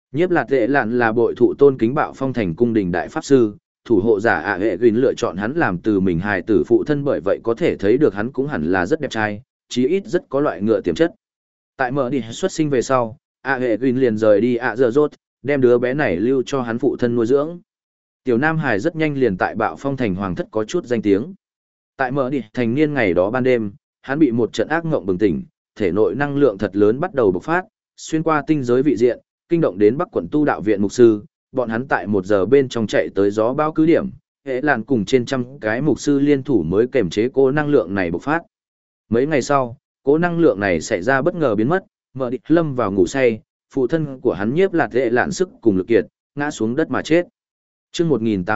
Nhiếp Lạt Hệ Lạn là bội thụ tôn kính Bạo Phong Thành cung đình đại pháp sư, thủ hộ giả ạ hệ gìn lựa chọn hắn làm từ mình hài tử phụ thân, bởi vậy có thể thấy được hắn cũng hẳn là rất đẹp trai, chí ít rất có loại ngựa tiềm chất. Tại mở đi xuất sinh về sau, ạ hệ gìn liền rời đi ạ giờ rốt, đem đứa bé này lưu cho hắn phụ thân nuôi dưỡng. Tiểu Nam Hải rất nhanh liền tại Bạo Phong Thành hoàng thất có chút danh tiếng. Tại mở đi thành niên ngày đó ban đêm, hắn bị một trận ác ngộng bừng tỉnh, thể nội năng lượng thật lớn bắt đầu bộc phát, xuyên qua tinh giới vị diện, kinh động đến Bắc quận tu đạo viện mục sư, bọn hắn tại 1 giờ bên trong chạy tới gió bão cứ điểm, hệ làn cùng trên trăm cái mục sư liên thủ mới kềm chế cố năng lượng này bộc phát. Mấy ngày sau, cố năng lượng này xảy ra bất ngờ biến mất, mở đi lâm vào ngủ say, phụ thân của hắn Nhiếp Lạt Hệ Lạn sức cùng lực kiệt, ngã xuống đất mà chết. Chương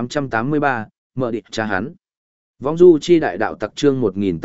1883, mở đi cha hắn. Vong du chi đại đạo tặc chương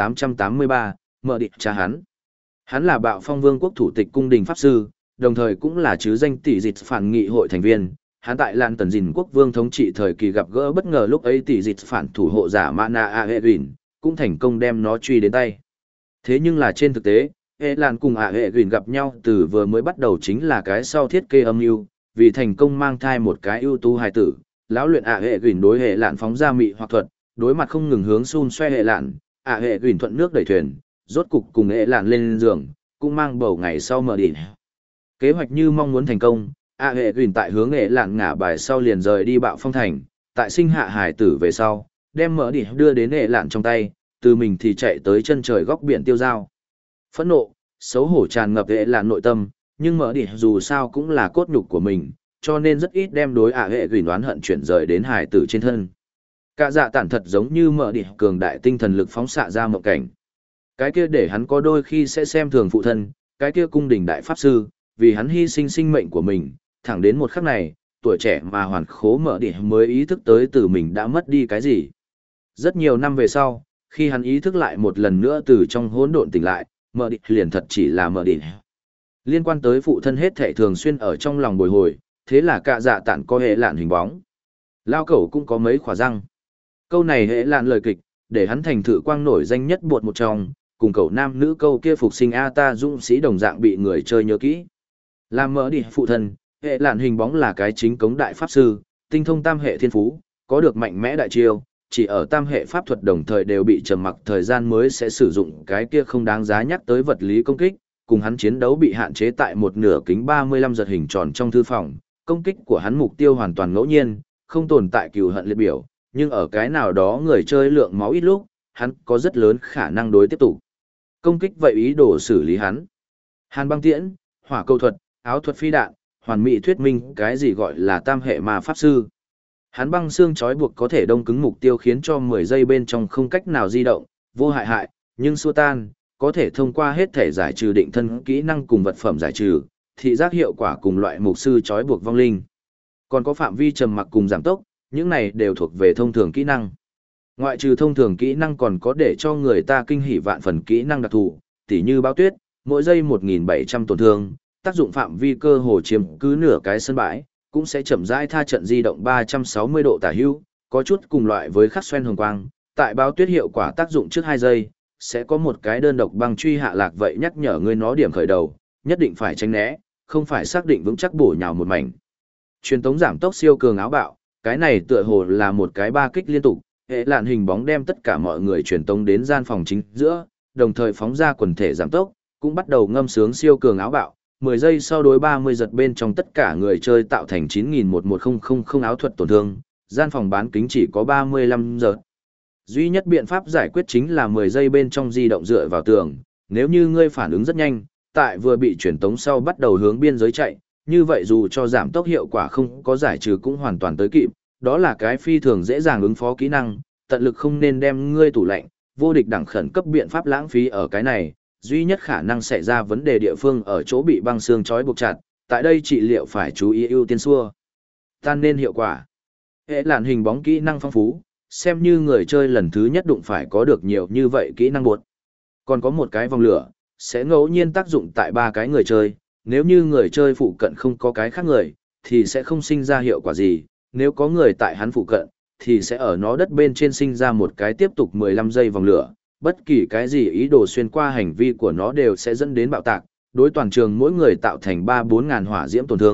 1883, mở đi cha hắn. Hắn là Bạo Phong Vương quốc thủ tịch cung đình pháp sư, đồng thời cũng là chứ danh tỷ dịch phản nghị hội thành viên. Hắn tại Lan Tần Dìn quốc vương thống trị thời kỳ gặp gỡ bất ngờ, lúc ấy tỷ dịch phản thủ hộ giả Mana Aegrin cũng thành công đem nó truy đến tay. Thế nhưng là trên thực tế, Lan cùng Aegrin gặp nhau từ vừa mới bắt đầu chính là cái sau thiết kế âm mưu, vì thành công mang thai một cái ưu tú hài tử. Lão luyện Aegrin đối Lan phóng ra mị hoặc thuật, đối mặt không ngừng hướng xun xoe Lan, Aegrin thuận nước đẩy thuyền, rốt cục cùng Lan lên giường, cũng mang bầu ngày sau mở đi. Kế hoạch như mong muốn thành công, Aegrin tại hướng Lan ngả bài sau liền rời đi Bạo Phong Thành, tại sinh hạ hải tử về sau, đem mở đi đưa đến Lan trong tay, từ mình thì chạy tới chân trời góc biển tiêu giao. Phẫn nộ, xấu hổ tràn ngập Lan nội tâm, nhưng mở đi dù sao cũng là cốt nhục của mình, cho nên rất ít đem đối Aegrin oán hận chuyển rời đến hải tử trên thân. Cả dạ tản thật giống như mở đi cường đại tinh thần lực phóng xạ ra mộng cảnh. Cái kia để hắn có đôi khi sẽ xem thường phụ thân, cái kia cung đình đại pháp sư, vì hắn hy sinh sinh mệnh của mình, thẳng đến một khắc này, tuổi trẻ mà hoàn khố mở đi mới ý thức tới từ mình đã mất đi cái gì. Rất nhiều năm về sau, khi hắn ý thức lại một lần nữa từ trong hỗn độn tỉnh lại, mở đi liền thật chỉ là mở đi. Liên quan tới phụ thân hết thảy thường xuyên ở trong lòng bồi hồi, thế là cả dạ tản có hệ lạn hình bóng. Lao cẩu cũng có mấy khỏa răng. Câu này hệ lạn lời kịch, để hắn thành thự quang nổi danh nhất buột một trong, cùng cậu nam nữ câu kia phục sinh A ta dũng sĩ đồng dạng bị người chơi nhớ kỹ. Làm mở đi phụ thân, hệ lạn hình bóng là cái chính cống đại pháp sư, tinh thông tam hệ thiên phú, có được mạnh mẽ đại chiêu, chỉ ở tam hệ pháp thuật đồng thời đều bị trầm mặc thời gian mới sẽ sử dụng cái kia không đáng giá nhắc tới vật lý công kích, cùng hắn chiến đấu bị hạn chế tại một nửa kính 35 giật hình tròn trong thư phòng, công kích của hắn mục tiêu hoàn toàn ngẫu nhiên, không tồn tại cừu hận liệt biểu, nhưng ở cái nào đó người chơi lượng máu ít lúc, hắn có rất lớn khả năng đối tiếp tục công kích vậy ý đồ xử lý hắn. Hàn băng tiễn, hỏa cầu thuật, áo thuật phi đạn, hoàn mỹ thuyết minh cái gì gọi là tam hệ ma pháp sư. Hắn băng xương trói buộc có thể đông cứng mục tiêu khiến cho 10 giây bên trong không cách nào di động, vô hại hại, nhưng xua tan, có thể thông qua hết thể giải trừ định thân kỹ năng cùng vật phẩm giải trừ, thị giác hiệu quả cùng loại mục sư trói buộc vong linh. Còn có phạm vi trầm mặc cùng giảm tốc, những này đều thuộc về thông thường kỹ năng. Ngoại trừ thông thường kỹ năng còn có để cho người ta kinh hỉ vạn phần kỹ năng đặc thù, tỉ như báo tuyết, mỗi giây 1.700 tổn thương, tác dụng phạm vi cơ hồ chiếm cứ nửa cái sân bãi, cũng sẽ chậm rãi tha trận di động 360 độ tả hữu, có chút cùng loại với khắc xoen hồng quang, tại báo tuyết hiệu quả tác dụng trước 2 giây, sẽ có một cái đơn độc băng truy hạ lạc vậy nhắc nhở người nó điểm khởi đầu, nhất định phải tránh né, không phải xác định vững chắc bổ nhào một mảnh. Truyền tống giảm tốc siêu cường áo bạo, cái này tựa hồ là một cái 3 kích liên tục, hệ lạn hình bóng đem tất cả mọi người truyền tống đến gian phòng chính giữa, đồng thời phóng ra quần thể giảm tốc, cũng bắt đầu ngâm sướng siêu cường áo bạo, 10 giây sau đối 30 giật bên trong tất cả người chơi tạo thành 9.11000 áo thuật tổn thương, gian phòng bán kính chỉ có 35 giờ. Duy nhất biện pháp giải quyết chính là 10 giây bên trong di động dựa vào tường, nếu như ngươi phản ứng rất nhanh, tại vừa bị truyền tống sau bắt đầu hướng biên giới chạy, như vậy dù cho giảm tốc hiệu quả không có giải trừ cũng hoàn toàn tới kịp, đó là cái phi thường dễ dàng ứng phó kỹ năng, tận lực không nên đem ngươi tủ lạnh, vô địch đẳng khẩn cấp biện pháp lãng phí ở cái này, duy nhất khả năng xảy ra vấn đề địa phương ở chỗ bị băng xương trói buộc chặt, tại đây trị liệu phải chú ý ưu tiên xua tan nên hiệu quả. Hệ làn hình bóng kỹ năng phong phú, xem như người chơi lần thứ nhất đụng phải có được nhiều như vậy kỹ năng buộc. Còn có một cái vòng lửa, sẽ ngẫu nhiên tác dụng tại 3 cái người chơi, nếu như người chơi phụ cận không có cái khác người, thì sẽ không sinh ra hiệu quả gì, nếu có người tại hắn phụ cận, thì sẽ ở nó đất bên trên sinh ra một cái tiếp tục 15 giây vòng lửa, bất kỳ cái gì ý đồ xuyên qua hành vi của nó đều sẽ dẫn đến bạo tạc, đối toàn trường mỗi người tạo thành 3-4 ngàn hỏa diễm tổn thương,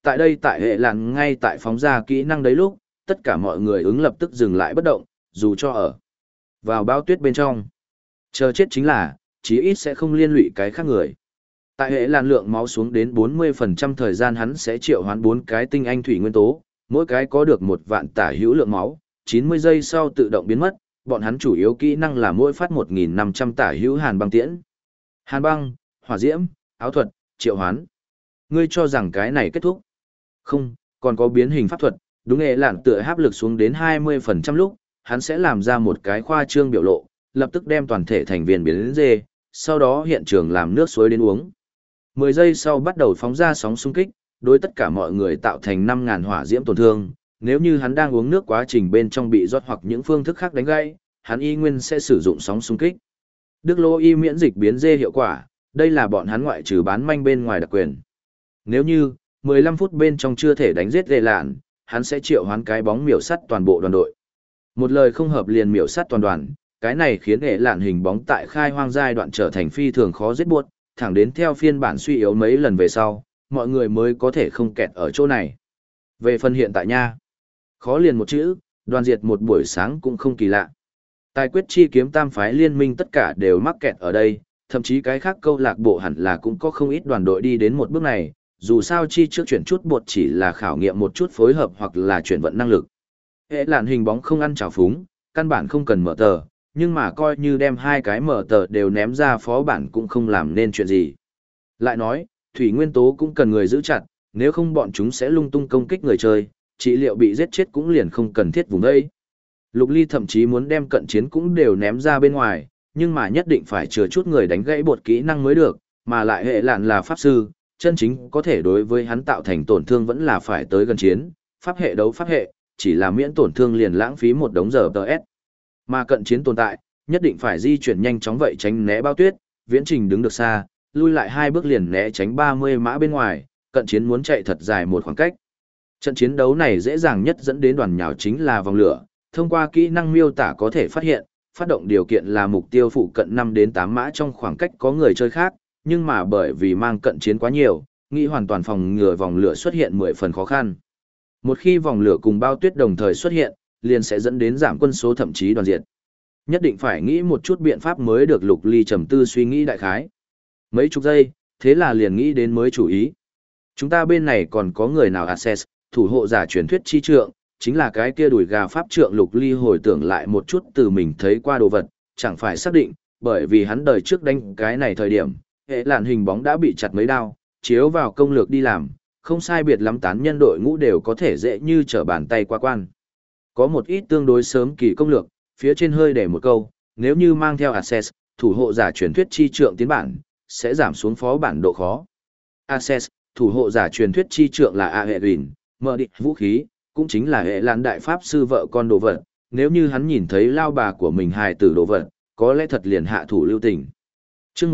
Tại đây tại hệ làn ngay tại phóng ra kỹ năng đấy lúc, tất cả mọi người ứng lập tức dừng lại bất động, dù cho ở vào bao tuyết bên trong. Chờ chết chính là, chí ít sẽ không liên lụy cái khác người. Tại hệ làn lượng máu xuống đến 40% thời gian hắn sẽ triệu hoán 4 cái tinh anh thủy nguyên tố, mỗi cái có được 1 vạn tả hữu lượng máu, 90 giây sau tự động biến mất, bọn hắn chủ yếu kỹ năng là mỗi phát 1.500 tả hữu hàn băng tiễn. Hàn băng, hỏa diễm, áo thuật, triệu hoán. Ngươi cho rằng cái này kết thúc? Không, còn có biến hình pháp thuật, đúng hệ lạn tựa áp lực xuống đến 20% lúc, hắn sẽ làm ra một cái khoa trương biểu lộ, lập tức đem toàn thể thành viên biến đến dê, sau đó hiện trường làm nước suối đến uống. 10 giây sau bắt đầu phóng ra sóng xung kích, đối tất cả mọi người tạo thành 5.000 hỏa diễm tổn thương. Nếu như hắn đang uống nước quá trình bên trong bị rót hoặc những phương thức khác đánh gãy, hắn y nguyên sẽ sử dụng sóng xung kích. Đức lô y miễn dịch biến dê hiệu quả, đây là bọn hắn ngoại trừ bán manh bên ngoài đặc quyền. Nếu như 15 phút bên trong chưa thể đánh giết Lệ Lạn, hắn sẽ triệu hoán cái bóng miểu sắt toàn bộ đoàn đội. Một lời không hợp liền miểu sắt toàn đoàn, cái này khiến Lệ Lạn hình bóng tại khai hoang giai đoạn trở thành phi thường khó giết buốt, thẳng đến theo phiên bản suy yếu mấy lần về sau, mọi người mới có thể không kẹt ở chỗ này. Về phần hiện tại nha, khó liền một chữ, đoàn diệt một buổi sáng cũng không kỳ lạ. Tài quyết chi kiếm tam phái liên minh tất cả đều mắc kẹt ở đây, thậm chí cái khác câu lạc bộ hẳn là cũng có không ít đoàn đội đi đến một bước này, dù sao chi trước chuyển chút bột chỉ là khảo nghiệm một chút phối hợp hoặc là chuyển vận năng lực. Hệ làn hình bóng không ăn trào phúng, căn bản không cần mở tờ, nhưng mà coi như đem 2 cái mở tờ đều ném ra phó bản cũng không làm nên chuyện gì. Lại nói, thủy nguyên tố cũng cần người giữ chặt, nếu không bọn chúng sẽ lung tung công kích người chơi, trị liệu bị giết chết cũng liền không cần thiết vùng đây. Lục Ly thậm chí muốn đem cận chiến cũng đều ném ra bên ngoài, nhưng mà nhất định phải chừa chút người đánh gãy bột kỹ năng mới được, mà lại hệ lạn là pháp sư, chân chính có thể đối với hắn tạo thành tổn thương vẫn là phải tới gần chiến, pháp hệ đấu pháp hệ, chỉ là miễn tổn thương liền lãng phí một đống giờ TS. Mà cận chiến tồn tại, nhất định phải di chuyển nhanh chóng vậy tránh né bao tuyết, viễn trình đứng được xa, lui lại 2 bước liền né tránh 30 mã bên ngoài, cận chiến muốn chạy thật dài một khoảng cách. Trận chiến đấu này dễ dàng nhất dẫn đến đoàn nhào chính là vòng lửa, thông qua kỹ năng miêu tả có thể phát hiện, phát động điều kiện là mục tiêu phụ cận 5 đến 8 mã trong khoảng cách có người chơi khác, nhưng mà bởi vì mang cận chiến quá nhiều, nghĩ hoàn toàn phòng ngừa vòng lửa xuất hiện 10 phần khó khăn. Một khi vòng lửa cùng bao tuyết đồng thời xuất hiện, liền sẽ dẫn đến giảm quân số thậm chí đoàn diệt. Nhất định phải nghĩ một chút biện pháp mới được. Lục Ly trầm tư suy nghĩ đại khái. Mấy chục giây, thế là liền nghĩ đến mới chủ ý. Chúng ta bên này còn có người nào access, thủ hộ giả truyền thuyết chi trượng, chính là cái kia đùi gà pháp trượng. Lục Ly hồi tưởng lại một chút từ mình thấy qua đồ vật, chẳng phải xác định, bởi vì hắn đời trước đánh cái này thời điểm, hệ làn hình bóng đã bị chặt mấy đao, chiếu vào công lược đi làm, không sai biệt lắm tán nhân đội ngũ đều có thể dễ như trở bàn tay qua quan. Có một ít tương đối sớm kỳ công lược, phía trên hơi để một câu, nếu như mang theo access, thủ hộ giả truyền thuyết chi trượng tiến bản, sẽ giảm xuống phó bản độ khó. Access, thủ hộ giả truyền thuyết chi trượng là A hệ rìn, mở định vũ khí, cũng chính là hệ lan đại pháp sư vợ con đồ vật, nếu như hắn nhìn thấy lao bà của mình hài tử đồ vật, có lẽ thật liền hạ thủ lưu tình. Chương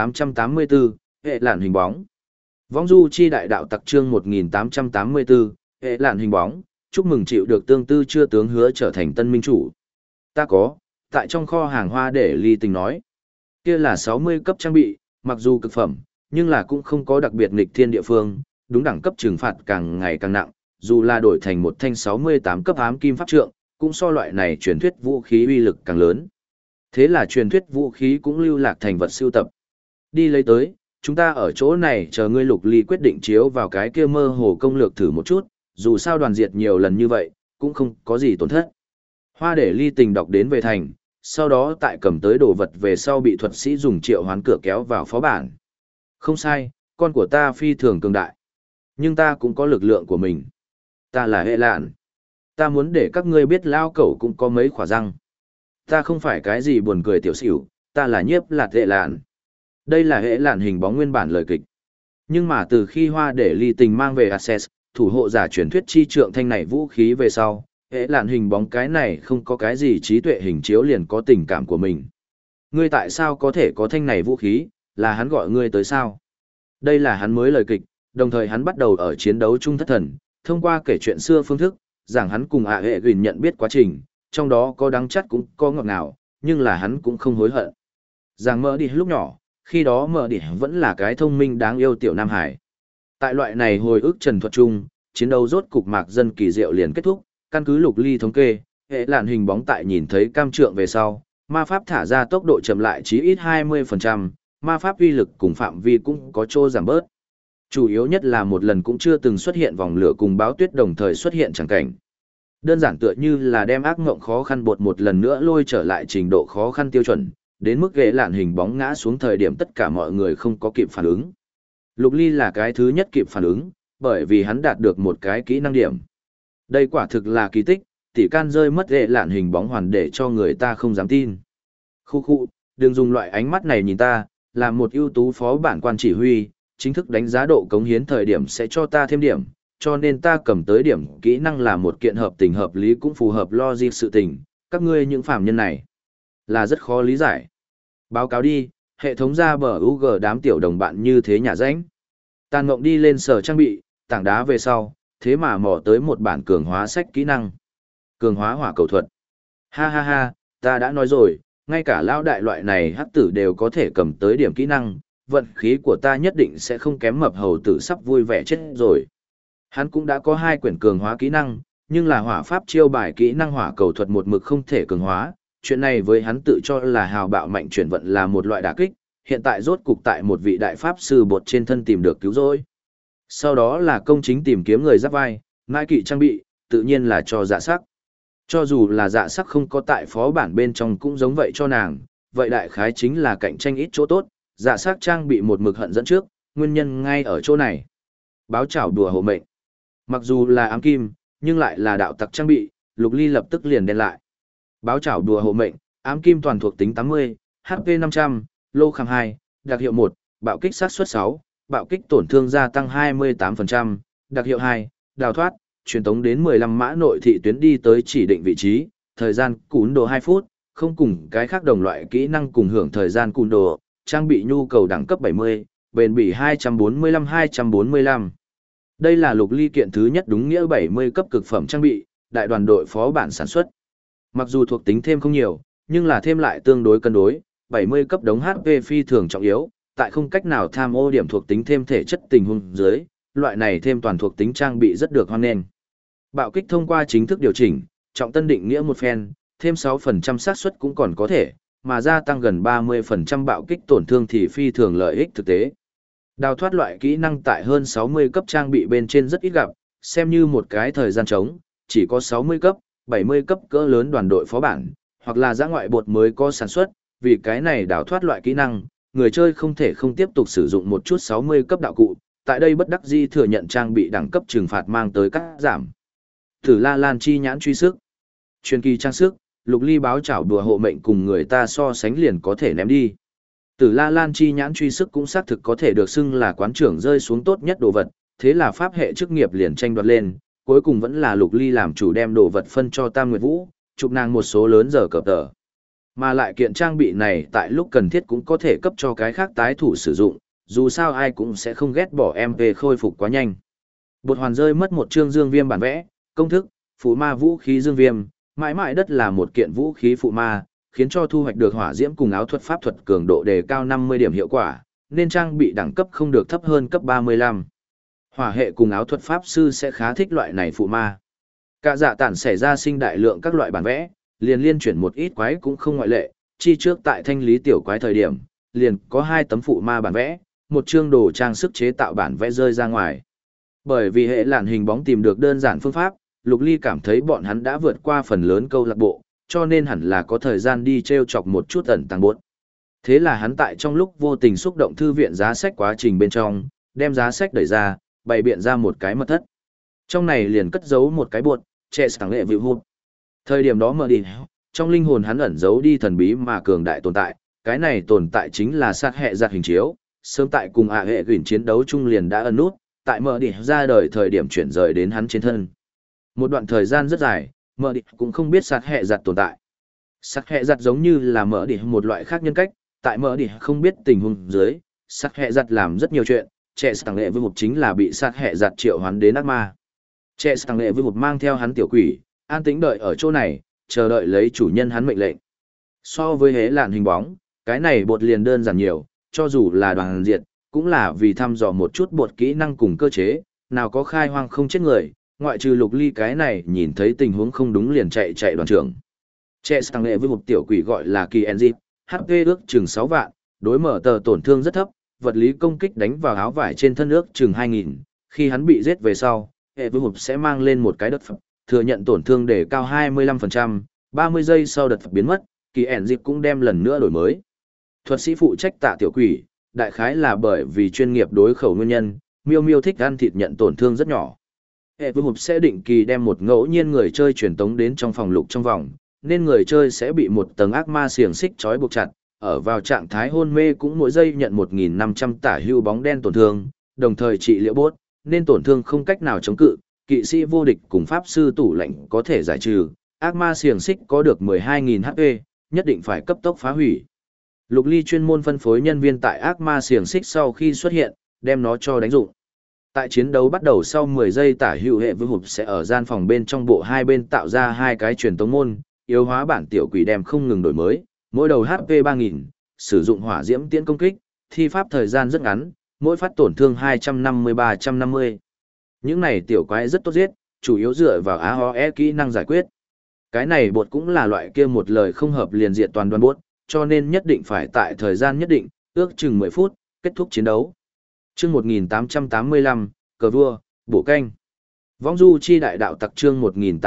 1884, hệ lạn hình bóng. Vong du chi đại đạo tặc chương 1884, hệ lạn hình bóng, chúc mừng chịu được tương tư chưa tướng hứa trở thành tân minh chủ. Ta có, tại trong kho hàng hoa để ly tình nói. Kia là 60 cấp trang bị, mặc dù cực phẩm, nhưng là cũng không có đặc biệt nghịch thiên địa phương, đúng đẳng cấp trừng phạt càng ngày càng nặng, dù là đổi thành một thanh 68 cấp ám kim pháp trượng, cũng so loại này truyền thuyết vũ khí uy lực càng lớn. Thế là truyền thuyết vũ khí cũng lưu lạc thành vật sưu tập. Đi lấy tới, chúng ta ở chỗ này chờ ngươi. Lục Ly quyết định chiếu vào cái kia mơ hồ công lược thử một chút, dù sao đoàn diệt nhiều lần như vậy, cũng không có gì tổn thất. Hoa để ly tình đọc đến về thành, sau đó tại cầm tới đồ vật về sau bị thuật sĩ dùng triệu hoán cửa kéo vào phó bản. Không sai, con của ta phi thường cường đại. Nhưng ta cũng có lực lượng của mình. Ta là hệ lạn. Ta muốn để các ngươi biết lao cẩu cũng có mấy khỏa răng. Ta không phải cái gì buồn cười tiểu xỉu, ta là nhiếp lạt hệ lạn. Đây là hệ lạn hình bóng nguyên bản lời kịch. Nhưng mà từ khi hoa để ly tình mang về access, thủ hộ giả truyền thuyết chi trượng thanh này vũ khí về sau, hệ lạn hình bóng cái này không có cái gì trí tuệ hình chiếu liền có tình cảm của mình. Ngươi tại sao có thể có thanh này vũ khí, là hắn gọi ngươi tới sao? Đây là hắn mới lời kịch, đồng thời hắn bắt đầu ở chiến đấu chung thất thần, thông qua kể chuyện xưa phương thức, rằng hắn cùng hệ gìn nhận biết quá trình, trong đó có đắng chắt cũng có ngọt ngào, nhưng là hắn cũng không hối hận. Rằng mơ đi lúc nhỏ, khi đó mơ đi vẫn là cái thông minh đáng yêu tiểu Nam Hải. Tại loại này hồi ức trần thuật chung, chiến đấu rốt cục mạc dân kỳ diệu liền kết thúc, căn cứ Lục Ly thống kê, hệ lạn hình bóng tại nhìn thấy cam trượng về sau, ma pháp thả ra tốc độ chậm lại chí ít 20%, ma pháp uy lực cùng phạm vi cũng có chỗ giảm bớt. Chủ yếu nhất là một lần cũng chưa từng xuất hiện vòng lửa cùng báo tuyết đồng thời xuất hiện chẳng cảnh. Đơn giản tựa như là đem ác ngộng khó khăn bột một lần nữa lôi trở lại trình độ khó khăn tiêu chuẩn, đến mức ghế lạn hình bóng ngã xuống thời điểm tất cả mọi người không có kịp phản ứng. Lục Ly là cái thứ nhất kịp phản ứng, bởi vì hắn đạt được một cái kỹ năng điểm. Đây quả thực là kỳ tích, tỷ can rơi mất ghế lạn hình bóng hoàn để cho người ta không dám tin. Khu khu, đừng dùng loại ánh mắt này nhìn ta, là một ưu tú phó bản quan chỉ huy, chính thức đánh giá độ cống hiến thời điểm sẽ cho ta thêm điểm, cho nên ta cầm tới điểm kỹ năng là một kiện hợp tình hợp lý cũng phù hợp logic sự tình, các ngươi những phàm nhân này là rất khó lý giải. Báo cáo đi, hệ thống ra bờ UG đám tiểu đồng bạn như thế nhà ránh. Tàn Ngộng đi lên sở trang bị, tảng đá về sau, thế mà mò tới một bản cường hóa sách kỹ năng. Cường hóa hỏa cầu thuật. Ha ha ha, ta đã nói rồi, ngay cả lão đại loại này hắc tử đều có thể cầm tới điểm kỹ năng, vận khí của ta nhất định sẽ không kém mập hầu tử sắp vui vẻ chết rồi. Hắn cũng đã có 2 quyển cường hóa kỹ năng, nhưng là hỏa pháp chiêu bài kỹ năng hỏa cầu thuật một mực không thể cường hóa, chuyện này với hắn tự cho là hào bạo mạnh chuyển vận là một loại đả kích, hiện tại rốt cục tại một vị đại pháp sư bột trên thân tìm được cứu rỗi. Sau đó là công chính tìm kiếm người giáp vai, ngai kỵ trang bị, tự nhiên là cho dạ sắc. Cho dù là dạ sắc không có tại phó bản bên trong cũng giống vậy cho nàng, vậy đại khái chính là cạnh tranh ít chỗ tốt, dạ sắc trang bị một mực hận dẫn trước, nguyên nhân ngay ở chỗ này. Báo chảo đùa hộ mệnh. Mặc dù là ám kim, nhưng lại là đạo tặc trang bị, Lục Ly lập tức liền đen lại. Báo chảo đùa hộ mệnh, ám kim toàn thuộc tính 80, HP 500, lô kháng 2, đặc hiệu 1, bạo kích sát suất 6, bạo kích tổn thương gia tăng 28%, đặc hiệu 2, đào thoát, truyền tống đến 15 mã nội thị tuyến đi tới chỉ định vị trí, thời gian cún đồ 2 phút, không cùng cái khác đồng loại kỹ năng cùng hưởng thời gian cún đồ, trang bị nhu cầu đẳng cấp 70, bền bỉ 245-245. Đây là Lục Ly kiện thứ nhất đúng nghĩa 70 cấp cực phẩm trang bị, đại đoàn đội phó bản sản xuất. Mặc dù thuộc tính thêm không nhiều, nhưng là thêm lại tương đối cân đối, 70 cấp đống HP phi thường trọng yếu, tại không cách nào tham ô điểm thuộc tính thêm thể chất tình huống dưới, loại này thêm toàn thuộc tính trang bị rất được hoan nghênh. Bạo kích thông qua chính thức điều chỉnh, trọng tân định nghĩa một phen, thêm 6% xác suất cũng còn có thể, mà gia tăng gần 30% bạo kích tổn thương thì phi thường lợi ích thực tế. Đào thoát loại kỹ năng tại hơn 60 cấp trang bị bên trên rất ít gặp, xem như một cái thời gian trống, chỉ có 60 cấp, 70 cấp cỡ lớn đoàn đội phó bản, hoặc là giã ngoại bột mới có sản xuất, vì cái này đào thoát loại kỹ năng, người chơi không thể không tiếp tục sử dụng một chút 60 cấp đạo cụ, tại đây bất đắc dĩ thừa nhận trang bị đẳng cấp trừng phạt mang tới cắt giảm. Tử La Lan chi nhãn truy sức. Truyền kỳ trang sức, Lục Ly báo chảo đùa hộ mệnh cùng người ta so sánh liền có thể ném đi. Tử La Lan chi nhãn truy sức cũng xác thực có thể được xưng là quán trưởng rơi xuống tốt nhất đồ vật, thế là pháp hệ chức nghiệp liền tranh đoạt lên, cuối cùng vẫn là Lục Ly làm chủ đem đồ vật phân cho Tam Nguyệt Vũ, chụp nàng một số lớn giờ cập tờ. Mà lại kiện trang bị này tại lúc cần thiết cũng có thể cấp cho cái khác tái thủ sử dụng, dù sao ai cũng sẽ không ghét bỏ MP khôi phục quá nhanh. Bột hoàn rơi mất một chương dương viêm bản vẽ, công thức, phụ ma vũ khí dương viêm, mãi mãi đất là một kiện vũ khí phụ ma, khiến cho thu hoạch được hỏa diễm cùng áo thuật pháp thuật cường độ đề cao 50 điểm hiệu quả, nên trang bị đẳng cấp không được thấp hơn cấp 35. Hỏa hệ cùng áo thuật pháp sư sẽ khá thích loại này phụ ma. Cả dạ tản xảy ra sinh đại lượng các loại bản vẽ, liền liên chuyển một ít quái cũng không ngoại lệ, chi trước tại thanh lý tiểu quái thời điểm, liền có 2 tấm phụ ma bản vẽ, một chương đồ trang sức chế tạo bản vẽ rơi ra ngoài. Bởi vì hệ lạn hình bóng tìm được đơn giản phương pháp, Lục Ly cảm thấy bọn hắn đã vượt qua phần lớn câu lạc bộ, cho nên hẳn là có thời gian đi treo chọc một chút ẩn tàng buốt. Thế là hắn tại trong lúc vô tình xúc động thư viện giá sách quá trình bên trong, đem giá sách đẩy ra, bày biện ra một cái mật thất. Trong này liền cất giấu một cái buột, trẻ sáng lệ vịu hụt. Thời điểm đó mở đi, trong linh hồn hắn ẩn giấu đi thần bí mà cường đại tồn tại, cái này tồn tại chính là sát hệ giặt hình chiếu, sớm tại cùng hệ gửi chiến đấu chung liền đã ẩn nút, tại mở đi ra đời thời điểm chuyển rời đến hắn trên thân. Một đoạn thời gian rất dài, mở đi cũng không biết sát hệ giặt tồn tại. Sát hệ giặt giống như là mở đi một loại khác nhân cách, tại mở đi không biết tình huống dưới, sát hệ giặt làm rất nhiều chuyện, trẻ sáng lệ với một chính là bị sát hệ giặt triệu hoán đến ác ma. Trẻ sáng lệ với một mang theo hắn tiểu quỷ, an tĩnh đợi ở chỗ này, chờ đợi lấy chủ nhân hắn mệnh lệnh. So với hế lạn hình bóng, cái này bột liền đơn giản nhiều, cho dù là đoàn diệt, cũng là vì thăm dò một chút bột kỹ năng cùng cơ chế, nào có khai hoang không chết người, ngoại trừ Lục Ly cái này nhìn thấy tình huống không đúng liền chạy đoàn trưởng. Trẻ tăng nghệ với một tiểu quỷ gọi là Kỳ Enjip, HP ước chừng 6 vạn, đối mở tờ tổn thương rất thấp, vật lý công kích đánh vào áo vải trên thân ước chừng 2000, khi hắn bị giết về sau, hệ với hụp sẽ mang lên một cái đất phẩm, thừa nhận tổn thương để cao 25%, 30 giây sau đợt phẩm biến mất, Kỳ Enjip cũng đem lần nữa đổi mới. Thuật sĩ phụ trách tạ tiểu quỷ, đại khái là bởi vì chuyên nghiệp đối khẩu nguyên nhân, miêu miêu thích ăn thịt nhận tổn thương rất nhỏ. Hệ với hụp sẽ định kỳ đem một ngẫu nhiên người chơi truyền tống đến trong phòng lục trong vòng, nên người chơi sẽ bị một tầng ác ma xiềng xích trói buộc chặt, ở vào trạng thái hôn mê cũng mỗi giây nhận 1.500 tả hưu bóng đen tổn thương, đồng thời trị liệu bốt, nên tổn thương không cách nào chống cự, kỵ sĩ vô địch cùng pháp sư tủ lạnh có thể giải trừ, ác ma xiềng xích có được 12.000 HP, nhất định phải cấp tốc phá hủy. Lục Ly chuyên môn phân phối nhân viên tại ác ma xiềng xích sau khi xuất hiện, đem nó cho đánh dụng. Tại chiến đấu bắt đầu sau 10 giây tả hữu hệ với hụp sẽ ở gian phòng bên trong bộ hai bên tạo ra hai cái truyền tống môn, yếu hóa bản tiểu quỷ đem không ngừng đổi mới, mỗi đầu HP 3000, sử dụng hỏa diễm tiễn công kích, thi pháp thời gian rất ngắn, mỗi phát tổn thương 250-350. Những này tiểu quái rất tốt giết, chủ yếu dựa vào AOE kỹ năng giải quyết. Cái này bột cũng là loại kia một lời không hợp liền diệt toàn đoàn bốt, cho nên nhất định phải tại thời gian nhất định, ước chừng 10 phút, kết thúc chiến đấu. Chương 1885, cờ vua, bổ canh. Vong du chi đại đạo tặc chương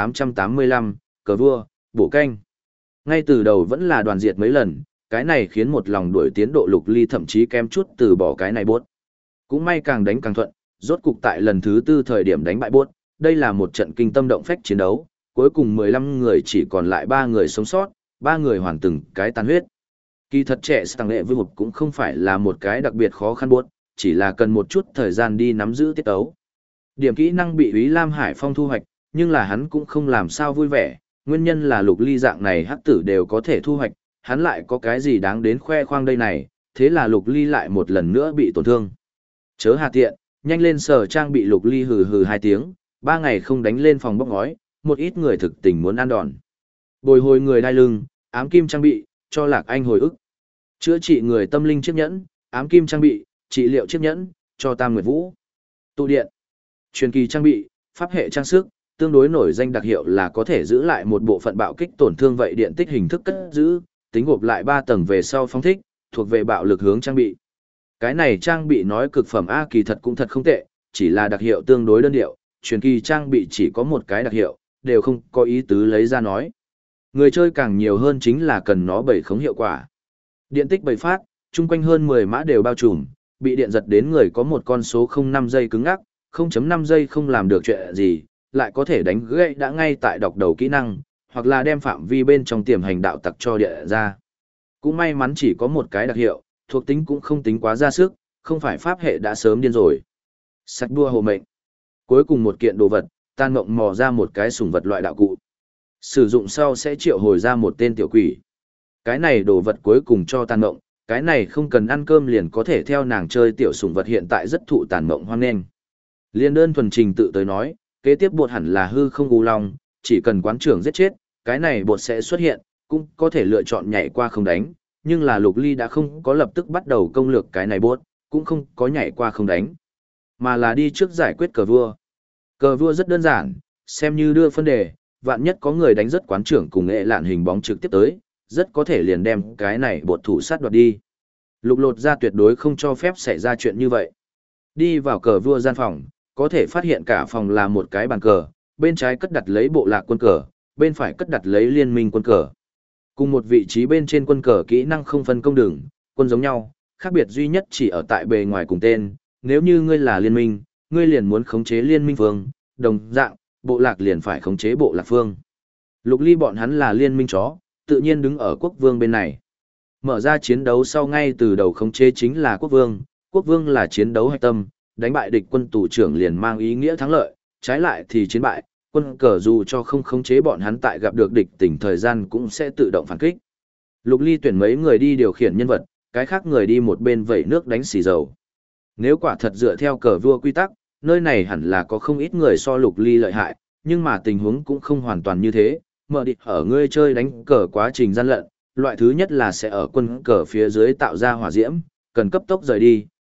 1885, cờ vua, bổ canh. Ngay từ đầu vẫn là đoàn diệt mấy lần, cái này khiến một lòng đuổi tiến độ Lục Ly thậm chí kém chút từ bỏ cái này bốt. Cũng may càng đánh càng thuận, rốt cục tại lần thứ 4 thời điểm đánh bại bốt, đây là một trận kinh tâm động phách chiến đấu, cuối cùng 15 người chỉ còn lại 3 người sống sót, 3 người hoàn từng cái tan huyết. Kỳ thật trẻ tăng nghệ với một cũng không phải là một cái đặc biệt khó khăn bốt, chỉ là cần một chút thời gian đi nắm giữ tiết tấu. Điểm kỹ năng bị Úy Lam Hải Phong thu hoạch, nhưng là hắn cũng không làm sao vui vẻ, nguyên nhân là Lục Ly dạng này hắc tử đều có thể thu hoạch, hắn lại có cái gì đáng đến khoe khoang đây này, thế là Lục Ly lại một lần nữa bị tổn thương. Chớ hà tiện, nhanh lên sở trang bị Lục Ly hừ hừ 2 tiếng, 3 ngày không đánh lên phòng bốc ngói, một ít người thực tình muốn ăn đòn. Bồi hồi người đai lưng, ám kim trang bị, cho Lạc Anh hồi ức. Chữa trị người tâm linh chiếc nhẫn, ám kim trang bị, trị liệu chiếc nhẫn, cho Tam Nguyệt Vũ. Tụ điện, truyền kỳ trang bị, pháp hệ trang sức, tương đối nổi danh đặc hiệu là có thể giữ lại một bộ phận bạo kích tổn thương vậy điện tích hình thức cất giữ, tính gộp lại 3 tầng về sau phóng thích, thuộc về bạo lực hướng trang bị. Cái này trang bị nói cực phẩm A kỳ thật cũng thật không tệ, chỉ là đặc hiệu tương đối đơn điệu, truyền kỳ trang bị chỉ có một cái đặc hiệu, đều không có ý tứ lấy ra nói. Người chơi càng nhiều hơn chính là cần nó bày khống hiệu quả. Điện tích bày phát, chung quanh hơn 10 mã đều bao trùm, bị điện giật đến người có một con số 0,5 giây cứng ngắc, 0.5 giây không làm được chuyện gì, lại có thể đánh gãy đã ngay tại đọc đầu kỹ năng, hoặc là đem phạm vi bên trong tiềm hành đạo tặc cho địa ra. Cũng may mắn chỉ có một cái đặc hiệu, thuộc tính cũng không tính quá ra sức, không phải pháp hệ đã sớm điên rồi. Sạch đua hộ mệnh. Cuối cùng một kiện đồ vật, Tan Mộng mò ra một cái sủng vật loại đạo cụ. Sử dụng sau sẽ triệu hồi ra một tên tiểu quỷ. Cái này đồ vật cuối cùng cho Tan Mộng, cái này không cần ăn cơm liền có thể theo nàng chơi tiểu sủng vật hiện tại rất thụ Tàn Mộng hoan nghênh. Liên đơn thuần trình tự tới nói, kế tiếp bột hẳn là hư không u long, chỉ cần quán trưởng giết chết, cái này bột sẽ xuất hiện, cũng có thể lựa chọn nhảy qua không đánh, nhưng là Lục Ly đã không có lập tức bắt đầu công lược cái này bột, cũng không có nhảy qua không đánh, mà là đi trước giải quyết cờ vua. Cờ vua rất đơn giản, xem như đưa phân đề, vạn nhất có người đánh rất quán trưởng cùng nghệ lạn hình bóng trực tiếp tới, rất có thể liền đem cái này bột thủ sát đoạt đi. Lục Lột ra tuyệt đối không cho phép xảy ra chuyện như vậy. Đi vào cờ vua gian phòng, có thể phát hiện cả phòng là một cái bàn cờ, bên trái cất đặt lấy bộ lạc quân cờ, bên phải cất đặt lấy liên minh quân cờ. Cùng một vị trí bên trên quân cờ kỹ năng không phân công đường, quân giống nhau, khác biệt duy nhất chỉ ở tại bề ngoài cùng tên, nếu như ngươi là liên minh, ngươi liền muốn khống chế liên minh phương, đồng dạng, bộ lạc liền phải khống chế bộ lạc phương. Lục Ly bọn hắn là liên minh chó, tự nhiên đứng ở quốc vương bên này. Mở ra chiến đấu sau ngay từ đầu khống chế chính là quốc vương là chiến đấu hạch tâm, đánh bại địch quân tù trưởng liền mang ý nghĩa thắng lợi, trái lại thì chiến bại, quân cờ dù cho không khống chế bọn hắn tại gặp được địch tỉnh thời gian cũng sẽ tự động phản kích. Lục Ly tuyển mấy người đi điều khiển nhân vật, cái khác người đi một bên vẩy nước đánh xì dầu. Nếu quả thật dựa theo cờ vua quy tắc, nơi này hẳn là có không ít người so Lục Ly lợi hại, nhưng mà tình huống cũng không hoàn toàn như thế. Mở địch ở ngươi chơi đánh cờ quá trình gian lận, loại thứ nhất là sẽ ở quân cờ phía dưới tạo ra hỏa diễm, cần cấp tốc rời đi,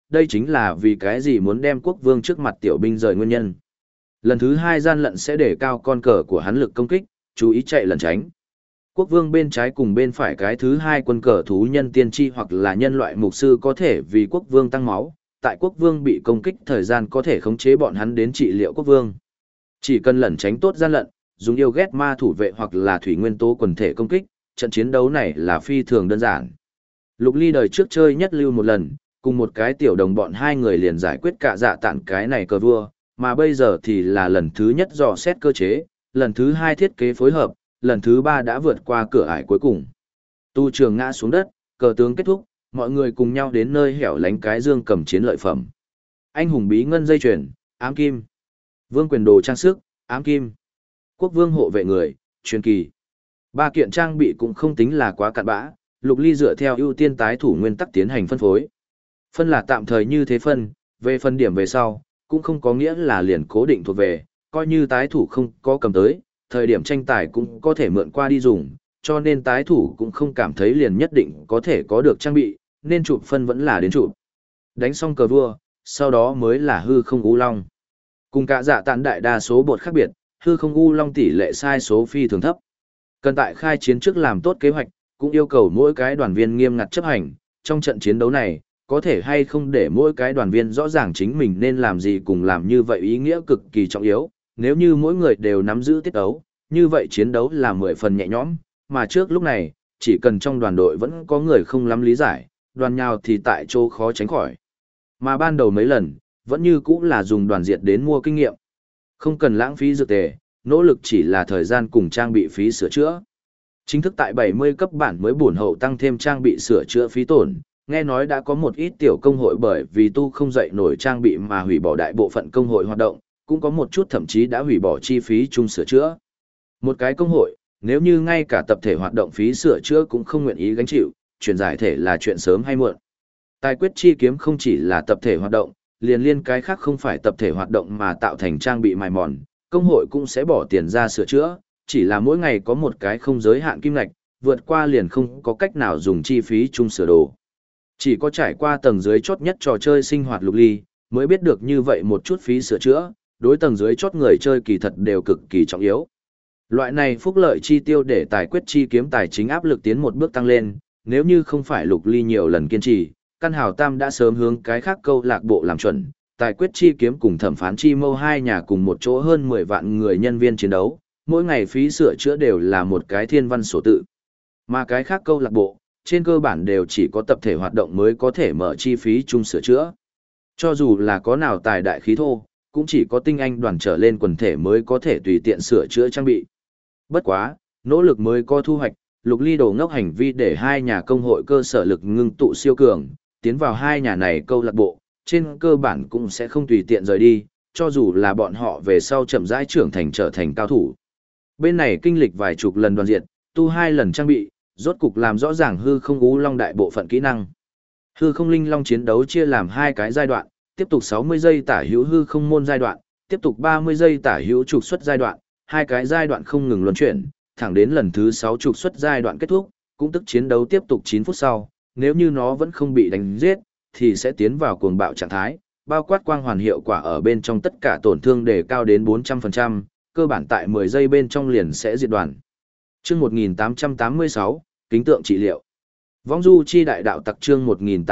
đây chính là vì cái gì muốn đem quốc vương trước mặt tiểu binh rời nguyên nhân. Lần thứ 2 gian lận sẽ để cao con cờ của hắn lực công kích, chú ý chạy lẩn tránh. Quốc vương bên trái cùng bên phải cái thứ 2 quân cờ thú nhân tiên tri hoặc là nhân loại mục sư có thể vì quốc vương tăng máu, tại quốc vương bị công kích thời gian có thể khống chế bọn hắn đến trị liệu quốc vương. Chỉ cần lẩn tránh tốt gian lận, dùng yêu ghét ma thủ vệ hoặc là thủy nguyên tố quần thể công kích, trận chiến đấu này là phi thường đơn giản. Lục Ly đời trước chơi nhất lưu một lần, cùng một cái tiểu đồng bọn 2 người liền giải quyết cả dạ tản cái này cờ vua, mà bây giờ thì là lần thứ nhất dò xét cơ chế, lần thứ 2 thiết kế phối hợp, lần thứ 3 đã vượt qua cửa ải cuối cùng. Tu trường ngã xuống đất, cờ tướng kết thúc, mọi người cùng nhau đến nơi hẻo lánh cái dương cầm chiến lợi phẩm. Anh hùng bí ngân dây chuyền, ám kim. Vương quyền đồ trang sức, ám kim. Quốc vương hộ vệ người, truyền kỳ. 3 kiện trang bị cũng không tính là quá cặn bã, Lục Ly dựa theo ưu tiên tái thủ nguyên tắc tiến hành phân phối. Phân là tạm thời như thế phân, về phân điểm về sau, cũng không có nghĩa là liền cố định thuộc về, coi như tái thủ không có cầm tới, thời điểm tranh tài cũng có thể mượn qua đi dùng, cho nên tái thủ cũng không cảm thấy liền nhất định có thể có được trang bị, nên chụp phân vẫn là đến chụp. Đánh xong cờ vua, sau đó mới là hư không u long. Cùng cả dạ tản đại đa số bột khác biệt, hư không u long tỷ lệ sai số phi thường thấp. Cần tại khai chiến trước làm tốt kế hoạch, cũng yêu cầu mỗi cái đoàn viên nghiêm ngặt chấp hành, trong trận chiến đấu này, có thể hay không để mỗi cái đoàn viên rõ ràng chính mình nên làm gì cùng làm như vậy ý nghĩa cực kỳ trọng yếu, nếu như mỗi người đều nắm giữ tiết đấu, như vậy chiến đấu là 10 phần nhẹ nhõm, mà trước lúc này, chỉ cần trong đoàn đội vẫn có người không lắm lý giải, đoàn nhào thì tại chỗ khó tránh khỏi. Mà ban đầu mấy lần, vẫn như cũ là dùng đoàn diệt đến mua kinh nghiệm. Không cần lãng phí dược tề, nỗ lực chỉ là thời gian cùng trang bị phí sửa chữa. Chính thức tại 70 cấp bản mới bổn hậu tăng thêm trang bị sửa chữa phí tổn, nghe nói đã có một ít tiểu công hội bởi vì tu không dậy nổi trang bị mà hủy bỏ đại bộ phận công hội hoạt động, cũng có một chút thậm chí đã hủy bỏ chi phí chung sửa chữa. Một cái công hội, nếu như ngay cả tập thể hoạt động phí sửa chữa cũng không nguyện ý gánh chịu, chuyển giải thể là chuyện sớm hay muộn. Tài quyết chi kiếm không chỉ là tập thể hoạt động, liền liên cái khác không phải tập thể hoạt động mà tạo thành trang bị mài mòn, công hội cũng sẽ bỏ tiền ra sửa chữa, chỉ là mỗi ngày có một cái không giới hạn kim ngạch, vượt qua liền không có cách nào dùng chi phí chung sửa đồ. Chỉ có trải qua tầng dưới chốt nhất trò chơi sinh hoạt Lục Ly, mới biết được như vậy một chút phí sửa chữa, đối tầng dưới chốt người chơi kỳ thật đều cực kỳ trọng yếu. Loại này phúc lợi chi tiêu để tài quyết chi kiếm tài chính áp lực tiến một bước tăng lên, nếu như không phải Lục Ly nhiều lần kiên trì, Căn Hào Tam đã sớm hướng cái khác câu lạc bộ làm chuẩn, tài quyết chi kiếm cùng thẩm phán chi mâu 2 nhà cùng một chỗ hơn 10 vạn người nhân viên chiến đấu, mỗi ngày phí sửa chữa đều là một cái thiên văn sổ tự. Mà cái khác câu lạc bộ, trên cơ bản đều chỉ có tập thể hoạt động mới có thể mở chi phí chung sửa chữa. Cho dù là có nào tài đại khí thô, cũng chỉ có tinh anh đoàn trở lên quần thể mới có thể tùy tiện sửa chữa trang bị. Bất quá, nỗ lực mới có thu hoạch, Lục Ly đồ ngốc hành vi để 2 nhà công hội cơ sở lực ngưng tụ siêu cường, tiến vào 2 nhà này câu lạc bộ, trên cơ bản cũng sẽ không tùy tiện rời đi, cho dù là bọn họ về sau chậm rãi trưởng thành trở thành cao thủ. Bên này kinh lịch vài chục lần đoàn diệt, tu 2 lần trang bị, rốt cục làm rõ ràng hư không ú long đại bộ phận kỹ năng. Hư không linh long chiến đấu chia làm 2 cái giai đoạn, tiếp tục 60 giây tả hữu hư không môn giai đoạn, tiếp tục 30 giây tả hữu trục xuất giai đoạn, 2 cái giai đoạn không ngừng luân chuyển, thẳng đến lần thứ 6 trục xuất giai đoạn kết thúc, cũng tức chiến đấu tiếp tục 9 phút sau, nếu như nó vẫn không bị đánh giết, thì sẽ tiến vào cuồng bạo trạng thái, bao quát quang hoàn hiệu quả ở bên trong tất cả tổn thương đề cao đến 400%, cơ bản tại 10 giây bên trong liền sẽ diệt đoàn. Chương 1886, kính tượng trị liệu. Vong du chi đại đạo tặc chương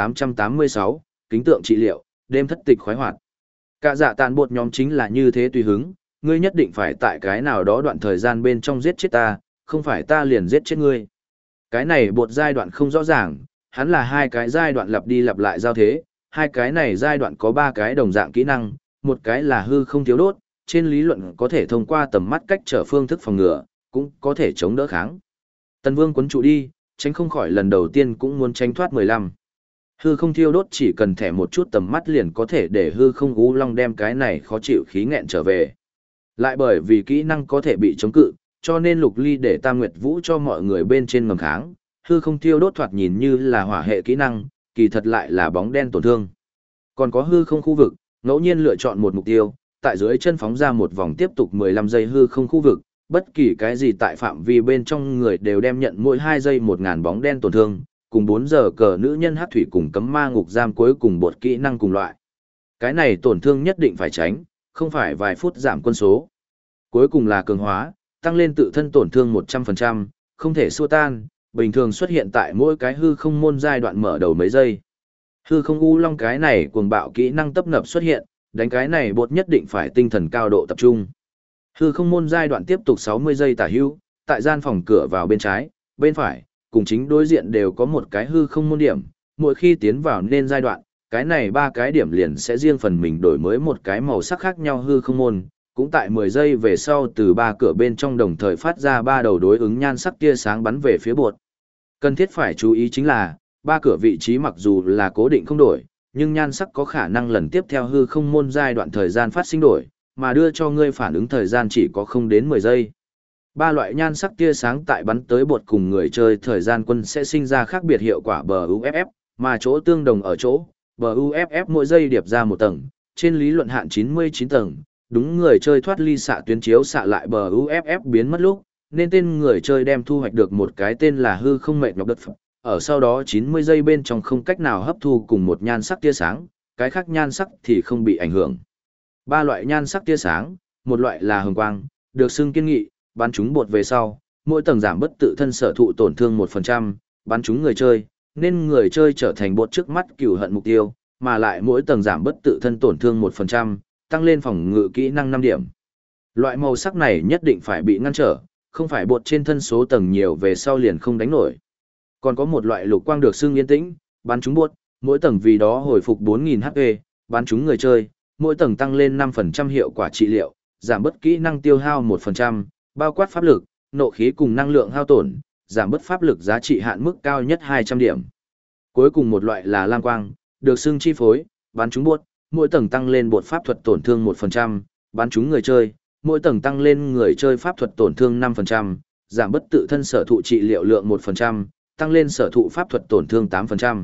1886, kính tượng trị liệu, đêm thất tịch khoái hoạt. Cả dạ tàn bột nhóm chính là như thế tùy hứng, ngươi nhất định phải tại cái nào đó đoạn thời gian bên trong giết chết ta, không phải ta liền giết chết ngươi. Cái này bột giai đoạn không rõ ràng, hắn là 2 cái giai đoạn lặp đi lặp lại giao thế, 2 cái này giai đoạn có 3 cái đồng dạng kỹ năng, một cái là hư không thiếu đốt, trên lý luận có thể thông qua tầm mắt cách trở phương thức phòng ngừa, cũng có thể chống đỡ kháng. Tần Vương quấn trụ đi, tránh không khỏi lần đầu tiên cũng muốn tránh thoát 15. Hư không thiêu đốt chỉ cần thẻ một chút tầm mắt liền có thể để hư không ú long đem cái này khó chịu khí nghẹn trở về. Lại bởi vì kỹ năng có thể bị chống cự, cho nên Lục Ly để Tam Nguyệt Vũ cho mọi người bên trên ngầm kháng, hư không thiêu đốt thoạt nhìn như là hỏa hệ kỹ năng, kỳ thật lại là bóng đen tổn thương. Còn có hư không khu vực, ngẫu nhiên lựa chọn một mục tiêu, tại dưới chân phóng ra một vòng tiếp tục 15 giây hư không khu vực, bất kỳ cái gì tại phạm vi bên trong người đều đem nhận mỗi 2 giây 1000 bóng đen tổn thương, cùng 4 giờ cờ nữ nhân hắc thủy cùng cấm ma ngục giam cuối cùng bột kỹ năng cùng loại. Cái này tổn thương nhất định phải tránh, không phải vài phút giảm quân số. Cuối cùng là cường hóa, tăng lên tự thân tổn thương 100%, không thể xua tan, bình thường xuất hiện tại mỗi cái hư không môn giai đoạn mở đầu mấy giây. Hư không u long cái này cuồng bạo kỹ năng tấp nập xuất hiện, đánh cái này bột nhất định phải tinh thần cao độ tập trung. Hư không môn giai đoạn tiếp tục 60 giây tả hữu, tại gian phòng cửa vào bên trái, bên phải, cùng chính đối diện đều có một cái hư không môn điểm, mỗi khi tiến vào nên giai đoạn, cái này ba cái điểm liền sẽ riêng phần mình đổi mới một cái màu sắc khác nhau hư không môn, cũng tại 10 giây về sau từ ba cửa bên trong đồng thời phát ra ba đầu đối ứng nhan sắc tia sáng bắn về phía bột. Cần thiết phải chú ý chính là, ba cửa vị trí mặc dù là cố định không đổi, nhưng nhan sắc có khả năng lần tiếp theo hư không môn giai đoạn thời gian phát sinh đổi, mà đưa cho ngươi phản ứng thời gian chỉ có không đến 10 giây. Ba loại nhan sắc tia sáng tại bắn tới bột cùng người chơi thời gian quân sẽ sinh ra khác biệt hiệu quả BUFF, mà chỗ tương đồng ở chỗ, BUFF mỗi giây điệp ra một tầng, trên lý luận hạn 99 tầng, đúng người chơi thoát ly xạ tuyến chiếu xạ lại BUFF biến mất lúc, nên tên người chơi đem thu hoạch được một cái tên là hư không mệt nhọc đất phẩm. Ở sau đó 90 giây bên trong không cách nào hấp thu cùng một nhan sắc tia sáng, cái khác nhan sắc thì không bị ảnh hưởng. Ba loại nhan sắc tia sáng, một loại là hồng quang, được xưng kiên nghị, bắn chúng bột về sau, mỗi tầng giảm bất tự thân sở thụ tổn thương 1%, bắn chúng người chơi, nên người chơi trở thành bột trước mắt cửu hận mục tiêu, mà lại mỗi tầng giảm bất tự thân tổn thương 1%, tăng lên phòng ngự kỹ năng 5 điểm. Loại màu sắc này nhất định phải bị ngăn trở, không phải bột trên thân số tầng nhiều về sau liền không đánh nổi. Còn có một loại lục quang được xưng yên tĩnh, bắn chúng bột, mỗi tầng vì đó hồi phục 4000 HP, bắn chúng người chơi, mỗi tầng tăng lên 5% hiệu quả trị liệu, giảm bất kỹ năng tiêu hao 1%, bao quát pháp lực, nộ khí cùng năng lượng hao tổn, giảm bất pháp lực giá trị hạn mức cao nhất 200 điểm. Cuối cùng một loại là lam quang, được xưng chi phối, bắn chúng bột, mỗi tầng tăng lên bột pháp thuật tổn thương 1%, bắn chúng người chơi, mỗi tầng tăng lên người chơi pháp thuật tổn thương 5%, giảm bất tự thân sở thụ trị liệu lượng 1%, tăng lên sở thụ pháp thuật tổn thương 8%.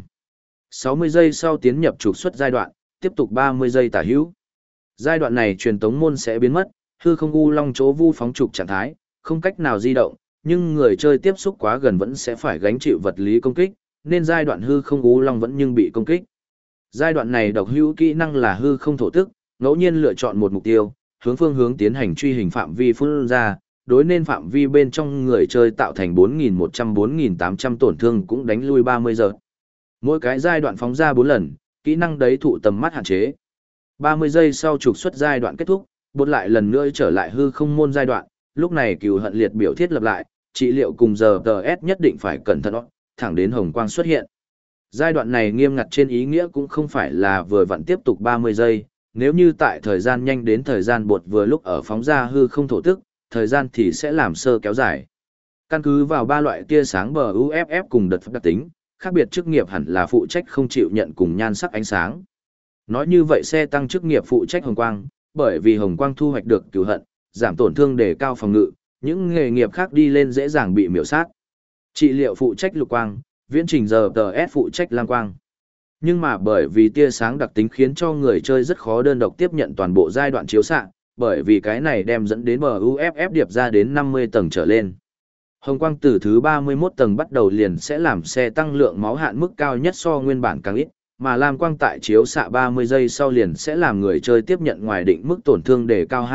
60 giây sau tiến nhập trục xuất giai đoạn, tiếp tục 30 giây tả hữu. Giai đoạn này truyền tống môn sẽ biến mất, hư không u long chỗ vu phóng trục trạng thái, không cách nào di động, nhưng người chơi tiếp xúc quá gần vẫn sẽ phải gánh chịu vật lý công kích, nên giai đoạn hư không u long vẫn nhưng bị công kích. Giai đoạn này độc hữu kỹ năng là hư không thổ tức, ngẫu nhiên lựa chọn một mục tiêu, hướng phương hướng tiến hành truy hình phạm vi phun ra, đối nên phạm vi bên trong người chơi tạo thành 4.100-4.800 tổn thương cũng đánh lui 30 giờ. Mỗi cái giai đoạn phóng ra 4 lần, kỹ năng đấy thụ tầm mắt hạn chế. 30 giây sau trục xuất giai đoạn kết thúc, bột lại lần nữa trở lại hư không môn giai đoạn, lúc này cừu hận liệt biểu thiết lập lại, trị liệu cùng giờ TS nhất định phải cẩn thận, thẳng đến hồng quang xuất hiện. Giai đoạn này nghiêm ngặt trên ý nghĩa cũng không phải là vừa vặn tiếp tục 30 giây, nếu như tại thời gian nhanh đến thời gian bột vừa lúc ở phóng ra hư không thổ tức, thời gian thì sẽ làm sơ kéo dài. Căn cứ vào ba loại tia sáng BUFF cùng đợt đặc tính, khác biệt chức nghiệp hẳn là phụ trách không chịu nhận cùng nhan sắc ánh sáng. Nói như vậy xe tăng chức nghiệp phụ trách hồng quang, bởi vì hồng quang thu hoạch được cửu hận, giảm tổn thương để cao phòng ngự, những nghề nghiệp khác đi lên dễ dàng bị miểu sát. Trị liệu phụ trách lục quang, viễn trình giờ TS phụ trách lam quang. Nhưng mà bởi vì tia sáng đặc tính khiến cho người chơi rất khó đơn độc tiếp nhận toàn bộ giai đoạn chiếu xạ, bởi vì cái này đem dẫn đến BUFF điệp ra đến 50 tầng trở lên. Hồng quang từ thứ 31 tầng bắt đầu liền sẽ làm xe tăng lượng máu hạn mức cao nhất so nguyên bản càng ít, mà lam quang tại chiếu xạ 30 giây sau liền sẽ làm người chơi tiếp nhận ngoài định mức tổn thương đề cao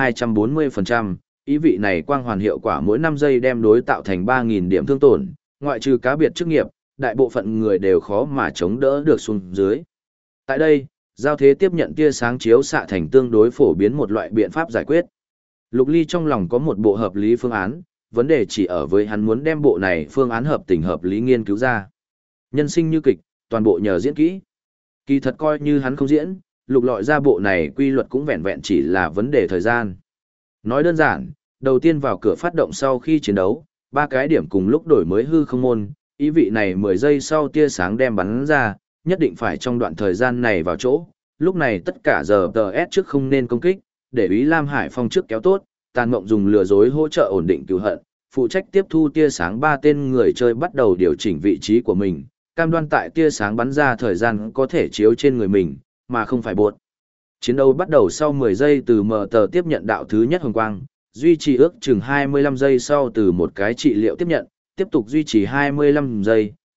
240%, ý vị này quang hoàn hiệu quả mỗi 5 giây đem đối tạo thành 3.000 điểm thương tổn, ngoại trừ cá biệt chức nghiệp, đại bộ phận người đều khó mà chống đỡ được xuống dưới. Tại đây, giao thế tiếp nhận tia sáng chiếu xạ thành tương đối phổ biến một loại biện pháp giải quyết. Lục Ly trong lòng có một bộ hợp lý phương án, vấn đề chỉ ở với hắn muốn đem bộ này phương án hợp tình hợp lý nghiên cứu ra. Nhân sinh như kịch, toàn bộ nhờ diễn kỹ. Kỳ thật coi như hắn không diễn, lục lọi ra bộ này quy luật cũng vẹn vẹn chỉ là vấn đề thời gian. Nói đơn giản, đầu tiên vào cửa phát động sau khi chiến đấu, ba cái điểm cùng lúc đổi mới hư không môn, ý vị này 10 giây sau tia sáng đem bắn ra, nhất định phải trong đoạn thời gian này vào chỗ, lúc này tất cả giờ TS trước không nên công kích, để ý Lam Hải Phong trước kéo tốt, Tàn Mộng dùng lừa dối hỗ trợ ổn định cừu hận, phụ trách tiếp thu tia sáng ba tên người chơi bắt đầu điều chỉnh vị trí của mình, cam đoan tại tia sáng bắn ra thời gian có thể chiếu trên người mình, mà không phải bột. Chiến đấu bắt đầu sau 10 giây từ mở tờ tiếp nhận đạo thứ nhất hồng quang, duy trì ước chừng 25 giây sau từ một cái trị liệu tiếp nhận, tiếp tục duy trì 25 giây,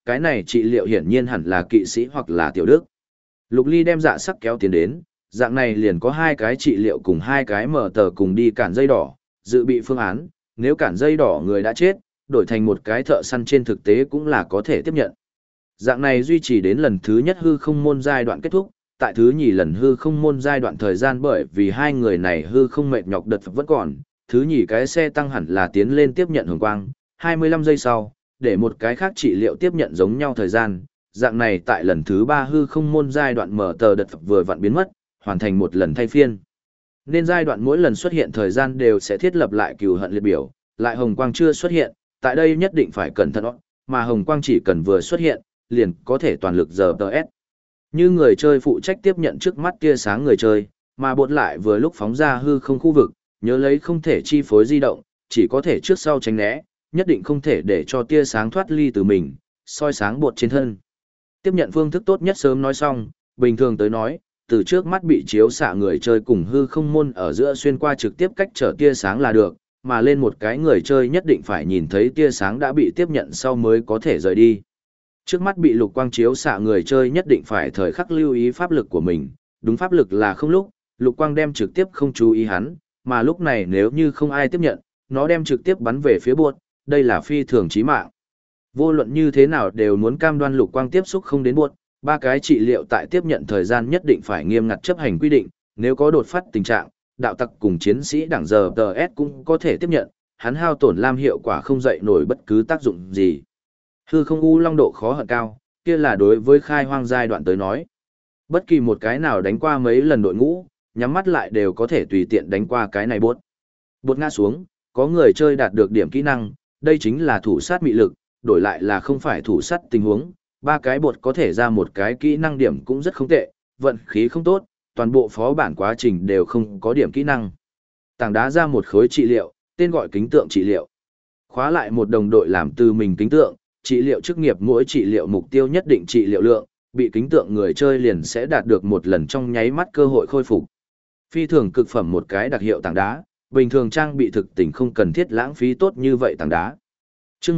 cái này trị liệu hiển nhiên hẳn là kỵ sĩ hoặc là tiểu đức. Lục Ly đem dạ sắc kéo tiến đến, dạng này liền có hai cái trị liệu cùng hai cái mở tờ cùng đi cản dây đỏ, dự bị phương án, nếu cản dây đỏ người đã chết, đổi thành một cái thợ săn trên thực tế cũng là có thể tiếp nhận. Dạng này duy trì đến lần thứ nhất hư không môn giai đoạn kết thúc, tại thứ nhì lần hư không môn giai đoạn thời gian bởi vì hai người này hư không mệt nhọc đợt vẫn còn, thứ nhì cái xe tăng hẳn là tiến lên tiếp nhận hồng quang, 25 giây sau, để một cái khác trị liệu tiếp nhận giống nhau thời gian, dạng này tại lần thứ ba hư không môn giai đoạn mở tờ đợt vừa vặn biến mất, hoàn thành một lần thay phiên. Nên giai đoạn mỗi lần xuất hiện thời gian đều sẽ thiết lập lại cừu hận liệt biểu, lại hồng quang chưa xuất hiện, tại đây nhất định phải cẩn thận, mà hồng quang chỉ cần vừa xuất hiện, liền có thể toàn lực giờ TS. Như người chơi phụ trách tiếp nhận trước mắt tia sáng người chơi, mà bột lại vừa lúc phóng ra hư không khu vực, nhớ lấy không thể chi phối di động, chỉ có thể trước sau tránh né, nhất định không thể để cho tia sáng thoát ly từ mình, soi sáng bột trên thân. Tiếp nhận phương thức tốt nhất sớm nói xong, bình thường tới nói, từ trước mắt bị chiếu xạ người chơi cùng hư không môn ở giữa xuyên qua trực tiếp cách trở tia sáng là được, mà lên một cái người chơi nhất định phải nhìn thấy tia sáng đã bị tiếp nhận sau mới có thể rời đi. Trước mắt bị lục quang chiếu xạ người chơi nhất định phải thời khắc lưu ý pháp lực của mình, đúng pháp lực là không lúc, lục quang đem trực tiếp không chú ý hắn, mà lúc này nếu như không ai tiếp nhận, nó đem trực tiếp bắn về phía buột, đây là phi thường chí mạng. Vô luận như thế nào đều muốn cam đoan lục quang tiếp xúc không đến buột, ba cái trị liệu tại tiếp nhận thời gian nhất định phải nghiêm ngặt chấp hành quy định, nếu có đột phát tình trạng, đạo tặc cùng chiến sĩ đẳng giờ TS cũng có thể tiếp nhận, hắn hao tổn lam hiệu quả không dậy nổi bất cứ tác dụng gì. Hư không u long độ khó hận cao, kia là đối với khai hoang giai đoạn tới nói. Bất kỳ một cái nào đánh qua mấy lần đội ngũ, nhắm mắt lại đều có thể tùy tiện đánh qua cái này bốt. Bốt ngã xuống, có người chơi đạt được điểm kỹ năng, đây chính là thủ sát mị lực, đổi lại là không phải thủ sát tình huống, ba cái bột có thể ra một cái kỹ năng điểm cũng rất không tệ, vận khí không tốt, toàn bộ phó bản quá trình đều không có điểm kỹ năng. Tảng đá ra một khối trị liệu, tên gọi kính tượng trị liệu. Khóa lại một đồng đội làm từ mình kính tượng, trị liệu chức nghiệp mỗi trị liệu mục tiêu nhất định trị liệu lượng, bị kính tượng người chơi liền sẽ đạt được một lần trong nháy mắt cơ hội khôi phục. Phi thường cực phẩm một cái đặc hiệu tảng đá, bình thường trang bị thực tình không cần thiết lãng phí tốt như vậy tảng đá. Chương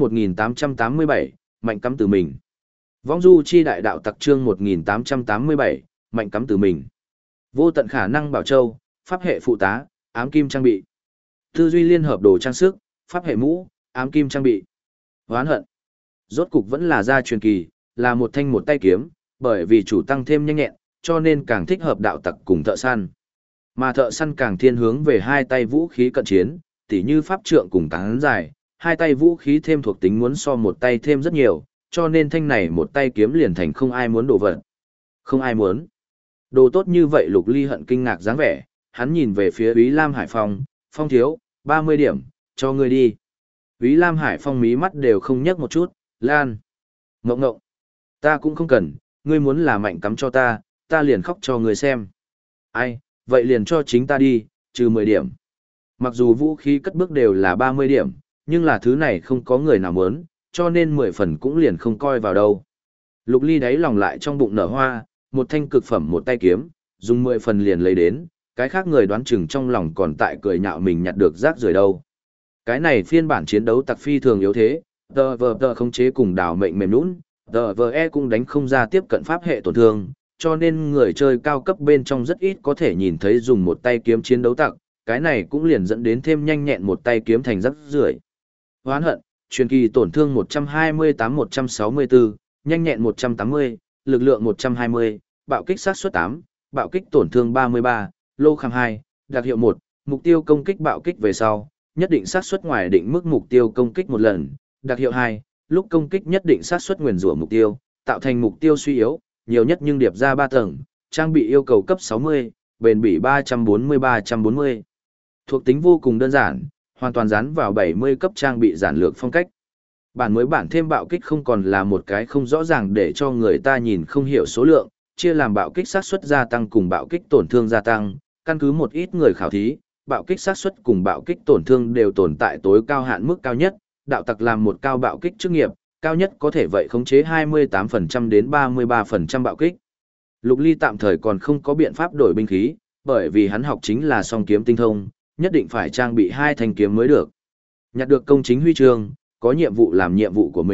1887, mạnh cắm từ mình. Vong du chi đại đạo tặc chương 1887, mạnh cắm từ mình. Vô tận khả năng bảo châu, pháp hệ phụ tá, ám kim trang bị. Tư duy liên hợp đồ trang sức, pháp hệ mũ, ám kim trang bị. Hoán hận. Rốt cục vẫn là gia truyền kỳ, là một thanh một tay kiếm, bởi vì chủ tăng thêm nhanh nhẹn, cho nên càng thích hợp đạo tặc cùng thợ săn. Mà thợ săn càng thiên hướng về hai tay vũ khí cận chiến, tỉ như pháp trượng cùng tán dài, hai tay vũ khí thêm thuộc tính muốn so một tay thêm rất nhiều, cho nên thanh này một tay kiếm liền thành không ai muốn đồ vật. Không ai muốn. Đồ tốt như vậy Lục Ly hận kinh ngạc dáng vẻ, hắn nhìn về phía Úy Lam Hải Phong, Phong thiếu, 30 điểm, cho ngươi đi. Úy Lam Hải Phong mí mắt đều không nhấc một chút, Lan. Ngộng ngộng. Ta cũng không cần, ngươi muốn là mạnh cắm cho ta liền khóc cho ngươi xem. Ai, vậy liền cho chính ta đi, trừ 10 điểm. Mặc dù vũ khí cất bước đều là 30 điểm, nhưng là thứ này không có người nào muốn, cho nên 10 phần cũng liền không coi vào đâu. Lục Ly đáy lòng lại trong bụng nở hoa, một thanh cực phẩm một tay kiếm, dùng 10 phần liền lấy đến, cái khác người đoán chừng trong lòng còn tại cười nhạo mình nhặt được rác rưởi đâu. Cái này phiên bản chiến đấu tặc phi thường yếu thế, tờ khống chế cùng đảo mệnh mềm nũng, tờ cũng đánh không ra tiếp cận pháp hệ tổn thương, cho nên người chơi cao cấp bên trong rất ít có thể nhìn thấy dùng một tay kiếm chiến đấu tặc, cái này cũng liền dẫn đến thêm nhanh nhẹn một tay kiếm thành rác rưởi. Hoán hận, truyền kỳ tổn thương 128-164, nhanh nhẹn 180, lực lượng 120, bạo kích sát suất 8, bạo kích tổn thương 33, lô kham 2, đặc hiệu 1, mục tiêu công kích bạo kích về sau, nhất định sát suất ngoài định mức mục tiêu công kích một lần, đặc hiệu 2, lúc công kích nhất định sát suất nguyền rủa mục tiêu, tạo thành mục tiêu suy yếu, nhiều nhất nhưng điệp ra 3 tầng, trang bị yêu cầu cấp 60, bền bỉ 340-340. Thuộc tính vô cùng đơn giản, hoàn toàn dán vào 70 cấp trang bị giản lược phong cách. Bản mới bản thêm bạo kích không còn là một cái không rõ ràng để cho người ta nhìn không hiểu số lượng, chia làm bạo kích sát suất gia tăng cùng bạo kích tổn thương gia tăng, căn cứ một ít người khảo thí, bạo kích sát suất cùng bạo kích tổn thương đều tồn tại tối cao hạn mức cao nhất, đạo tặc làm một cao bạo kích chức nghiệp, cao nhất có thể vậy khống chế 28% đến 33% bạo kích. Lục Ly tạm thời còn không có biện pháp đổi binh khí, bởi vì hắn học chính là song kiếm tinh thông, nhất định phải trang bị 2 thanh kiếm mới được. Nhặt được công chính huy chương, có nhiệm vụ làm nhiệm vụ của mình,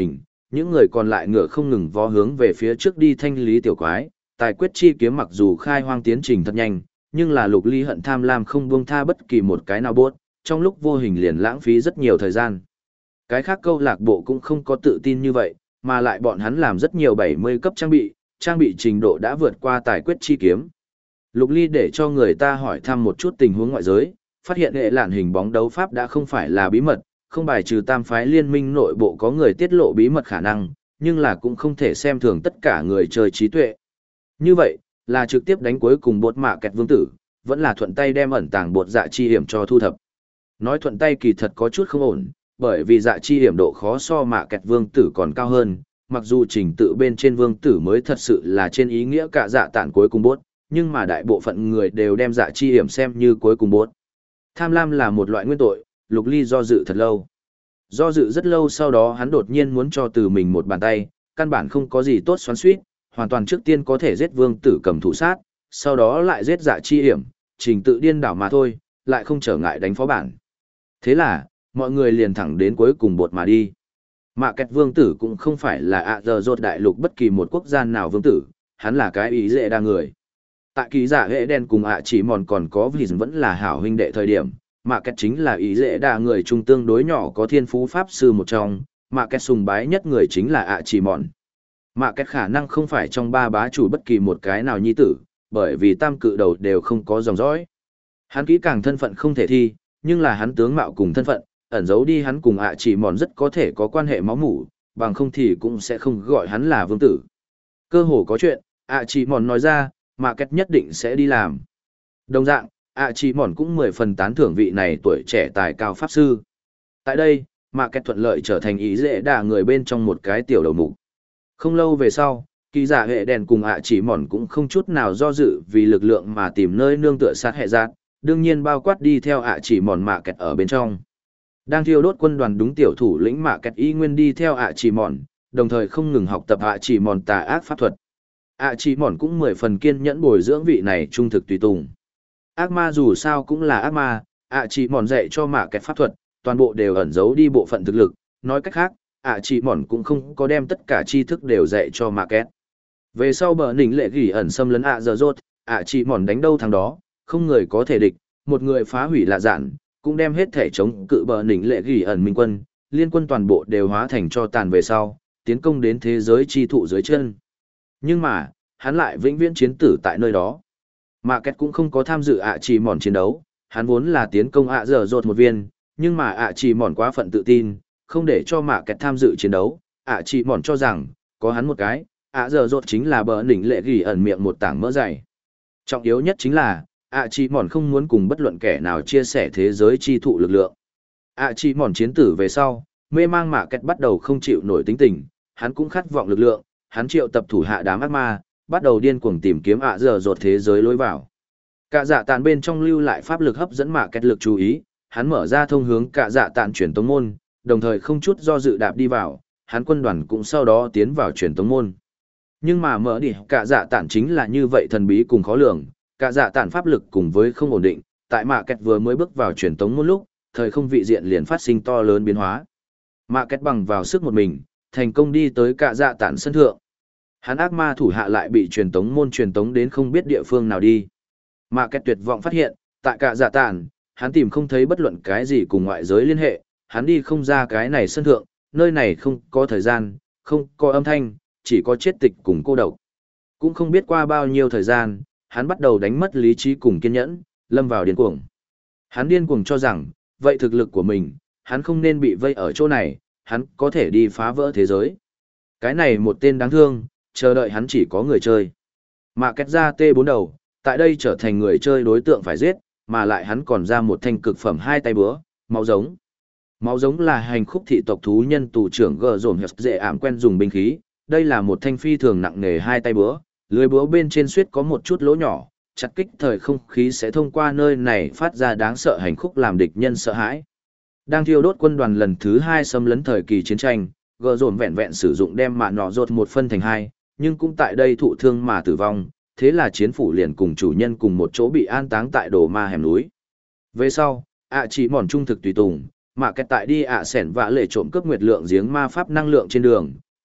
những người còn lại ngựa không ngừng vó hướng về phía trước đi thanh lý tiểu quái, tài quyết chi kiếm mặc dù khai hoang tiến trình thật nhanh, nhưng là Lục Ly hận tham lam không buông tha bất kỳ một cái nào bốt, trong lúc vô hình liền lãng phí rất nhiều thời gian. Cái khác câu lạc bộ cũng không có tự tin như vậy, mà lại bọn hắn làm rất nhiều 70 cấp trang bị trình độ đã vượt qua tài quyết chi kiếm. Lục Ly để cho người ta hỏi thăm một chút tình huống ngoại giới, phát hiện hệ lạn hình bóng đấu pháp đã không phải là bí mật, không bài trừ tam phái liên minh nội bộ có người tiết lộ bí mật khả năng, nhưng là cũng không thể xem thường tất cả người chơi trí tuệ. Như vậy, là trực tiếp đánh cuối cùng bột mạ kẹt vương tử, vẫn là thuận tay đem ẩn tàng bột dạ chi hiểm cho thu thập. Nói thuận tay kỳ thật có chút không ổn, bởi vì dạ chi hiểm độ khó so mạ kẹt vương tử còn cao hơn, mặc dù trình tự bên trên vương tử mới thật sự là trên ý nghĩa cả dạ tản cuối cùng bốt, nhưng mà đại bộ phận người đều đem dạ chi hiểm xem như cuối cùng bốt. Tham lam là một loại nguyên tội, Lục Ly do dự thật lâu. Do dự rất lâu sau đó hắn đột nhiên muốn cho từ mình một bàn tay, căn bản không có gì tốt xoắn xuýt, hoàn toàn trước tiên có thể giết vương tử cầm thủ sát, sau đó lại giết dạ chi hiểm, trình tự điên đảo mà thôi, lại không trở ngại đánh phó bản. Thế là, mọi người liền thẳng đến cuối cùng bột mà đi. Mạ kẹt vương tử cũng không phải là ạ giờ rột đại lục bất kỳ một quốc gia nào vương tử, hắn là cái ý dễ đa người. Tại kỳ giả hệ đen cùng ạ chỉ mòn còn có vì vẫn là hảo huynh đệ thời điểm, mạ kẹt chính là ý dễ đa người trung tương đối nhỏ có thiên phú pháp sư một trong, mạ kẹt sùng bái nhất người chính là ạ chỉ mòn. Mạ kẹt khả năng không phải trong ba bá chủ bất kỳ một cái nào nhi tử, bởi vì tam cự đầu đều không có dòng dõi. Hắn kỹ càng thân phận không thể thi, nhưng là hắn tướng mạo cùng thân phận, ẩn giấu đi hắn cùng ạ chỉ mòn rất có thể có quan hệ máu mủ, bằng không thì cũng sẽ không gọi hắn là vương tử. Cơ hồ có chuyện, ạ chỉ mòn nói ra, mạ kẹt nhất định sẽ đi làm. Đồng dạng, ạ chỉ mòn cũng 10 phần tán thưởng vị này tuổi trẻ tài cao pháp sư. Tại đây, mạ kẹt thuận lợi trở thành ý dễ đà người bên trong một cái tiểu đầu mục. Không lâu về sau, kỳ giả hệ đèn cùng ạ chỉ mòn cũng không chút nào do dự vì lực lượng mà tìm nơi nương tựa sát hệ giác, đương nhiên bao quát đi theo ạ chỉ mòn mạ kẹt ở bên trong. Đang thiêu đốt quân đoàn đúng tiểu thủ lĩnh mạ kẹt y nguyên đi theo ạ chỉ mòn, đồng thời không ngừng học tập ạ chỉ mòn tà ác pháp thuật. ạ chỉ mòn cũng 10 phần kiên nhẫn bồi dưỡng vị này trung thực tùy tùng. Ác ma dù sao cũng là ác ma, ạ chỉ mòn dạy cho mạ kẹt pháp thuật, toàn bộ đều ẩn giấu đi bộ phận thực lực, nói cách khác, ạ chỉ mòn cũng không có đem tất cả tri thức đều dạy cho mạ kẹt. Về sau bờ nỉnh lệ gỉ ẩn xâm lấn ạ giờ rốt, ạ chỉ mòn đánh đâu thằng đó, không người có thể địch, một người phá hủy lạ dạn, cũng đem hết thể chống cự bờ nỉnh lệ gỉ ẩn minh quân, liên quân toàn bộ đều hóa thành cho tàn về sau, tiến công đến thế giới chi thụ dưới chân. Nhưng mà, hắn lại vĩnh viễn chiến tử tại nơi đó. Mạ kẹt cũng không có tham dự ạ chỉ mòn chiến đấu, hắn vốn là tiến công ạ giờ rột một viên, nhưng mà ạ chỉ mòn quá phận tự tin, không để cho mạ kẹt tham dự chiến đấu, ạ chỉ mòn cho rằng, có hắn một cái, ạ giờ rột chính là bờ nỉnh lệ gỉ ẩn miệng một tảng mỡ dày. Trọng yếu nhất chính là, ạ chỉ mòn không muốn cùng bất luận kẻ nào chia sẻ thế giới chi thụ lực lượng. ạ chỉ mòn chiến tử về sau, mê mang mạ kẹt bắt đầu không chịu nổi tính tình, hắn cũng khát vọng lực lượng, hắn triệu tập thủ hạ đám ác ma, bắt đầu điên cuồng tìm kiếm ạ giờ rột thế giới lối vào. Cả dạ tàn bên trong lưu lại pháp lực hấp dẫn mạ kẹt lực chú ý, hắn mở ra thông hướng cả dạ tàn truyền tống môn, đồng thời không chút do dự đạp đi vào, hắn quân đoàn cũng sau đó tiến vào truyền tống môn. Nhưng mà mở đi cả dạ tàn chính là như vậy thần bí cùng khó lường, cả dạ tàn pháp lực cùng với không ổn định, tại mạ kẹt vừa mới bước vào truyền tống môn lúc, thời không vị diện liền phát sinh to lớn biến hóa. Mạ kẹt bằng vào sức một mình, thành công đi tới cả dạ tàn sân thượng. Hắn ác ma thủ hạ lại bị truyền tống môn truyền tống đến không biết địa phương nào đi. Mạ kẹt tuyệt vọng phát hiện, tại cả dạ tàn, hắn tìm không thấy bất luận cái gì cùng ngoại giới liên hệ, hắn đi không ra cái này sân thượng, nơi này không có thời gian, không có âm thanh, chỉ có chết tịch cùng cô độc. Cũng không biết qua bao nhiêu thời gian, hắn bắt đầu đánh mất lý trí cùng kiên nhẫn, lâm vào điên cuồng. Hắn điên cuồng cho rằng, vậy thực lực của mình, hắn không nên bị vây ở chỗ này, hắn có thể đi phá vỡ thế giới. Cái này một tên đáng thương, chờ đợi hắn chỉ có người chơi. Mạ kẹt ra T4 đầu, tại đây trở thành người chơi đối tượng phải giết, mà lại hắn còn ra một thanh cực phẩm hai tay búa, máu giống. Máu giống là hành khúc thị tộc thú nhân tù trưởng gờ dồn hợp dễ ảm quen dùng binh khí, đây là một thanh phi thường nặng nề hai tay búa, lưới búa bên trên suýt có một chút lỗ nhỏ, chặt kích thời không khí sẽ thông qua nơi này phát ra đáng sợ hành khúc làm địch nhân sợ hãi. Đang thiêu đốt quân đoàn lần thứ 2 xâm lấn thời kỳ chiến tranh, gờ dồn vẹn vẹn sử dụng đem mạ nọ rột một phân thành hai, nhưng cũng tại đây thụ thương mà tử vong, thế là chiến phủ liền cùng chủ nhân cùng một chỗ bị an táng tại đồ ma hẻm núi. Về sau, ạ chỉ mòn trung thực tùy tùng, mà kẹt tại đi ạ sẻn vạ lệ trộm cướp nguyệt lượng giếng ma pháp năng lượng trên đường,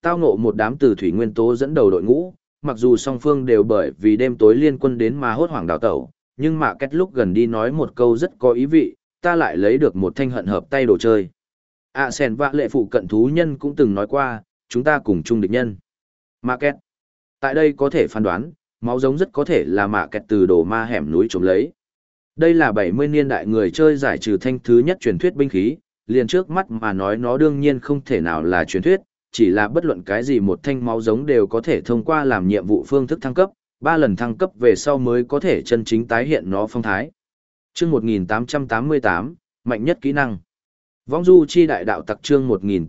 tao ngộ một đám từ thủy nguyên tố dẫn đầu đội ngũ, mặc dù song phương đều bởi vì đêm tối liên quân đến mà hốt hoảng đào tẩu, nhưng mà kết lúc gần đi nói một câu rất có ý vị, ta lại lấy được một thanh hận hợp tay đồ chơi. Sen vạ lệ phụ cận thú nhân cũng từng nói qua, chúng ta cùng chung địch nhân. Mạ kết. Tại đây có thể phán đoán, máu giống rất có thể là mạ kết từ đồ ma hẻm núi trộm lấy. Đây là 70 niên đại người chơi giải trừ thanh thứ nhất truyền thuyết binh khí, liền trước mắt mà nói nó đương nhiên không thể nào là truyền thuyết, chỉ là bất luận cái gì một thanh máu giống đều có thể thông qua làm nhiệm vụ phương thức thăng cấp, 3 lần thăng cấp về sau mới có thể chân chính tái hiện nó phong thái. Chương 1888, mạnh nhất kỹ năng. Vong du chi đại đạo tặc chương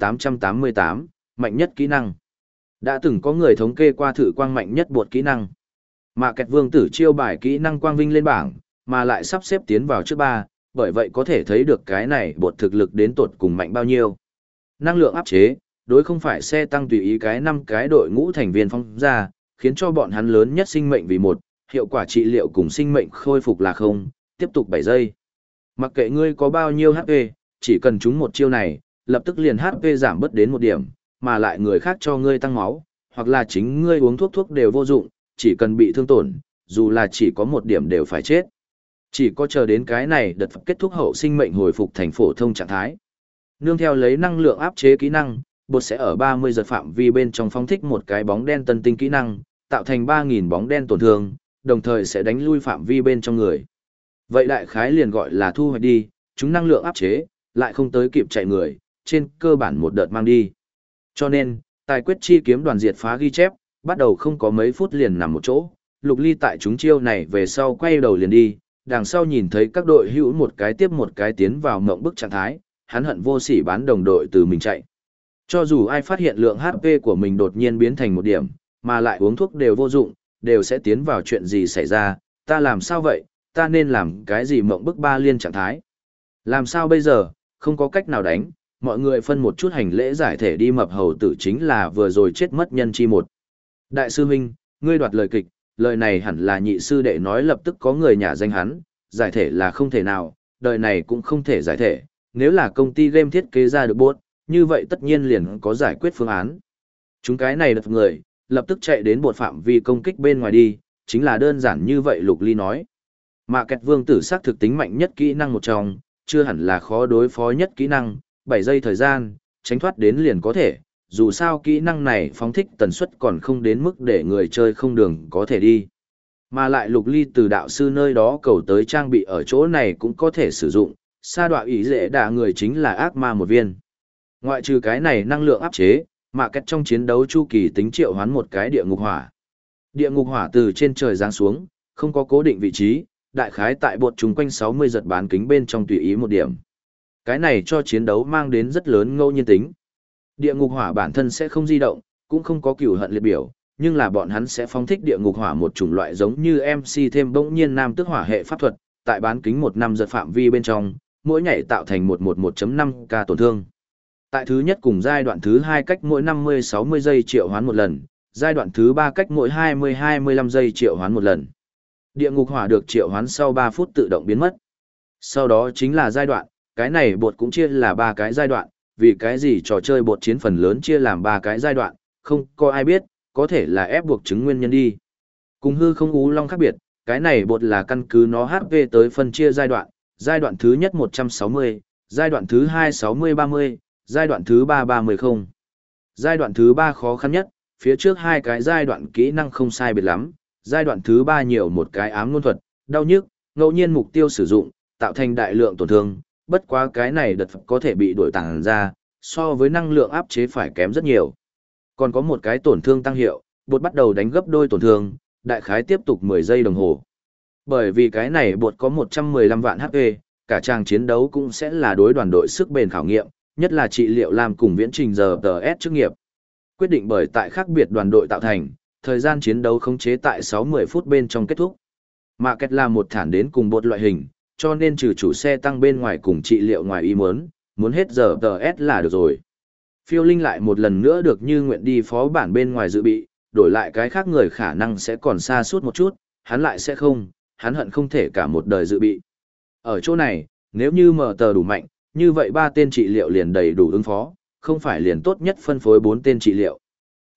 1888, mạnh nhất kỹ năng. Đã từng có người thống kê qua thử quang mạnh nhất bột kỹ năng. Mạ kẹt vương tử chiêu bài kỹ năng quang vinh lên bảng, mà lại sắp xếp tiến vào trước 3, bởi vậy có thể thấy được cái này bột thực lực đến tột cùng mạnh bao nhiêu. Năng lượng áp chế, đối không phải xe tăng tùy ý cái 5 cái đội ngũ thành viên phong ra, khiến cho bọn hắn lớn nhất sinh mệnh vì 1, hiệu quả trị liệu cùng sinh mệnh khôi phục là 0, tiếp tục 7 giây. Mặc kệ ngươi có bao nhiêu HP, chỉ cần trúng một chiêu này, lập tức liền HP giảm bớt đến 1 điểm, mà lại người khác cho ngươi tăng máu, hoặc là chính ngươi uống thuốc đều vô dụng, chỉ cần bị thương tổn, dù là chỉ có 1 điểm đều phải chết. Chỉ có chờ đến cái này đợt kết thúc hậu sinh mệnh hồi phục thành phổ thông trạng thái. Nương theo lấy năng lượng áp chế kỹ năng, bột sẽ ở 30 giật phạm vi bên trong phóng thích một cái bóng đen tân tinh kỹ năng, tạo thành 3.000 bóng đen tổn thương, đồng thời sẽ đánh lui phạm vi bên trong người. Vậy đại khái liền gọi là thu hoạch đi, chúng năng lượng áp chế, lại không tới kịp chạy người, trên cơ bản một đợt mang đi. Cho nên, tài quyết chi kiếm đoàn diệt phá ghi chép, bắt đầu không có mấy phút liền nằm một chỗ, Lục Ly tại chúng chiêu này về sau quay đầu liền đi, đằng sau nhìn thấy các đội hữu một cái tiếp một cái tiến vào mộng bức trạng thái, hắn hận vô sỉ bán đồng đội từ mình chạy. Cho dù ai phát hiện lượng HP của mình đột nhiên biến thành 1 điểm, mà lại uống thuốc đều vô dụng, đều sẽ tiến vào chuyện gì xảy ra, ta làm sao vậy, ta nên làm cái gì mộng bức 3 liên trạng thái. Làm sao bây giờ, không có cách nào đánh, mọi người phân một chút hành lễ giải thể đi mập hầu tử chính là vừa rồi chết mất nhân chi 1. Đại sư huynh, ngươi đoạt lời kịch, lời này hẳn là nhị sư đệ nói lập tức có người nhà danh hắn, giải thể là không thể nào, đời này cũng không thể giải thể, nếu là công ty game thiết kế ra được bot, như vậy tất nhiên liền có giải quyết phương án. Chúng cái này đập người, lập tức chạy đến bột phạm vi công kích bên ngoài đi, chính là đơn giản như vậy Lục Ly nói. Mạ kẹt vương tử xác thực tính mạnh nhất kỹ năng một trong, chưa hẳn là khó đối phó nhất kỹ năng, 7 giây thời gian, tránh thoát đến liền có thể, dù sao kỹ năng này phóng thích tần suất còn không đến mức để người chơi không đường có thể đi. Mà lại Lục Ly từ đạo sư nơi đó cầu tới trang bị ở chỗ này cũng có thể sử dụng, sa đọa ý dễ đả người chính là ác ma một viên. Ngoại trừ cái này năng lượng áp chế, Mạ kẹt trong chiến đấu chu kỳ tính triệu hoán một cái địa ngục hỏa. Địa ngục hỏa từ trên trời giáng xuống, không có cố định vị trí, đại khái tại bột chúng quanh 60 giật bán kính bên trong tùy ý 1 điểm. Cái này cho chiến đấu mang đến rất lớn ngẫu nhiên tính. Địa ngục hỏa bản thân sẽ không di động, cũng không có cửu hận liệt biểu, nhưng là bọn hắn sẽ phóng thích địa ngục hỏa một chủng loại giống như MC thêm bỗng nhiên nam tức hỏa hệ pháp thuật, tại bán kính 1 năm giật phạm vi bên trong, mỗi nhảy tạo thành 111.5k tổn thương. Tại thứ nhất cùng giai đoạn thứ 2 cách mỗi 50-60 giây triệu hoán một lần, giai đoạn thứ 3 cách mỗi 20-25 giây triệu hoán một lần. Địa ngục hỏa được triệu hoán sau 3 phút tự động biến mất. Sau đó chính là giai đoạn, cái này bột cũng chia là 3 cái giai đoạn, vì cái gì trò chơi bột chiến phần lớn chia làm 3 cái giai đoạn, không có ai biết, có thể là ép buộc chứng nguyên nhân đi. Cùng hư không ú long khác biệt, cái này bột là căn cứ nó HP tới phân chia giai đoạn thứ nhất 160, giai đoạn thứ 2 60-30, giai đoạn thứ 3 30-0. Giai đoạn thứ 3 khó khăn nhất, phía trước 2 cái giai đoạn kỹ năng không sai biệt lắm, giai đoạn thứ 3 nhiều một cái ám ngôn thuật, đau nhức, ngẫu nhiên mục tiêu sử dụng, tạo thành đại lượng tổn thương, bất quá cái này đợt có thể bị đổi tàng ra, so với năng lượng áp chế phải kém rất nhiều. Còn có một cái tổn thương tăng hiệu, bột bắt đầu đánh gấp đôi tổn thương, đại khái tiếp tục 10 giây đồng hồ. Bởi vì cái này bột có 115 vạn HP, cả trang chiến đấu cũng sẽ là đối đoàn đội sức bền khảo nghiệm, nhất là trị liệu làm cùng viễn trình giờ TS chức nghiệp. Quyết định bởi tại khác biệt đoàn đội tạo thành, thời gian chiến đấu khống chế tại 60 phút bên trong kết thúc. Mạ kẹt là một thản đến cùng bột loại hình, cho nên trừ chủ xe tăng bên ngoài cùng trị liệu ngoài ý muốn hết giờ TS là được rồi. Phiêu Linh lại một lần nữa được như nguyện đi phó bản bên ngoài dự bị, đổi lại cái khác người khả năng sẽ còn xa suốt một chút, hắn lại sẽ không, hắn hận không thể cả một đời dự bị. Ở chỗ này, nếu như mở tờ đủ mạnh, như vậy 3 tên trị liệu liền đầy đủ ứng phó, không phải liền tốt nhất phân phối 4 tên trị liệu.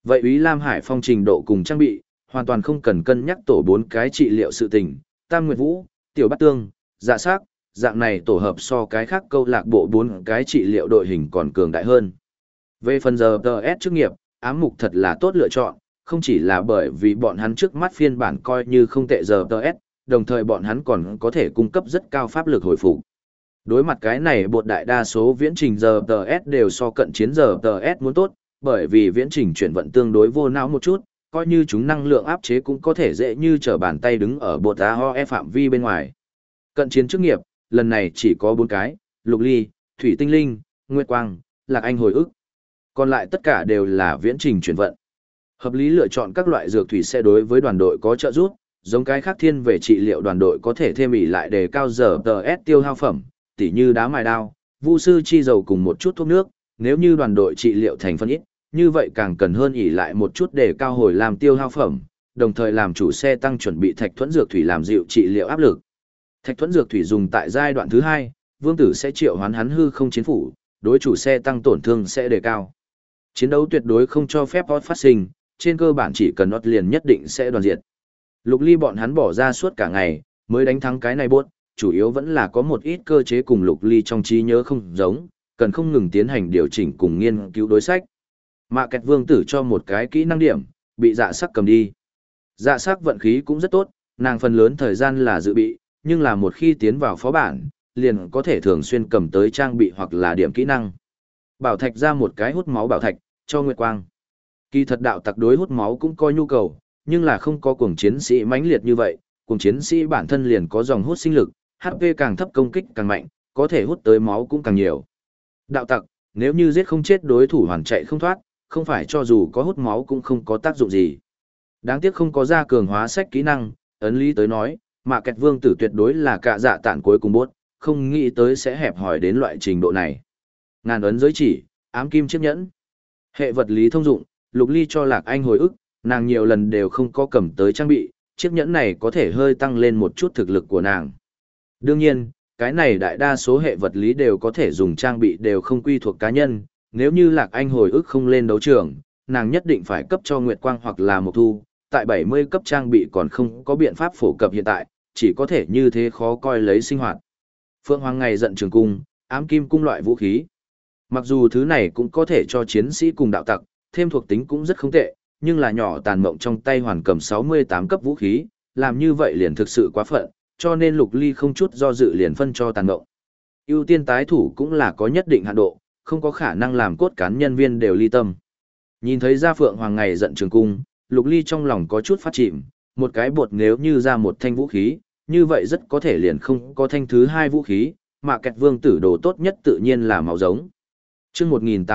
Vậy Úy Lam Hải Phong trình độ cùng trang bị, hoàn toàn không cần cân nhắc tổ 4 cái trị liệu sự tình, Tam Nguyệt Vũ, Tiểu Bát Tương, Dạ Sắc, dạng này tổ hợp so cái khác câu lạc bộ 4 cái trị liệu đội hình còn cường đại hơn. Về phần giờ TS chức nghiệp, ám mục thật là tốt lựa chọn, không chỉ là bởi vì bọn hắn trước mắt phiên bản coi như không tệ giờ TS, đồng thời bọn hắn còn có thể cung cấp rất cao pháp lực hồi phục. Đối mặt cái này bột đại đa số viễn trình giờ TS đều so cận chiến giờ TS muốn tốt, bởi vì viễn trình chuyển vận tương đối vô não một chút, coi như chúng năng lượng áp chế cũng có thể dễ như trở bàn tay đứng ở bột AOE phạm vi bên ngoài. Cận chiến chức nghiệp, lần này chỉ có 4 cái, Lục Ly, Thủy Tinh Linh, Nguyệt Quang, Lạc Anh hồi ức. Còn lại tất cả đều là viễn trình chuyển vận. Hợp lý lựa chọn các loại dược thủy sẽ đối với đoàn đội có trợ giúp, giống cái khác thiên về trị liệu đoàn đội có thể thêm ỷ lại đề cao giờ TS tiêu hao phẩm, tỉ như đá mài đao, vu sư chi dầu cùng một chút thuốc nước, nếu như đoàn đội trị liệu thành phân ít, như vậy càng cần hơn ỷ lại một chút để cao hồi làm tiêu hao phẩm, đồng thời làm chủ xe tăng chuẩn bị thạch thuẫn dược thủy làm dịu trị liệu áp lực. Thạch thuẫn dược thủy dùng tại giai đoạn thứ 2, vương tử sẽ triệu hoán hắn hư không chiến phủ, đối chủ xe tăng tổn thương sẽ đề cao. Chiến đấu tuyệt đối không cho phép bot phát sinh, trên cơ bản chỉ cần bot liền nhất định sẽ đoàn diệt. Lục Ly bọn hắn bỏ ra suốt cả ngày, mới đánh thắng cái này bot, chủ yếu vẫn là có một ít cơ chế cùng Lục Ly trong trí nhớ không giống, cần không ngừng tiến hành điều chỉnh cùng nghiên cứu đối sách. Mạ Kẹt vương tử cho một cái kỹ năng điểm, bị Dạ Sắc cầm đi. Dạ Sắc vận khí cũng rất tốt, nàng phần lớn thời gian là dự bị, nhưng là một khi tiến vào phó bản, liền có thể thường xuyên cầm tới trang bị hoặc là điểm kỹ năng. Bảo thạch ra một cái hút máu bảo thạch, cho Nguyệt Quang. Kỳ thật đạo tặc đối hút máu cũng có nhu cầu, nhưng là không có cuồng chiến sĩ mãnh liệt như vậy, cuồng chiến sĩ bản thân liền có dòng hút sinh lực, HP càng thấp công kích càng mạnh, có thể hút tới máu cũng càng nhiều. Đạo tặc, nếu như giết không chết đối thủ hoàn chạy không thoát, không phải cho dù có hút máu cũng không có tác dụng gì. Đáng tiếc không có ra cường hóa sách kỹ năng, ấn lý tới nói, Mạ Kẹt vương tử tuyệt đối là cả dạ tản cuối cùng bốt, không nghĩ tới sẽ hẹp hỏi đến loại trình độ này. Ngàn ấn giới chỉ, ám kim chiếc nhẫn. Hệ vật lý thông dụng, Lục Ly cho Lạc Anh hồi ức, nàng nhiều lần đều không có cầm tới trang bị, chiếc nhẫn này có thể hơi tăng lên một chút thực lực của nàng. Đương nhiên, cái này đại đa số hệ vật lý đều có thể dùng trang bị đều không quy thuộc cá nhân, nếu như Lạc Anh hồi ức không lên đấu trường, nàng nhất định phải cấp cho Nguyệt Quang hoặc là Mộc Thu, tại 70 cấp trang bị còn không có biện pháp phổ cập hiện tại, chỉ có thể như thế khó coi lấy sinh hoạt. Phượng Hoàng ngày giận trường cung, ám kim cung loại vũ khí. Mặc dù thứ này cũng có thể cho chiến sĩ cùng đạo tặc, thêm thuộc tính cũng rất không tệ, nhưng là nhỏ tàn mộng trong tay hoàn cầm 68 cấp vũ khí, làm như vậy liền thực sự quá phận, cho nên Lục Ly không chút do dự liền phân cho tàn mộng. Ưu tiên tái thủ cũng là có nhất định hạn độ, không có khả năng làm cốt cán nhân viên đều ly tâm. Nhìn thấy ra Phượng Hoàng ngày giận trường cung, Lục Ly trong lòng có chút phát chìm, một cái bột nếu như ra một thanh vũ khí, như vậy rất có thể liền không có thanh thứ 2 vũ khí, Mạ Kẹt vương tử đồ tốt nhất tự nhiên là máu giống. Chương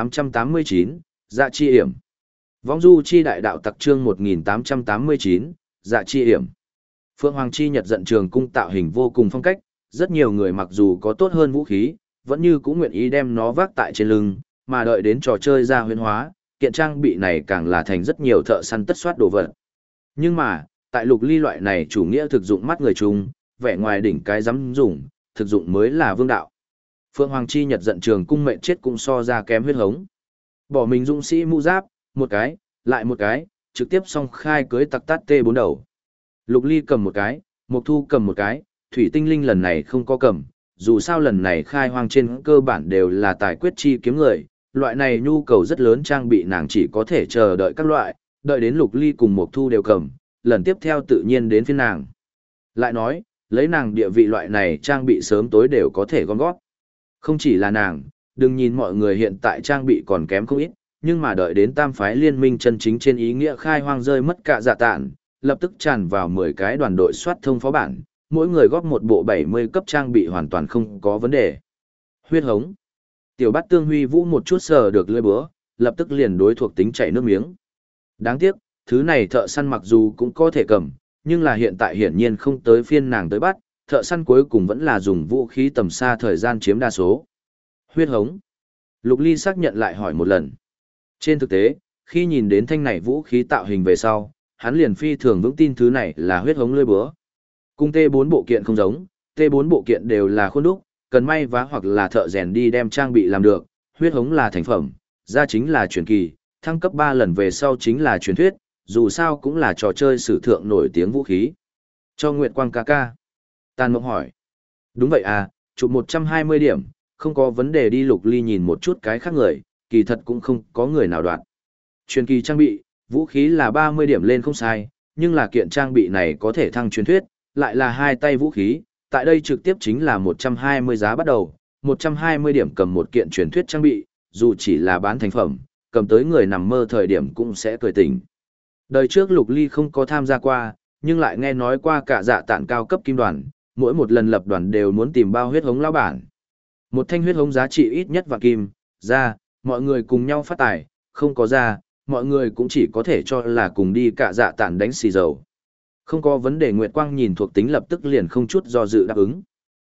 1889, Dạ chi hiểm. Vong du chi đại đạo tặc chương 1889, Dạ chi hiểm. Phượng Hoàng chi nhật giận trường cung tạo hình vô cùng phong cách, rất nhiều người mặc dù có tốt hơn vũ khí, vẫn như cũng nguyện ý đem nó vác tại trên lưng, mà đợi đến trò chơi ra huyễn hóa, kiện trang bị này càng là thành rất nhiều thợ săn tất soát đồ vật. Nhưng mà, tại Lục Ly loại này chủ nghĩa thực dụng mắt người chung, vẻ ngoài đỉnh cái dám dùng, thực dụng mới là vương đạo. Phượng Hoàng chi nhật giận trường cung mệnh chết cũng so ra kém huyết hống. Bỏ mình dũng sĩ mũ giáp, một cái, lại một cái, trực tiếp song khai cưới tặc tát T4 đầu. Lục Ly cầm một cái, Mộc Thu cầm một cái, Thủy Tinh Linh lần này không có cầm, dù sao lần này khai hoang trên cơ bản đều là tài quyết chi kiếm người, loại này nhu cầu rất lớn trang bị nàng chỉ có thể chờ đợi các loại, đợi đến Lục Ly cùng Mộc Thu đều cầm, lần tiếp theo tự nhiên đến phiên nàng. Lại nói, lấy nàng địa vị loại này trang bị sớm tối đều có thể gom gót. Không chỉ là nàng, đừng nhìn mọi người hiện tại trang bị còn kém không ít, nhưng mà đợi đến tam phái liên minh chân chính trên ý nghĩa khai hoang rơi mất cả dạ tạn, lập tức tràn vào 10 cái đoàn đội soát thông phó bản, mỗi người góp một bộ 70 cấp trang bị hoàn toàn không có vấn đề. Huyết hống. Tiểu Bát Tương huy vũ một chút sờ được lưỡi búa, lập tức liền đối thuộc tính chảy nước miếng. Đáng tiếc, thứ này thợ săn mặc dù cũng có thể cầm, nhưng là hiện tại hiển nhiên không tới phiên nàng tới bắt, thợ săn cuối cùng vẫn là dùng vũ khí tầm xa thời gian chiếm đa số. Huyết hống. Lục Ly xác nhận lại hỏi một lần. Trên thực tế, khi nhìn đến thanh này vũ khí tạo hình về sau, hắn liền phi thường vững tin thứ này là huyết hống lưỡi búa. Cùng T4 bộ kiện không giống, T4 bộ kiện đều là khuôn đúc, cần may vá hoặc là thợ rèn đi đem trang bị làm được, huyết hống là thành phẩm, ra chính là truyền kỳ, thăng cấp 3 lần về sau chính là truyền thuyết, dù sao cũng là trò chơi sử thượng nổi tiếng vũ khí. Cho Nguyệt Quang ca ca. Tàn Mộng hỏi. Đúng vậy à, chụp 120 điểm, không có vấn đề đi. Lục Ly nhìn một chút cái khác người, kỳ thật cũng không có người nào đoạt. Truyền kỳ trang bị, vũ khí là 30 điểm lên không sai, nhưng là kiện trang bị này có thể thăng truyền thuyết, lại là hai tay vũ khí, tại đây trực tiếp chính là 120 giá bắt đầu, 120 điểm cầm một kiện truyền thuyết trang bị, dù chỉ là bán thành phẩm, cầm tới người nằm mơ thời điểm cũng sẽ cười tỉnh. Đời trước Lục Ly không có tham gia qua, nhưng lại nghe nói qua cả dạ tản cao cấp kim đoàn, mỗi một lần lập đoàn đều muốn tìm bao huyết hống lão bản. Một thanh huyết hống giá trị ít nhất vạn kim, ra, mọi người cùng nhau phát tài, không có ra, mọi người cũng chỉ có thể cho là cùng đi cả dạ tản đánh xì dầu. Không có vấn đề. Nguyệt Quang nhìn thuộc tính lập tức liền không chút do dự đáp ứng.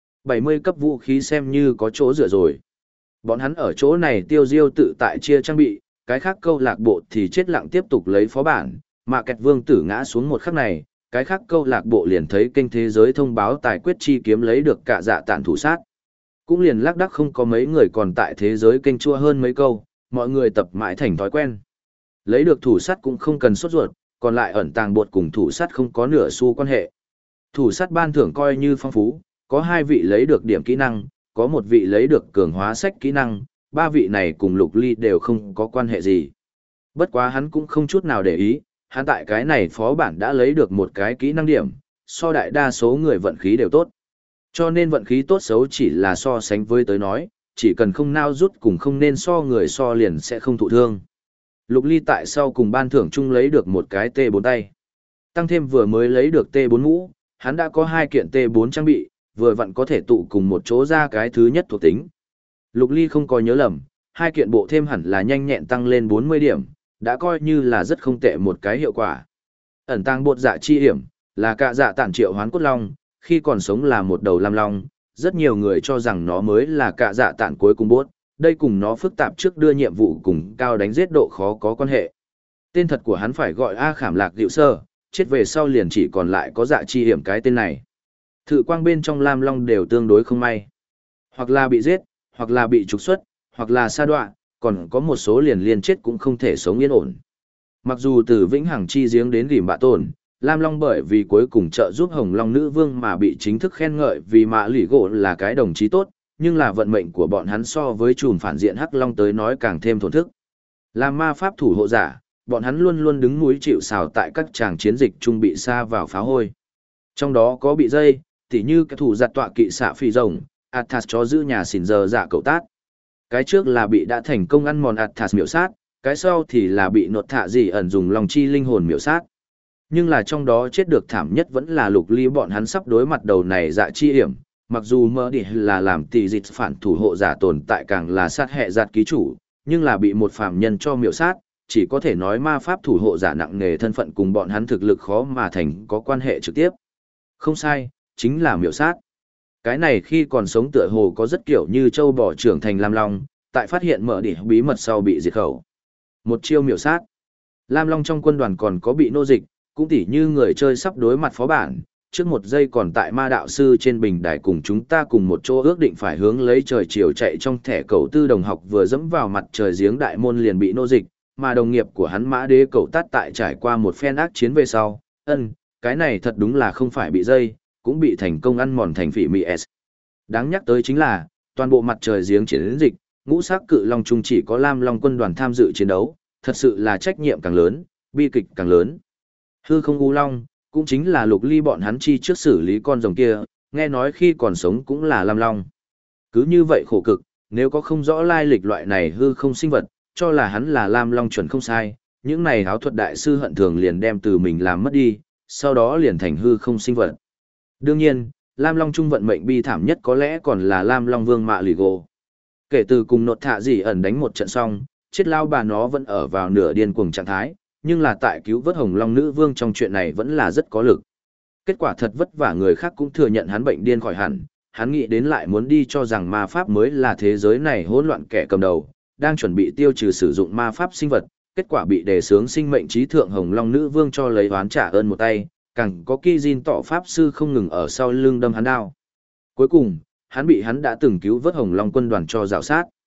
70 cấp vũ khí xem như có chỗ dựa rồi. Bọn hắn ở chỗ này tiêu diêu tự tại chia trang bị, cái khác câu lạc bộ thì chết lặng tiếp tục lấy phó bản, mà kẹt vương tử ngã xuống một khắc này, cái khác câu lạc bộ liền thấy kênh thế giới thông báo tài quyết chi kiếm lấy được cả dạ tản thủ sát. Cũng liền lác đác không có mấy người còn tại thế giới kênh chua hơn mấy câu, mọi người tập mãi thành thói quen. Lấy được thủ sắt cũng không cần sốt ruột, còn lại ẩn tàng bột cùng thủ sắt không có nửa xu quan hệ. Thủ sắt ban thưởng coi như phong phú, có 2 vị lấy được điểm kỹ năng, có 1 vị lấy được cường hóa sách kỹ năng, 3 vị này cùng Lục Ly đều không có quan hệ gì. Bất quá hắn cũng không chút nào để ý, hắn tại cái này phó bản đã lấy được một cái kỹ năng điểm, so đại đa số người vận khí đều tốt. Cho nên vận khí tốt xấu chỉ là so sánh với tới nói, chỉ cần không nao rút cùng không nên so người so liền sẽ không thụ thương. Lục Ly tại sau cùng ban thưởng chung lấy được một cái T4 tay. Tăng thêm vừa mới lấy được T4 mũ, hắn đã có 2 kiện T4 trang bị, vừa vặn có thể tụ cùng một chỗ ra cái thứ nhất thuộc tính. Lục Ly không có nhớ lầm, 2 kiện bộ thêm hẳn là nhanh nhẹn tăng lên 40 điểm, đã coi như là rất không tệ một cái hiệu quả. Ẩn tăng bột dạ chi hiểm, là cả dạ tản triệu hoán cốt long, khi còn sống là một đầu lam long, rất nhiều người cho rằng nó mới là cả dạ tản cuối cùng bốt, đây cùng nó phức tạp trước đưa nhiệm vụ cùng cao đánh giết độ khó có quan hệ. Tên thật của hắn phải gọi A Khảm Lạc Diệu Sơ, chết về sau liền chỉ còn lại có dạ chi hiểm cái tên này. Thự quang bên trong lam long đều tương đối không may. Hoặc là bị giết, hoặc là bị trục xuất, hoặc là sa đọa, còn có một số liền chết cũng không thể sống yên ổn. Mặc dù từ vĩnh hằng chi giếng đến rìm bạ tổn, lam long bởi vì cuối cùng trợ giúp hồng long nữ vương mà bị chính thức khen ngợi vì mạ lỷ gỗ là cái đồng chí tốt, nhưng là vận mệnh của bọn hắn so với chùm phản diện hắc long tới nói càng thêm thổn thức. Làm ma pháp thủ hộ giả, bọn hắn luôn luôn đứng núi chịu sào tại các tràng chiến dịch trung bị sa vào phá hôi. Trong đó có bị dây, tỉ như cái thủ giặt tọa kỵ xạ phi rồng, Athas cho giữ nhà xỉn giờ dạ cậu tát. Cái trước là bị đã thành công ăn mòn Athas miểu sát, cái sau thì là bị nột thạ gì ẩn dùng lòng chi linh hồn miểu sát. Nhưng là trong đó chết được thảm nhất vẫn là Lục Ly bọn hắn sắp đối mặt đầu này dạ chi hiểm, mặc dù mơ đi là làm tỷ dịch phản thủ hộ giả tồn tại càng là sát hệ giạt ký chủ, nhưng là bị một phàm nhân cho miểu sát, chỉ có thể nói ma pháp thủ hộ giả nặng nề thân phận cùng bọn hắn thực lực khó mà thành có quan hệ trực tiếp. Không sai, chính là miểu sát. Cái này khi còn sống tựa hồ có rất kiểu như châu bò trưởng thành Lam Long, tại phát hiện mở đỉ bí mật sau bị diệt khẩu. Một chiêu miểu sát. Lam Long trong quân đoàn còn có bị nô dịch, cũng tỉ như người chơi sắp đối mặt phó bản, trước một giây còn tại ma đạo sư trên bình đài cùng chúng ta cùng một chỗ ước định phải hướng lấy trời chiều chạy trong thẻ cầu tư đồng học vừa dẫm vào mặt trời giếng đại môn liền bị nô dịch, mà đồng nghiệp của hắn mã đế cầu tát tại trải qua một phen ác chiến về sau, cái này thật đúng là không phải bị dây, cũng bị thành công ăn mòn thành phỉ mị S. Đáng nhắc tới chính là, toàn bộ mặt trời giếng chiến dịch, ngũ sắc cự long trung chỉ có Lam Long quân đoàn tham dự chiến đấu, thật sự là trách nhiệm càng lớn, bi kịch càng lớn. Hư không u long, cũng chính là Lục Ly bọn hắn chi trước xử lý con rồng kia, nghe nói khi còn sống cũng là Lam Long. Cứ như vậy khổ cực, nếu có không rõ lai lịch loại này hư không sinh vật, cho là hắn là Lam Long chuẩn không sai, những này áo thuật đại sư hận thường liền đem từ mình làm mất đi, sau đó liền thành hư không sinh vật. Đương nhiên, Lam Long trung vận mệnh bi thảm nhất có lẽ còn là Lam Long vương Mạ Lì Gồ. Kể từ cùng nột thạ gì ẩn đánh một trận xong, chết lao bà nó vẫn ở vào nửa điên cuồng trạng thái, nhưng là tại cứu vớt Hồng Long nữ vương trong chuyện này vẫn là rất có lực. Kết quả thật vất vả người khác cũng thừa nhận hắn bệnh điên khỏi hẳn, hắn nghĩ đến lại muốn đi cho rằng ma pháp mới là thế giới này hỗn loạn kẻ cầm đầu, đang chuẩn bị tiêu trừ sử dụng ma pháp sinh vật, kết quả bị đề xướng sinh mệnh trí thượng Hồng Long nữ vương cho lấy oán trả ơn một tay, càng có Ki Jin tọ pháp sư không ngừng ở sau lưng đâm hắn đao. Cuối cùng, hắn bị hắn đã từng cứu vớt Hồng Long quân đoàn cho rào sát.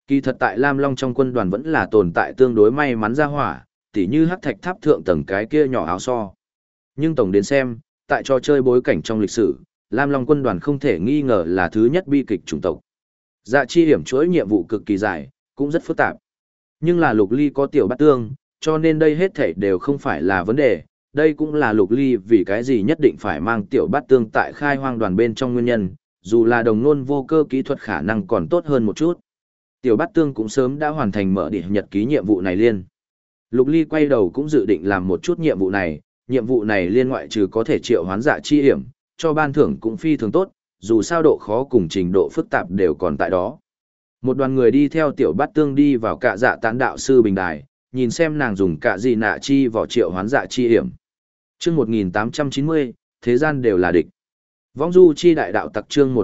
Kỳ thật tại Lam Long trong quân đoàn vẫn là tồn tại tương đối may mắn ra hỏa, tỉ như hắc thạch tháp thượng tầng cái kia nhỏ áo so. Nhưng tổng đến xem, tại trò chơi bối cảnh trong lịch sử, Lam Long quân đoàn không thể nghi ngờ là thứ nhất bi kịch chủng tộc. Dạ chi hiểm chuỗi nhiệm vụ cực kỳ dài, cũng rất phức tạp. Nhưng là Lục Ly có tiểu bát tương, cho nên đây hết thảy đều không phải là vấn đề. Đây cũng là Lục Ly vì cái gì nhất định phải mang tiểu bát tương tại khai hoang đoàn bên trong nguyên nhân, dù là đồng nôn vô cơ kỹ thuật khả năng còn tốt hơn một chút. Tiểu bát tương cũng sớm đã hoàn thành mở địa nhật ký nhiệm vụ này liên. Lục Ly quay đầu cũng dự định làm một chút nhiệm vụ này liên ngoại trừ có thể triệu hoán dạ chi hiểm, cho ban thưởng cũng phi thường tốt, dù sao độ khó cùng trình độ phức tạp đều còn tại đó. Một đoàn người đi theo tiểu bát tương đi vào cạ dạ tán đạo sư bình đài, nhìn xem nàng dùng cạ gì nạ chi vào triệu hoán dạ chi hiểm. Chương 1890, thế gian đều là địch. Vong du chi đại đạo tặc chương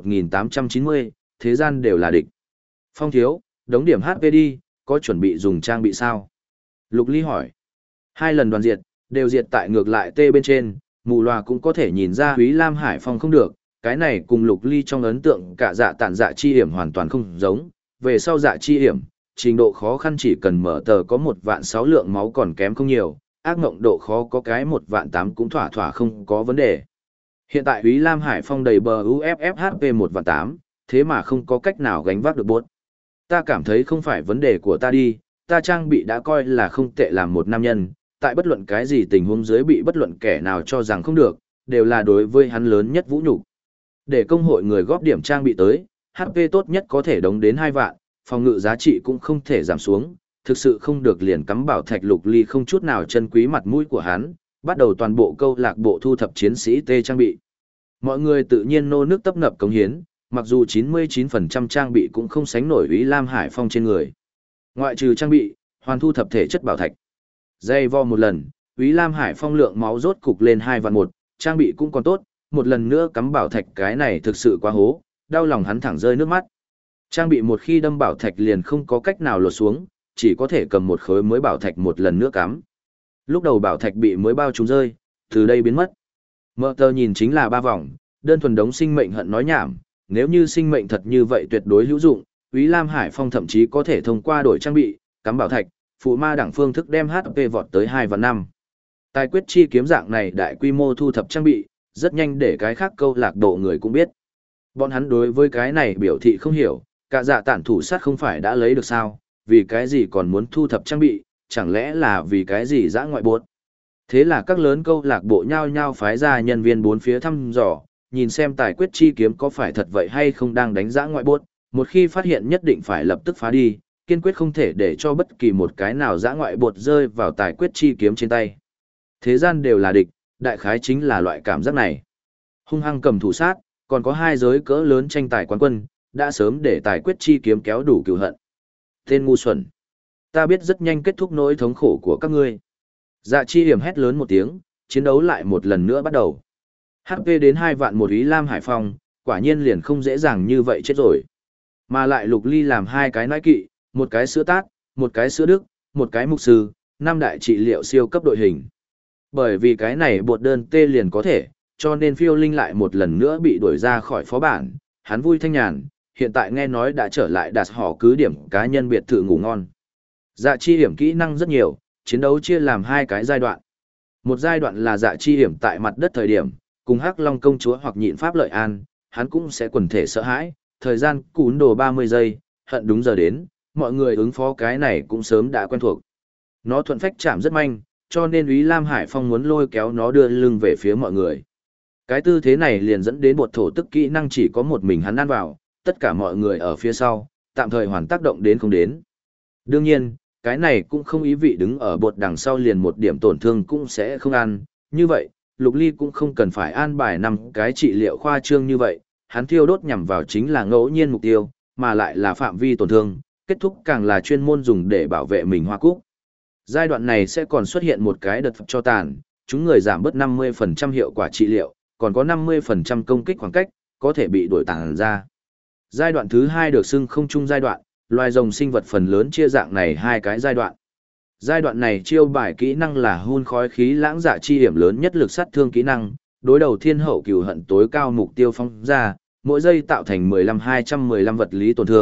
1890, thế gian đều là địch. Phong thiếu, đống điểm HP đi, có chuẩn bị dùng trang bị sao? Lục Ly hỏi. 2 lần đoàn diệt, đều diệt tại ngược lại tê bên trên, mù loà cũng có thể nhìn ra Úy Lam Hải Phong không được, cái này cùng Lục Ly trong ấn tượng cả dạ tản dạ chi hiểm hoàn toàn không giống, về sau dạ chi hiểm, trình độ khó khăn chỉ cần mở tờ có 1.600.000 lượng máu còn kém không nhiều, ác mộng độ khó có cái 1.800.000 cũng thỏa thỏa không có vấn đề. Hiện tại Úy Lam Hải Phong đầy bờ UFF HP 1.800.000, thế mà không có cách nào gánh vác được bốt. Ta cảm thấy không phải vấn đề của ta đi, ta trang bị đã coi là không tệ làm một nam nhân, tại bất luận cái gì tình huống dưới bị bất luận kẻ nào cho rằng không được, đều là đối với hắn lớn nhất vũ nhục. Để công hội người góp điểm trang bị tới, HP tốt nhất có thể đóng đến 2 vạn, phòng ngự giá trị cũng không thể giảm xuống, thực sự không được liền cắm bảo thạch. Lục Ly không chút nào chân quý mặt mũi của hắn, bắt đầu toàn bộ câu lạc bộ thu thập chiến sĩ T trang bị. Mọi người tự nhiên nô nước tấp nập cống hiến, mặc dù 99% trang bị cũng không sánh nổi Úy Lam Hải Phong trên người. Ngoại trừ trang bị, hoàn thu thập thể chất bảo thạch. Dây vo một lần, Úy Lam Hải Phong lượng máu rốt cục lên 2 vạn 1, trang bị cũng còn tốt, một lần nữa cắm bảo thạch cái này thực sự quá hố, đau lòng hắn thẳng rơi nước mắt. Trang bị một khi đâm bảo thạch liền không có cách nào lột xuống, chỉ có thể cầm một khối mới bảo thạch một lần nữa cắm. Lúc đầu bảo thạch bị mới bao trúng rơi, từ đây biến mất. Mơ tờ nhìn chính là 3 vòng, đơn thuần đống sinh mệnh hận nói nhảm, nếu như sinh mệnh thật như vậy tuyệt đối hữu dụng, Úy Lam Hải Phong thậm chí có thể thông qua đổi trang bị, cắm bảo thạch, phụ ma đẳng phương thức đem HP vọt tới 2 và 5. Tài quyết chi kiếm dạng này đại quy mô thu thập trang bị, rất nhanh để cái khác câu lạc bộ người cũng biết. Bọn hắn đối với cái này biểu thị không hiểu, cả dạ tản thủ sát không phải đã lấy được sao, vì cái gì còn muốn thu thập trang bị, chẳng lẽ là vì cái gì dã ngoại bốt. Thế là các lớn câu lạc bộ nhao nhao phái ra nhân viên bốn phía thăm dò, nhìn xem tài quyết chi kiếm có phải thật vậy hay không đang đánh dã ngoại bốt, một khi phát hiện nhất định phải lập tức phá đi, kiên quyết không thể để cho bất kỳ một cái nào dã ngoại bột rơi vào tài quyết chi kiếm trên tay. Thế gian đều là địch, đại khái chính là loại cảm giác này. Hung hăng cầm thủ sát, còn có 2 giới cỡ lớn tranh tài quán quân, đã sớm để tài quyết chi kiếm kéo đủ cừu hận. Tên ngu xuẩn. Ta biết rất nhanh kết thúc nỗi thống khổ của các ngươi. Dạ chi hiểm hét lớn một tiếng, chiến đấu lại một lần nữa bắt đầu. HP đến 2 vạn một Úy Lam Hải Phong, quả nhiên liền không dễ dàng như vậy chết rồi. Mà lại Lục Ly làm 2 cái nãi kỵ, một cái sữa tát, một cái sữa đức, một cái mục sư, 5 đại trị liệu siêu cấp đội hình. Bởi vì cái này bột đơn tê liền có thể, cho nên phiêu linh lại một lần nữa bị đuổi ra khỏi phó bản, hắn vui thanh nhàn, hiện tại nghe nói đã trở lại đặt họ cứ điểm cá nhân biệt thự ngủ ngon. Dạ chi hiểm kỹ năng rất nhiều, chiến đấu chia làm 2 cái giai đoạn. Một giai đoạn là dạ chi hiểm tại mặt đất thời điểm, cùng Hắc Long công chúa hoặc nhịn pháp lợi an, hắn cũng sẽ quần thể sợ hãi, thời gian cún đồ 30 giây, hận đúng giờ đến, mọi người ứng phó cái này cũng sớm đã quen thuộc. Nó thuận phách chạm rất manh, cho nên Úy Lam Hải Phong muốn lôi kéo nó đưa lưng về phía mọi người. Cái tư thế này liền dẫn đến bột thổ tức kỹ năng chỉ có một mình hắn ăn vào, tất cả mọi người ở phía sau, tạm thời hoàn tác động đến không đến. Đương nhiên, cái này cũng không ý vị đứng ở bột đằng sau liền một điểm tổn thương cũng sẽ không ăn, như vậy, Lục Ly cũng không cần phải an bài 5 cái trị liệu khoa trương như vậy, hắn thiêu đốt nhằm vào chính là ngẫu nhiên mục tiêu, mà lại là phạm vi tổn thương, kết thúc càng là chuyên môn dùng để bảo vệ mình hoa cúc. Giai đoạn này sẽ còn xuất hiện một cái đợt cho tàn, chúng người giảm bớt 50% hiệu quả trị liệu, còn có 50% công kích khoảng cách, có thể bị đuổi tàn ra. Giai đoạn thứ 2 được xưng không chung giai đoạn, loài rồng sinh vật phần lớn chia dạng này 2 cái giai đoạn. Giai đoạn này chiêu bài kỹ năng là hun khói khí lãng dạ chi hiểm lớn nhất lực sát thương kỹ năng, đối đầu thiên hậu cừu hận tối cao mục tiêu phóng ra, mỗi giây tạo thành 15-215 vật lý tổn thương,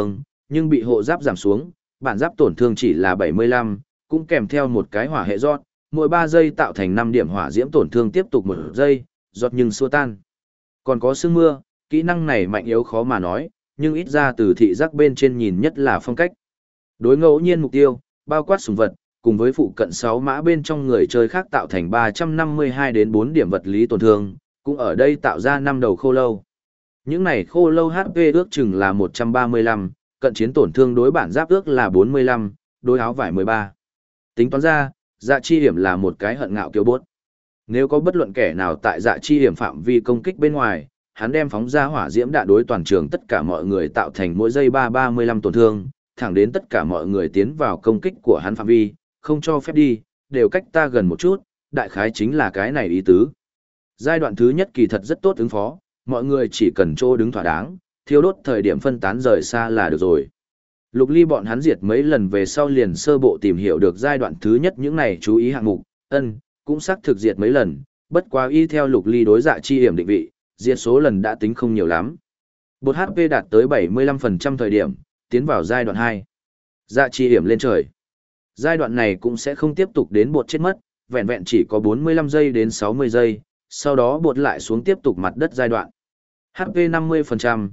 nhưng bị hộ giáp giảm xuống, bản giáp tổn thương chỉ là 75, cũng kèm theo một cái hỏa hệ giọt, mỗi 3 giây tạo thành 5 điểm hỏa diễm tổn thương tiếp tục 1 giây, giọt nhưng xua tan. Còn có sương mưa, kỹ năng này mạnh yếu khó mà nói, nhưng ít ra từ thị giác bên trên nhìn nhất là phong cách. Đối ngẫu nhiên mục tiêu, bao quát súng vật, cùng với phụ cận 6 mã bên trong người chơi khác tạo thành 352 đến 4 điểm vật lý tổn thương, cũng ở đây tạo ra 5 đầu khô lâu. Những này khô lâu HP ước chừng là 135, cận chiến tổn thương đối bản giáp ước là 45, đối áo vải 13. Tính toán ra, Dạ Chi Hiểm là một cái hận ngạo kiêu bốt. Nếu có bất luận kẻ nào tại Dạ Chi Hiểm phạm vi công kích bên ngoài, hắn đem phóng ra hỏa diễm đạn đối toàn trường tất cả mọi người tạo thành mỗi giây 335 tổn thương, thẳng đến tất cả mọi người tiến vào công kích của hắn phạm vi, không cho phép đi, đều cách ta gần một chút, đại khái chính là cái này ý tứ. Giai đoạn thứ nhất kỳ thật rất tốt ứng phó, mọi người chỉ cần chỗ đứng thỏa đáng, thiêu đốt thời điểm phân tán rời xa là được rồi. Lục Ly bọn hắn diệt mấy lần về sau liền sơ bộ tìm hiểu được giai đoạn thứ nhất những này chú ý hạng mục, cũng xác thực diệt mấy lần, bất quá y theo Lục Ly đối Dạ Chi Hiểm định vị, diệt số lần đã tính không nhiều lắm. Bột HP đạt tới 75% thời điểm, tiến vào giai đoạn 2. Dạ Chi Hiểm lên trời. Giai đoạn này cũng sẽ không tiếp tục đến bột chết mất, vẹn vẹn chỉ có 45 giây đến 60 giây, sau đó bột lại xuống tiếp tục mặt đất giai đoạn. HP 50%,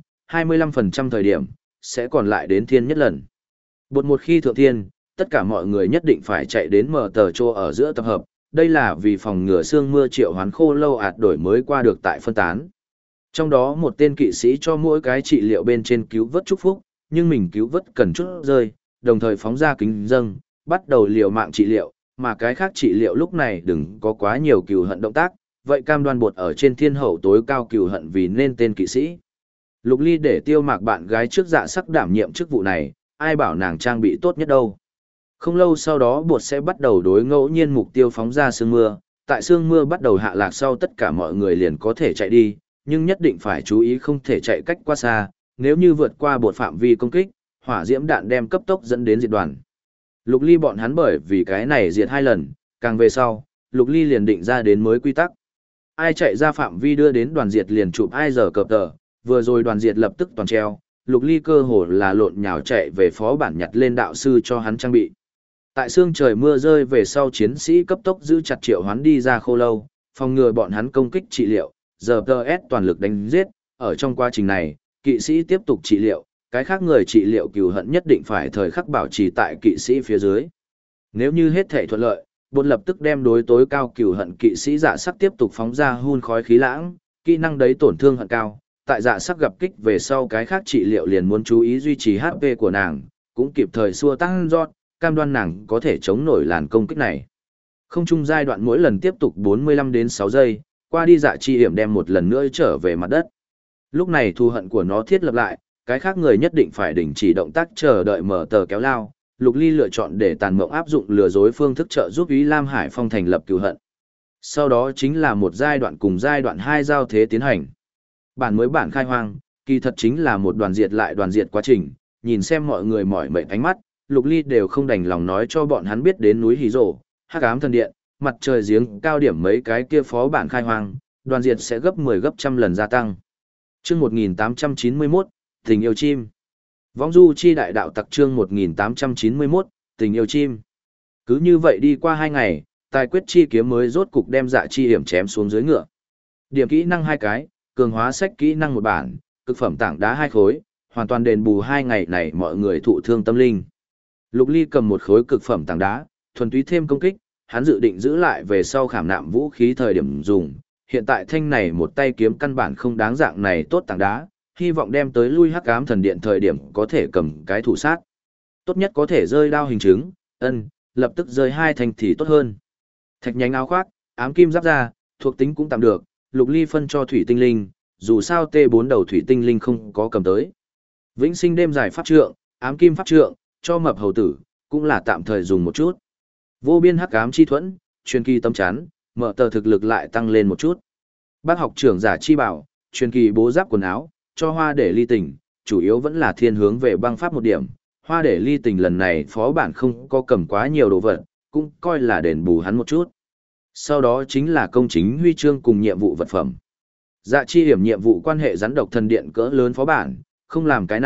25% thời điểm, sẽ còn lại đến thiên nhất lần. Bột một khi thượng thiên, tất cả mọi người nhất định phải chạy đến mở tờ trô ở giữa tập hợp, đây là vì phòng ngừa sương mưa triệu hoán khô lâu ạt đổi mới qua được tại phân tán. Trong đó một tên kỵ sĩ cho mỗi cái trị liệu bên trên cứu vớt chúc phúc, nhưng mình cứu vớt cần chút rơi, đồng thời phóng ra kính dâng, bắt đầu liều mạng trị liệu, mà cái khác trị liệu lúc này đừng có quá nhiều cừu hận động tác, vậy cam đoan bột ở trên thiên hậu tối cao cừu hận vì nên tên kỵ sĩ. Lục Ly để Tiêu Mạc bạn gái trước Dạ Sắc đảm nhiệm chức vụ này, ai bảo nàng trang bị tốt nhất đâu. Không lâu sau đó bột sẽ bắt đầu đối ngẫu nhiên mục tiêu phóng ra sương mưa, tại sương mưa bắt đầu hạ lạc sau tất cả mọi người liền có thể chạy đi, nhưng nhất định phải chú ý không thể chạy cách quá xa, nếu như vượt qua bột phạm vi công kích, hỏa diễm đạn đem cấp tốc dẫn đến diệt đoàn. Lục Ly bọn hắn bởi vì cái này diệt 2 lần, càng về sau, Lục Ly liền định ra đến mới quy tắc. Ai chạy ra phạm vi đưa đến đoàn diệt liền chụp ai giờ cập tờ, vừa rồi đoàn diệt lập tức toàn treo, Lục Ly cơ hồ là lộn nhào chạy về phó bản nhặt lên đạo sư cho hắn trang bị. Tại sương trời mưa rơi về sau chiến sĩ cấp tốc giữ chặt triệu hoán đi ra khô lâu, phòng ngừa bọn hắn công kích trị liệu, giờ TS toàn lực đánh giết, ở trong quá trình này, kỵ sĩ tiếp tục trị liệu, cái khác người trị liệu cừu hận nhất định phải thời khắc bảo trì tại kỵ sĩ phía dưới. Nếu như hết thể thuận lợi, bột lập tức đem đối tối cao cừu hận kỵ sĩ Dạ Sắc tiếp tục phóng ra hun khói khí lãng, kỹ năng đấy tổn thương hận cao, tại Dạ Sắc gặp kích về sau cái khác trị liệu liền muốn chú ý duy trì HP của nàng, cũng kịp thời xua tăng giọt, cam đoan nàng có thể chống nổi làn công kích này. Không chung giai đoạn mỗi lần tiếp tục 45 đến 6 giây, qua đi Dạ Chi Hiểm đem một lần nữa trở về mặt đất. Lúc này thù hận của nó thiết lập lại, cái khác người nhất định phải đình chỉ động tác chờ đợi mở tờ kéo lao. Lục Ly lựa chọn để tàn mộng áp dụng lừa dối phương thức trợ giúp Ý Lam Hải Phong thành lập cừu hận. Sau đó chính là một giai đoạn cùng giai đoạn 2 giao thế tiến hành. Bản mới bản khai hoang, kỳ thật chính là một đoàn diệt lại đoàn diệt quá trình, nhìn xem mọi người mỏi mệt ánh mắt, Lục Ly đều không đành lòng nói cho bọn hắn biết đến núi Hí Rồ, Hắc Ám Thần Điện, mặt trời giếng cao điểm mấy cái kia phó bản khai hoang, đoàn diệt sẽ gấp 10 gấp trăm lần gia tăng. Chương 1891, Tình yêu chim. Võng du chi đại đạo tặc chương 1891, Tình yêu chim. Cứ như vậy đi qua 2 ngày, tài quyết chi kiếm mới rốt cục đem Dạ Chi Hiểm chém xuống dưới ngựa. Điểm kỹ năng 2 cái, cường hóa sách kỹ năng 1 bản, cực phẩm tảng đá 2 khối, hoàn toàn đền bù 2 ngày này mọi người thụ thương tâm linh. Lục Ly cầm một khối cực phẩm tảng đá, thuần túy thêm công kích, hắn dự định giữ lại về sau khảm nạm vũ khí thời điểm dùng. Hiện tại thanh này một tay kiếm căn bản không đáng dạng này tốt tảng đá, hy vọng đem tới lui Hắc Ám Thần Điện thời điểm có thể cầm cái thủ sát. Tốt nhất có thể rơi đao hình chứng, lập tức rơi 2 thanh thì tốt hơn. Thạch nhánh áo khoác, ám kim giáp ra, thuộc tính cũng tạm được, Lục Ly phân cho thủy tinh linh, dù sao T4 đầu thủy tinh linh không có cầm tới. Vĩnh sinh đêm dài pháp trượng, ám kim pháp trượng, cho mập hầu tử, cũng là tạm thời dùng một chút. Vô biên hắc ám chi thuẫn, truyền kỳ tâm chắn, mở tờ thực lực lại tăng lên một chút. Bác học trưởng giả chi bảo, truyền kỳ bố giáp quần áo, cho hoa để ly tình, chủ yếu vẫn là thiên hướng về băng pháp một điểm. Hoa để ly tình lần này phó bản không có cầm quá nhiều đồ vật, cũng coi là đền bù hắn một chút. Sau đó chính là công chính huy chương cùng nhiệm vụ vật phẩm. Dạ Chi Hiểm nhiệm vụ quan hệ rắn độc thần điện cỡ lớn phó bản, không làm cái này,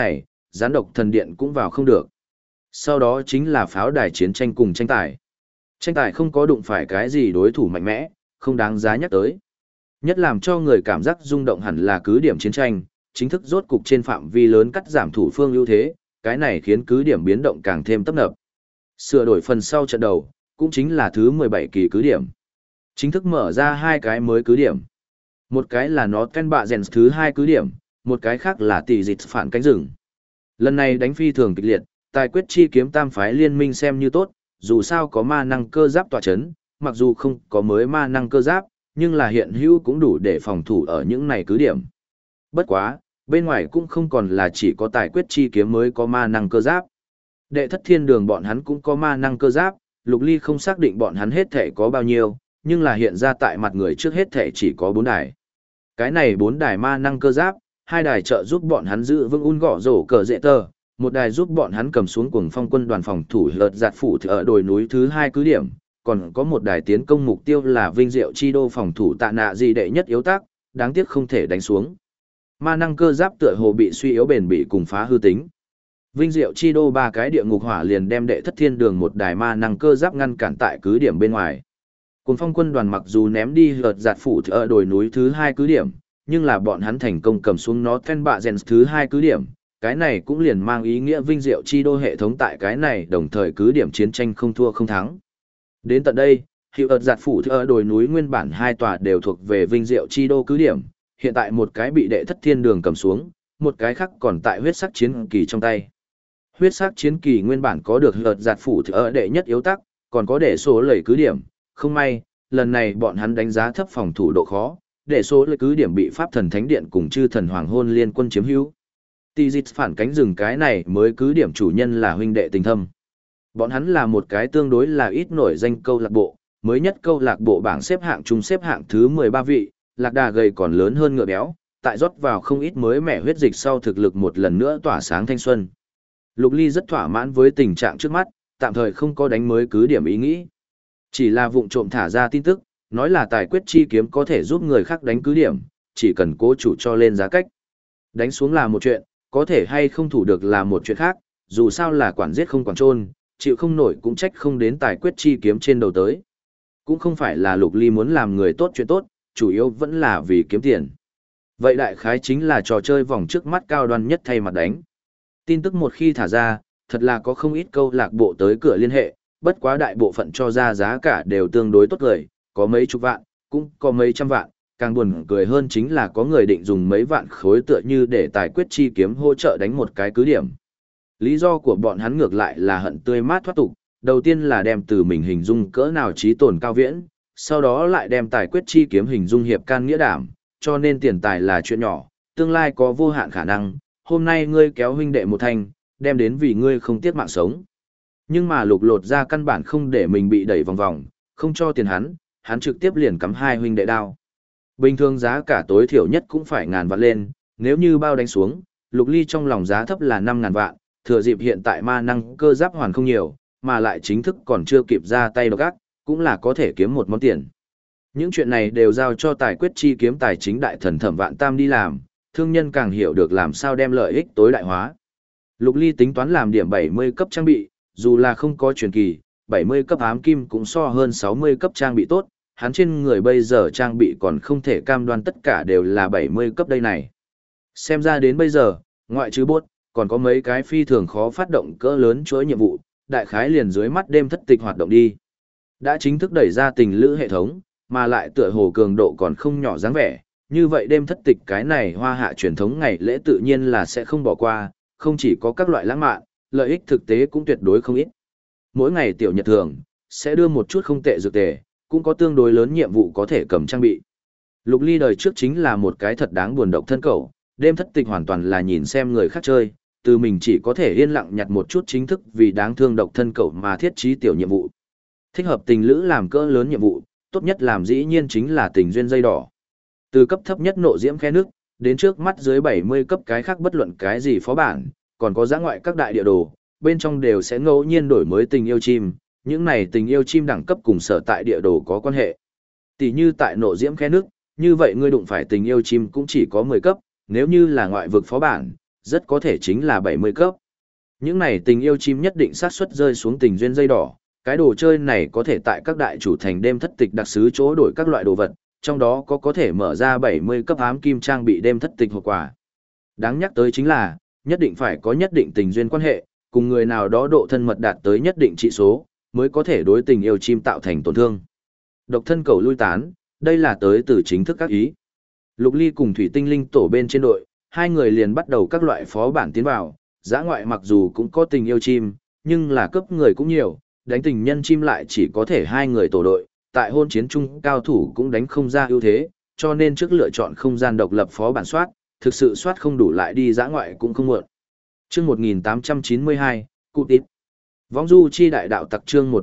gián độc thần điện cũng vào không được. Sau đó chính là pháo đài chiến tranh cùng tranh tài. Tranh tài không có đụng phải cái gì đối thủ mạnh mẽ, không đáng giá nhắc tới. Nhất làm cho người cảm giác rung động hẳn là cứ điểm chiến tranh, chính thức rốt cục trên phạm vi lớn cắt giảm thủ phương ưu thế, cái này khiến cứ điểm biến động càng thêm tấp nập. Sửa đổi phần sau trận đầu, cũng chính là thứ 17 kỳ cứ điểm. Chính thức mở ra hai cái mới cứ điểm. Một cái là nó Ken Bạ Rèn thứ hai cứ điểm, một cái khác là tỷ dịch phản cánh rừng. Lần này đánh phi thường kịch liệt, tài quyết chi kiếm tam phái liên minh xem như tốt, dù sao có ma năng cơ giáp tọa chấn, mặc dù không có mới ma năng cơ giáp, nhưng là hiện hữu cũng đủ để phòng thủ ở những này cứ điểm. Bất quá, bên ngoài cũng không còn là chỉ có tài quyết chi kiếm mới có ma năng cơ giáp. Đệ thất thiên đường bọn hắn cũng có ma năng cơ giáp, Lục Ly không xác định bọn hắn hết thể có bao nhiêu, nhưng là hiện ra tại mặt người trước hết thể chỉ có 4 đài. Cái này 4 đài ma năng cơ giáp, 2 đài trợ giúp bọn hắn giữ vững un gõ rổ cờ dễ tờ, một đài giúp bọn hắn cầm xuống cuồng phong quân đoàn phòng thủ hợt giạt phủ ở đồi núi thứ 2 cứ điểm, còn có một đài tiến công mục tiêu là Vinh Diệu Chi Đô phòng thủ tạ nạ gì đệ nhất yếu tác, đáng tiếc không thể đánh xuống. Ma năng cơ giáp tựa hồ bị suy yếu bền bỉ cùng phá hư tính. Vinh Diệu Chi Đô 3 cái địa ngục hỏa liền đem đệ thất thiên đường một đài ma năng cơ giáp ngăn cản tại cứ điểm bên ngoài. Cuồng phong quân đoàn mặc dù ném đi hợt giạt phủ ở đồi núi thứ 2 cứ điểm, nhưng là bọn hắn thành công cầm xuống nó Ken Bạ Rèn thứ 2 cứ điểm. Cái này cũng liền mang ý nghĩa Vinh Diệu Chi Đô hệ thống tại cái này đồng thời cứ điểm chiến tranh không thua không thắng. Đến tận đây, hiệu ợt giạt phủ ở đồi núi nguyên bản 2 tòa đều thuộc về Vinh Diệu Chi Đô cứ điểm, hiện tại một cái bị đệ thất thiên đường cầm xuống, một cái khác còn tại huyết sắc chiến kỳ trong tay. Huyết sắc chiến kỳ nguyên bản có được ợt giạt phủ ở đệ nhất yếu tắc, còn có để số lầy cứ điểm, không may, lần này bọn hắn đánh giá thấp phòng thủ độ khó, để số lầy cứ điểm bị pháp thần thánh điện cùng chư thần hoàng hôn liên quân chiếm hữu. Tỷ dịch phản cánh rừng cái này mới cứ điểm chủ nhân là huynh đệ tình thâm. Bọn hắn là một cái tương đối là ít nổi danh câu lạc bộ, mới nhất câu lạc bộ bảng xếp hạng chung xếp hạng thứ 13 vị, lạc đà gầy còn lớn hơn ngựa béo, tại rót vào không ít mới mẻ huyết dịch sau thực lực một lần nữa tỏa sáng thanh xuân. Lục Ly rất thỏa mãn với tình trạng trước mắt, tạm thời không có đánh mới cứ điểm ý nghĩ. Chỉ là vụng trộm thả ra tin tức, nói là tài quyết chi kiếm có thể giúp người khác đánh cứ điểm, chỉ cần cố chủ cho lên giá cách. Đánh xuống là một chuyện, có thể hay không thủ được là một chuyện khác, dù sao là quản giết không quản trôn, chịu không nổi cũng trách không đến tài quyết chi kiếm trên đầu tới. Cũng không phải là Lục Ly muốn làm người tốt chuyện tốt, chủ yếu vẫn là vì kiếm tiền. Vậy đại khái chính là trò chơi vòng trước mắt cao đoan nhất thay mặt đánh. Tin tức một khi thả ra, thật là có không ít câu lạc bộ tới cửa liên hệ, bất quá đại bộ phận cho ra giá cả đều tương đối tốt cười, có mấy chục vạn, cũng có mấy trăm vạn, càng buồn cười hơn chính là có người định dùng mấy vạn khối tựa như để tài quyết chi kiếm hỗ trợ đánh một cái cứ điểm. Lý do của bọn hắn ngược lại là hận tươi mát thoát tục, đầu tiên là đem từ mình hình dung cỡ nào trí tổn cao viễn, sau đó lại đem tài quyết chi kiếm hình dung hiệp can nghĩa đảm, cho nên tiền tài là chuyện nhỏ, tương lai có vô hạn khả năng, hôm nay ngươi kéo huynh đệ một thanh, đem đến vì ngươi không tiếc mạng sống. Nhưng mà Lục Lột ra căn bản không để mình bị đẩy vòng vòng, không cho tiền hắn trực tiếp liền cắm hai huynh đệ đao. Bình thường giá cả tối thiểu nhất cũng phải ngàn vạn lên, nếu như bao đánh xuống, Lục Ly trong lòng giá thấp là 5.000 vạn, thừa dịp hiện tại ma năng cơ giáp hoàn không nhiều, mà lại chính thức còn chưa kịp ra tay độc ác, cũng là có thể kiếm một món tiền. Những chuyện này đều giao cho tài quyết chi kiếm tài chính đại thần Thẩm Vạn Tam đi làm, thương nhân càng hiểu được làm sao đem lợi ích tối đại hóa. Lục Ly tính toán làm điểm 70 cấp trang bị, dù là không có truyền kỳ, 70 cấp ám kim cũng so hơn 60 cấp trang bị tốt, hắn trên người bây giờ trang bị còn không thể cam đoan tất cả đều là 70 cấp đây này. Xem ra đến bây giờ, ngoại trừ bốt, còn có mấy cái phi thường khó phát động cỡ lớn chuỗi nhiệm vụ, đại khái liền dưới mắt đêm thất tịch hoạt động đi. Đã chính thức đẩy ra tình lữ hệ thống, mà lại tựa hồ cường độ còn không nhỏ dáng vẻ, như vậy đêm thất tịch cái này hoa hạ truyền thống ngày lễ tự nhiên là sẽ không bỏ qua, không chỉ có các loại lãng mạn, lợi ích thực tế cũng tuyệt đối không ít. Mỗi ngày tiểu nhật thường, sẽ đưa một chút không tệ dược tề, cũng có tương đối lớn nhiệm vụ có thể cầm trang bị. Lục Ly đời trước chính là một cái thật đáng buồn độc thân cẩu, đêm thất tịch hoàn toàn là nhìn xem người khác chơi, từ mình chỉ có thể yên lặng nhặt một chút chính thức vì đáng thương độc thân cẩu mà thiết trí tiểu nhiệm vụ. Thích hợp tình lữ làm cỡ lớn nhiệm vụ, tốt nhất làm dĩ nhiên chính là tình duyên dây đỏ. Từ cấp thấp nhất nộ diễm khe nước, đến trước mắt dưới 70 cấp cái khác bất luận cái gì phó bản, còn có dã ngoại các đại địa đồ, bên trong đều sẽ ngẫu nhiên đổi mới tình yêu chim, những này tình yêu chim đẳng cấp cùng sở tại địa đồ có quan hệ. Tỷ như tại nộ diễm khe nước, như vậy ngươi đụng phải tình yêu chim cũng chỉ có 10 cấp, nếu như là ngoại vực phó bản, rất có thể chính là 70 cấp. Những này tình yêu chim nhất định xác suất rơi xuống tình duyên dây đỏ, cái đồ chơi này có thể tại các đại chủ thành đêm thất tịch đặc sứ chỗ đổi các loại đồ vật, trong đó có thể mở ra 70 cấp ám kim trang bị đêm thất tịch hộp quà. Đáng nhắc tới chính là, nhất định phải có nhất định tình duyên quan hệ, cùng người nào đó độ thân mật đạt tới nhất định trị số, mới có thể đối tình yêu chim tạo thành tổn thương. Độc thân cầu lui tán, đây là tới từ chính thức các ý. Lục Ly cùng Thủy Tinh Linh tổ bên trên đội, hai người liền bắt đầu các loại phó bản tiến vào, dã ngoại mặc dù cũng có tình yêu chim, nhưng là cấp người cũng nhiều, đánh tình nhân chim lại chỉ có thể hai người tổ đội, tại hôn chiến chung cao thủ cũng đánh không ra ưu thế, cho nên trước lựa chọn không gian độc lập phó bản soát, thực sự soát không đủ lại đi dã ngoại cũng không muộn. Chương 1892, Cụ Tít. Vong du chi đại đạo tặc chương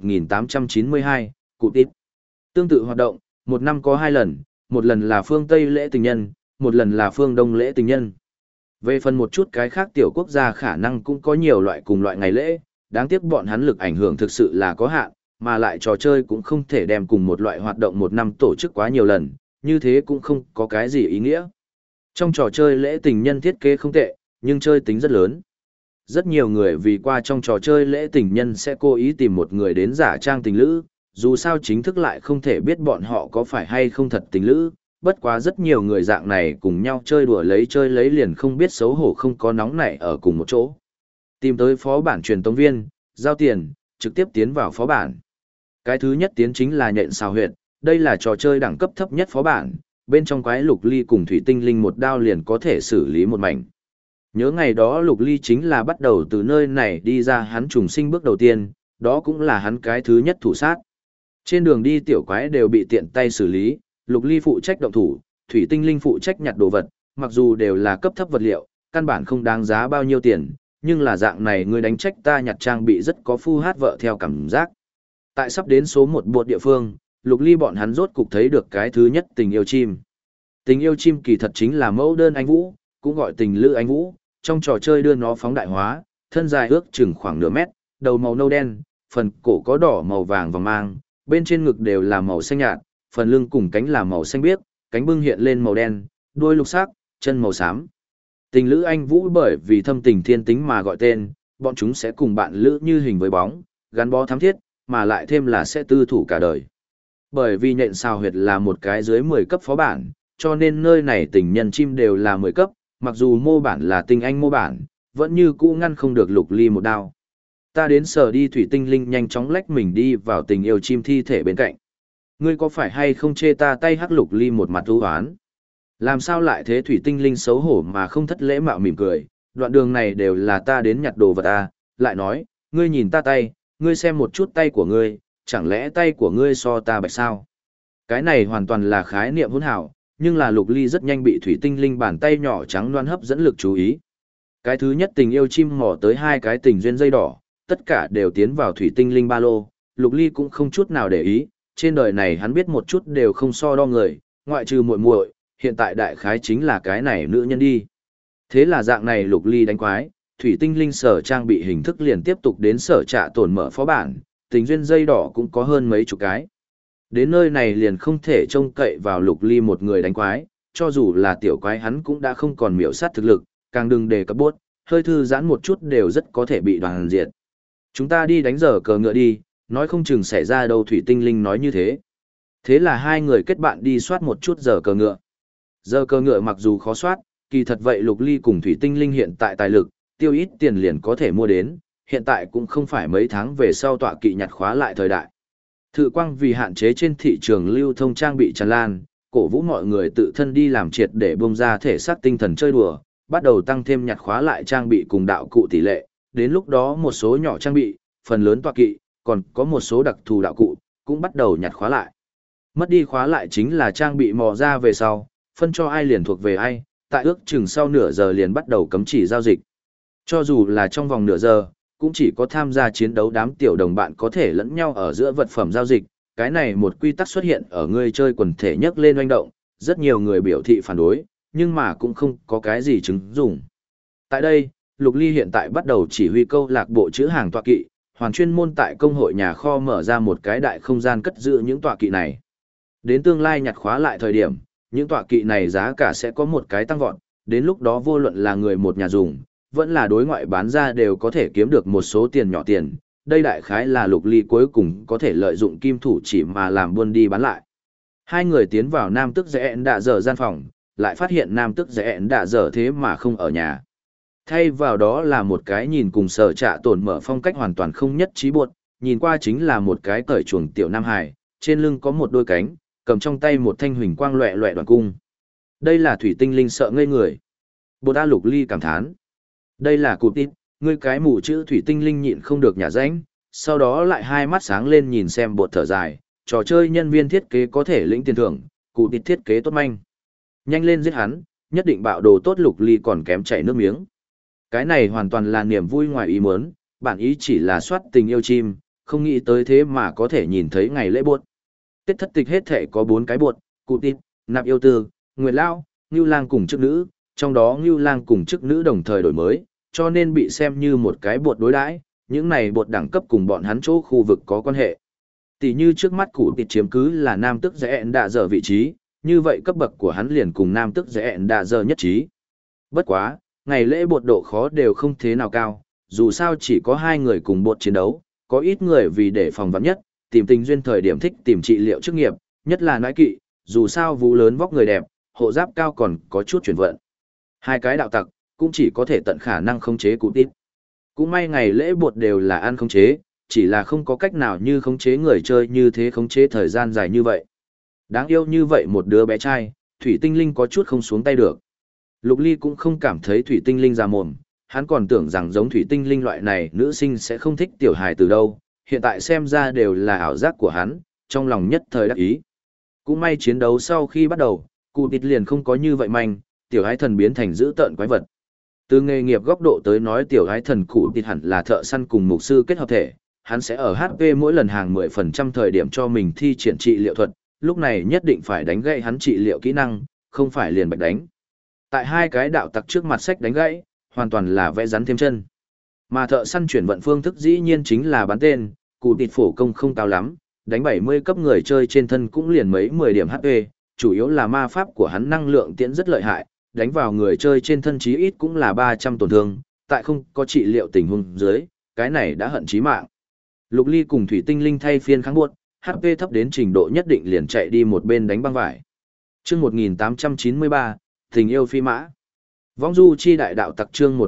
1892, Cụ Tít. Tương tự hoạt động, một năm có hai lần, một lần là phương Tây lễ tình nhân, một lần là phương Đông lễ tình nhân. Về phần một chút cái khác tiểu quốc gia khả năng cũng có nhiều loại cùng loại ngày lễ, đáng tiếc bọn hắn lực ảnh hưởng thực sự là có hạn, mà lại trò chơi cũng không thể đem cùng một loại hoạt động một năm tổ chức quá nhiều lần, như thế cũng không có cái gì ý nghĩa. Trong trò chơi lễ tình nhân thiết kế không tệ, nhưng chơi tính rất lớn. Rất nhiều người vì qua trong trò chơi lễ tình nhân sẽ cố ý tìm một người đến giả trang tình lữ, dù sao chính thức lại không thể biết bọn họ có phải hay không thật tình lữ, bất quá rất nhiều người dạng này cùng nhau chơi đùa chơi lấy liền không biết xấu hổ không có nóng nảy ở cùng một chỗ. Tìm tới phó bản truyền tống viên, giao tiền, trực tiếp tiến vào phó bản. Cái thứ nhất tiến chính là nhện xào huyệt, đây là trò chơi đẳng cấp thấp nhất phó bản, bên trong quái Lục Ly cùng Thủy Tinh Linh một đao liền có thể xử lý một mảnh. Nhớ ngày đó Lục Ly chính là bắt đầu từ nơi này đi ra hắn trùng sinh bước đầu tiên, đó cũng là hắn cái thứ nhất thủ sát. Trên đường đi tiểu quái đều bị tiện tay xử lý, Lục Ly phụ trách động thủ, Thủy Tinh Linh phụ trách nhặt đồ vật, mặc dù đều là cấp thấp vật liệu, căn bản không đáng giá bao nhiêu tiền, nhưng là dạng này người đánh trách ta nhặt trang bị rất có phu hát vợ theo cảm giác. Tại sắp đến số một bột địa phương, Lục Ly bọn hắn rốt cục thấy được cái thứ nhất tình yêu chim. Tình yêu chim kỳ thật chính là mẫu đơn anh vũ, cũng gọi tình lữ anh vũ, trong trò chơi đưa nó phóng đại hóa, thân dài ước chừng khoảng nửa mét, đầu màu nâu đen, phần cổ có đỏ màu vàng và mang, bên trên ngực đều là màu xanh nhạt, phần lưng cùng cánh là màu xanh biếc, cánh bưng hiện lên màu đen, đuôi lục sắc, chân màu xám. Tình lữ anh vũ bởi vì thâm tình thiên tính mà gọi tên, bọn chúng sẽ cùng bạn lữ như hình với bóng, gắn bó thắm thiết, mà lại thêm là sẽ tư thủ cả đời. Bởi vì nhện xào huyệt là một cái dưới 10 cấp phó bản, cho nên nơi này tình nhân chim đều là 10 cấp, mặc dù mô bản là tinh anh mô bản, vẫn như cũ ngăn không được Lục Ly một đao. Ta đến sở đi Thủy Tinh Linh nhanh chóng lách mình đi vào tình yêu chim thi thể bên cạnh. Ngươi có phải hay không chê ta tay hắc Lục Ly một mặt u hoán? Làm sao lại thế? Thủy Tinh Linh xấu hổ mà không thất lễ mạo mỉm cười, đoạn đường này đều là ta đến nhặt đồ vật à, lại nói, ngươi nhìn ta tay, ngươi xem một chút tay của ngươi, chẳng lẽ tay của ngươi so ta bạch sao? Cái này hoàn toàn là khái niệm hỗn hảo, nhưng là Lục Ly rất nhanh bị Thủy Tinh Linh bàn tay nhỏ trắng loan hấp dẫn lực chú ý. Cái thứ nhất tình yêu chim mò tới hai cái tình duyên dây đỏ, tất cả đều tiến vào Thủy Tinh Linh ba lô, Lục Ly cũng không chút nào để ý, trên đời này hắn biết một chút đều không so đo người, ngoại trừ muội muội, hiện tại đại khái chính là cái này nữ nhân đi. Thế là dạng này Lục Ly đánh quái, Thủy Tinh Linh sở trang bị hình thức liền tiếp tục đến sở trạ tổn mở phó bản, tình duyên dây đỏ cũng có hơn mấy chục cái. Đến nơi này liền không thể trông cậy vào Lục Ly một người đánh quái, cho dù là tiểu quái hắn cũng đã không còn miểu sát thực lực, càng đừng để cấp bốt, hơi thư giãn một chút đều rất có thể bị đoàn diệt. Chúng ta đi đánh giờ cờ ngựa đi, nói không chừng xảy ra đâu. Thủy Tinh Linh nói như thế. Thế là hai người kết bạn đi soát một chút giờ cờ ngựa. Giờ cờ ngựa mặc dù khó soát, kỳ thật vậy Lục Ly cùng Thủy Tinh Linh hiện tại tài lực, tiêu ít tiền liền có thể mua đến, hiện tại cũng không phải mấy tháng về sau tọa kỵ nhặt khóa lại thời đại. Thự quang vì hạn chế trên thị trường lưu thông trang bị tràn lan, cổ vũ mọi người tự thân đi làm triệt để bông ra thể xác tinh thần chơi đùa, bắt đầu tăng thêm nhặt khóa lại trang bị cùng đạo cụ tỷ lệ, đến lúc đó một số nhỏ trang bị, phần lớn tọa kỵ, còn có một số đặc thù đạo cụ, cũng bắt đầu nhặt khóa lại. Mất đi khóa lại chính là trang bị mò ra về sau, phân cho ai liền thuộc về ai, tại ước chừng sau nửa giờ liền bắt đầu cấm chỉ giao dịch. Cho dù là trong vòng nửa giờ, cũng chỉ có tham gia chiến đấu đám tiểu đồng bạn có thể lẫn nhau ở giữa vật phẩm giao dịch, cái này một quy tắc xuất hiện ở người chơi quần thể nhấc lên oanh động, rất nhiều người biểu thị phản đối, nhưng mà cũng không có cái gì chứng dụng. Tại đây, Lục Ly hiện tại bắt đầu chỉ huy câu lạc bộ chữ hàng tọa kỵ, hoàn chuyên môn tại công hội nhà kho mở ra một cái đại không gian cất giữ những tọa kỵ này. Đến tương lai nhặt khóa lại thời điểm, những tọa kỵ này giá cả sẽ có một cái tăng vọt, đến lúc đó vô luận là người một nhà dùng, vẫn là đối ngoại bán ra đều có thể kiếm được một số tiền nhỏ tiền. Đây đại khái là Lục Ly cuối cùng có thể lợi dụng kim thủ chỉ mà làm buôn đi bán lại. Hai người tiến vào Nam Tức Dễ Đạ Dở gian phòng, lại phát hiện Nam Tức Dễ Đạ Dở thế mà không ở nhà. Thay vào đó là một cái nhìn cùng Sở Trạ Tồn mở phong cách hoàn toàn không nhất trí buộc, nhìn qua chính là một cái cởi chuồng tiểu nam hài, trên lưng có một đôi cánh, cầm trong tay một thanh huỳnh quang loẹ loẹ đoàn cung. Đây là thủy tinh linh sợ ngây người. Bột A Lục Ly cảm thán. Đây là cụt tít, ngươi cái mù chữ thủy tinh linh nhịn không được nhả rãnh, sau đó lại hai mắt sáng lên nhìn xem bột thở dài, trò chơi nhân viên thiết kế có thể lĩnh tiền thưởng, cụ tít thiết kế tốt manh. Nhanh lên giết hắn, nhất định bạo đồ tốt. Lục Ly còn kém chảy nước miếng. Cái này hoàn toàn là niềm vui ngoài ý muốn, bản ý chỉ là soát tình yêu chim, không nghĩ tới thế mà có thể nhìn thấy ngày lễ bột. Tết thất tịch hết thể có 4 cái bột, cụ tít, nạp yêu tư, nguyệt lao, ngưu lang cùng chức nữ, trong đó ngưu lang cùng chức nữ đồng thời đổi mới, cho nên bị xem như một cái bột đối đãi. Những này bột đẳng cấp cùng bọn hắn chỗ khu vực có quan hệ. Tỷ như trước mắt cụ tít chiếm cứ là Nam Tức Dễ Đạ Dở vị trí, như vậy cấp bậc của hắn liền cùng Nam Tức Dễ Đạ Dở nhất trí. Bất quá, ngày lễ bột độ khó đều không thế nào cao, dù sao chỉ có 2 người cùng bột chiến đấu, có ít người vì để phòng vắn nhất, tìm tình duyên thời điểm thích tìm trị liệu chức nghiệp, nhất là nãi kỵ, dù sao vũ lớn vóc người đẹp, hộ giáp cao còn có chút chuyển vận. 2 cái đạo tặc, cũng chỉ có thể tận khả năng khống chế cụ tít. Cũng may ngày lễ bột đều là ăn khống chế, chỉ là không có cách nào như khống chế người chơi như thế khống chế thời gian dài như vậy. Đáng yêu như vậy một đứa bé trai, thủy tinh linh có chút không xuống tay được. Lục Ly cũng không cảm thấy thủy tinh linh già mồm, hắn còn tưởng rằng giống thủy tinh linh loại này nữ sinh sẽ không thích tiểu hài từ đâu, hiện tại xem ra đều là ảo giác của hắn, trong lòng nhất thời đắc ý. Cũng may chiến đấu sau khi bắt đầu, cụ tít liền không có như vậy manh, tiểu hái thần biến thành dữ tợn quái vật. Từ nghề nghiệp góc độ tới nói tiểu hái thần cụ tít hẳn là thợ săn cùng mục sư kết hợp thể, hắn sẽ ở HP mỗi lần hàng 10% thời điểm cho mình thi triển trị liệu thuật, lúc này nhất định phải đánh gãy hắn trị liệu kỹ năng, không phải liền bạch đánh. Tại 2 cái đạo tặc trước mặt sách đánh gãy, hoàn toàn là vẽ rắn thêm chân. Mà thợ săn chuyển vận phương thức dĩ nhiên chính là bắn tên, cụ tịt phổ công không cao lắm, đánh 70 cấp người chơi trên thân cũng liền mấy 10 điểm HP, chủ yếu là ma pháp của hắn năng lượng tiễn rất lợi hại, đánh vào người chơi trên thân chí ít cũng là 300 tổn thương, tại không có trị liệu tình huống dưới, cái này đã hận chí mạng. Lục Ly cùng thủy tinh linh thay phiên kháng buốt, HP thấp đến trình độ nhất định liền chạy đi một bên đánh băng vải. Chương 1893, tình yêu phi mã. Vong du chi đại đạo tặc chương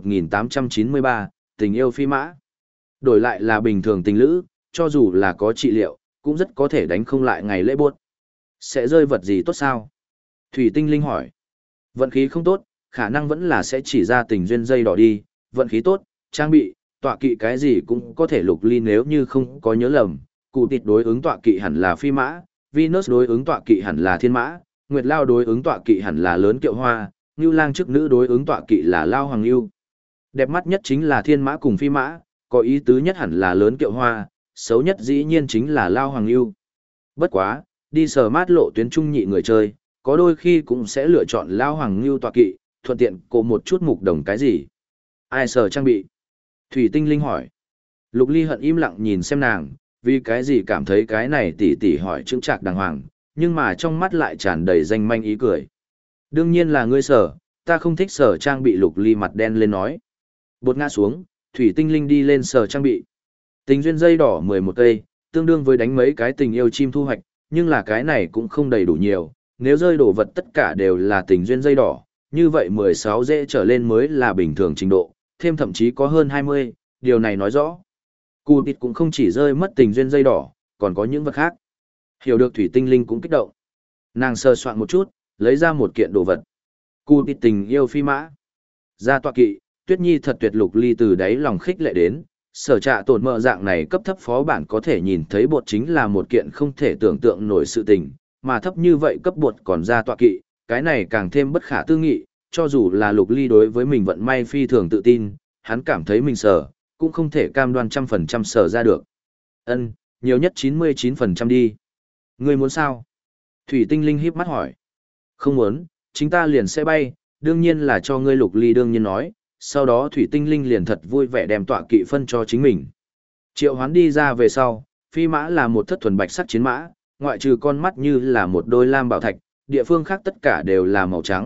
1893, tình yêu phi mã. Đổi lại là bình thường tình lữ, cho dù là có trị liệu, cũng rất có thể đánh không lại ngày lễ buốt. Sẽ rơi vật gì tốt sao? Thủy tinh linh hỏi. Vận khí không tốt, khả năng vẫn là sẽ chỉ ra tình duyên dây đỏ đi, vận khí tốt, trang bị, tọa kỵ cái gì cũng có thể. Lục Ly nếu như không có nhớ lầm, cụ tịt đối ứng tọa kỵ hẳn là phi mã, Venus đối ứng tọa kỵ hẳn là thiên mã, Nguyệt Lao đối ứng tọa kỵ hẳn là lớn kiệu hoa, Ngưu Lang chức nữ đối ứng tọa kỵ là Lao Hoàng Ngưu. Đẹp mắt nhất chính là thiên mã cùng phi mã, có ý tứ nhất hẳn là lớn kiệu hoa, xấu nhất dĩ nhiên chính là Lao Hoàng Ngưu. Bất quá, đi sờ mát lộ tuyến trung nhị người chơi, có đôi khi cũng sẽ lựa chọn Lao Hoàng Ngưu tọa kỵ, thuận tiện cổ một chút mục đồng cái gì. Ai sờ trang bị? Thủy tinh linh hỏi. Lục Ly hận im lặng nhìn xem nàng, vì cái gì cảm thấy cái này tỉ tỉ hỏi chững chạc đàng hoàng, nhưng mà trong mắt lại tràn đầy danh manh ý cười. Đương nhiên là ngươi sở, ta không thích sở trang bị. Lục Ly mặt đen lên nói. Bột ngã xuống, thủy tinh linh đi lên sở trang bị. Tình duyên dây đỏ 11 cây, tương đương với đánh mấy cái tình yêu chim thu hoạch, nhưng là cái này cũng không đầy đủ nhiều, nếu rơi đồ vật tất cả đều là tình duyên dây đỏ, như vậy 16 dễ trở lên mới là bình thường trình độ, thêm thậm chí có hơn 20, điều này nói rõ. Cụ tịt cũng không chỉ rơi mất tình duyên dây đỏ, còn có những vật khác. Hiểu được thủy tinh linh cũng kích động. Nàng sơ soạn một chút, lấy ra một kiện đồ vật. Cụ tịt tình yêu phi mã. Ra tọa kỵ, Tuyết Nhi thật tuyệt. Lục Ly từ đáy lòng khích lệ đến, sở trạ tổn mợ dạng này cấp thấp phó bản có thể nhìn thấy bột chính là một kiện không thể tưởng tượng nổi sự tình, mà thấp như vậy cấp bột còn ra tọa kỵ, cái này càng thêm bất khả tư nghị, cho dù là Lục Ly đối với mình vận may phi thường tự tin, hắn cảm thấy mình sở, cũng không thể cam đoan 100% sở ra được. Ân, nhiều nhất 99% đi. Ngươi muốn sao? Thủy tinh linh híp mắt hỏi. Không muốn, chính ta liền sẽ bay, đương nhiên là cho ngươi. Lục Ly đương nhiên nói, sau đó thủy tinh linh liền thật vui vẻ đem tọa kỵ phân cho chính mình. Triệu Hoán đi ra về sau, phi mã là một thất thuần bạch sắc chiến mã, ngoại trừ con mắt như là một đôi lam bảo thạch, địa phương khác tất cả đều là màu trắng,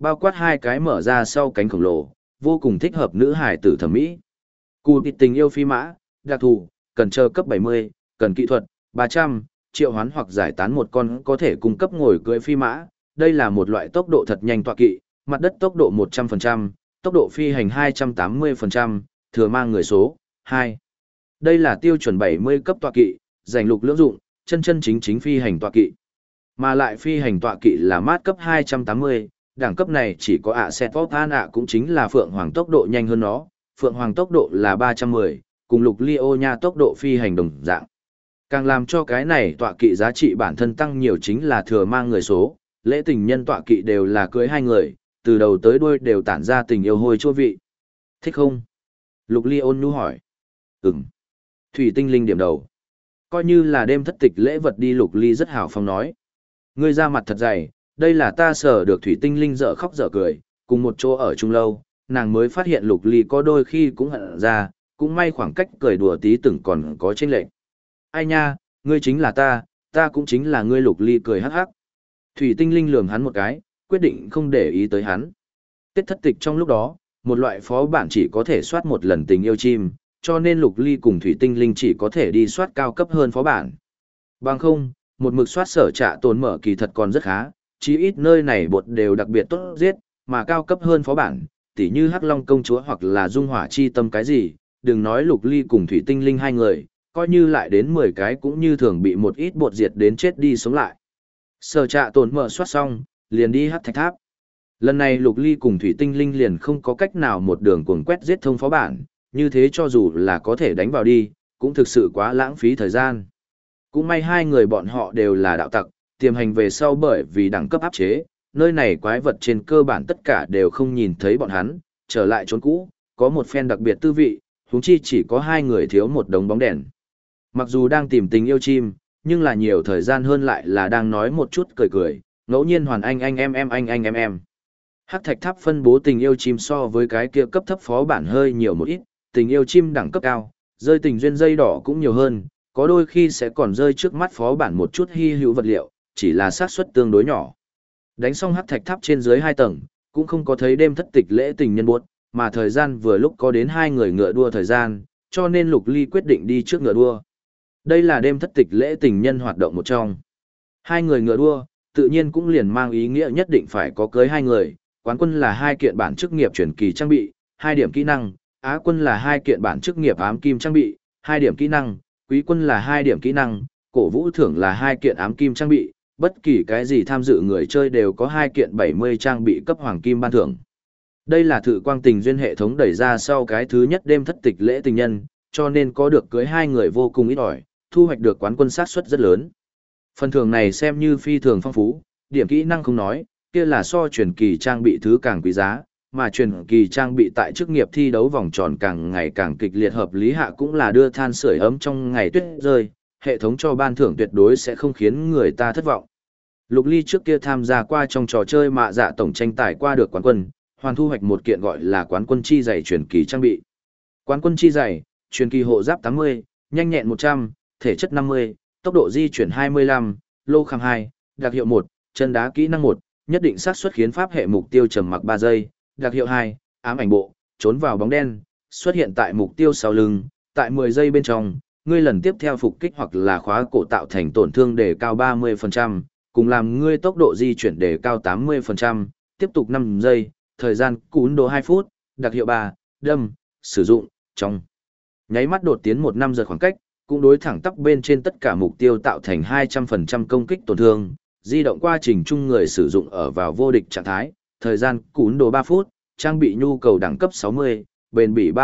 bao quát hai cái mở ra sau cánh khổng lồ, vô cùng thích hợp nữ hải tử thẩm mỹ. Cụ tịt tình yêu phi mã, đặc thù, cần chờ cấp 70, cần kỹ thuật, 300, triệu hoán hoặc giải tán một con có thể cung cấp ngồi cưỡi phi mã. Đây là một loại tốc độ thật nhanh tọa kỵ, mặt đất tốc độ 100%, tốc độ phi hành 280%, thừa mang người số 2. Đây là tiêu chuẩn 70 cấp tọa kỵ, giành lục lưỡng dụng, chân chân chính chính phi hành tọa kỵ. Mà lại phi hành tọa kỵ là mát cấp 280, đẳng cấp này chỉ có ạ Set Pop An ạ cũng chính là Phượng Hoàng tốc độ nhanh hơn nó, Phượng Hoàng tốc độ là 310, cùng lục Leo nha tốc độ phi hành đồng dạng. Càng làm cho cái này tọa kỵ giá trị bản thân tăng nhiều chính là thừa mang người số, lễ tình nhân tọa kỵ đều là cưới hai người, từ đầu tới đuôi đều tản ra tình yêu hôi chua vị. Thích không? Lục Ly ôn nhu hỏi. Ừm. Thủy Tinh Linh điểm đầu. Coi như là đêm thất tịch lễ vật đi, Lục Ly rất hào phóng nói. Ngươi ra mặt thật dày, đây là ta sở được. Thủy Tinh Linh dở khóc dở cười, cùng một chỗ ở chung lâu, nàng mới phát hiện Lục Ly có đôi khi cũng hận ra, cũng may khoảng cách cười đùa tí từng còn có chênh lệch. Ai nha, ngươi chính là ta cũng chính là ngươi. Lục Ly cười hắc hắc. Thủy Tinh Linh lườm hắn một cái, quyết định không để ý tới hắn. Tết thất tịch trong lúc đó, một loại phó bản chỉ có thể soát một lần tình yêu chim, cho nên Lục Ly cùng Thủy Tinh Linh chỉ có thể đi soát cao cấp hơn phó bản. Bằng không, một mực soát sở trạ tồn mở kỳ thật còn rất khá, chí ít nơi này bột đều đặc biệt tốt giết, mà cao cấp hơn phó bản, tỉ như Hắc Long công chúa hoặc là Dung Hỏa chi tâm cái gì, đừng nói Lục Ly cùng Thủy Tinh Linh hai người, coi như lại đến 10 cái cũng như thường bị một ít bột diệt đến chết đi sống lại. Sở trạ tồn mở soát xong, liền đi Hắc Thạch Tháp. Lần này Lục Ly cùng Thủy Tinh Linh liền không có cách nào một đường cuồng quét giết thông phó bản, như thế cho dù là có thể đánh vào đi, cũng thực sự quá lãng phí thời gian. Cũng may hai người bọn họ đều là đạo tặc, tiềm hành về sau bởi vì đẳng cấp áp chế, nơi này quái vật trên cơ bản tất cả đều không nhìn thấy bọn hắn, trở lại trốn cũ, có một phen đặc biệt tư vị, huống chi chỉ có hai người thiếu một đống bóng đèn. Mặc dù đang tìm tình yêu chim, nhưng là nhiều thời gian hơn lại là đang nói một chút cười cười, ngẫu nhiên hoàn anh em. Hắc Thạch Tháp phân bố tình yêu chim so với cái kia cấp thấp phó bản hơi nhiều một ít, tình yêu chim đẳng cấp cao, rơi tình duyên dây đỏ cũng nhiều hơn, có đôi khi sẽ còn rơi trước mắt phó bản một chút hy hữu vật liệu, chỉ là xác suất tương đối nhỏ. Đánh xong Hắc Thạch Tháp trên dưới 2 tầng, cũng không có thấy đêm thất tịch lễ tình nhân buốt, mà thời gian vừa lúc có đến hai người ngựa đua thời gian, cho nên Lục Ly quyết định đi trước ngựa đua. Đây là đêm thất tịch lễ tình nhân hoạt động một trong. Hai người ngựa đua, tự nhiên cũng liền mang ý nghĩa nhất định phải có cưới hai người, quán quân là 2 kiện bản chức nghiệp chuyển kỳ trang bị, 2 điểm kỹ năng, á quân là 2 kiện bản chức nghiệp ám kim trang bị, 2 điểm kỹ năng, quý quân là 2 điểm kỹ năng, cổ vũ thưởng là 2 kiện ám kim trang bị, bất kỳ cái gì tham dự người chơi đều có 2 kiện 70 trang bị cấp hoàng kim ban thưởng. Đây là thử quang tình duyên hệ thống đẩy ra sau cái thứ nhất đêm thất tịch lễ tình nhân, cho nên có được cưới hai người vô cùng ít ỏi, thu hoạch được quán quân xác suất rất lớn. Phần thưởng này xem như phi thường phong phú, điểm kỹ năng không nói, kia là so truyền kỳ trang bị thứ càng quý giá, mà truyền kỳ trang bị tại chức nghiệp thi đấu vòng tròn càng ngày càng kịch liệt hợp lý hạ cũng là đưa than sưởi ấm trong ngày tuyết rơi, hệ thống cho ban thưởng tuyệt đối sẽ không khiến người ta thất vọng. Lục Ly trước kia tham gia qua trong trò chơi mạ dạ tổng tranh tài qua được quán quân, hoàn thu hoạch một kiện gọi là quán quân chi giày truyền kỳ trang bị. Quán quân chi giày, truyền kỳ hộ giáp 80, nhanh nhẹn 100, thể chất 50, tốc độ di chuyển 25, lô kham 2, đặc hiệu 1, chân đá kỹ năng 1, nhất định xác suất khiến pháp hệ mục tiêu trầm mặc 3 giây, đặc hiệu 2, ám ảnh bộ, trốn vào bóng đen, xuất hiện tại mục tiêu sau lưng, tại 10 giây bên trong, ngươi lần tiếp theo phục kích hoặc là khóa cổ tạo thành tổn thương đề cao 30%, cùng làm ngươi tốc độ di chuyển đề cao 80%, tiếp tục 5 giây, thời gian cún đồ 2 phút, đặc hiệu 3, đâm, sử dụng, trong nháy mắt đột tiến 1 năm giật khoảng cách, cũng đối thẳng tắp bên trên tất cả mục tiêu tạo thành 200% công kích tổn thương, di động quá trình chung người sử dụng ở vào vô địch trạng thái, thời gian cún đồ 3 phút, trang bị nhu cầu đẳng cấp 60, bền bỉ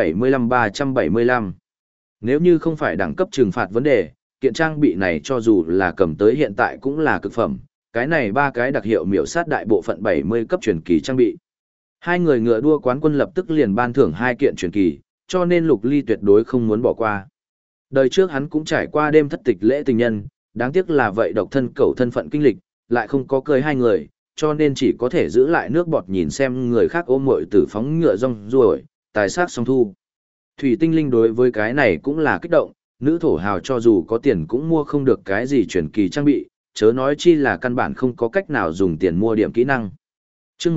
375. Nếu như không phải đẳng cấp trừng phạt vấn đề, kiện trang bị này cho dù là cầm tới hiện tại cũng là cực phẩm, cái này 3 cái đặc hiệu miểu sát đại bộ phận 70 cấp truyền kỳ trang bị. Hai người ngựa đua quán quân lập tức liền ban thưởng 2 kiện truyền kỳ, cho nên Lục Ly tuyệt đối không muốn bỏ qua. Đời trước hắn cũng trải qua đêm thất tịch lễ tình nhân, đáng tiếc là vậy độc thân cẩu thân phận kinh lịch, lại không có cưới hai người, cho nên chỉ có thể giữ lại nước bọt nhìn xem người khác ôm muội tử phóng ngựa rong ruổi, tài sát song thu. Thủy Tinh Linh đối với cái này cũng là kích động, nữ thổ hào cho dù có tiền cũng mua không được cái gì truyền kỳ trang bị, chớ nói chi là căn bản không có cách nào dùng tiền mua điểm kỹ năng. Chương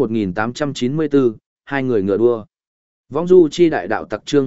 1894, hai người ngựa đua. Vong du chi đại đạo tặc chương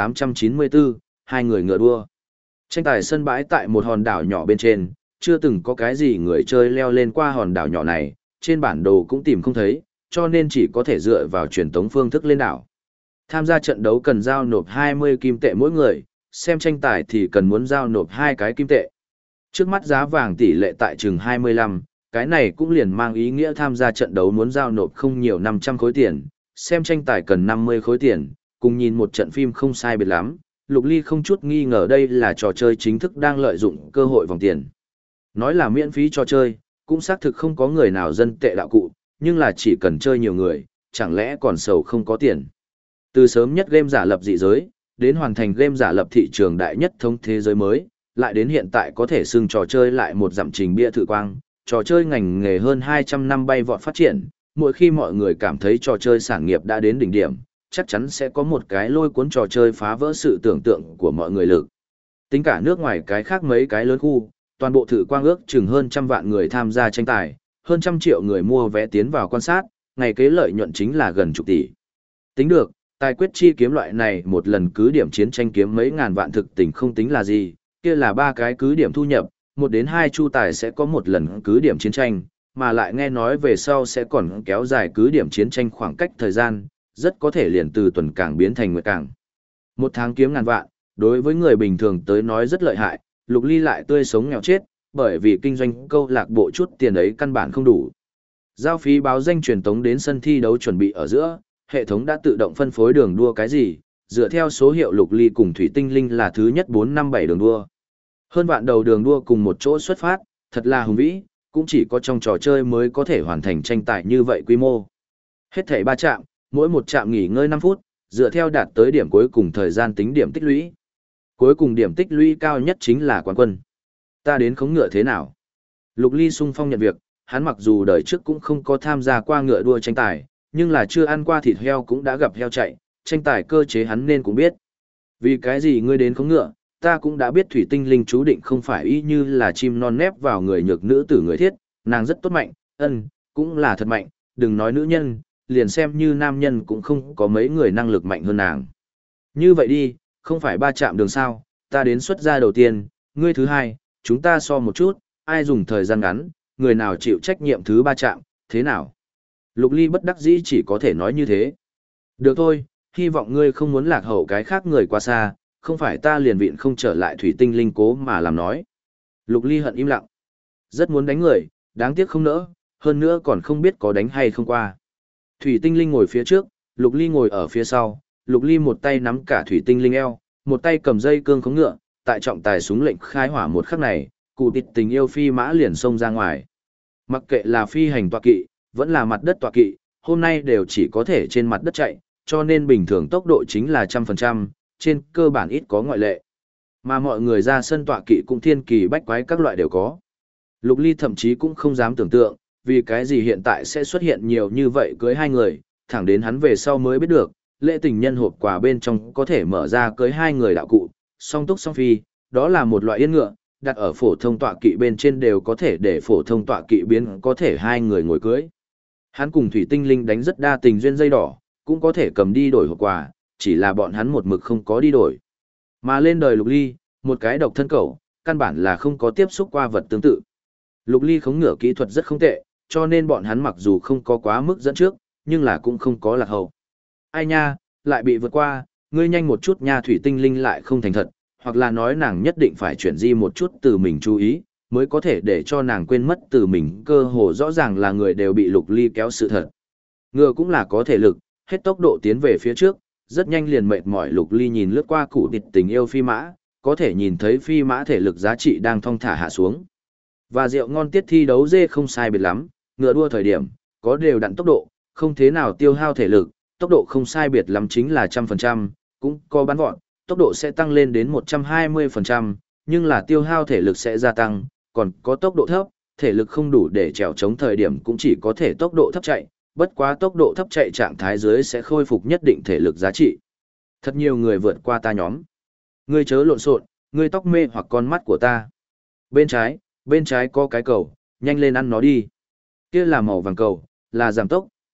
1894, hai người ngựa đua. Tranh tài sân bãi tại một hòn đảo nhỏ bên trên, chưa từng có cái gì người chơi leo lên qua hòn đảo nhỏ này, trên bản đồ cũng tìm không thấy, cho nên chỉ có thể dựa vào truyền tống phương thức lên đảo. Tham gia trận đấu cần giao nộp 20 kim tệ mỗi người, xem tranh tài thì cần muốn giao nộp 2 cái kim tệ. Trước mắt giá vàng tỷ lệ tại chừng 25, cái này cũng liền mang ý nghĩa tham gia trận đấu muốn giao nộp không nhiều 500 khối tiền, xem tranh tài cần 50 khối tiền, cùng nhìn một trận phim không sai biệt lắm. Lục Ly không chút nghi ngờ đây là trò chơi chính thức đang lợi dụng cơ hội vòng tiền. Nói là miễn phí trò chơi, cũng xác thực không có người nào dân tệ đạo cụ, nhưng là chỉ cần chơi nhiều người, chẳng lẽ còn sầu không có tiền. Từ sớm nhất game giả lập dị giới, đến hoàn thành game giả lập thị trường đại nhất thống thế giới mới, lại đến hiện tại có thể xưng trò chơi lại một dặm trình bia thử quang, trò chơi ngành nghề hơn 200 năm bay vọt phát triển, mỗi khi mọi người cảm thấy trò chơi sản nghiệp đã đến đỉnh điểm, chắc chắn sẽ có một cái lôi cuốn trò chơi phá vỡ sự tưởng tượng của mọi người lực. Tính cả nước ngoài cái khác mấy cái lớn khu, toàn bộ thử quang ước chừng hơn 100 vạn người tham gia tranh tài, hơn 100 triệu người mua vé tiến vào quan sát, ngày kế lợi nhuận chính là gần chục tỷ. Tính được, tài quyết chi kiếm loại này một lần cứ điểm chiến tranh kiếm mấy ngàn vạn thực tình không tính là gì, kia là 3 cái cứ điểm thu nhập, 1 đến 2 chu tài sẽ có một lần cứ điểm chiến tranh, mà lại nghe nói về sau sẽ còn kéo dài cứ điểm chiến tranh khoảng cách thời gian, rất có thể liền từ tuần cảng biến thành nguyệt cảng. 1 tháng kiếm ngàn vạn, đối với người bình thường tới nói rất lợi hại, Lục Ly lại tươi sống nghèo chết, bởi vì kinh doanh câu lạc bộ chút tiền ấy căn bản không đủ. Giao phí báo danh truyền tống đến sân thi đấu chuẩn bị ở giữa, hệ thống đã tự động phân phối đường đua cái gì, dựa theo số hiệu Lục Ly cùng Thủy Tinh Linh là thứ nhất 457 đường đua. Hơn vạn đầu đường đua cùng một chỗ xuất phát, thật là hùng vĩ, cũng chỉ có trong trò chơi mới có thể hoàn thành tranh tài như vậy quy mô. Hết thảy 3 trạm, mỗi một trạm nghỉ ngơi 5 phút, dựa theo đạt tới điểm cuối cùng thời gian tính điểm tích lũy. Cuối cùng điểm tích lũy cao nhất chính là quán quân. Ta đến khống ngựa thế nào? Lục Ly sung phong nhận việc, hắn mặc dù đời trước cũng không có tham gia qua ngựa đua tranh tài, nhưng là chưa ăn qua thịt heo cũng đã gặp heo chạy, tranh tài cơ chế hắn nên cũng biết. Vì cái gì ngươi đến khống ngựa, ta cũng đã biết Thủy Tinh Linh chú định không phải y như là chim non nép vào người nhược nữ tử người thiết, nàng rất tốt mạnh, cũng là thật mạnh, đừng nói nữ nhân, liền xem như nam nhân cũng không có mấy người năng lực mạnh hơn nàng. Như vậy đi, không phải 3 trạm đường sao, ta đến xuất ra đầu tiên, ngươi thứ hai, chúng ta so một chút, ai dùng thời gian ngắn, người nào chịu trách nhiệm thứ 3 trạm, thế nào? Lục Ly bất đắc dĩ chỉ có thể nói như thế. Được thôi, hy vọng ngươi không muốn lạc hậu cái khác người quá xa, không phải ta liền vịn không trở lại Thủy Tinh Linh cố mà làm nói. Lục Ly hận im lặng. Rất muốn đánh người, đáng tiếc không nỡ, hơn nữa còn không biết có đánh hay không qua. Thủy Tinh Linh ngồi phía trước, Lục Ly ngồi ở phía sau, Lục Ly một tay nắm cả Thủy Tinh Linh eo, một tay cầm dây cương khống ngựa, tại trọng tài súng lệnh khai hỏa một khắc này, cụ tịt tình yêu phi mã liền xông ra ngoài. Mặc kệ là phi hành tọa kỵ, vẫn là mặt đất tọa kỵ, hôm nay đều chỉ có thể trên mặt đất chạy, cho nên bình thường tốc độ chính là 100%, trên cơ bản ít có ngoại lệ. Mà mọi người ra sân tọa kỵ cũng thiên kỳ bách quái các loại đều có. Lục Ly thậm chí cũng không dám tưởng tượng, vì cái gì hiện tại sẽ xuất hiện nhiều như vậy cưới hai người, thẳng đến hắn về sau mới biết được, lễ tình nhân hộp quà bên trong có thể mở ra cưới hai người đạo cụ, song túc song phi, đó là một loại yên ngựa, đặt ở phổ thông tọa kỵ bên trên đều có thể để phổ thông tọa kỵ biến có thể hai người ngồi cưới. Hắn cùng Thủy Tinh Linh đánh rất đa tình duyên dây đỏ, cũng có thể cầm đi đổi hộp quà, chỉ là bọn hắn một mực không có đi đổi. Mà lên đời Lục Ly, một cái độc thân cẩu, căn bản là không có tiếp xúc qua vật tương tự. Lục Ly khống ngựa kỹ thuật rất không tệ, cho nên bọn hắn mặc dù không có quá mức dẫn trước, nhưng là cũng không có lạc hậu. Ai nha, lại bị vượt qua, ngươi nhanh một chút nha. Thủy Tinh Linh lại không thành thật, hoặc là nói nàng nhất định phải chuyển di một chút từ mình chú ý, mới có thể để cho nàng quên mất từ mình, cơ hồ rõ ràng là người đều bị Lục Ly kéo sự thật. Ngựa cũng là có thể lực, hết tốc độ tiến về phía trước, rất nhanh liền mệt mỏi. Lục Ly nhìn lướt qua cụ tịt tình yêu phi mã, có thể nhìn thấy phi mã thể lực giá trị đang thong thả hạ xuống. Và rượu ngon tiết thi đấu dê không sai biệt lắm, ngựa đua thời điểm, có đều đặn tốc độ, không thế nào tiêu hao thể lực, tốc độ không sai biệt lắm chính là 100%, cũng có bắn vọt, tốc độ sẽ tăng lên đến 120%, nhưng là tiêu hao thể lực sẽ gia tăng, còn có tốc độ thấp, thể lực không đủ để trèo chống thời điểm cũng chỉ có thể tốc độ thấp chạy, bất quá tốc độ thấp chạy trạng thái dưới sẽ khôi phục nhất định thể lực giá trị. Thật nhiều người vượt qua ta nhóm. Ngươi chớ lộn xộn, ngươi tóc mê hoặc con mắt của ta. Bên trái có cái cầu, nhanh lên ăn nó đi. Kia là màu vàng cầu, là giảm tốc,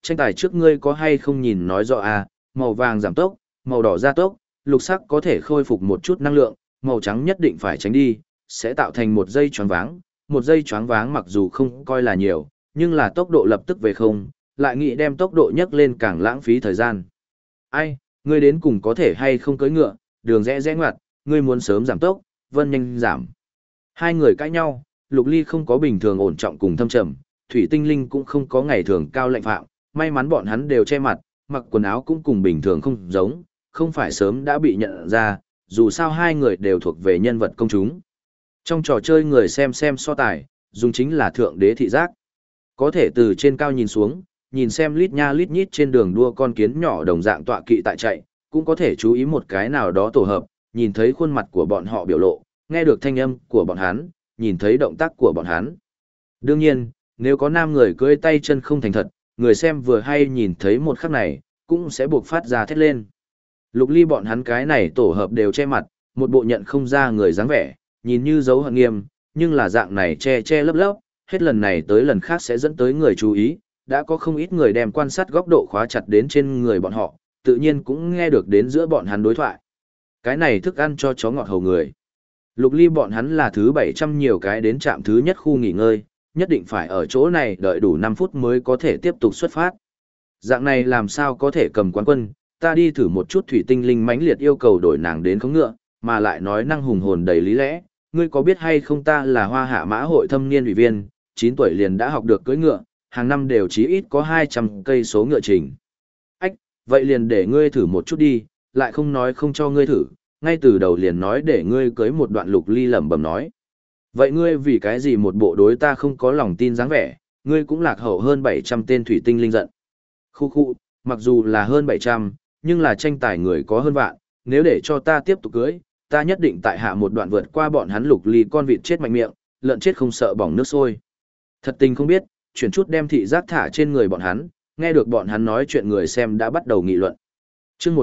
tranh tài trước ngươi có hay không nhìn nói rõ à, màu vàng giảm tốc, màu đỏ gia tốc, lục sắc có thể khôi phục một chút năng lượng, màu trắng nhất định phải tránh đi, sẽ tạo thành một giây choáng váng. Một giây choáng váng mặc dù không coi là nhiều, nhưng là tốc độ lập tức về không, lại nghĩ đem tốc độ nhấc lên càng lãng phí thời gian. Ai, ngươi đến cùng có thể hay không cưỡi ngựa, đường rẽ rẽ ngoặt, ngươi muốn sớm giảm tốc, vân nhanh giảm. Hai người cãi nhau, Lục Ly không có bình thường ổn trọng cùng thâm trầm, Thủy Tinh Linh cũng không có ngày thường cao lạnh phạm, may mắn bọn hắn đều che mặt, mặc quần áo cũng cùng bình thường không giống, không phải sớm đã bị nhận ra, dù sao hai người đều thuộc về nhân vật công chúng. Trong trò chơi người xem so tài, dùng chính là thượng đế thị giác. Có thể từ trên cao nhìn xuống, nhìn xem lít nha lít nhít trên đường đua con kiến nhỏ đồng dạng tọa kỵ tại chạy, cũng có thể chú ý một cái nào đó tổ hợp, nhìn thấy khuôn mặt của bọn họ biểu lộ, nghe được thanh âm của bọn hắn, nhìn thấy động tác của bọn hắn. Đương nhiên, nếu có nam người cưỡi tay chân không thành thật, người xem vừa hay nhìn thấy một khắc này, cũng sẽ buộc phát ra thét lên. Lục Ly bọn hắn cái này tổ hợp đều che mặt, một bộ nhận không ra người dáng vẻ, nhìn như dấu hận nghiêm, nhưng là dạng này che lấp lấp, hết lần này tới lần khác sẽ dẫn tới người chú ý, đã có không ít người đem quan sát góc độ khóa chặt đến trên người bọn họ, tự nhiên cũng nghe được đến giữa bọn hắn đối thoại. Cái này thức ăn cho chó ngọt hầu người. Lục Ly bọn hắn là thứ 700 nhiều cái đến trạm thứ nhất khu nghỉ ngơi, nhất định phải ở chỗ này đợi đủ 5 phút mới có thể tiếp tục xuất phát. Dạng này làm sao có thể cầm quán quân, ta đi thử một chút. Thủy Tinh Linh mãnh liệt yêu cầu đổi nàng đến khống ngựa, mà lại nói năng hùng hồn đầy lý lẽ, ngươi có biết hay không ta là Hoa Hạ Mã hội thâm niên ủy viên, 9 tuổi liền đã học được cưỡi ngựa, hàng năm đều chí ít có 200 cây số ngựa trình. Ách, vậy liền để ngươi thử một chút đi, lại không nói không cho ngươi thử, ngay từ đầu liền nói để ngươi cưới một đoạn. Lục Ly lẩm bẩm nói. Vậy ngươi vì cái gì một bộ đối ta không có lòng tin dáng vẻ, ngươi cũng lạc hậu hơn 700 tên. Thủy Tinh Linh giận. Khu, mặc dù là hơn 700, nhưng là tranh tài người có hơn vạn, nếu để cho ta tiếp tục cưới, ta nhất định tại hạ một đoạn vượt qua bọn hắn. Lục Ly con vịt chết mạnh miệng, lợn chết không sợ bỏng nước sôi. Thật tình không biết, chuyển chút đem thị giác thả trên người bọn hắn, nghe được bọn hắn nói chuyện người xem đã bắt đầu nghị luận. Chương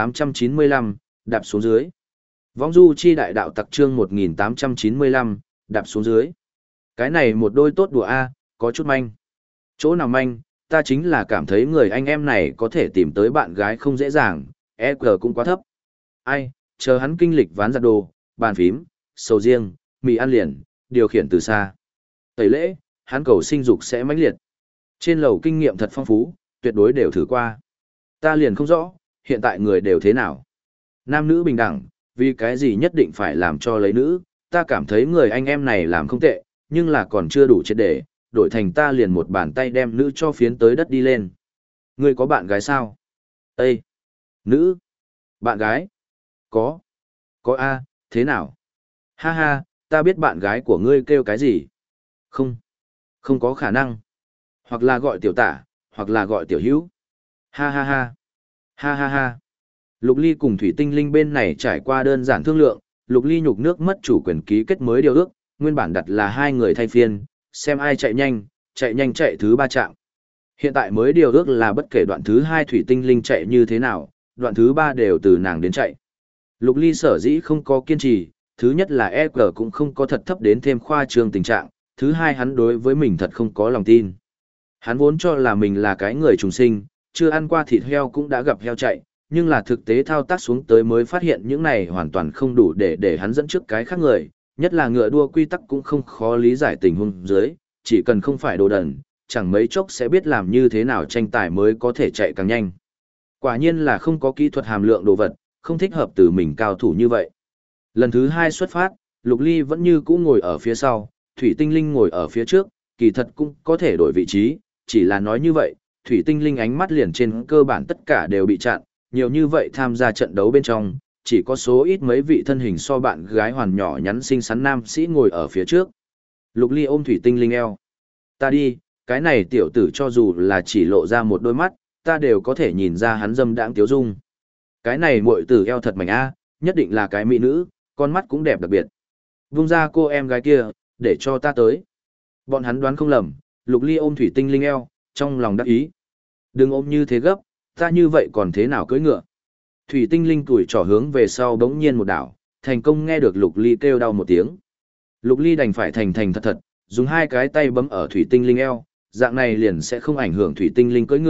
1895, đạp xuống dưới. Vong du chi đại đạo tặc chương 1895, đạp xuống dưới. Cái này một đôi tốt đùa a, có chút manh. Chỗ nào manh, ta chính là cảm thấy người anh em này có thể tìm tới bạn gái không dễ dàng, EQ cũng quá thấp. Ai, chờ hắn kinh lịch ván giặt đồ, bàn phím, sầu riêng, mì ăn liền, điều khiển từ xa. Tẩy lễ, hắn cầu sinh dục sẽ mãnh liệt. Trên lầu kinh nghiệm thật phong phú, tuyệt đối đều thử qua. Ta liền không rõ, hiện tại người đều thế nào. Nam nữ bình đẳng, vì cái gì nhất định phải làm cho lấy nữ, ta cảm thấy người anh em này làm không tệ, nhưng là còn chưa đủ triệt để, đổi thành ta liền một bàn tay đem nữ cho phiến tới đất đi lên. Ngươi có bạn gái sao? Ê! Nữ! Bạn gái? Có! Có a, thế nào? Ha ha, ta biết bạn gái của ngươi kêu cái gì? Không! Không có khả năng. Hoặc là gọi tiểu tả, hoặc là gọi tiểu hữu. Ha ha ha! Ha ha ha! Lục Ly cùng Thủy Tinh Linh bên này trải qua đơn giản thương lượng, Lục Ly nhục nước mất chủ quyền ký kết mới điều ước, nguyên bản đặt là hai người thay phiên, xem ai chạy nhanh chạy thứ 3 trạm. Hiện tại mới điều ước là bất kể đoạn thứ 2 Thủy Tinh Linh chạy như thế nào, đoạn thứ 3 đều từ nàng đến chạy. Lục Ly sở dĩ không có kiên trì, thứ nhất là EQ cũng không có thật thấp đến thêm khoa trương tình trạng, thứ hai hắn đối với mình thật không có lòng tin. Hắn vốn cho là mình là cái người trùng sinh, chưa ăn qua thịt heo cũng đã gặp heo chạy, nhưng là thực tế thao tác xuống tới mới phát hiện những này hoàn toàn không đủ để hắn dẫn trước cái khác người, nhất là ngựa đua quy tắc cũng không khó lý giải tình huống dưới, chỉ cần không phải đồ đần, chẳng mấy chốc sẽ biết làm như thế nào tranh tài mới có thể chạy càng nhanh. Quả nhiên là không có kỹ thuật hàm lượng đồ vật, không thích hợp từ mình cao thủ như vậy. Lần thứ 2 xuất phát, Lục Ly vẫn như cũ ngồi ở phía sau, Thủy Tinh Linh ngồi ở phía trước, kỳ thật cũng có thể đổi vị trí, chỉ là nói như vậy, Thủy Tinh Linh ánh mắt liền trên cơ bản tất cả đều bị chặn, nhiều như vậy tham gia trận đấu bên trong, chỉ có số ít mấy vị thân hình so bạn gái hoàn nhỏ nhắn xinh xắn nam sĩ ngồi ở phía trước. Lục Ly ôm Thủy Tinh Linh eo. Ta đi, cái này tiểu tử cho dù là chỉ lộ ra một đôi mắt, ta đều có thể nhìn ra hắn dâm đãng tiếu dung. Cái này muội tử eo thật mảnh a, nhất định là cái mỹ nữ, con mắt cũng đẹp đặc biệt. Vung ra cô em gái kia, để cho ta tới. Bọn hắn đoán không lầm, Lục Ly ôm Thủy Tinh Linh eo, trong lòng đắc ý. Đừng ôm như thế gấp, ta như vậy còn thế nào cưỡi ngựa. Thủy Tinh Linh tuổi trỏ hướng về sau bỗng nhiên một đảo, thành công nghe được Lục Ly kêu đau một tiếng. Lục Ly đành phải thành thật thật, dùng hai cái tay bấm ở Thủy Tinh Linh eo, dạng này liền sẽ không ảnh hưởng Thủy Tinh Linh cưỡi ngựa,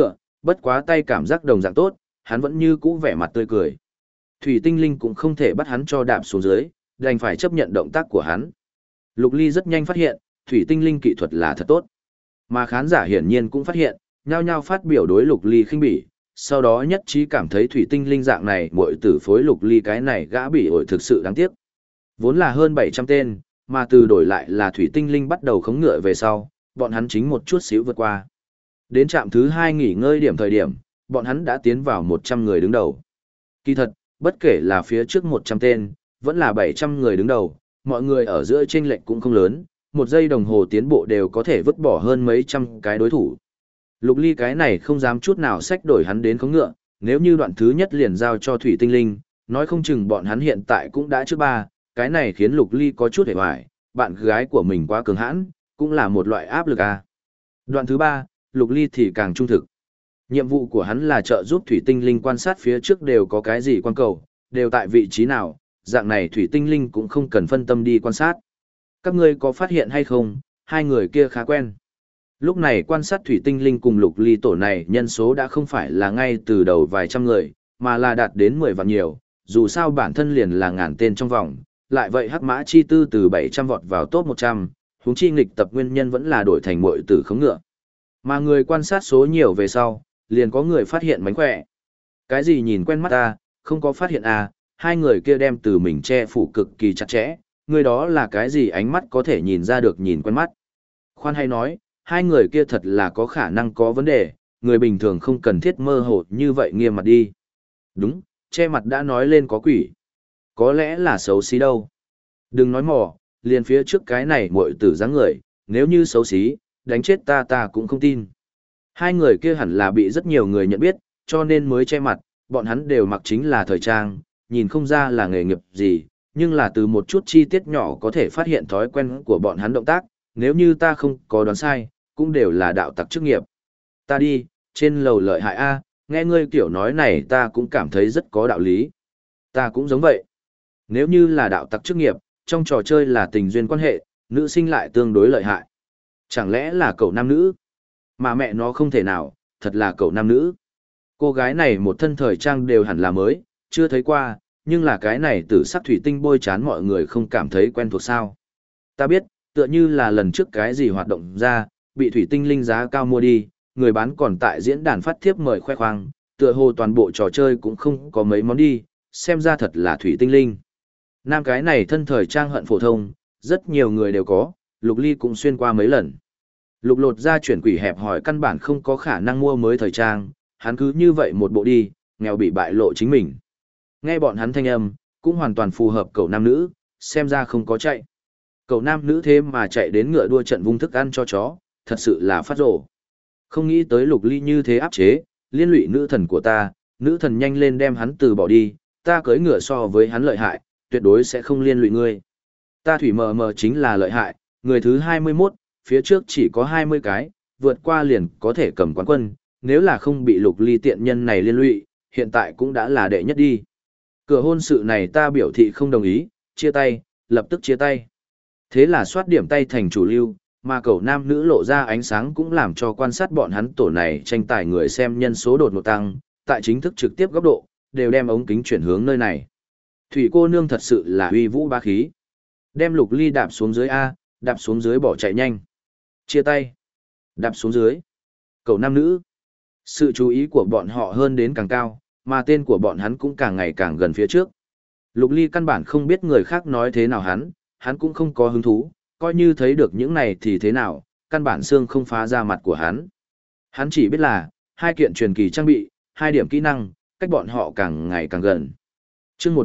bất quá tay cảm giác đồng dạng tốt, hắn vẫn như cũ vẻ mặt tươi cười. Thủy tinh linh cũng không thể bắt hắn cho đạp xuống dưới, đành phải chấp nhận động tác của hắn. Lục Ly rất nhanh phát hiện, thủy tinh linh kỹ thuật là thật tốt. Mà khán giả hiển nhiên cũng phát hiện, nhao nhao phát biểu đối Lục Ly khinh bỉ, sau đó nhất trí cảm thấy thủy tinh linh dạng này muội tử phối Lục Ly cái này gã bị ổi thực sự đáng tiếc. Vốn là hơn 700 tên, mà từ đổi lại là thủy tinh linh bắt đầu khống ngựa về sau, bọn hắn chính một chút xíu vượt qua. Đến trạm thứ 2 nghỉ ngơi điểm thời điểm, bọn hắn đã tiến vào 100 người đứng đầu. Kỳ thật, bất kể là phía trước 100 tên, vẫn là 700 người đứng đầu, mọi người ở giữa chênh lệch cũng không lớn, một giây đồng hồ tiến bộ đều có thể vứt bỏ hơn mấy trăm cái đối thủ. Lục Ly cái này không dám chút nào xách đổi hắn đến khống ngựa, nếu như đoạn thứ nhất liền giao cho thủy tinh linh, nói không chừng bọn hắn hiện tại cũng đã trước ba, cái này khiến Lục Ly có chút hề hoài, bạn gái của mình quá cường hãn, cũng là một loại áp lực à. Đoạn thứ ba, Lục Ly thì càng trung thực. Nhiệm vụ của hắn là trợ giúp thủy tinh linh quan sát phía trước đều có cái gì quan cầu, đều tại vị trí nào, dạng này thủy tinh linh cũng không cần phân tâm đi quan sát. Các ngươi có phát hiện hay không, hai người kia khá quen. Lúc này quan sát thủy tinh linh cùng Lục Ly tổ này nhân số đã không phải là ngay từ đầu vài trăm người, mà là đạt đến 10 vạn nhiều, dù sao bản thân liền là ngàn tên trong vòng, lại vậy hắc mã chi tư từ 700 vọt vào top 100, huống chi nghịch tập nguyên nhân vẫn là đổi thành muội tử khống ngựa. Mà người quan sát số nhiều về sau, liền có người phát hiện mánh khỏe. Cái gì nhìn quen mắt ta, không có phát hiện à, hai người kia đem từ mình che phủ cực kỳ chặt chẽ, người đó là cái gì ánh mắt có thể nhìn ra được nhìn quen mắt. Khoan hay nói, hai người kia thật là có khả năng có vấn đề, người bình thường không cần thiết mơ hồ như vậy nghiêm mặt đi. Đúng, che mặt đã nói lên có quỷ. Có lẽ là xấu xí đâu. Đừng nói mò, liền phía trước cái này muội tử dáng người, nếu như xấu xí, đánh chết ta cũng không tin. Hai người kia hẳn là bị rất nhiều người nhận biết, cho nên mới che mặt, bọn hắn đều mặc chính là thời trang, nhìn không ra là nghề nghiệp gì, nhưng là từ một chút chi tiết nhỏ có thể phát hiện thói quen của bọn hắn động tác, nếu như ta không có đoán sai, cũng đều là đạo tặc chức nghiệp. Ta đi, trên lầu lợi hại A, nghe ngươi kiểu nói này ta cũng cảm thấy rất có đạo lý. Ta cũng giống vậy. Nếu như là đạo tặc chức nghiệp, trong trò chơi là tình duyên quan hệ, nữ sinh lại tương đối lợi hại. Chẳng lẽ là cậu nam nữ? Mà mẹ nó không thể nào, thật là cậu nam nữ. Cô gái này một thân thời trang đều hẳn là mới, chưa thấy qua, nhưng là cái này tử sắc thủy tinh bôi chán mọi người không cảm thấy quen thuộc sao. Ta biết, tựa như là lần trước cái gì hoạt động ra, bị thủy tinh linh giá cao mua đi, người bán còn tại diễn đàn phát thiếp mời khoe khoang, tựa hồ toàn bộ trò chơi cũng không có mấy món đi, xem ra thật là thủy tinh linh. Nam cái này thân thời trang hận phổ thông, rất nhiều người đều có, Lục Ly cũng xuyên qua mấy lần. Lục lột ra chuyển quỷ hẹp hỏi căn bản không có khả năng mua mới thời trang, hắn cứ như vậy một bộ đi, nghèo bị bại lộ chính mình. Nghe bọn hắn thanh âm, cũng hoàn toàn phù hợp cậu nam nữ, xem ra không có chạy. Cậu nam nữ thế mà chạy đến ngựa đua trận vung thức ăn cho chó, thật sự là phát rổ. Không nghĩ tới Lục Ly như thế áp chế, liên lụy nữ thần của ta, nữ thần nhanh lên đem hắn từ bỏ đi, ta cưỡi ngựa so với hắn lợi hại, tuyệt đối sẽ không liên lụy ngươi. Ta thủy mờ mờ chính là lợi hại, người thứ 21, phía trước chỉ có 20 cái, vượt qua liền có thể cầm quán quân, nếu là không bị Lục Ly tiện nhân này liên lụy, hiện tại cũng đã là đệ nhất đi. Cửa hôn sự này ta biểu thị không đồng ý, chia tay, lập tức chia tay. Thế là soát điểm tay thành chủ lưu, mà cậu nam nữ lộ ra ánh sáng cũng làm cho quan sát bọn hắn tổ này tranh tài người xem nhân số đột ngột tăng, tại chính thức trực tiếp góc độ, đều đem ống kính chuyển hướng nơi này. Thủy cô nương thật sự là uy vũ bá khí. Đem Lục Ly đạp xuống dưới A, đạp xuống dưới bỏ chạy nhanh. Chia tay. Đạp xuống dưới. Cậu nam nữ. Sự chú ý của bọn họ hơn đến càng cao, mà tên của bọn hắn cũng càng ngày càng gần phía trước. Lục Ly căn bản không biết người khác nói thế nào hắn cũng không có hứng thú, coi như thấy được những này thì thế nào, căn bản xương không phá ra mặt của hắn. Hắn chỉ biết là, hai kiện truyền kỳ trang bị, hai điểm kỹ năng, cách bọn họ càng ngày càng gần. Chương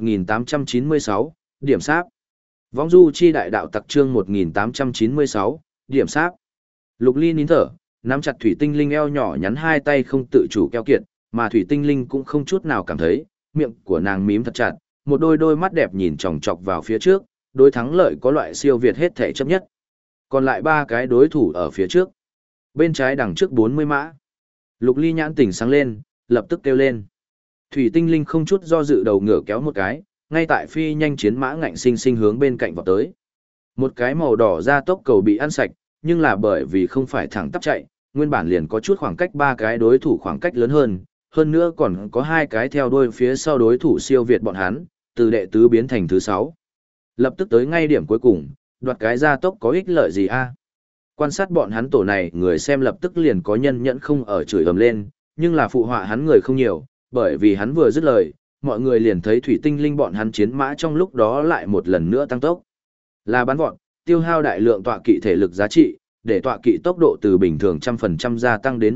1896, điểm sáp. Vong du chi đại đạo tặc chương 1896, điểm sáp. Lục Ly nín thở, nắm chặt thủy tinh linh eo nhỏ nhắn hai tay không tự chủ keo kiệt, mà thủy tinh linh cũng không chút nào cảm thấy, miệng của nàng mím thật chặt, một đôi mắt đẹp nhìn chòng chọc vào phía trước, đối thắng lợi có loại siêu việt hết thể chấp nhất. Còn lại ba cái đối thủ ở phía trước. Bên trái đằng trước 40 mã. Lục Ly nhãn tỉnh sáng lên, lập tức kêu lên. Thủy tinh linh không chút do dự đầu ngựa kéo một cái, ngay tại phi nhanh chiến mã ngạnh sinh sinh hướng bên cạnh vào tới. Một cái màu đỏ ra tốc cầu bị ăn sạch, nhưng là bởi vì không phải thẳng tắp chạy, nguyên bản liền có chút khoảng cách ba cái đối thủ khoảng cách lớn hơn nữa còn có hai cái theo đuôi phía sau đối thủ siêu việt bọn hắn, từ đệ tứ biến thành thứ 6. Lập tức tới ngay điểm cuối cùng, đoạt cái gia tốc có ích lợi gì a? Quan sát bọn hắn tổ này, người xem lập tức liền có nhân nhẫn không ở chửi ầm lên, nhưng là phụ họa hắn người không nhiều, bởi vì hắn vừa dứt lời, mọi người liền thấy thủy tinh linh bọn hắn chiến mã trong lúc đó lại một lần nữa tăng tốc. Là bắn vọt, tiêu hao đại lượng tọa kỵ thể lực giá trị, để tọa kỵ tốc độ từ bình thường 100% gia tăng đến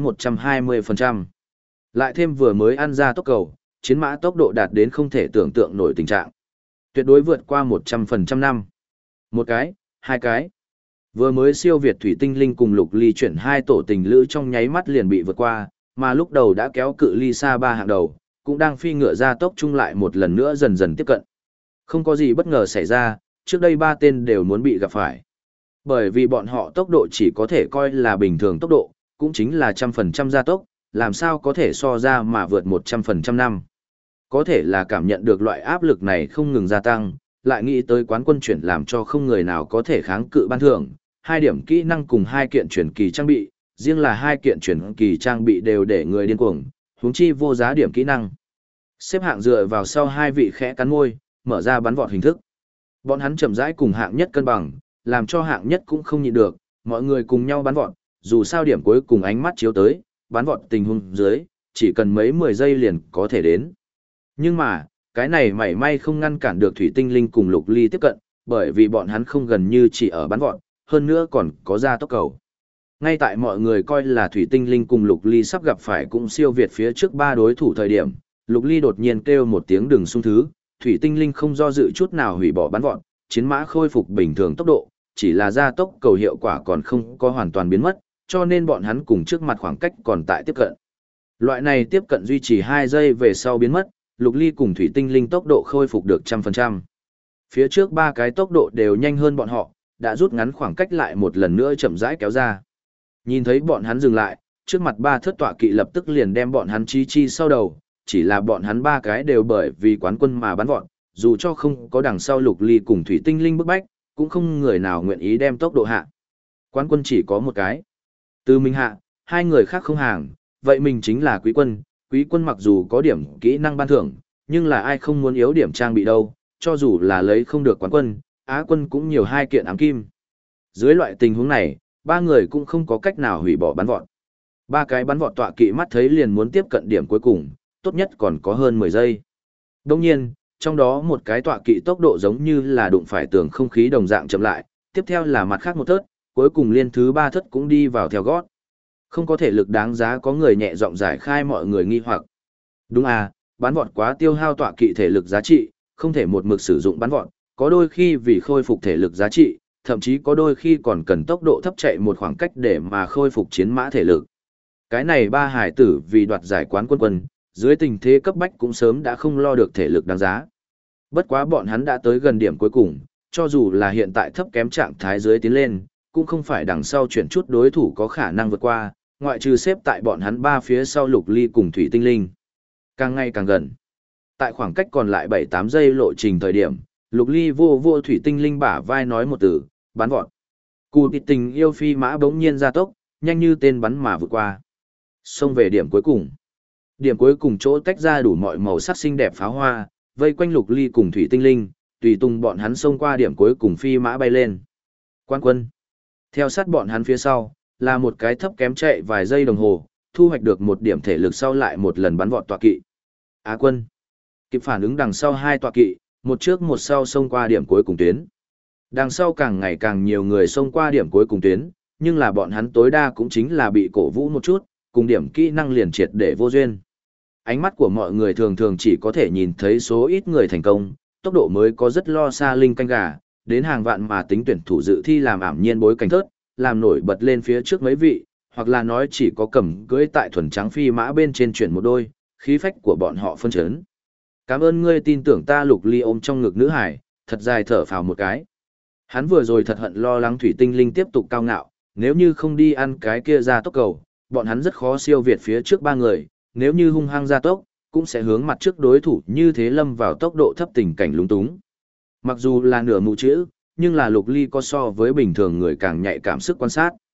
120%. Lại thêm vừa mới ăn ra tốc cầu, chiến mã tốc độ đạt đến không thể tưởng tượng nổi tình trạng. Tuyệt đối vượt qua 100% năm. Một cái, hai cái. Vừa mới siêu việt thủy tinh linh cùng lục ly chuyển hai tổ tình lữ trong nháy mắt liền bị vượt qua, mà lúc đầu đã kéo cự ly xa ba hạng đầu, cũng đang phi ngựa ra tốc chung lại một lần nữa dần dần tiếp cận. Không có gì bất ngờ xảy ra, trước đây ba tên đều muốn bị gặp phải. Bởi vì bọn họ tốc độ chỉ có thể coi là bình thường tốc độ, cũng chính là 100% gia tốc, làm sao có thể so ra mà vượt 100% năm. Có thể là cảm nhận được loại áp lực này không ngừng gia tăng, lại nghĩ tới quán quân chuyển làm cho không người nào có thể kháng cự ban thưởng, 2 điểm kỹ năng cùng 2 kiện chuyển kỳ trang bị, riêng là 2 kiện chuyển kỳ trang bị đều để người điên cuồng, huống chi vô giá điểm kỹ năng. Xếp hạng dựa vào sau 2 vị khẽ cắn môi, mở ra bắn vọt hình thức. Bọn hắn chậm rãi cùng hạng nhất cân bằng, làm cho hạng nhất cũng không nhịn được, mọi người cùng nhau bắn vọt, dù sao điểm cuối cùng ánh mắt chiếu tới, bắn vọt tình huống dưới, chỉ cần mấy 10 giây liền có thể đến. Nhưng mà, cái này mảy may không ngăn cản được thủy tinh linh cùng lục ly tiếp cận, bởi vì bọn hắn không gần như chỉ ở bắn vọt, hơn nữa còn có ra tốc cầu. Ngay tại mọi người coi là thủy tinh linh cùng lục ly sắp gặp phải cũng siêu việt phía trước ba đối thủ thời điểm, lục ly đột nhiên kêu một tiếng đừng xung thứ, thủy tinh linh không do dự chút nào hủy bỏ bắn vọt, chiến mã khôi phục bình thường tốc độ, chỉ là gia tốc cầu hiệu quả còn không có hoàn toàn biến mất, cho nên bọn hắn cùng trước mặt khoảng cách còn tại tiếp cận. Loại này tiếp cận duy trì 2 giây về sau biến mất, lục ly cùng thủy tinh linh tốc độ khôi phục được 100%. Phía trước ba cái tốc độ đều nhanh hơn bọn họ, đã rút ngắn khoảng cách lại một lần nữa chậm rãi kéo ra. Nhìn thấy bọn hắn dừng lại, trước mặt ba thất tọa kỵ lập tức liền đem bọn hắn chi sau đầu, chỉ là bọn hắn ba cái đều bởi vì quán quân mà bắn vọt, dù cho không có đằng sau lục ly cùng thủy tinh linh bức bách, cũng không người nào nguyện ý đem tốc độ hạ. Quán quân chỉ có một cái. Từ mình hạ, 2 người khác không hàng, vậy mình chính là quý quân mặc dù có điểm kỹ năng ban thưởng, nhưng là ai không muốn yếu điểm trang bị đâu, cho dù là lấy không được quán quân, Á quân cũng nhiều 2 kiện ám kim. Dưới loại tình huống này, 3 người cũng không có cách nào hủy bỏ bắn vọt. 3 cái bắn vọt tọa kỵ mắt thấy liền muốn tiếp cận điểm cuối cùng, tốt nhất còn có hơn 10 giây. Đồng nhiên, trong đó một cái tọa kỵ tốc độ giống như là đụng phải tường không khí đồng dạng chậm lại, tiếp theo là mặt khác một thớt, cuối cùng liên thứ 3 thớt cũng đi vào theo gót. Không có thể lực đáng giá có người nhẹ giọng giải khai mọi người nghi hoặc. Đúng à, bắn vọt quá tiêu hao tọa kỵ thể lực giá trị, không thể một mực sử dụng bắn vọt, có đôi khi vì khôi phục thể lực giá trị, thậm chí có đôi khi còn cần tốc độ thấp chạy một khoảng cách để mà khôi phục chiến mã thể lực. Cái này ba hải tử vì đoạt giải quán quân, dưới tình thế cấp bách cũng sớm đã không lo được thể lực đáng giá. Bất quá bọn hắn đã tới gần điểm cuối cùng, cho dù là hiện tại thấp kém trạng thái dưới tiến lên, cũng không phải đằng sau chuyển chút đối thủ có khả năng vượt qua, ngoại trừ xếp tại bọn hắn ba phía sau lục ly cùng thủy tinh linh. Càng ngày càng gần. Tại khoảng cách còn lại 7-8 giây lộ trình thời điểm, lục ly vô thủy tinh linh bả vai nói một từ, bắn vọt. Cù tịt tình yêu phi mã bỗng nhiên ra tốc, nhanh như tên bắn mà vượt qua. Xông về điểm cuối cùng. Điểm cuối cùng chỗ tách ra đủ mọi màu sắc xinh đẹp pháo hoa, vây quanh lục ly cùng thủy tinh linh, tùy tung bọn hắn xông qua điểm cuối cùng phi mã bay lên. Quán quân. Theo sát bọn hắn phía sau, là một cái thấp kém chạy vài giây đồng hồ, thu hoạch được một điểm thể lực sau lại một lần bắn vọt tọa kỵ. Á quân. Kịp phản ứng đằng sau 2 tọa kỵ, một trước một sau xông qua điểm cuối cùng tuyến. Đằng sau càng ngày càng nhiều người xông qua điểm cuối cùng tuyến, nhưng là bọn hắn tối đa cũng chính là bị cổ vũ một chút, cùng điểm kỹ năng liền triệt để vô duyên. Ánh mắt của mọi người thường thường chỉ có thể nhìn thấy số ít người thành công, tốc độ mới có rất lo xa linh canh gà, đến hàng vạn mà tính tuyển thủ dự thi làm ảm nhiên bối cảnh thớt, làm nổi bật lên phía trước mấy vị, hoặc là nói chỉ có cầm cưỡi tại thuần trắng phi mã bên trên chuyển một đôi, khí phách của bọn họ phân chấn. Cảm ơn ngươi tin tưởng ta, lục ly ôm trong ngực nữ hải, thật dài thở phào một cái. Hắn vừa rồi thật hận lo lắng thủy tinh linh tiếp tục cao ngạo, nếu như không đi ăn cái kia ra tốc cầu, bọn hắn rất khó siêu việt phía trước 3 người, nếu như hung hăng ra tốc, cũng sẽ hướng mặt trước đối thủ như thế lâm vào tốc độ thấp tình cảnh lúng túng. Mặc dù là nửa mù chữ, nhưng là lục ly có so với bình thường người càng nhạy cảm sức quan sát.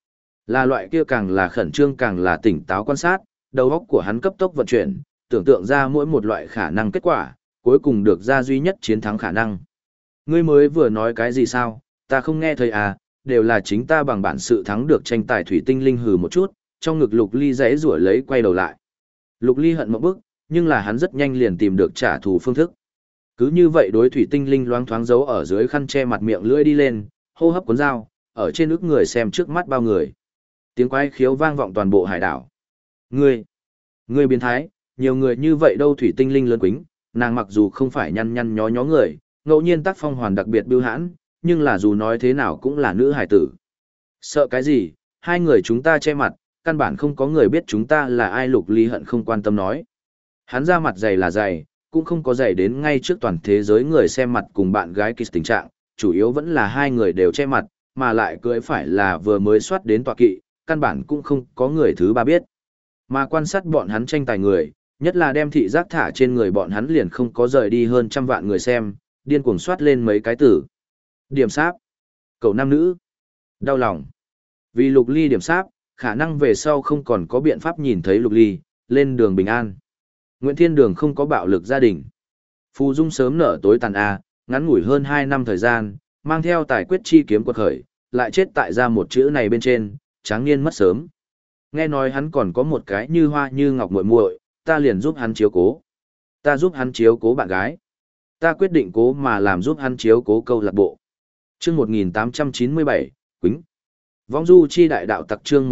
Là loại kia càng là khẩn trương càng là tỉnh táo quan sát, đầu óc của hắn cấp tốc vận chuyển, tưởng tượng ra mỗi một loại khả năng kết quả, cuối cùng được ra duy nhất chiến thắng khả năng. Ngươi mới vừa nói cái gì sao, ta không nghe thấy à, đều là chính ta bằng bản sự thắng được tranh tài thủy tinh linh hừ một chút, trong ngực Lục Ly rẽ rủa lấy quay đầu lại. Lục Ly hận một bức, nhưng là hắn rất nhanh liền tìm được trả thù phương thức. Cứ như vậy đối thủy tinh linh loáng thoáng giấu ở dưới khăn che mặt miệng lưỡi đi lên, hô hấp cuốn dao, ở trên ức người xem trước mắt bao người. Tiếng quái khiếu vang vọng toàn bộ hải đảo. Ngươi biến thái, nhiều người như vậy đâu thủy tinh linh lớn quính, nàng mặc dù không phải nhăn nhăn nhó nhó người, ngẫu nhiên tác phong hoàn đặc biệt bưu hãn, nhưng là dù nói thế nào cũng là nữ hải tử. Sợ cái gì, hai người chúng ta che mặt, căn bản không có người biết chúng ta là ai. Lục Ly hận không quan tâm nói. Hắn ra mặt dày là dày, cũng không có dày đến ngay trước toàn thế giới người xem mặt cùng bạn gái kiss tình trạng, chủ yếu vẫn là hai người đều che mặt, mà lại cưỡi phải là vừa mới soát đến tọa kỵ, căn bản cũng không có người thứ ba biết. Mà quan sát bọn hắn tranh tài người, nhất là đem thị giác thả trên người bọn hắn liền không có rời đi hơn trăm vạn người xem, điên cuồng soát lên mấy cái từ. Điểm sáp, cầu nam nữ, đau lòng. Vì Lục Ly điểm sáp, khả năng về sau không còn có biện pháp nhìn thấy Lục Ly, lên đường bình an. Nguyễn Thiên Đường không có bạo lực gia đình. Phù Dung sớm nở tối tàn A, ngắn ngủi hơn 2 năm thời gian, mang theo tài quyết chi kiếm quật khởi, lại chết tại ra một chữ này bên trên, tráng niên mất sớm. Nghe nói hắn còn có một cái như hoa như ngọc muội muội, ta liền giúp hắn chiếu cố. Ta giúp hắn chiếu cố bạn gái. Ta quyết định cố mà làm giúp hắn chiếu cố câu lạc bộ. Chương 1897, Quýnh. Vong du chi đại đạo tặc chương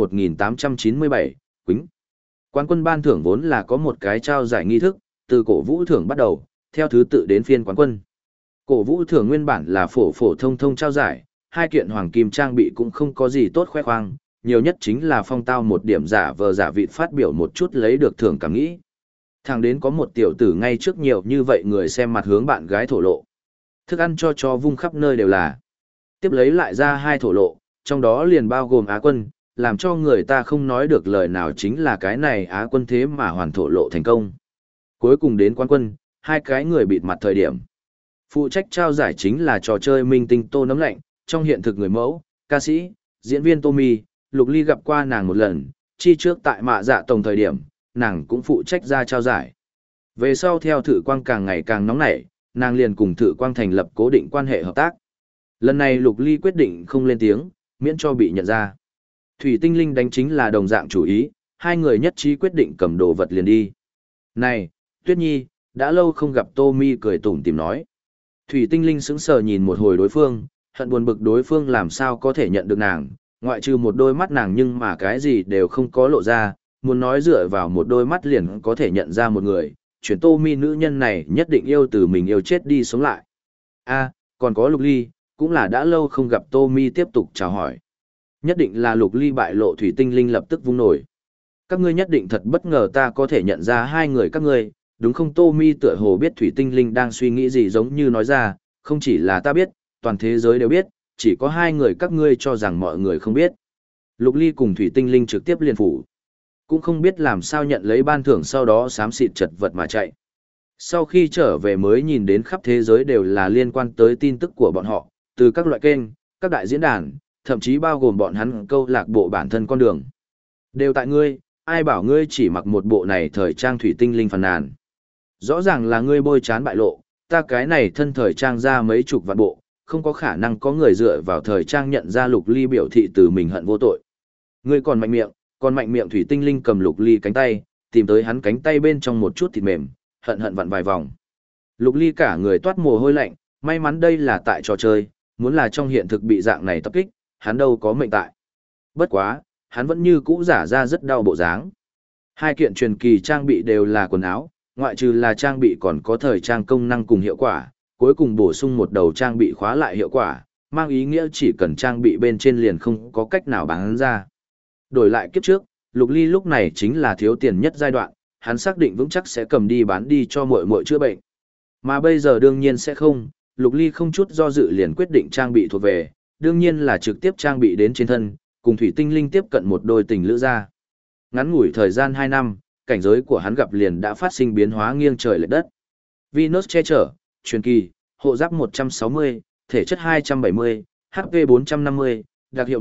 1897, Quýnh. Quán quân ban thưởng vốn là có một cái trao giải nghi thức, từ cổ vũ thưởng bắt đầu, theo thứ tự đến phiên quán quân. Cổ vũ thưởng nguyên bản là phổ phổ thông thông trao giải, hai kiện hoàng kim trang bị cũng không có gì tốt khoe khoang, nhiều nhất chính là phong tao một điểm giả vờ giả vịt phát biểu một chút lấy được thưởng cảm nghĩ. Thằng đến có một tiểu tử ngay trước nhiều như vậy người xem mặt hướng bạn gái thổ lộ. Thức ăn cho vung khắp nơi đều là. Tiếp lấy lại ra hai thổ lộ, trong đó liền bao gồm Á quân, làm cho người ta không nói được lời nào chính là cái này Á quân thế mà hoàn thổ lộ thành công. Cuối cùng đến quán quân, hai cái người bịt mặt thời điểm. Phụ trách trao giải chính là trò chơi minh tinh Tô Nấm Lạnh, trong hiện thực người mẫu, ca sĩ, diễn viên Tommy, Lục Ly gặp qua nàng một lần, chi trước tại mạ dạ tổng thời điểm, nàng cũng phụ trách ra trao giải. Về sau theo Thử Quang càng ngày càng nóng nảy, nàng liền cùng Thử Quang thành lập cố định quan hệ hợp tác. Lần này Lục Ly quyết định không lên tiếng, miễn cho bị nhận ra. Thủy Tinh Linh đánh chính là đồng dạng chủ ý, hai người nhất trí quyết định cầm đồ vật liền đi. Này, Tuyết Nhi, đã lâu không gặp. Tommy cười tủm tỉm nói. Thủy Tinh Linh sững sờ nhìn một hồi đối phương, hận buồn bực đối phương làm sao có thể nhận được nàng, ngoại trừ một đôi mắt nàng nhưng mà cái gì đều không có lộ ra, muốn nói dựa vào một đôi mắt liền có thể nhận ra một người, chuyển Tommy nữ nhân này nhất định yêu từ mình yêu chết đi sống lại. A, còn có Lục Ly, cũng là đã lâu không gặp. Tommy tiếp tục chào hỏi. Nhất định là Lục Ly bại lộ. Thủy Tinh Linh lập tức vung nổi. Các ngươi nhất định thật bất ngờ ta có thể nhận ra hai người các ngươi, đúng không? Tommy tựa hồ biết Thủy Tinh Linh đang suy nghĩ gì giống như nói ra, không chỉ là ta biết, toàn thế giới đều biết, chỉ có hai người các ngươi cho rằng mọi người không biết. Lục Ly cùng Thủy Tinh Linh trực tiếp liền phủ. Cũng không biết làm sao nhận lấy ban thưởng sau đó xám xịt chật vật mà chạy. Sau khi trở về mới nhìn đến khắp thế giới đều là liên quan tới tin tức của bọn họ, từ các loại kênh, các đại diễn đàn, thậm chí bao gồm bọn hắn câu lạc bộ bản thân con đường. Đều tại ngươi, ai bảo ngươi chỉ mặc một bộ này thời trang. Thủy Tinh Linh phàn nàn. Rõ ràng là ngươi bôi chán bại lộ, ta cái này thân thời trang ra mấy chục vạn bộ, không có khả năng có người dựa vào thời trang nhận ra Lục Ly biểu thị từ mình hận vô tội. Ngươi còn mạnh miệng. Thủy Tinh Linh cầm Lục Ly cánh tay, tìm tới hắn cánh tay bên trong một chút thịt mềm, hận vặn vài vòng. Lục Ly cả người toát mồ hôi lạnh, may mắn đây là tại trò chơi, muốn là trong hiện thực bị dạng này tập kích, hắn đâu có mệnh tại. Bất quá, hắn vẫn như cũ giả ra rất đau bộ dáng. Hai kiện truyền kỳ trang bị đều là quần áo, ngoại trừ là trang bị còn có thời trang công năng cùng hiệu quả, cuối cùng bổ sung một đầu trang bị khóa lại hiệu quả, mang ý nghĩa chỉ cần trang bị bên trên liền không có cách nào bán ra. Đổi lại kiếp trước, Lục Ly lúc này chính là thiếu tiền nhất giai đoạn, hắn xác định vững chắc sẽ cầm đi bán đi cho muội muội chữa bệnh. Mà bây giờ đương nhiên sẽ không, Lục Ly không chút do dự liền quyết định trang bị thuộc về, đương nhiên là trực tiếp trang bị đến trên thân, cùng Thủy Tinh Linh tiếp cận một đôi tình lữ ra. Ngắn ngủi thời gian 2 năm, cảnh giới của hắn gặp liền đã phát sinh biến hóa nghiêng trời lệch đất. Venus che chở, truyền kỳ, hộ giáp 160, thể chất 270, HP 450, đặc hiệu 1,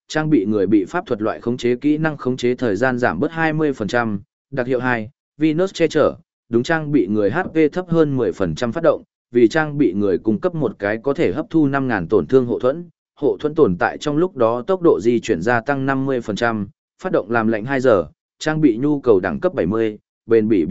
trang bị người bị pháp thuật loại khống chế kỹ năng khống chế thời gian giảm bớt 20%, đặc hiệu 2, Venus che chở, đúng trang bị người HP thấp hơn 10% phát động, vì trang bị người cung cấp một cái có thể hấp thu 5.000 tổn thương hộ thuẫn tồn tại trong lúc đó tốc độ di chuyển gia tăng 50%, phát động làm lạnh 2 giờ, trang bị nhu cầu đẳng cấp 70, bền bỉ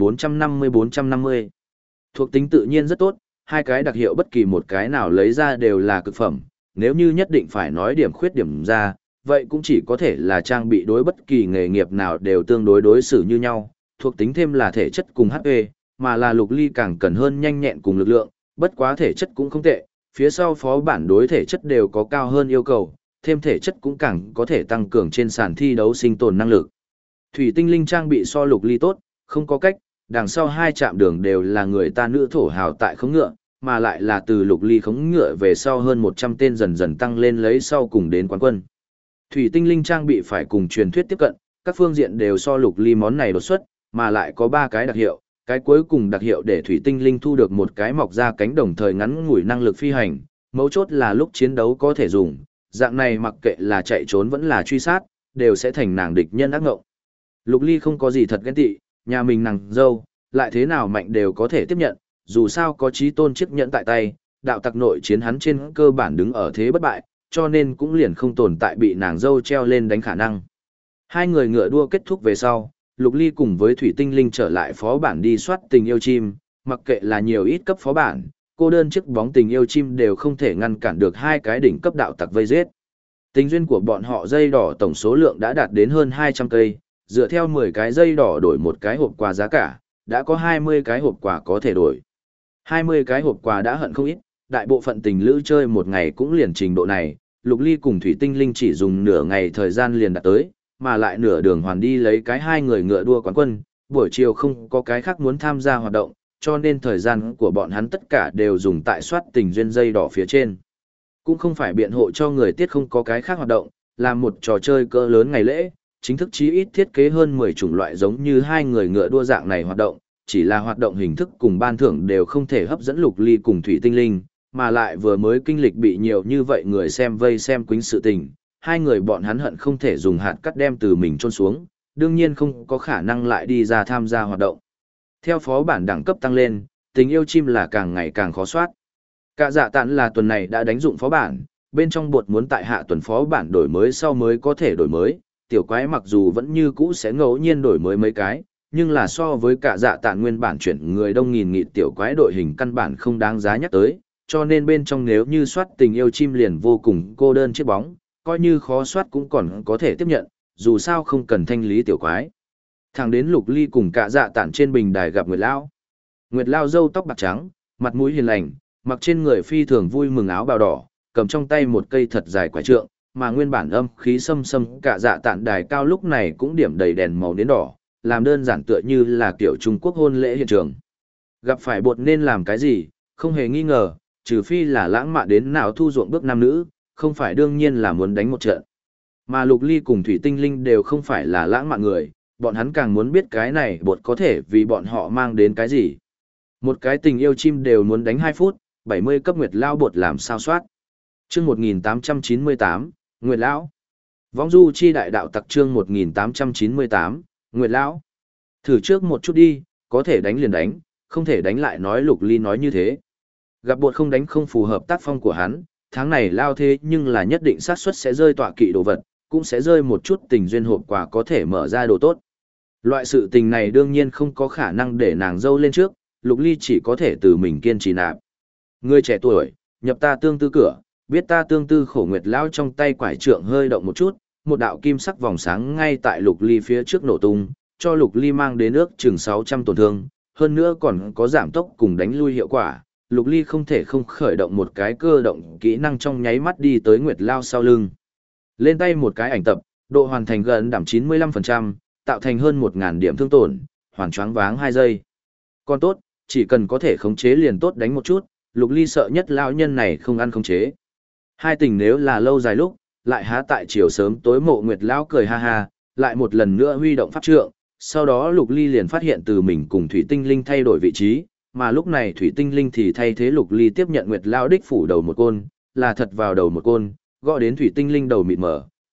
450-450. Thuộc tính tự nhiên rất tốt, hai cái đặc hiệu bất kỳ một cái nào lấy ra đều là cực phẩm, nếu như nhất định phải nói điểm khuyết điểm ra, vậy cũng chỉ có thể là trang bị đối bất kỳ nghề nghiệp nào đều tương đối đối xử như nhau, thuộc tính thêm là thể chất cùng HP, mà là Lục Ly càng cần hơn nhanh nhẹn cùng lực lượng, bất quá thể chất cũng không tệ, phía sau phó bản đối thể chất đều có cao hơn yêu cầu, thêm thể chất cũng càng có thể tăng cường trên sàn thi đấu sinh tồn năng lực. Thủy tinh linh trang bị so Lục Ly tốt, không có cách, đằng sau hai trạm đường đều là người ta nữ thổ hào tại khống ngựa, mà lại là từ Lục Ly khống ngựa về sau hơn 100 tên dần dần tăng lên lấy sau cùng đến quán quân. Thủy tinh linh trang bị phải cùng truyền thuyết tiếp cận, các phương diện đều so Lục Ly món này đột xuất, mà lại có 3 cái đặc hiệu, cái cuối cùng đặc hiệu để thủy tinh linh thu được một cái mọc ra cánh đồng thời ngắn ngủi năng lực phi hành, mấu chốt là lúc chiến đấu có thể dùng, dạng này mặc kệ là chạy trốn vẫn là truy sát, đều sẽ thành nàng địch nhân ác ngộng. Lục Ly không có gì thật ghen tị, nhà mình nàng dâu, lại thế nào mạnh đều có thể tiếp nhận, dù sao có chí tôn chiếc nhẫn tại tay, đạo tặc nội chiến hắn trên cơ bản đứng ở thế bất bại, cho nên cũng liền không tồn tại bị nàng dâu treo lên đánh khả năng. Hai người ngựa đua kết thúc về sau, Lục Ly cùng với Thủy Tinh Linh trở lại phó bản đi soát tình yêu chim, mặc kệ là nhiều ít cấp phó bản, cô đơn chiếc bóng tình yêu chim đều không thể ngăn cản được hai cái đỉnh cấp đạo tặc vây giết. Tình duyên của bọn họ dây đỏ tổng số lượng đã đạt đến hơn 200 cây, dựa theo 10 cái dây đỏ đổi một cái hộp quà giá cả, đã có 20 cái hộp quà có thể đổi. 20 cái hộp quà đã hận không ít, đại bộ phận tình lữ chơi một ngày cũng liền trình độ này, Lục Ly cùng Thủy Tinh Linh chỉ dùng nửa ngày thời gian liền đạt tới, mà lại nửa đường hoàn đi lấy cái hai người ngựa đua quán quân, buổi chiều không có cái khác muốn tham gia hoạt động, cho nên thời gian của bọn hắn tất cả đều dùng tại soát tình duyên dây đỏ phía trên. Cũng không phải biện hộ cho người tiết không có cái khác hoạt động, là một trò chơi cỡ lớn ngày lễ, chính thức chí ít thiết kế hơn 10 chủng loại giống như hai người ngựa đua dạng này hoạt động, chỉ là hoạt động hình thức cùng ban thưởng đều không thể hấp dẫn Lục Ly cùng Thủy Tinh Linh, mà lại vừa mới kinh lịch bị nhiều như vậy người xem vây xem quýnh sự tình, hai người bọn hắn hận không thể dùng hạt cắt đem từ mình chôn xuống, đương nhiên không có khả năng lại đi ra tham gia hoạt động. Theo phó bản đẳng cấp tăng lên, tình yêu chim là càng ngày càng khó soát. Cả dạ tạn là tuần này đã đánh dụng phó bản, bên trong bột muốn tại hạ tuần phó bản đổi mới sau mới có thể đổi mới, tiểu quái mặc dù vẫn như cũ sẽ ngẫu nhiên đổi mới mấy cái, nhưng là so với cả dạ tạn nguyên bản chuyển người đông nghìn nghịt tiểu quái đội hình căn bản không đáng giá nhắc tới, cho nên bên trong nếu như soát tình yêu chim liền vô cùng cô đơn chiếc bóng, coi như khó soát cũng còn có thể tiếp nhận, dù sao không cần thanh lý tiểu quái. Thẳng đến Lục Ly cùng cả dạ tản trên bình đài gặp Nguyệt Lao. Nguyệt Lao râu tóc bạc trắng, mặt mũi hiền lành, mặc trên người phi thường vui mừng áo bào đỏ, cầm trong tay một cây thật dài quả trượng, mà nguyên bản âm khí xâm xâm cả dạ tản đài cao lúc này cũng điểm đầy đèn màu nến đỏ, làm đơn giản tựa như là kiểu Trung Quốc hôn lễ hiện trường. Gặp phải bột nên làm cái gì, không hề nghi ngờ, trừ phi là lãng mạn đến nào thu ruộng bước nam nữ, không phải đương nhiên là muốn đánh một trận. Mà Lục Ly cùng Thủy Tinh Linh đều không phải là lãng mạn người, bọn hắn càng muốn biết cái này bột có thể vì bọn họ mang đến cái gì. Một cái tình yêu chim đều muốn đánh 2 phút, 70 cấp Nguyệt Lao bột làm sao soát. Chương 1898, Nguyệt Lão. Vong du chi đại đạo tặc chương 1898, Nguyệt Lão. Thử trước một chút đi, có thể đánh liền đánh, không thể đánh lại nói Lục Ly nói như thế. Gặp bột không đánh không phù hợp tác phong của hắn, tháng này lao thế nhưng là nhất định xác suất sẽ rơi tọa kỵ đồ vật, cũng sẽ rơi một chút tình duyên hộp quà có thể mở ra đồ tốt. Loại sự tình này đương nhiên không có khả năng để nàng dâu lên trước, Lục Ly chỉ có thể từ mình kiên trì nạp. Người trẻ tuổi, nhập ta tương tư cửa, biết ta tương tư khổ Nguyệt Lao trong tay quải trượng hơi động một chút, một đạo kim sắc vòng sáng ngay tại Lục Ly phía trước nổ tung, cho Lục Ly mang đến ước chừng 600 tổn thương, hơn nữa còn có giảm tốc cùng đánh lui hiệu quả. Lục Ly không thể không khởi động một cái cơ động kỹ năng trong nháy mắt đi tới Nguyệt Lao sau lưng. Lên tay một cái ảnh tập, độ hoàn thành gần đảm 95%, tạo thành hơn 1.000 điểm thương tổn, hoàn choáng váng 2 giây. Còn tốt, chỉ cần có thể khống chế liền tốt đánh một chút, Lục Ly sợ nhất lão nhân này không ăn khống chế. Hai tình nếu là lâu dài lúc, lại há tại chiều sớm tối mộ Nguyệt Lão cười ha ha, lại một lần nữa huy động pháp trượng, sau đó Lục Ly liền phát hiện từ mình cùng Thủy Tinh Linh thay đổi vị trí, mà lúc này Thủy Tinh Linh thì thay thế Lục Ly tiếp nhận Nguyệt Lão đích phủ đầu một côn, là thật vào đầu một côn, gõ đến Thủy Tinh Linh đầu mịt mở,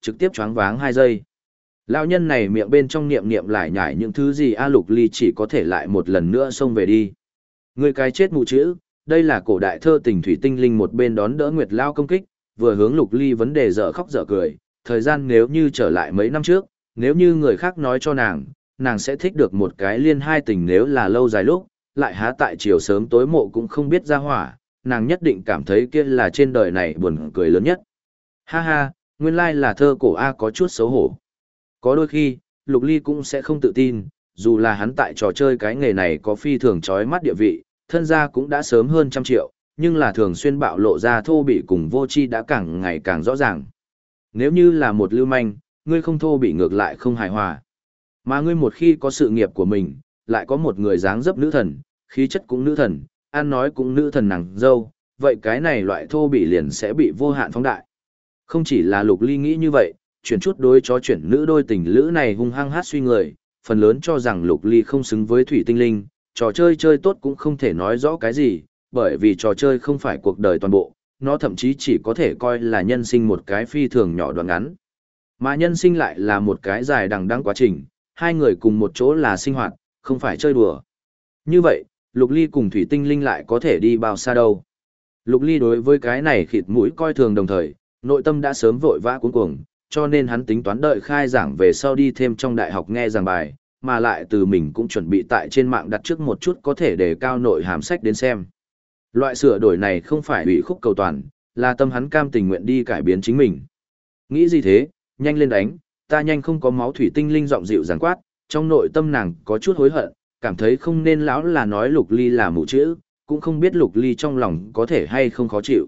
trực tiếp choáng váng 2 giây. Lão nhân này miệng bên trong niệm niệm lại nhải những thứ gì Lục Ly chỉ có thể lại một lần nữa xông về đi. Người cái chết mụ chữ, đây là cổ đại thơ tình thủy tinh linh một bên đón đỡ Nguyệt Lao công kích, vừa hướng Lục Ly vấn đề dở khóc dở cười, thời gian nếu như trở lại mấy năm trước, nếu như người khác nói cho nàng sẽ thích được một cái liên hai tình nếu là lâu dài lúc, lại há tại chiều sớm tối mộ cũng không biết ra hỏa, nàng nhất định cảm thấy kia là trên đời này buồn cười lớn nhất. Ha ha, nguyên lai là thơ cổ A có chút xấu hổ. Có đôi khi, Lục Ly cũng sẽ không tự tin, dù là hắn tại trò chơi cái nghề này có phi thường chói mắt địa vị, thân gia cũng đã sớm hơn 100 triệu, nhưng là thường xuyên bạo lộ ra thô bị cùng vô tri đã càng ngày càng rõ ràng. Nếu như là một lưu manh, ngươi không thô bị ngược lại không hài hòa. Mà ngươi một khi có sự nghiệp của mình, lại có một người dáng dấp nữ thần, khí chất cũng nữ thần, ăn nói cũng nữ thần nàng dâu, vậy cái này loại thô bị liền sẽ bị vô hạn phóng đại. Không chỉ là Lục Ly nghĩ như vậy, chuyển chút đối chó chuyển nữ đôi tình lữ này hung hăng hát suy người, phần lớn cho rằng Lục Ly không xứng với Thủy Tinh Linh, trò chơi chơi tốt cũng không thể nói rõ cái gì, bởi vì trò chơi không phải cuộc đời toàn bộ, nó thậm chí chỉ có thể coi là nhân sinh một cái phi thường nhỏ đoạn ngắn. Mà nhân sinh lại là một cái dài đằng đẵng quá trình, hai người cùng một chỗ là sinh hoạt, không phải chơi đùa. Như vậy, Lục Ly cùng Thủy Tinh Linh lại có thể đi bao xa đâu. Lục Ly đối với cái này khịt mũi coi thường đồng thời, nội tâm đã sớm vội vã cuống cuồng, cho nên hắn tính toán đợi khai giảng về sau đi thêm trong đại học nghe giảng bài, mà lại từ mình cũng chuẩn bị tại trên mạng đặt trước một chút có thể đề cao nội hàm sách đến xem. Loại sửa đổi này không phải ủy khúc cầu toàn, là tâm hắn cam tình nguyện đi cải biến chính mình. Nghĩ gì thế, nhanh lên đánh, ta nhanh không có máu. Thủy Tinh Linh giọng dịu dàng quát, trong nội tâm nàng có chút hối hận, cảm thấy không nên lão là nói Lục Ly là mụ chữ, cũng không biết Lục Ly trong lòng có thể hay không khó chịu.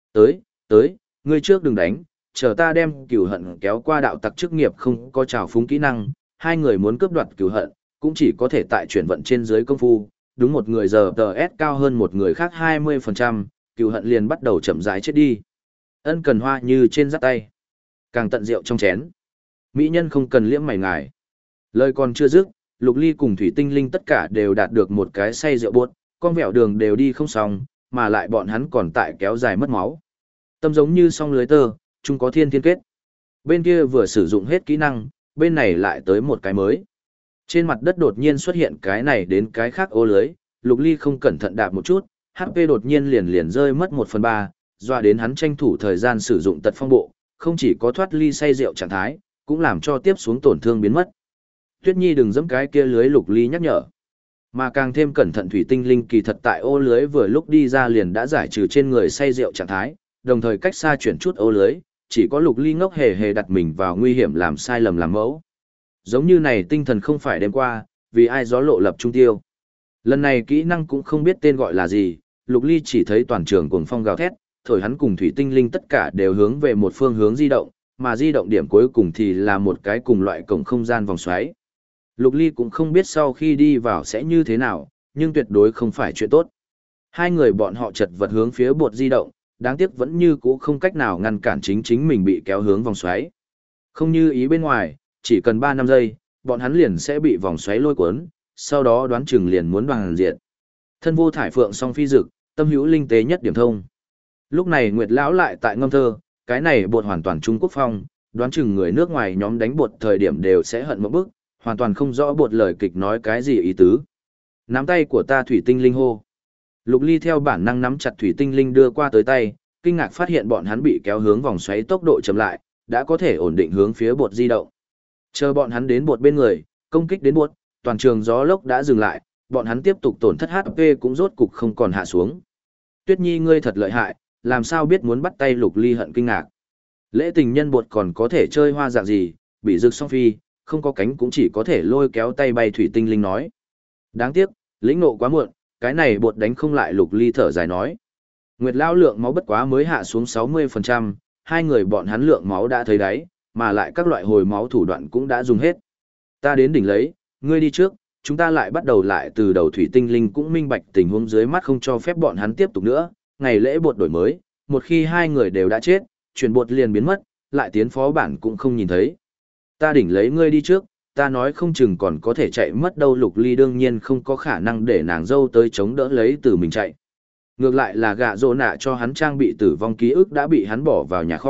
Tới, ngươi trước đừng đánh, chờ ta đem cửu hận kéo qua. Đạo tặc chức nghiệp không có trào phúng kỹ năng, hai người muốn cướp đoạt cửu hận, cũng chỉ có thể tại chuyển vận trên dưới công phu, đúng một người giờ TS cao hơn một người khác 20%, cửu hận liền bắt đầu chậm rãi chết đi. Ân cần hoa như trên giắt tay, càng tận rượu trong chén. Mỹ nhân không cần liễm mày ngài. Lời còn chưa dứt, Lục Ly cùng Thủy Tinh Linh tất cả đều đạt được một cái say rượu buốt, con vẹo đường đều đi không xong, mà lại bọn hắn còn tại kéo dài mất máu. Tâm giống như song lưới tơ, chung có thiên kết. Bên kia vừa sử dụng hết kỹ năng, bên này lại tới một cái mới. Trên mặt đất đột nhiên xuất hiện cái này đến cái khác ô lưới, Lục Ly không cẩn thận đạp một chút, HP đột nhiên liền rơi mất 1/3, dọa đến hắn tranh thủ thời gian sử dụng tật phong bộ, không chỉ có thoát ly say rượu trạng thái, cũng làm cho tiếp xuống tổn thương biến mất. Tuyết Nhi đừng giẫm cái kia lưới, Lục Ly nhắc nhở. Mà càng thêm cẩn thận Thủy Tinh Linh kỳ thật tại ô lưới vừa lúc đi ra liền đã giải trừ trên người say rượu trạng thái, đồng thời cách xa chuyển chút ô lưới, chỉ có Lục Ly ngốc hề hề đặt mình vào nguy hiểm làm sai lầm làm mẫu. Giống như này tinh thần không phải đêm qua, vì ai gió lộ lập trung tiêu. Lần này kỹ năng cũng không biết tên gọi là gì, Lục Ly chỉ thấy toàn trường cuồng phong gào thét, thổi hắn cùng Thủy Tinh Linh tất cả đều hướng về một phương hướng di động, mà di động điểm cuối cùng thì là một cái cùng loại cổng không gian vòng xoáy. Lục Ly cũng không biết sau khi đi vào sẽ như thế nào, nhưng tuyệt đối không phải chuyện tốt. Hai người bọn họ chật vật hướng phía bột di động, đáng tiếc vẫn như cũ không cách nào ngăn cản chính mình bị kéo hướng vòng xoáy. Không như ý bên ngoài, chỉ cần 3-5 giây, bọn hắn liền sẽ bị vòng xoáy lôi cuốn, sau đó đoán chừng liền muốn đoàn diệt. Thân vô thải phượng song phi dực, tâm hữu linh tế nhất điểm thông. Lúc này Nguyệt lão lại tại ngâm thơ, cái này bột hoàn toàn Trung Quốc phong, đoán chừng người nước ngoài nhóm đánh bột thời điểm đều sẽ hận một bức, hoàn toàn không rõ bột lời kịch nói cái gì ý tứ. Nắm tay của ta. Thủy Tinh Linh hô. Lục Ly theo bản năng nắm chặt Thủy Tinh Linh đưa qua tới tay, kinh ngạc phát hiện bọn hắn bị kéo hướng vòng xoáy tốc độ chậm lại, đã có thể ổn định hướng phía bột di động. Chờ bọn hắn đến bột bên người, công kích đến bột, toàn trường gió lốc đã dừng lại, bọn hắn tiếp tục tổn thất HP cũng rốt cục không còn hạ xuống. Tuyết Nhi ngươi thật lợi hại, làm sao biết muốn bắt tay. Lục Ly hận kinh ngạc. Lễ tình nhân bột còn có thể chơi hoa dạng gì, bị rực song phi, không có cánh cũng chỉ có thể lôi kéo tay bay. Thủy Tinh Linh nói. Đáng tiếc, lĩnh nộ quá muộn, cái này bột đánh không lại. Lục Ly thở dài nói. Nguyệt lão lượng máu bất quá mới hạ xuống 60%, hai người bọn hắn lượng máu đã thấy đáy, mà lại các loại hồi máu thủ đoạn cũng đã dùng hết. Ta đến đỉnh lấy, ngươi đi trước, chúng ta lại bắt đầu lại từ đầu. Thủy Tinh Linh cũng minh bạch tình huống dưới mắt không cho phép bọn hắn tiếp tục nữa, ngày lễ bột đổi mới, một khi hai người đều đã chết, chuyển bột liền biến mất, lại tiến phó bản cũng không nhìn thấy. Ta đỉnh lấy ngươi đi trước, ta nói không chừng còn có thể chạy mất đâu. Lục Ly đương nhiên không có khả năng để nàng dâu tới chống đỡ lấy từ mình chạy. Ngược lại là gạ rồ nạ cho hắn trang bị tử vong ký ức đã bị hắn bỏ vào nhà kho,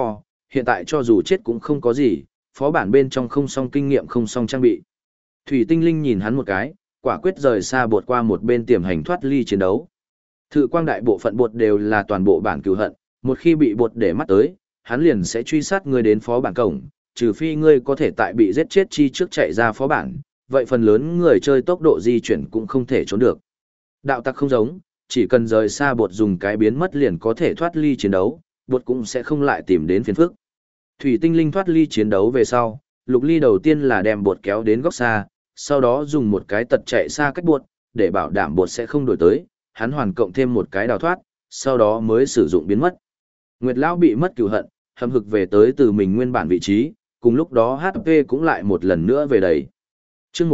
hiện tại cho dù chết cũng không có gì, phó bản bên trong không xong kinh nghiệm không xong trang bị. Thủy Tinh Linh nhìn hắn một cái, quả quyết rời xa bột qua một bên tiềm hành thoát ly chiến đấu. Thự quang đại bộ phận bột đều là toàn bộ bản cửu hận, một khi bị bột để mắt tới, hắn liền sẽ truy sát ngươi đến phó bản cổng, trừ phi ngươi có thể tại bị giết chết chi trước chạy ra phó bản, vậy phần lớn người chơi tốc độ di chuyển cũng không thể trốn được. Đạo tặc không giống, chỉ cần rời xa bột dùng cái biến mất liền có thể thoát ly chiến đấu, bột cũng sẽ không lại tìm đến phiền phức. Thủy Tinh Linh thoát ly chiến đấu về sau, Lục Ly đầu tiên là đem bột kéo đến góc xa, sau đó dùng một cái tật chạy xa cách bột, để bảo đảm bột sẽ không đổi tới, hắn hoàn cộng thêm một cái đào thoát, sau đó mới sử dụng biến mất. Nguyệt Lão bị mất cửu hận, hầm hực về tới từ mình nguyên bản vị trí, cùng lúc đó HP cũng lại một lần nữa về đầy. Chương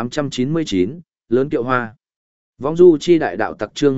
1899, Lớn Kiệu Hoa. Vong Du chi đại đạo tặc chương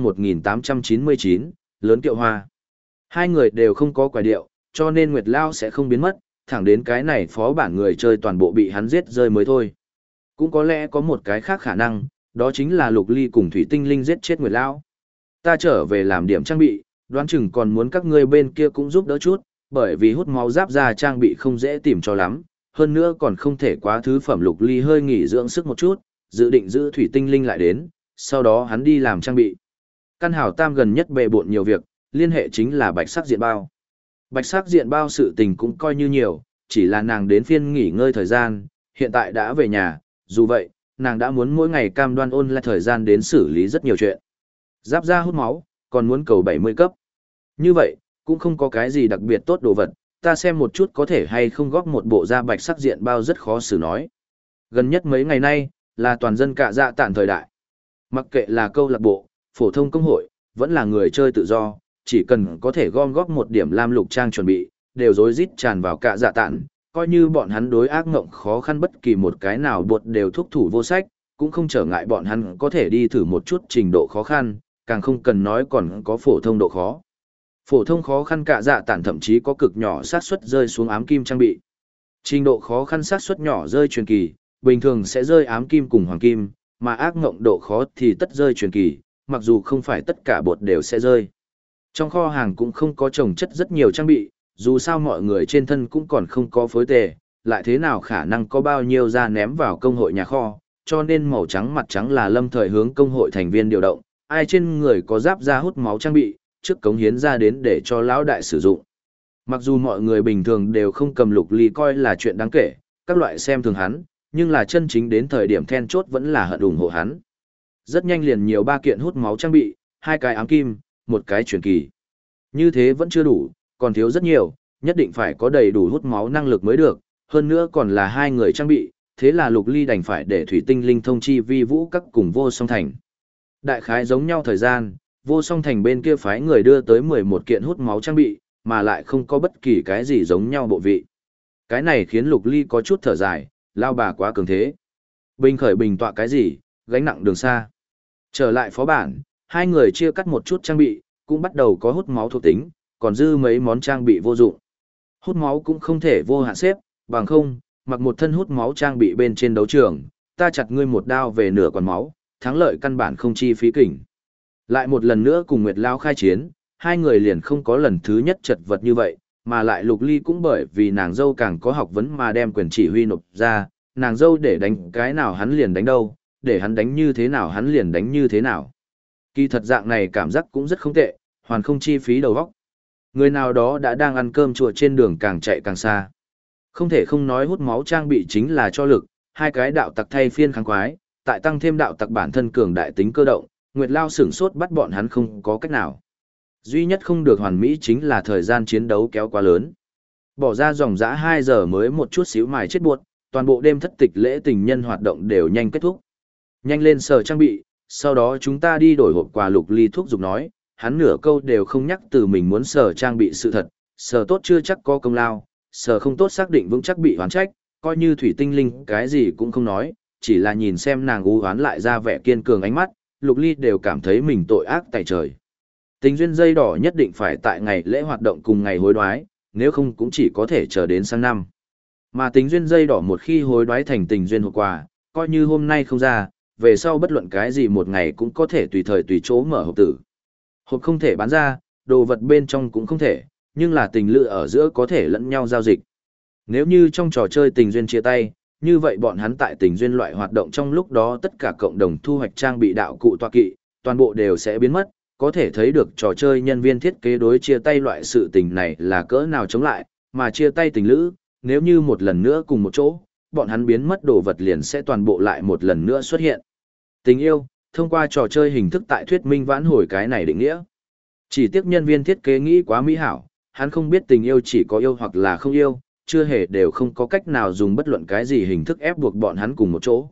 1899, Lớn Kiệu Hoa. Hai người đều không có quả điệu, cho nên Nguyệt Lão sẽ không biến mất, thẳng đến cái này phó bản người chơi toàn bộ bị hắn giết rơi mới thôi. Cũng có lẽ có một cái khác khả năng, đó chính là Lục Ly cùng Thủy Tinh Linh giết chết Nguyệt Lão. Ta trở về làm điểm trang bị, đoán chừng còn muốn các ngươi bên kia cũng giúp đỡ chút, bởi vì hút máu giáp ra trang bị không dễ tìm cho lắm, hơn nữa còn không thể quá thứ phẩm. Lục Ly hơi nghỉ dưỡng sức một chút, dự định giữ Thủy Tinh Linh lại đến, sau đó hắn đi làm trang bị. Căn Hảo Tam gần nhất bề bộn nhiều việc, liên hệ chính là Bạch Sắc Diện Bao. Bạch Sắc Diện Bao sự tình cũng coi như nhiều, chỉ là nàng đến phiên nghỉ ngơi thời gian, hiện tại đã về nhà, dù vậy, nàng đã muốn mỗi ngày cam đoan ôn lại thời gian đến xử lý rất nhiều chuyện. Giáp ra hút máu, còn muốn cầu 70 cấp. Như vậy, cũng không có cái gì đặc biệt tốt đồ vật, ta xem một chút có thể hay không góp một bộ da Bạch Sắc Diện Bao rất khó xử nói. Gần nhất mấy ngày nay, là toàn dân cạ dạ tản thời đại. Mặc kệ là câu lạc bộ, phổ thông công hội, vẫn là người chơi tự do, chỉ cần có thể gom góp một điểm lam lục trang chuẩn bị, đều rối rít tràn vào cạ dạ tản, coi như bọn hắn đối ác ngộng khó khăn bất kỳ một cái nào bột đều thúc thủ vô sách, cũng không trở ngại bọn hắn có thể đi thử một chút trình độ khó khăn, càng không cần nói còn có phổ thông độ khó. Phổ thông khó khăn cạ dạ tản thậm chí có cực nhỏ xác suất rơi xuống ám kim trang bị. Trình độ khó khăn xác suất nhỏ rơi truyền kỳ, bình thường sẽ rơi ám kim cùng hoàng kim, mà ác ngộng độ khó thì tất rơi truyền kỳ, mặc dù không phải tất cả bột đều sẽ rơi. Trong kho hàng cũng không có trồng chất rất nhiều trang bị, dù sao mọi người trên thân cũng còn không có phối tề, lại thế nào khả năng có bao nhiêu ra ném vào công hội nhà kho, cho nên màu trắng mặt trắng là lâm thời hướng công hội thành viên điều động, ai trên người có giáp da hút máu trang bị, trước cống hiến ra đến để cho lão đại sử dụng. Mặc dù mọi người bình thường đều không cầm Lục Ly coi là chuyện đáng kể, các loại xem thường hắn, nhưng là chân chính đến thời điểm then chốt vẫn là hận ủng hộ hắn. Rất nhanh liền nhiều 3 kiện hút máu trang bị, 2 cái ám kim, 1 cái truyền kỳ. Như thế vẫn chưa đủ, còn thiếu rất nhiều, nhất định phải có đầy đủ hút máu năng lực mới được, hơn nữa còn là 2 người trang bị, thế là Lục Ly đành phải để Thủy Tinh Linh thông chi Vi Vũ các cùng Vô Song Thành. Đại khái giống nhau thời gian, Vô Song Thành bên kia phái người đưa tới 11 kiện hút máu trang bị, mà lại không có bất kỳ cái gì giống nhau bộ vị. Cái này khiến Lục Ly có chút thở dài, lao bà quá cường thế. Bình khởi bình tọa cái gì, gánh nặng đường xa. Trở lại phó bản, 2 người chia cắt một chút trang bị, cũng bắt đầu có hút máu thuộc tính, còn dư mấy món trang bị vô dụng. Hút máu cũng không thể vô hạn xếp, bằng không, mặc một thân hút máu trang bị bên trên đấu trường, ta chặt ngươi một đao về nửa còn máu, thắng lợi căn bản không chi phí kỉnh. Lại một lần nữa cùng Nguyệt Lao khai chiến, 2 người liền không có lần thứ nhất chật vật như vậy, mà lại Lục Ly cũng bởi vì nàng dâu càng có học vấn mà đem quyền chỉ huy nộp ra, nàng dâu để đánh cái nào hắn liền đánh đâu, để hắn đánh như thế nào hắn liền đánh như thế nào. Kỳ thật dạng này cảm giác cũng rất không tệ, hoàn không chi phí đầu óc. Người nào đó đã đang ăn cơm chùa trên đường càng chạy càng xa. Không thể không nói hút máu trang bị chính là cho lực, 2 cái đạo tặc thay phiên kháng quái, tại tăng thêm đạo tặc bản thân cường đại tính cơ động, Nguyệt Lao sửng sốt bắt bọn hắn không có cách nào. Duy nhất không được hoàn mỹ chính là thời gian chiến đấu kéo quá lớn. Bỏ ra dòng dã 2 giờ mới một chút xíu mài chết buộc, toàn bộ đêm thất tịch lễ tình nhân hoạt động đều nhanh kết thúc. Nhanh lên sở trang bị, sau đó chúng ta đi đổi hộp quà. Lục Ly thuốc giục nói, hắn nửa câu đều không nhắc từ mình muốn sở trang bị sự thật, sở tốt chưa chắc có công lao, sở không tốt xác định vững chắc bị hoán trách, coi như Thủy Tinh Linh cái gì cũng không nói, chỉ là nhìn xem nàng u hoán lại ra vẻ kiên cường ánh mắt, Lục Ly đều cảm thấy mình tội ác tại trời. Tình duyên dây đỏ nhất định phải tại ngày lễ hoạt động cùng ngày hối đoái, nếu không cũng chỉ có thể chờ đến sang năm. Mà tình duyên dây đỏ một khi hối đoái thành tình duyên hộp quà, coi như hôm nay không ra, về sau bất luận cái gì một ngày cũng có thể tùy thời tùy chỗ mở hộp tử. Hộp không thể bán ra, đồ vật bên trong cũng không thể, nhưng là tình lữ ở giữa có thể lẫn nhau giao dịch. Nếu như trong trò chơi tình duyên chia tay, như vậy bọn hắn tại tình duyên loại hoạt động trong lúc đó tất cả cộng đồng thu hoạch trang bị đạo cụ tọa kỵ, toàn bộ đều sẽ biến mất, có thể thấy được trò chơi nhân viên thiết kế đối chia tay loại sự tình này là cỡ nào chống lại, mà chia tay tình lữ, nếu như một lần nữa cùng một chỗ, bọn hắn biến mất đồ vật liền sẽ toàn bộ lại một lần nữa xuất hiện. Tình yêu, thông qua trò chơi hình thức tại thuyết minh vãn hồi cái này định nghĩa. Chỉ tiếc nhân viên thiết kế nghĩ quá mỹ hảo, hắn không biết tình yêu chỉ có yêu hoặc là không yêu, chưa hề đều không có cách nào dùng bất luận cái gì hình thức ép buộc bọn hắn cùng một chỗ.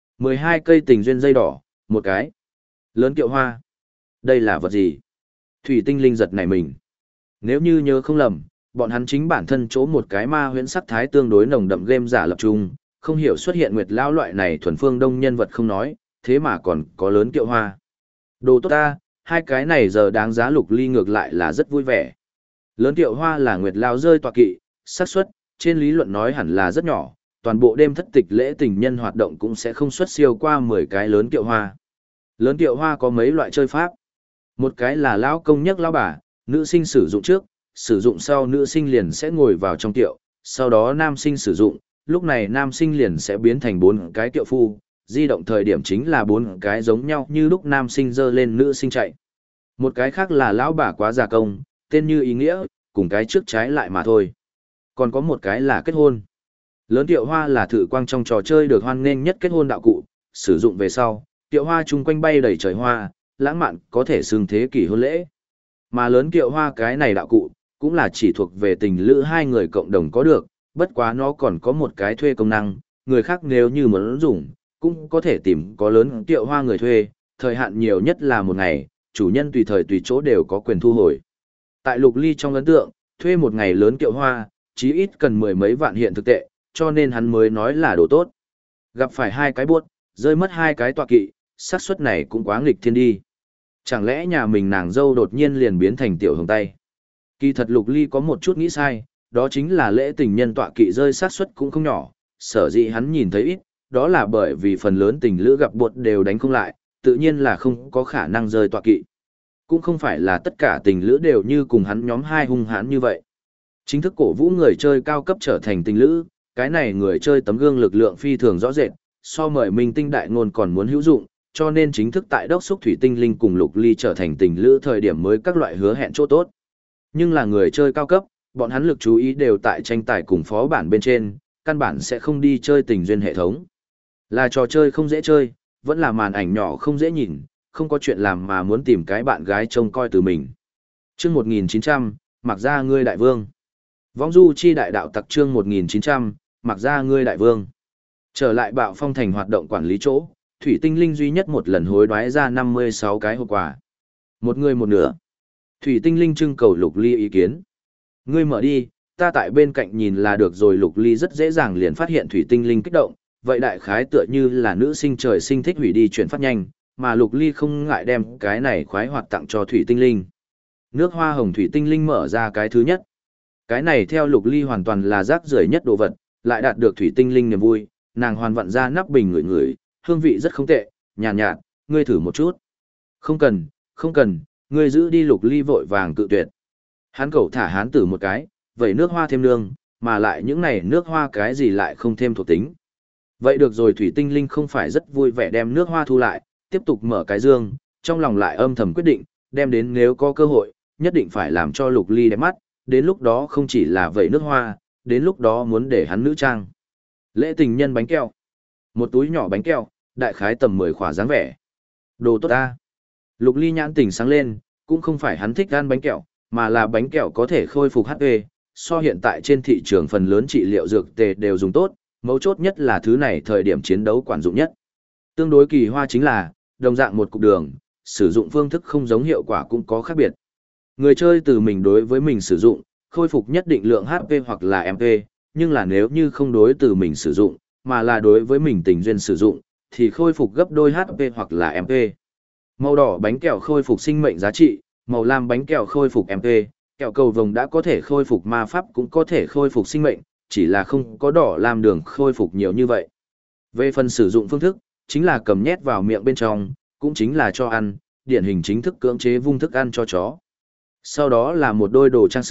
12 cây tình duyên dây đỏ, một cái. Lớn kiệu hoa. Đây là vật gì? Thủy tinh linh giật nảy mình. Nếu như nhớ không lầm, bọn hắn chính bản thân chỗ một cái ma huyễn sắc thái tương đối nồng đậm game giả lập trung, không hiểu xuất hiện nguyệt lao loại này thuần phương đông nhân vật không nói, thế mà còn có lớn kiệu hoa. Đồ tốt ta, hai cái này giờ đáng giá Lục Ly ngược lại là rất vui vẻ. Lớn kiệu hoa là nguyệt lao rơi tọa kỵ, xác suất trên lý luận nói hẳn là rất nhỏ, toàn bộ đêm thất tịch lễ tình nhân hoạt động cũng sẽ không xuất siêu qua 10 cái lớn kiệu hoa. Lớn kiệu hoa có mấy loại chơi pháp. Một cái là lão công nhấc lão bà, nữ sinh sử dụng trước, sử dụng sau nữ sinh liền sẽ ngồi vào trong kiệu, sau đó nam sinh sử dụng, lúc này nam sinh liền sẽ biến thành 4 cái kiệu phu, di động thời điểm chính là 4 cái giống nhau như lúc nam sinh dơ lên nữ sinh chạy. Một cái khác là lão bà quá già công, tên như ý nghĩa, cùng cái trước trái lại mà thôi. Còn có một cái là kết hôn. Lớn kiệu hoa là thử quang trong trò chơi được hoan nghênh nhất kết hôn đạo cụ, sử dụng về sau, kiệu hoa chung quanh bay đầy trời hoa, lãng mạn có thể xưng thế kỷ hôn lễ. Mà lớn kiệu hoa cái này đạo cụ, cũng là chỉ thuộc về tình lữ hai người cộng đồng có được, bất quá nó còn có một cái thuê công năng, người khác nếu như muốn dùng, cũng có thể tìm có lớn kiệu hoa người thuê, thời hạn nhiều nhất là 1 ngày, chủ nhân tùy thời tùy chỗ đều có quyền thu hồi. Tại Lục Ly trong ấn tượng, thuê 1 ngày lớn kiệu hoa, chí ít cần 10 mấy vạn hiện thực tệ, cho nên hắn mới nói là đồ tốt. Gặp phải 2 cái buốt, rơi mất 2 cái tọa kỵ, xác suất này cũng quá nghịch thiên đi. Chẳng lẽ nhà mình nàng dâu đột nhiên liền biến thành tiểu hồng tay? Kỳ thật Lục Ly có một chút nghĩ sai, đó chính là lễ tình nhân tọa kỵ rơi xác suất cũng không nhỏ, sở dĩ hắn nhìn thấy ít, đó là bởi vì phần lớn tình lữ gặp buột đều đánh không lại, tự nhiên là không có khả năng rơi tọa kỵ. Cũng không phải là tất cả tình lữ đều như cùng hắn nhóm 2 hung hãn như vậy. Chính thức cổ vũ người chơi cao cấp trở thành tình lữ, cái này người chơi tấm gương lực lượng phi thường rõ rệt, so mời minh tinh đại ngôn còn muốn hữu dụng, cho nên chính thức tại đốc xúc thủy tinh linh cùng Lục Ly trở thành tình lữ thời điểm mới các loại hứa hẹn chỗ tốt. Nhưng là người chơi cao cấp, bọn hắn lực chú ý đều tại tranh tài cùng phó bản bên trên, căn bản sẽ không đi chơi tình duyên hệ thống. Là trò chơi không dễ chơi, vẫn là màn ảnh nhỏ không dễ nhìn, không có chuyện làm mà muốn tìm cái bạn gái trông coi từ mình. Chương 1900, mặc ra ngươi đại vương. Vong du chi đại đạo tặc chương 1900, mặc ra ngươi đại vương. Trở lại Bạo Phong thành hoạt động quản lý chỗ, Thủy Tinh Linh duy nhất một lần hối đoái ra 56 cái hộp quà. Một người một nửa. Thủy Tinh Linh trưng cầu Lục Ly ý kiến. Ngươi mở đi, ta tại bên cạnh nhìn là được rồi. Lục Ly rất dễ dàng liền phát hiện Thủy Tinh Linh kích động, vậy đại khái tựa như là nữ sinh trời sinh thích hủy đi chuyển phát nhanh, mà Lục Ly không ngại đem cái này khoái hoạt tặng cho Thủy Tinh Linh. Nước hoa hồng Thủy Tinh Linh mở ra cái thứ nhất. Cái này theo Lục Ly hoàn toàn là rác rưởi nhất đồ vật, lại đạt được Thủy Tinh Linh niềm vui, nàng hoàn vặn ra nắp bình ngửi ngửi, hương vị rất không tệ, nhàn nhạt, ngươi thử một chút. Không cần, không cần, ngươi giữ đi. Lục Ly vội vàng cự tuyệt. Hắn cẩu thả hán tử một cái, vậy nước hoa thêm nương, mà lại những này nước hoa cái gì lại không thêm thuộc tính. Vậy được rồi. Thủy Tinh Linh không phải rất vui vẻ đem nước hoa thu lại, tiếp tục mở cái dương, trong lòng lại âm thầm quyết định, đem đến nếu có cơ hội, nhất định phải làm cho Lục Ly đẹp mắt, đến lúc đó không chỉ là vậy nước hoa, đến lúc đó muốn để hắn nữ trang. Lễ tình nhân bánh kẹo. Một túi nhỏ bánh kẹo, đại khái tầm 10 khỏa dáng vẻ. Đồ tốt ta. Lục Ly nhãn tỉnh sáng lên, cũng không phải hắn thích ăn bánh kẹo, mà là bánh kẹo có thể khôi phục HP, so hiện tại trên thị trường phần lớn trị liệu dược tề đều dùng tốt, mấu chốt nhất là thứ này thời điểm chiến đấu quản dụng nhất. Tương đối kỳ hoa chính là, đồng dạng một cục đường, sử dụng phương thức không giống hiệu quả cũng có khác biệt. Người chơi từ mình đối với mình sử dụng, khôi phục nhất định lượng HP hoặc là MP, nhưng là nếu như không đối từ mình sử dụng, mà là đối với mình tình duyên sử dụng, thì khôi phục gấp đôi HP hoặc là MP. Màu đỏ bánh kẹo khôi phục sinh mệnh giá trị, màu lam bánh kẹo khôi phục MP, kẹo cầu vồng đã có thể khôi phục ma pháp cũng có thể khôi phục sinh mệnh, chỉ là không có đỏ lam đường khôi phục nhiều như vậy. Về phần sử dụng phương thức, chính là cầm nhét vào miệng bên trong, cũng chính là cho ăn, điển hình chính thức cưỡng chế vung thức ăn cho chó. Sau đó là một đôi đồ trang sức,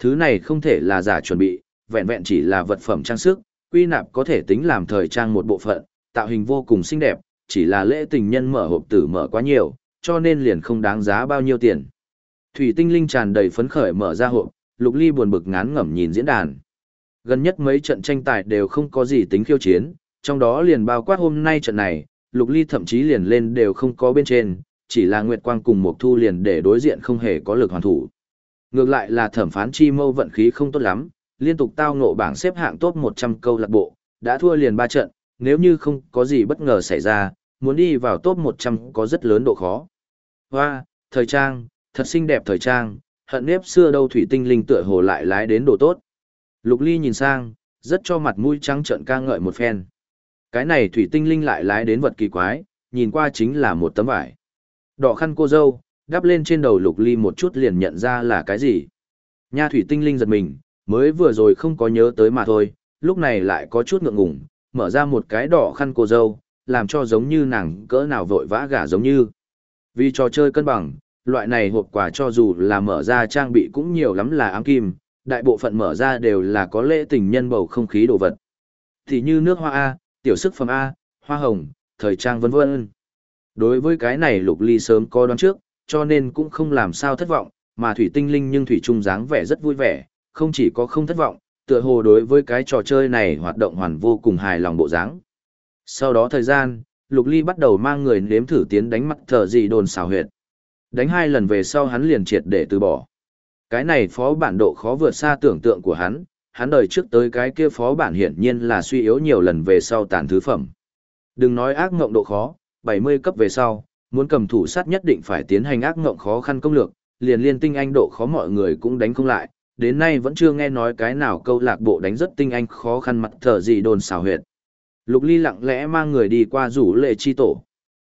Thứ này không thể là giả chuẩn bị, vẹn vẹn chỉ là vật phẩm trang sức, quy nạp có thể tính làm thời trang một bộ phận, tạo hình vô cùng xinh đẹp, chỉ là lễ tình nhân mở hộp tử mở quá nhiều, cho nên liền không đáng giá bao nhiêu tiền. Thủy Tinh Linh tràn đầy phấn khởi mở ra hộp, Lục Ly buồn bực ngán ngẩm nhìn diễn đàn. Gần nhất mấy trận tranh tài đều không có gì tính khiêu chiến, trong đó liền bao quát hôm nay trận này, Lục Ly thậm chí liền lên đều không có bên trên, chỉ là Nguyệt Quang cùng Mộc Thu liền để đối diện không hề có lực hoàn thủ. Ngược lại là Thẩm Phán Chi Mâu vận khí không tốt lắm, liên tục tao ngộ bảng xếp hạng top 100 câu lạc bộ, đã thua liền 3 trận, nếu như không có gì bất ngờ xảy ra, muốn đi vào top 100 có rất lớn độ khó. Hoa, thời trang, thật xinh đẹp thời trang, hận nếp xưa đâu Thủy Tinh Linh tựa hồ lại lái đến độ tốt. Lục Ly nhìn sang, rất cho mặt mũi trắng trợn ca ngợi một phen. Cái này Thủy Tinh Linh lại lái đến vật kỳ quái, nhìn qua chính là một tấm vải. Đỏ khăn cô dâu, đắp lên trên đầu Lục Ly một chút liền nhận ra là cái gì. Nha Thủy Tinh Linh giật mình, mới vừa rồi không có nhớ tới mà thôi, lúc này lại có chút ngượng ngùng, mở ra một cái đỏ khăn cô dâu, làm cho giống như nàng cỡ nào vội vã gả giống như. Vì trò chơi cân bằng, loại này hộp quà cho dù là mở ra trang bị cũng nhiều lắm là ám kim, đại bộ phận mở ra đều là có lễ tình nhân bầu không khí đồ vật. Thì như nước hoa A, tiểu sức phẩm A, hoa hồng, thời trang vân vân. Đối với cái này Lục Ly sớm có đoán trước, cho nên cũng không làm sao thất vọng, mà Thủy Tinh Linh nhưng Thủy Trung dáng vẻ rất vui vẻ, không chỉ có không thất vọng, tựa hồ đối với cái trò chơi này hoạt động hoàn vô cùng hài lòng bộ dáng. Sau đó thời gian, Lục Ly bắt đầu mang người nếm thử tiến đánh mặt thở dị đồn xào huyệt. Đánh 2 lần về sau hắn liền triệt để từ bỏ. Cái này phó bản độ khó vượt xa tưởng tượng của hắn đời trước tới cái kia phó bản hiển nhiên là suy yếu nhiều lần về sau tàn thứ phẩm. Đừng nói ác ngộng độ khó, 70 cấp về sau, muốn cầm thủ sát nhất định phải tiến hành ác ngộng khó khăn công lược, liền liên tinh anh độ khó mọi người cũng đánh không lại, đến nay vẫn chưa nghe nói cái nào câu lạc bộ đánh rất tinh anh khó khăn mặt thở gì đồn xào huyệt. Lục Ly lặng lẽ mang người đi qua rủ lệ chi tổ.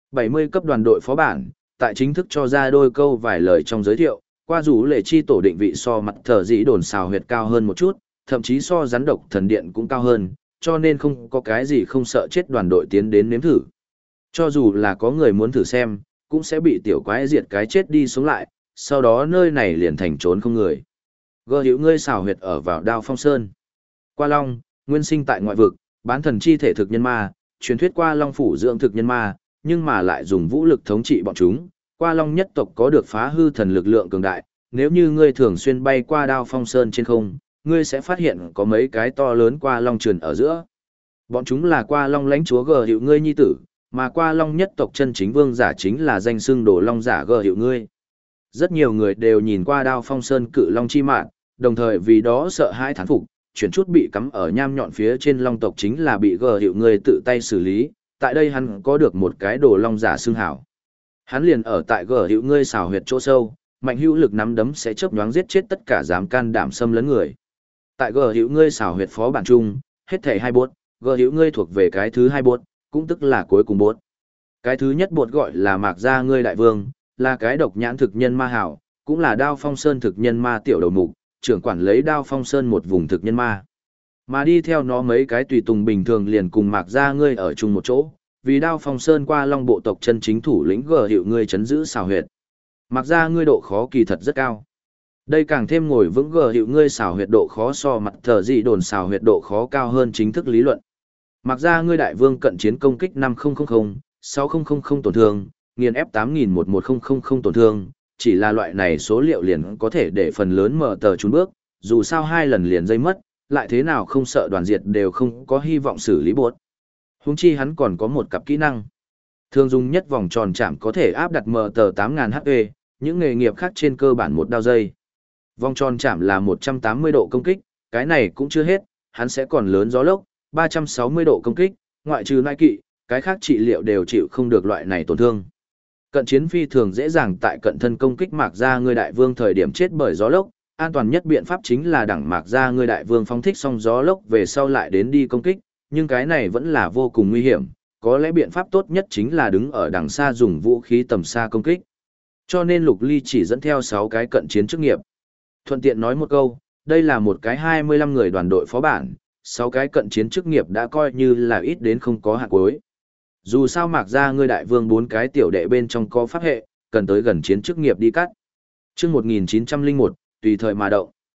70 cấp đoàn đội phó bản, tại chính thức cho ra đôi câu vài lời trong giới thiệu, qua rủ lệ chi tổ định vị so mặt thở dĩ đồn xào huyệt cao hơn một chút, thậm chí so rắn độc thần điện cũng cao hơn, cho nên không có cái gì không sợ chết đoàn đội tiến đến nếm thử. Cho dù là có người muốn thử xem, cũng sẽ bị tiểu quái diệt cái chết đi sống lại, sau đó nơi này liền thành trốn không người. Gơ hiểu ngươi xào huyệt ở vào Đao Phong Sơn. Qua Long, nguyên sinh tại ngoại vực, bán thần chi thể thực nhân ma, truyền thuyết Qua Long phủ dưỡng thực nhân ma, nhưng mà lại dùng vũ lực thống trị bọn chúng. Qua Long nhất tộc có được phá hư thần lực lượng cường đại, nếu như ngươi thường xuyên bay qua Đao Phong Sơn trên không, ngươi sẽ phát hiện có mấy cái to lớn Qua Long trườn ở giữa. Bọn chúng là Qua Long lãnh chúa Gờ Hiệu ngươi nhi tử, mà Qua Long nhất tộc chân chính vương giả chính là danh xưng Đồ Long giả Gờ Hiệu ngươi. Rất nhiều người đều nhìn qua Đao Phong Sơn cự long chi mạn, đồng thời vì đó sợ hãi thán phục, chuyển chút bị cắm ở nham nhọn phía trên long tộc chính là bị Gờ Hiệu ngươi tự tay xử lý, tại đây hắn có được một cái Đồ Long giả xưng hảo. Hắn liền ở tại Gờ Hiệu ngươi xào huyệt chỗ sâu, mạnh hữu lực nắm đấm sẽ chớp nhoáng giết chết tất cả dám can đảm xâm lấn người. Tại Gờ Hiệu ngươi xào huyệt phó bản chung, hết thảy 2 bốt, Gờ Hiệu ngươi thuộc về cái thứ 2 bốt, cũng tức là cuối cùng bốt. Cái thứ nhất bột gọi là Mạc Gia ngươi đại vương, là cái độc nhãn thực nhân ma hảo, cũng là Đao Phong Sơn thực nhân ma tiểu đầu mục, trưởng quản lấy Đao Phong Sơn một vùng thực nhân ma. Mà đi theo nó mấy cái tùy tùng bình thường liền cùng Mạc Gia ngươi ở chung một chỗ, vì Đao Phong Sơn Qua Long bộ tộc chân chính thủ lĩnh Gờ Hiệu ngươi chấn giữ xào huyệt. Mạc Gia ngươi độ khó kỳ thật rất cao. Đây càng thêm ngồi vững Gờ Hiệu ngươi xào huyệt độ khó so mặt thở dị đồn xào huyệt độ khó cao hơn chính thức lý luận. Mạc Gia ngươi đại vương cận chiến công kích 5000, 6000 tổn thương, nghiền ép 811000 tổn thương, chỉ là loại này số liệu liền có thể để phần lớn mở tờ trốn bước, dù sao 2 lần liền dây mất, lại thế nào không sợ đoàn diệt đều không có hy vọng xử lý buốt. Huống chi hắn còn có một cặp kỹ năng. Thường dùng nhất vòng tròn chạm có thể áp đặt mở tờ 8000 HP, những nghề nghiệp khác trên cơ bản một đao dây. Vòng tròn chạm là 180 độ công kích, cái này cũng chưa hết, hắn sẽ còn lớn gió lốc, 360 độ công kích, ngoại trừ nai kỵ, cái khác trị liệu đều chịu không được loại này tổn thương. Cận chiến phi thường dễ dàng tại cận thân công kích Mạc Gia ngươi đại vương thời điểm chết bởi gió lốc, an toàn nhất biện pháp chính là đẳng Mạc Gia ngươi đại vương phóng thích xong gió lốc về sau lại đến đi công kích, nhưng cái này vẫn là vô cùng nguy hiểm, có lẽ biện pháp tốt nhất chính là đứng ở đằng xa dùng vũ khí tầm xa công kích. Cho nên Lục Ly chỉ dẫn theo 6 cái cận chiến chức nghiệp. Thuận tiện nói một câu, đây là một cái 25 người đoàn đội phó bản, 6 cái cận chiến chức nghiệp đã coi như là ít đến không có hạn cuối. Dù sao Mạc Gia ngươi đại vương 4 cái tiểu đệ bên trong có pháp hệ, cần tới gần chiến chức nghiệp đi cắt. Chương 1901, tùy thời mà động.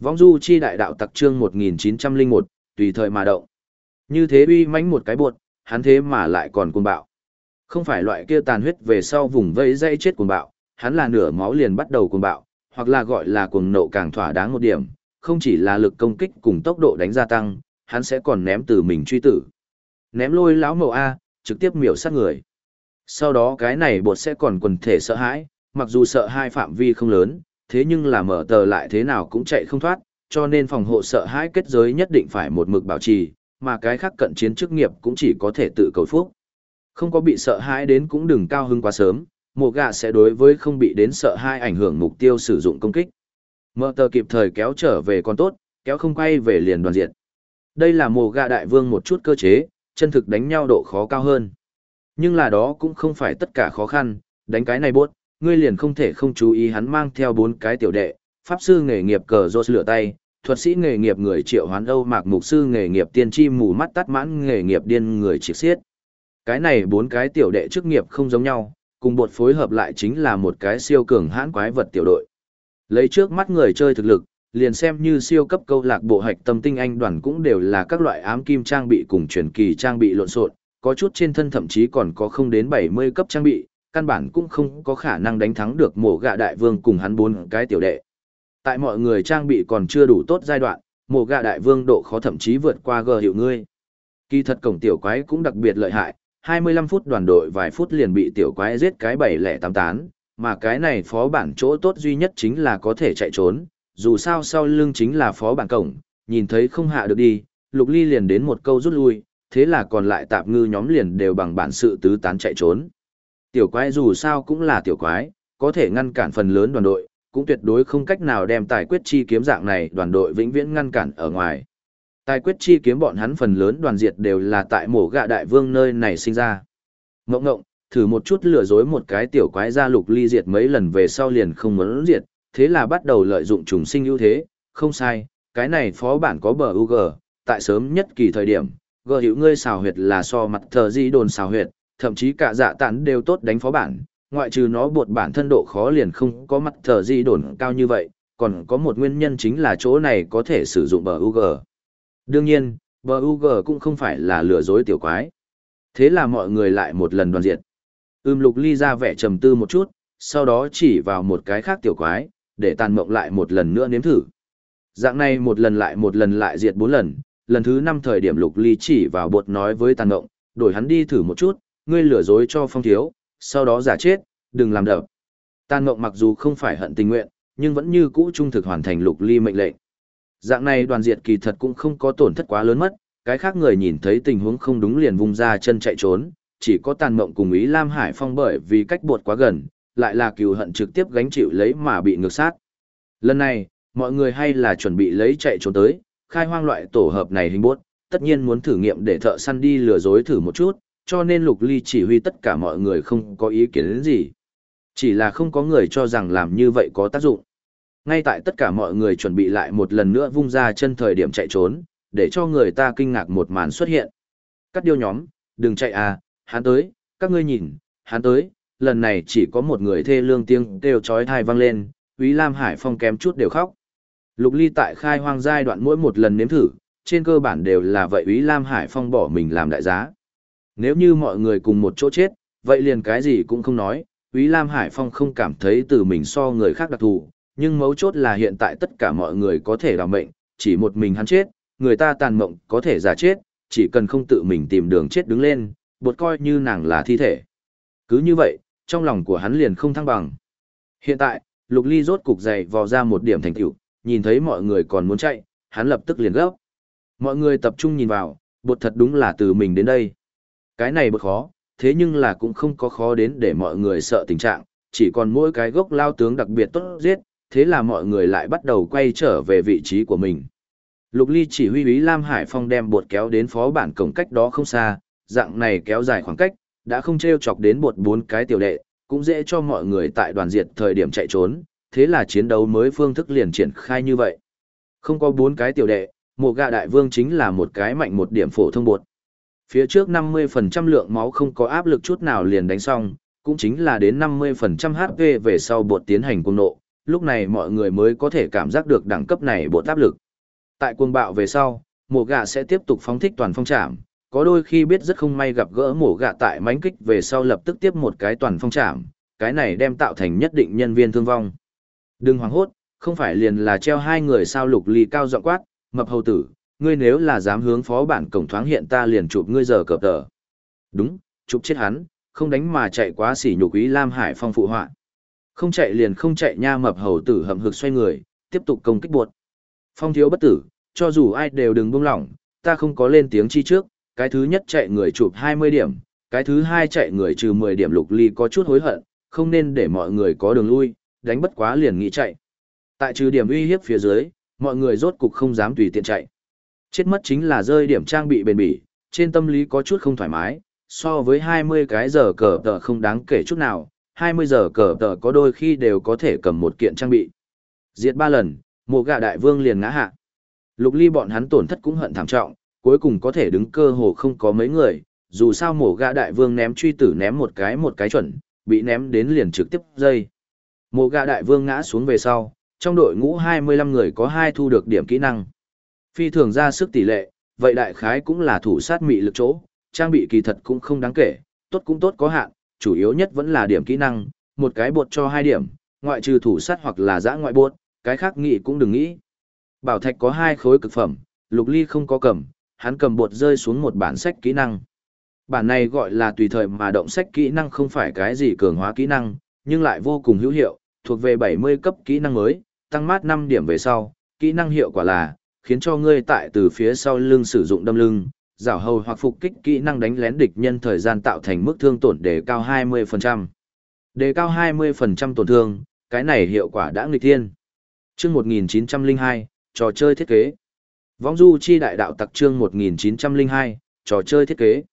Vong du chi đại đạo tặc chương 1901, tùy thời mà động. Như thế uy mãnh một cái buột, hắn thế mà lại còn cuồng bạo. Không phải loại kia tàn huyết về sau vùng vây dây chết cuồng bạo, hắn là nửa máu liền bắt đầu cuồng bạo, hoặc là gọi là cuồng nộ càng thỏa đáng một điểm, không chỉ là lực công kích cùng tốc độ đánh gia tăng, hắn sẽ còn ném từ mình truy tử. Ném lôi lão màu A, trực tiếp miểu sát người. Sau đó cái này bột sẽ còn quần thể sợ hãi, mặc dù sợ hai phạm vi không lớn, thế nhưng là mở tờ lại thế nào cũng chạy không thoát, cho nên phòng hộ sợ hãi kết giới nhất định phải một mực bảo trì, mà cái khác cận chiến chức nghiệp cũng chỉ có thể tự cầu phúc. Không có bị sợ hãi đến cũng đừng cao hứng quá sớm, mồ gạ sẽ đối với không bị đến sợ hãi ảnh hưởng mục tiêu sử dụng công kích. Mở tờ kịp thời kéo trở về còn tốt, kéo không quay về liền đoàn diệt. Đây là mồ gạ đại vương một chút cơ chế, chân thực đánh nhau độ khó cao hơn. Nhưng là đó cũng không phải tất cả khó khăn, đánh cái này bốt, ngươi liền không thể không chú ý hắn mang theo 4 cái tiểu đệ, pháp sư nghề nghiệp cờ rô lửa tay, thuật sĩ nghề nghiệp người triệu hoán âu mạc mục sư nghề nghiệp tiên tri mù mắt tắt mãn nghề nghiệp điên người triệt xiết. Cái này 4 cái tiểu đệ chức nghiệp không giống nhau, cùng bột phối hợp lại chính là một cái siêu cường hãn quái vật tiểu đội. Lấy trước mắt người chơi thực lực, liền xem như siêu cấp câu lạc bộ hạch tâm tinh anh đoàn cũng đều là các loại ám kim trang bị cùng truyền kỳ trang bị lộn xộn, có chút trên thân thậm chí còn có không đến 70 cấp trang bị, căn bản cũng không có khả năng đánh thắng được mổ gạ đại vương cùng hắn 4 cái tiểu đệ. Tại mọi người trang bị còn chưa đủ tốt giai đoạn, mổ gạ đại vương độ khó thậm chí vượt qua gờ hiệu ngươi. Kỳ thật cổng tiểu quái cũng đặc biệt lợi hại, 25 phút đoàn đội vài phút liền bị tiểu quái giết cái 708, mà cái này phó bản chỗ tốt duy nhất chính là có thể chạy trốn, dù sao sau lưng chính là phó bản cổng, nhìn thấy không hạ được đi, Lục Ly liền đến một câu rút lui, thế là còn lại tạp ngư nhóm liền đều bằng bản sự tứ tán chạy trốn. Tiểu quái dù sao cũng là tiểu quái, có thể ngăn cản phần lớn đoàn đội, cũng tuyệt đối không cách nào đem tài quyết chi kiếm dạng này đoàn đội vĩnh viễn ngăn cản ở ngoài. Tài quyết chi kiếm bọn hắn phần lớn đoàn diệt đều là tại mổ gạ đại vương nơi này sinh ra. Ngộng ngộng, thử một chút lừa dối một cái tiểu quái ra Lục Ly diệt mấy lần về sau liền không muốn diệt, thế là bắt đầu lợi dụng trùng sinh ưu thế, không sai, cái này phó bản có bờ UG, tại sớm nhất kỳ thời điểm, gờ hữu ngươi xào huyệt là so mặt thờ di đồn xào huyệt, thậm chí cả dạ tản đều tốt đánh phó bản, ngoại trừ nó buộc bản thân độ khó liền không có mặt thờ di đồn cao như vậy, còn có một nguyên nhân chính là chỗ này có thể sử dụng bờ UG. Đương nhiên, bờ UG cũng không phải là lừa dối tiểu quái. Thế là mọi người lại một lần đoàn diệt. Lục Ly ra vẻ trầm tư một chút, sau đó chỉ vào một cái khác tiểu quái, để tàn mộng lại một lần nữa nếm thử. Dạng này một lần lại diệt 4 lần, lần thứ 5 thời điểm Lục Ly chỉ vào bột nói với tàn mộng, đổi hắn đi thử một chút, ngươi lừa dối cho phong thiếu, sau đó giả chết, đừng làm đập. Tàn mộng mặc dù không phải hận tình nguyện, nhưng vẫn như cũ trung thực hoàn thành Lục Ly mệnh lệnh. Dạng này đoàn diệt kỳ thật cũng không có tổn thất quá lớn mất, cái khác người nhìn thấy tình huống không đúng liền vung ra chân chạy trốn, chỉ có tàn mộng cùng Ý Lam Hải Phong bởi vì cách bột quá gần, lại là cừu hận trực tiếp gánh chịu lấy mà bị ngược sát. Lần này, mọi người hay là chuẩn bị lấy chạy trốn tới, khai hoang loại tổ hợp này hình bốt, tất nhiên muốn thử nghiệm để thợ săn đi lừa dối thử một chút, cho nên Lục Ly chỉ huy tất cả mọi người không có ý kiến đến gì. Chỉ là không có người cho rằng làm như vậy có tác dụng. Ngay tại tất cả mọi người chuẩn bị lại một lần nữa vung ra chân thời điểm chạy trốn, để cho người ta kinh ngạc một màn xuất hiện. Cắt điêu nhóm, đừng chạy à, hắn tới, các ngươi nhìn, hắn tới, lần này chỉ có một người thê lương tiếng kêu chói tai vang lên, Úy Lam Hải Phong kém chút đều khóc. Lục Ly tại khai hoang giai đoạn mỗi một lần nếm thử, trên cơ bản đều là vậy Úy Lam Hải Phong bỏ mình làm đại giá. Nếu như mọi người cùng một chỗ chết, vậy liền cái gì cũng không nói, Úy Lam Hải Phong không cảm thấy từ mình so người khác đặc thù, nhưng mấu chốt là hiện tại tất cả mọi người có thể đảm mệnh, chỉ một mình hắn chết, người ta tàn mộng có thể giả chết, chỉ cần không tự mình tìm đường chết đứng lên, bột coi như nàng là thi thể. Cứ như vậy, trong lòng của hắn liền không thăng bằng. Hiện tại, Lục Ly rốt cục dày vò ra một điểm thành tựu, nhìn thấy mọi người còn muốn chạy, hắn lập tức liền gấp. Mọi người tập trung nhìn vào, bột thật đúng là từ mình đến đây. Cái này bột khó, thế nhưng là cũng không có khó đến để mọi người sợ tình trạng, chỉ còn mỗi cái gốc lao tướng đặc biệt tốt giết, thế là mọi người lại bắt đầu quay trở về vị trí của mình. Lục Ly chỉ huy Úy Lam Hải Phong đem bột kéo đến phó bản cổng cách đó không xa, dạng này kéo dài khoảng cách, đã không treo chọc đến bột 4 cái tiểu đệ, cũng dễ cho mọi người tại đoàn diệt thời điểm chạy trốn, thế là chiến đấu mới phương thức liền triển khai như vậy. Không có 4 cái tiểu đệ, mộ gạ đại vương chính là một cái mạnh một điểm phổ thông bột. Phía trước 50% lượng máu không có áp lực chút nào liền đánh xong, cũng chính là đến 50% HP về sau bột tiến hành cung nộ, lúc này mọi người mới có thể cảm giác được đẳng cấp này bột áp lực. Tại cuồng bạo về sau, mổ gạ sẽ tiếp tục phóng thích toàn phong trảm, có đôi khi biết rất không may gặp gỡ mổ gạ tại mãnh kích về sau lập tức tiếp một cái toàn phong trảm, cái này đem tạo thành nhất định nhân viên thương vong. Đừng hoảng hốt, không phải liền là treo hai người sao. Lục Ly cao giọng quát, mập hầu tử, ngươi nếu là dám hướng phó bản cổng thoáng hiện ta liền chụp ngươi giờ cờ tờ. Đúng, chụp chết hắn, không đánh mà chạy quá sỉ nhục Ý Lam Hải Phong phụ họa. Không chạy liền không chạy nha. Mập hầu tử hậm hực xoay người, tiếp tục công kích buột. Phong thiếu bất tử, cho dù ai đều đừng buông lỏng, ta không có lên tiếng chi trước, cái thứ nhất chạy người chụp 20 điểm, cái thứ hai chạy người trừ 10 điểm. Lục Ly có chút hối hận, không nên để mọi người có đường lui, đánh bất quá liền nghĩ chạy. Tại trừ điểm uy hiếp phía dưới, mọi người rốt cục không dám tùy tiện chạy. Chết mất chính là rơi điểm trang bị bền bỉ, trên tâm lý có chút không thoải mái, so với 20 cái giờ cờ tờ không đáng kể chút nào, 20 giờ cờ tờ có đôi khi đều có thể cầm một kiện trang bị. Diệt 3 lần, mộ gạ đại vương liền ngã hạ. Lục Ly bọn hắn tổn thất cũng hận thảm trọng, cuối cùng có thể đứng cơ hồ không có mấy người, dù sao mộ gạ đại vương ném truy tử ném một cái chuẩn, bị ném đến liền trực tiếp dây. Mộ gạ đại vương ngã xuống về sau, trong đội ngũ 25 người có 2 thu được điểm kỹ năng. Phi thường ra sức tỷ lệ, vậy đại khái cũng là thủ sát mị lực chỗ, trang bị kỳ thật cũng không đáng kể, tốt cũng tốt có hạn, chủ yếu nhất vẫn là điểm kỹ năng, một cái bột cho 2 điểm, ngoại trừ thủ sát hoặc là giã ngoại bột, cái khác nghĩ cũng đừng nghĩ. Bảo thạch có 2 khối cực phẩm, Lục Ly không có cầm, hắn cầm bột rơi xuống một bản sách kỹ năng. Bản này gọi là tùy thời mà động sách kỹ năng, không phải cái gì cường hóa kỹ năng, nhưng lại vô cùng hữu hiệu, thuộc về 70 cấp kỹ năng mới, tăng mát 5 điểm về sau, kỹ năng hiệu quả là khiến cho ngươi tại từ phía sau lưng sử dụng đâm lưng, giảo hầu hoặc phục kích kỹ năng đánh lén địch nhân thời gian tạo thành mức thương tổn đề cao 20%. Đề cao 20% tổn thương, cái này hiệu quả đã nghịch thiên. Chương 1902, trò chơi thiết kế. Vong du chi đại đạo tặc chương 1902, trò chơi thiết kế.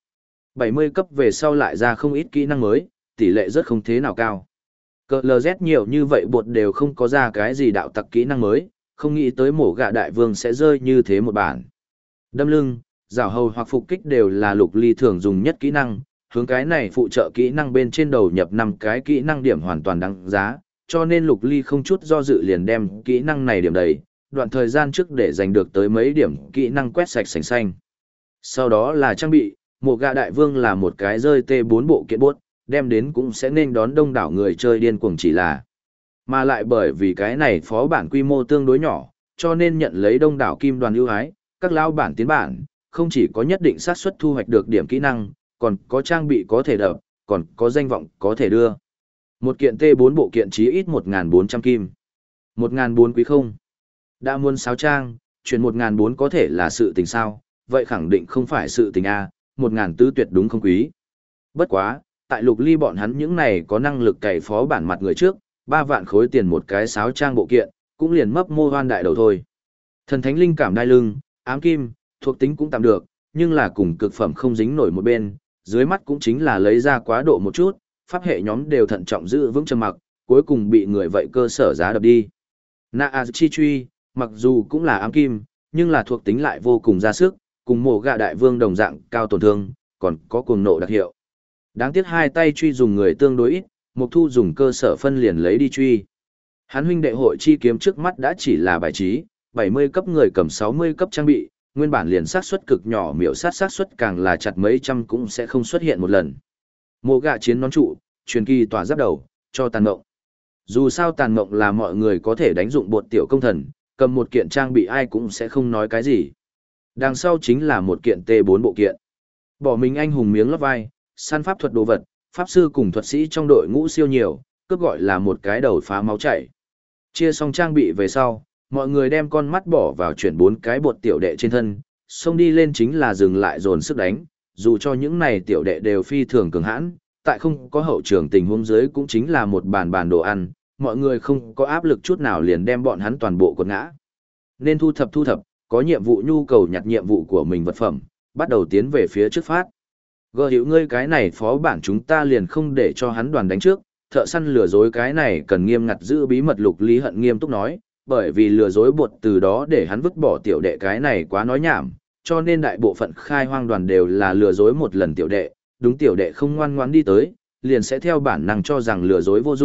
70 cấp về sau lại ra không ít kỹ năng mới, tỷ lệ rất không thế nào cao. Cờ LZ nhiều như vậy bột đều không có ra cái gì đạo tặc kỹ năng mới, không nghĩ tới mổ gạ đại vương sẽ rơi như thế một bản. Đâm lưng, giảo hầu hoặc phục kích đều là Lục Ly thường dùng nhất kỹ năng, hướng cái này phụ trợ kỹ năng bên trên đầu nhập 5 cái kỹ năng điểm hoàn toàn đáng giá, cho nên Lục Ly không chút do dự liền đem kỹ năng này điểm đầy, đoạn thời gian trước để giành được tới mấy điểm kỹ năng quét sạch sành xanh. Sau đó là trang bị, mổ gạ đại vương là một cái rơi T4 bộ kiện bốt, đem đến cũng sẽ nên đón đông đảo người chơi điên cuồng chỉ là. Mà lại bởi vì cái này phó bản quy mô tương đối nhỏ, cho nên nhận lấy đông đảo kim đoàn ưu ái, các lao bản tiến bản, không chỉ có nhất định xác suất thu hoạch được điểm kỹ năng, còn có trang bị có thể đập, còn có danh vọng có thể đưa. Một kiện T4 bộ kiện chí ít 1.400 kim. 1.400 quý không? Đã muốn sáo trang, chuyển 1.400 có thể là sự tình sao, vậy khẳng định không phải sự tình A, 1.400 tuyệt đúng không quý. Bất quá, tại Lục Ly bọn hắn những này có năng lực cày phó bản mặt người trước, 3 vạn khối tiền một cái sáo trang bộ kiện, cũng liền mấp mô hoan đại đầu thôi. Thần thánh linh cảm đai lưng, ám kim, thuộc tính cũng tạm được, nhưng là cùng cực phẩm không dính nổi một bên, dưới mắt cũng chính là lấy ra quá độ một chút, pháp hệ nhóm đều thận trọng giữ vững trầm mặc, cuối cùng bị người vậy cơ sở giá đập đi. Na Chi Truy, mặc dù cũng là ám kim, nhưng là thuộc tính lại vô cùng ra sức, cùng mổ gạ đại vương đồng dạng cao tổn thương, còn có cuồng nộ đặc hiệu. Đáng tiếc hai tay truy dùng người tương đối ít, Mục Thu dùng cơ sở phân liền lấy đi truy. Hắn huynh đệ hội chi kiếm trước mắt đã chỉ là bài trí, 70 cấp người cầm 60 cấp trang bị, nguyên bản liền sát suất cực nhỏ, miểu sát sát suất càng là chặt mấy trăm cũng sẽ không xuất hiện một lần. Mộ gạ chiến nón trụ, truyền kỳ tỏa giáp đầu, cho tàn mộng. Dù sao tàn mộng là mọi người có thể đánh dụng bột tiểu công thần, cầm một kiện trang bị ai cũng sẽ không nói cái gì. Đằng sau chính là một kiện T4 bộ kiện. Bỏ mình anh hùng miếng lót vai, săn pháp thuật đồ vật, pháp sư cùng thuật sĩ trong đội ngũ siêu nhiều, cướp gọi là một cái đầu phá máu chảy. Chia xong trang bị về sau, mọi người đem con mắt bỏ vào chuyển 4 cái bột tiểu đệ trên thân, xông đi lên chính là dừng lại dồn sức đánh, dù cho những này tiểu đệ đều phi thường cường hãn, tại không có hậu trường tình huống dưới cũng chính là một bàn đồ ăn, mọi người không có áp lực chút nào liền đem bọn hắn toàn bộ quật ngã. Nên thu thập, có nhiệm vụ nhu cầu nhặt nhiệm vụ của mình vật phẩm, bắt đầu tiến về phía trước phát. Gờ hiểu ngươi cái này phó bản chúng ta liền không để cho hắn đoàn đánh trước, thợ săn lừa dối cái này cần nghiêm ngặt giữ bí mật. Lục Lý Hận nghiêm túc nói, bởi vì lừa dối bột từ đó để hắn vứt bỏ tiểu đệ cái này quá nói nhảm, cho nên đại bộ phận khai hoang đoàn đều là lừa dối một lần tiểu đệ, đúng tiểu đệ không ngoan ngoãn đi tới, liền sẽ theo bản năng cho rằng lừa dối vô dụng,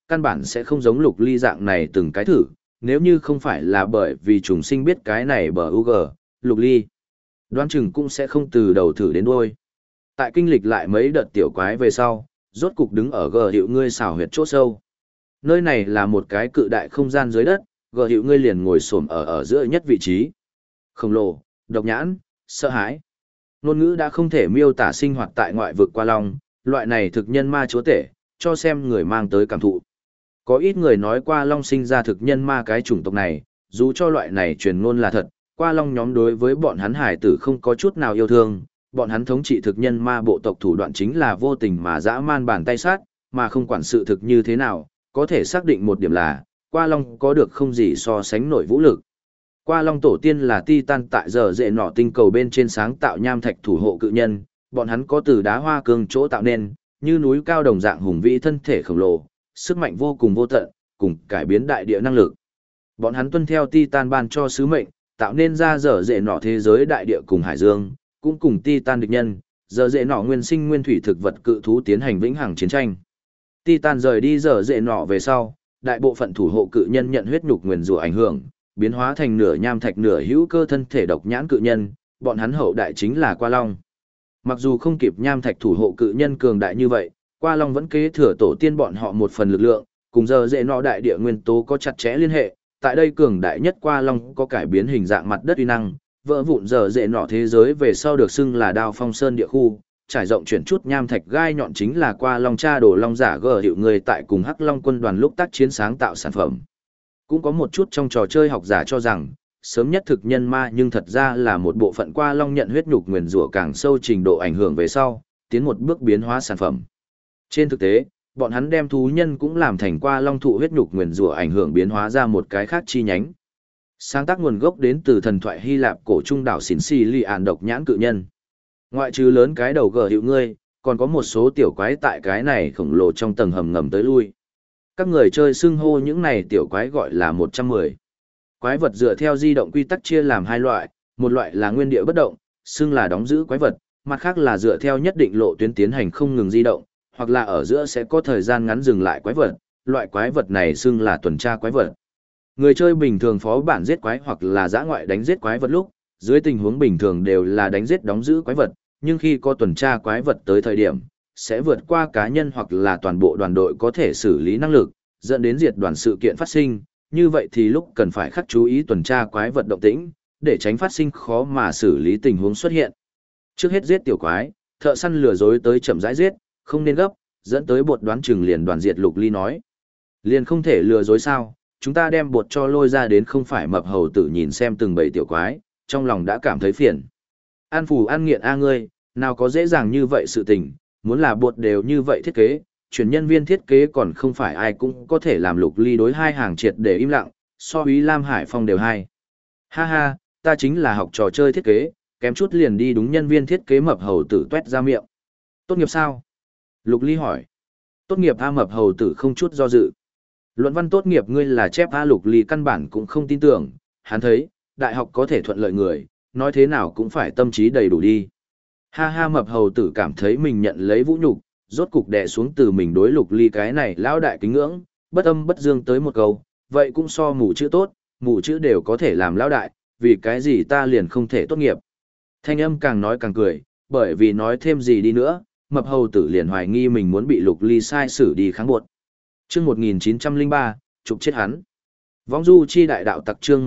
căn bản sẽ không giống Lục Ly dạng này từng cái thử, nếu như không phải là bởi vì trùng sinh biết cái này bờ UG, Lục Ly đoán chừng cũng sẽ không từ đầu thử đến đuôi. Tại kinh lịch lại mấy đợt tiểu quái về sau, rốt cục đứng ở gờ hiệu ngươi xảo huyệt chỗ sâu. Nơi này là một cái cự đại không gian dưới đất, gờ hiệu ngươi liền ngồi xổm ở giữa nhất vị trí. Khổng lồ, độc nhãn, sợ hãi. Ngôn ngữ đã không thể miêu tả sinh hoạt tại ngoại vực Qua Long, loại này thực nhân ma chúa tể, cho xem người mang tới cảm thụ. Có ít người nói Qua Long sinh ra thực nhân ma cái chủng tộc này, dù cho loại này truyền ngôn là thật, Qua Long nhóm đối với bọn hắn hải tử không có chút nào yêu thương, bọn hắn thống trị thực nhân ma bộ tộc thủ đoạn chính là vô tình mà dã man bàn tay sát, mà không quản sự thực như thế nào, có thể xác định một điểm là, Qua Long có được không gì so sánh nổi vũ lực. Qua Long tổ tiên là Titan tại giờ dệ nọ tinh cầu bên trên sáng tạo nham thạch thủ hộ cự nhân, bọn hắn có từ đá hoa cương chỗ tạo nên, như núi cao đồng dạng hùng vĩ thân thể khổng lồ, sức mạnh vô cùng vô tận, cùng cải biến đại địa năng lực. Bọn hắn tuân theo Titan ban cho sứ mệnh, tạo nên ra giờ dệ nọ thế giới đại địa cùng hải dương, cũng cùng Titan địch nhân, giờ dệ nọ nguyên sinh nguyên thủy thực vật cự thú tiến hành vĩnh hằng chiến tranh. Titan rời đi giờ dệ nọ về sau, đại bộ phận thủ hộ cự nhân nhận huyết nhục nguyền rủa ảnh hưởng, biến hóa thành nửa nham thạch nửa hữu cơ thân thể độc nhãn cự nhân, bọn hắn hậu đại chính là Qua Long. Mặc dù không kịp nham thạch thủ hộ cự nhân cường đại như vậy, Qua Long vẫn kế thừa tổ tiên bọn họ một phần lực lượng, cùng giờ dễ nọ đại địa nguyên tố có chặt chẽ liên hệ, tại đây cường đại nhất Qua Long có cải biến hình dạng mặt đất uy năng, vỡ vụn giờ dễ nọ thế giới về sau được xưng là Đao Phong Sơn địa khu, trải rộng chuyển chút nham thạch gai nhọn chính là Qua Long cha đổ long giả gờ hiệu người tại cùng Hắc Long quân đoàn lúc tác chiến sáng tạo sản phẩm. Cũng có một chút trong trò chơi học giả cho rằng, sớm nhất thực nhân ma nhưng thật ra là một bộ phận Qua Long nhận huyết nhục nguyền rủa càng sâu trình độ ảnh hưởng về sau, tiến một bước biến hóa sản phẩm. Trên thực tế, bọn hắn đem thú nhân cũng làm thành Qua Long thụ huyết nhục nguyền rủa ảnh hưởng biến hóa ra một cái khác chi nhánh. Sáng tác nguồn gốc đến từ thần thoại Hy Lạp cổ trung đảo xỉn xì li ản độc nhãn cự nhân. Ngoại trừ lớn cái đầu gờ hiệu ngươi, còn có một số tiểu quái tại cái này khổng lồ trong tầng hầm ngầm tới lui. Các người chơi xưng hô những này tiểu quái gọi là 110. Quái vật dựa theo di động quy tắc chia làm hai loại, một loại là nguyên địa bất động, xưng là đóng giữ quái vật, mặt khác là dựa theo nhất định lộ tuyến tiến hành không ngừng di động, hoặc là ở giữa sẽ có thời gian ngắn dừng lại quái vật, loại quái vật này xưng là tuần tra quái vật. Người chơi bình thường phó bản giết quái hoặc là dã ngoại đánh giết quái vật lúc, dưới tình huống bình thường đều là đánh giết đóng giữ quái vật, nhưng khi có tuần tra quái vật tới thời điểm, sẽ vượt qua cá nhân hoặc là toàn bộ đoàn đội có thể xử lý năng lực, dẫn đến diệt đoàn sự kiện phát sinh, như vậy thì lúc cần phải khắc chú ý tuần tra quái vật động tĩnh, để tránh phát sinh khó mà xử lý tình huống xuất hiện. Trước hết giết tiểu quái, thợ săn lừa dối tới chậm rãi giết, không nên gấp, dẫn tới bột đoán chừng liền đoàn diệt Lục Ly nói. Liền không thể lừa dối sao, chúng ta đem bột cho lôi ra đến không phải mập hầu tử nhìn xem từng bầy tiểu quái, trong lòng đã cảm thấy phiền. An phù an nghiện a ngươi, nào có dễ dàng như vậy sự tình, muốn là bột đều như vậy thiết kế, chuyển nhân viên thiết kế còn không phải ai cũng có thể làm Lục Ly đối hai hàng triệt để im lặng, so Úy Lam Hải Phong đều hay. Ha ha, ta chính là học trò chơi thiết kế, kém chút liền đi đúng nhân viên thiết kế mập hầu tử tuét ra miệng. Tốt nghiệp sao? Lục Ly hỏi. Tốt nghiệp A mập hầu tử không chút do dự. Luận văn tốt nghiệp ngươi là chép A Lục Ly căn bản cũng không tin tưởng, hắn thấy, đại học có thể thuận lợi người, nói thế nào cũng phải tâm trí đầy đủ đi. Ha ha mập hầu tử cảm thấy mình nhận lấy vũ nhục, rốt cục đè xuống từ mình đối Lục Ly cái này lão đại kính ngưỡng, bất âm bất dương tới một câu, vậy cũng so mù chữ tốt, mù chữ đều có thể làm lão đại, vì cái gì ta liền không thể tốt nghiệp. Thanh âm càng nói càng cười, bởi vì nói thêm gì đi nữa, mập hầu tử liền hoài nghi mình muốn bị Lục Ly sai xử đi kháng buộc. Chương 1903, trục chết hắn. Võng du chi đại đạo tặc chương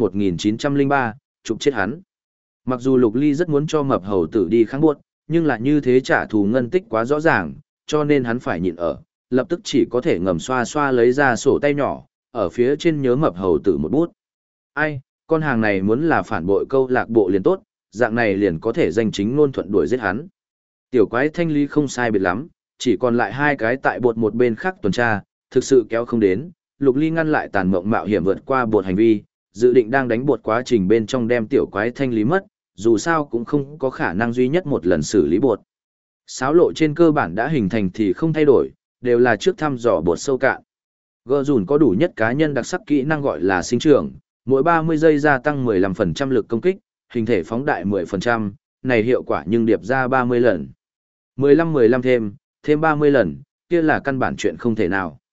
1903, trục chết hắn. Mặc dù Lục Ly rất muốn cho mập hầu tử đi kháng buộc, nhưng là như thế trả thù ngân tích quá rõ ràng, cho nên hắn phải nhịn ở, lập tức chỉ có thể ngầm xoa xoa lấy ra sổ tay nhỏ, ở phía trên nhớ mập hầu tử một bút. Ai, con hàng này muốn là phản bội câu lạc bộ liền tốt, dạng này liền có thể danh chính ngôn thuận đuổi giết hắn. Tiểu quái thanh lý không sai biệt lắm, chỉ còn lại hai cái tại bột một bên khác tuần tra, thực sự kéo không đến, Lục Ly ngăn lại tàn mộng mạo hiểm vượt qua bột hành vi, dự định đang đánh bột quá trình bên trong đem tiểu quái thanh lý mất, dù sao cũng không có khả năng duy nhất một lần xử lý bột. Sáo lộ trên cơ bản đã hình thành thì không thay đổi, đều là trước thăm dò bột sâu cạn. Gờ dùn có đủ nhất cá nhân đặc sắc kỹ năng gọi là sinh trưởng, mỗi 30 giây gia tăng 15% lực công kích, hình thể phóng đại 10%, này hiệu quả nhưng điệp ra 30 lần. 15 thêm 30 lần, kia là căn bản chuyện không thể nào.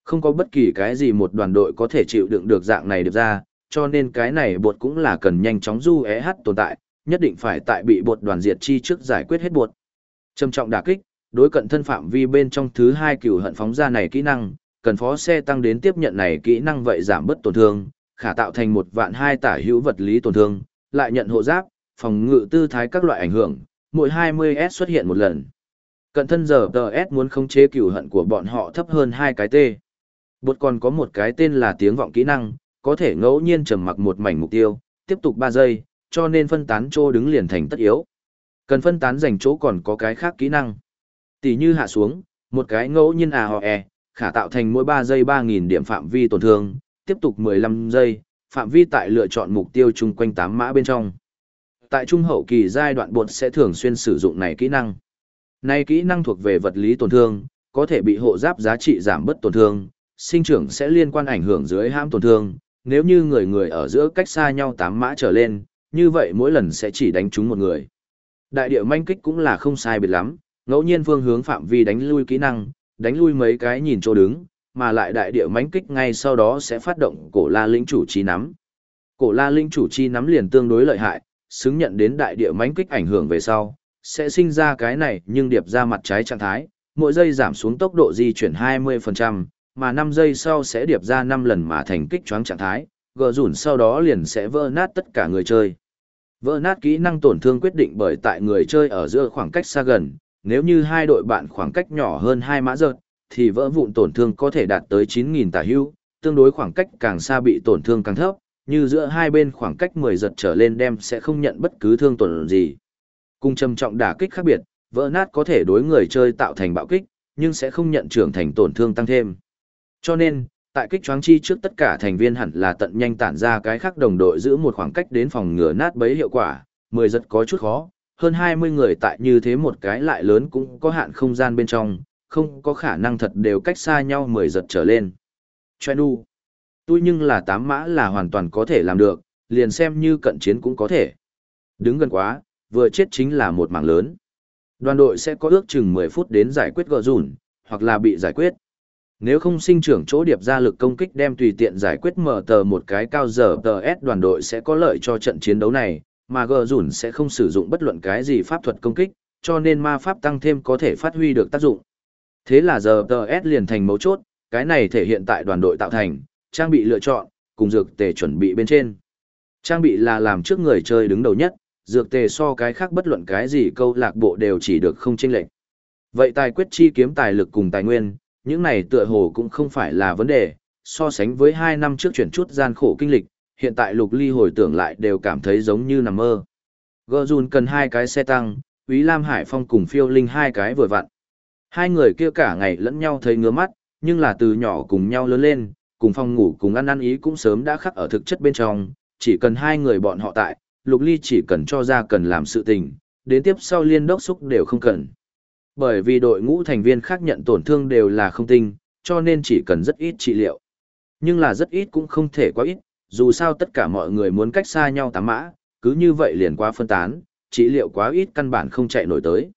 Không có bất kỳ cái gì một đoàn đội có thể chịu đựng được dạng này được ra, cho nên cái này bột cũng là cần nhanh chóng du tồn tại, nhất định phải tại bị bột đoàn diệt chi trước giải quyết hết bột. Trầm trọng đả kích, đối cận thân phạm vi bên trong thứ hai cửu hận phóng ra này kỹ năng, cần phó xe tăng đến tiếp nhận này kỹ năng vậy giảm bớt tổn thương, khả tạo thành 1.200.000 tả hữu vật lý tổn thương, lại nhận hộ giáp, phòng ngự tư thái các loại ảnh hưởng, mỗi 20S xuất hiện một lần. Cận thân giờ TS muốn khống chế cửu hận của bọn họ thấp hơn 2 cái T. Bột còn có một cái tên là tiếng vọng kỹ năng, có thể ngẫu nhiên trầm mặc một mảnh mục tiêu, tiếp tục 3 giây, cho nên phân tán chỗ đứng liền thành tất yếu. Cần phân tán dành chỗ còn có cái khác kỹ năng. Tỷ như hạ xuống, một cái ngẫu nhiên AOE, khả tạo thành mỗi 3 giây 3.000 điểm phạm vi tổn thương, tiếp tục 15 giây, phạm vi tại lựa chọn mục tiêu chung quanh 8 mã bên trong. Tại trung hậu kỳ giai đoạn bột sẽ thường xuyên sử dụng này kỹ năng. Này kỹ năng thuộc về vật lý tổn thương, có thể bị hộ giáp giá trị giảm bớt tổn thương, sinh trưởng sẽ liên quan ảnh hưởng dưới hãm tổn thương, nếu như người ở giữa cách xa nhau 8 mã trở lên, như vậy mỗi lần sẽ chỉ đánh trúng một người. Đại địa manh kích cũng là không sai biệt lắm, ngẫu nhiên phương hướng phạm vi đánh lui kỹ năng, đánh lui mấy cái nhìn chỗ đứng, mà lại đại địa mãnh kích ngay sau đó sẽ phát động cổ la lĩnh chủ chi nắm. Cổ la lĩnh chủ chi nắm liền tương đối lợi hại, xứng nhận đến đại địa mãnh kích ảnh hưởng về sau, sẽ sinh ra cái này nhưng điệp ra mặt trái trạng thái, mỗi giây giảm xuống tốc độ di chuyển 20%, mà 5 giây sau sẽ điệp ra 5 lần mà thành kích choáng trạng thái, gờ rủn sau đó liền sẽ vỡ nát tất cả người chơi. Vỡ nát kỹ năng tổn thương quyết định bởi tại người chơi ở giữa khoảng cách xa gần, nếu như hai đội bạn khoảng cách nhỏ hơn 2 mã giật, thì vỡ vụn tổn thương có thể đạt tới 9.000 tả hữu, tương đối khoảng cách càng xa bị tổn thương càng thấp, như giữa hai bên khoảng cách 10 giật trở lên đem sẽ không nhận bất cứ thương tổn gì. Cùng trầm trọng đả kích khác biệt, vỡ nát có thể đối người chơi tạo thành bạo kích, nhưng sẽ không nhận trưởng thành tổn thương tăng thêm. Cho nên, tại kích choáng chi trước tất cả thành viên hẳn là tận nhanh tản ra cái khác đồng đội giữ một khoảng cách đến phòng ngừa nát bấy hiệu quả, 10 giật có chút khó, hơn 20 người tại như thế một cái lại lớn cũng có hạn không gian bên trong, không có khả năng thật đều cách xa nhau 10 giật trở lên. Chuanu. Tôi nhưng là 8 mã là hoàn toàn có thể làm được, liền xem như cận chiến cũng có thể. Đứng gần quá, vừa chết chính là một mảng lớn. Đoàn đội sẽ có ước chừng 10 phút đến giải quyết gờ rủn, hoặc là bị giải quyết. Nếu không sinh trưởng chỗ điệp ra lực công kích đem tùy tiện giải quyết mở tờ một cái cao giờ tờ S, đoàn đội sẽ có lợi cho trận chiến đấu này, mà gờ rủn sẽ không sử dụng bất luận cái gì pháp thuật công kích, cho nên ma pháp tăng thêm có thể phát huy được tác dụng. Thế là giờ tờ S liền thành mấu chốt, cái này thể hiện tại đoàn đội tạo thành, trang bị lựa chọn, cùng dược tề chuẩn bị bên trên. Trang bị là làm trước người chơi đứng đầu nhất, dược tề so cái khác bất luận cái gì câu lạc bộ đều chỉ được không chênh lệch. Vậy tài quyết chi kiếm tài lực cùng tài nguyên, những này tựa hồ cũng không phải là vấn đề, so sánh với 2 năm trước chuyển chút gian khổ kinh lịch, hiện tại Lục Ly hồi tưởng lại đều cảm thấy giống như nằm mơ. Gurjun cần 2 cái xe tăng, Úy Lam Hải Phong cùng Phiêu Linh 2 cái vừa vặn. Hai người kia cả ngày lẫn nhau thấy ngứa mắt, nhưng là từ nhỏ cùng nhau lớn lên, cùng phòng ngủ cùng ăn ý cũng sớm đã khắc ở thực chất bên trong, chỉ cần hai người bọn họ tại, Lục Ly chỉ cần cho ra cần làm sự tình, đến tiếp sau liên đốc xúc đều không cần. Bởi vì đội ngũ thành viên khác nhận tổn thương đều là không tinh, cho nên chỉ cần rất ít trị liệu. Nhưng là rất ít cũng không thể quá ít, dù sao tất cả mọi người muốn cách xa nhau 8 mã, cứ như vậy liền quá phân tán, trị liệu quá ít căn bản không chạy nổi tới.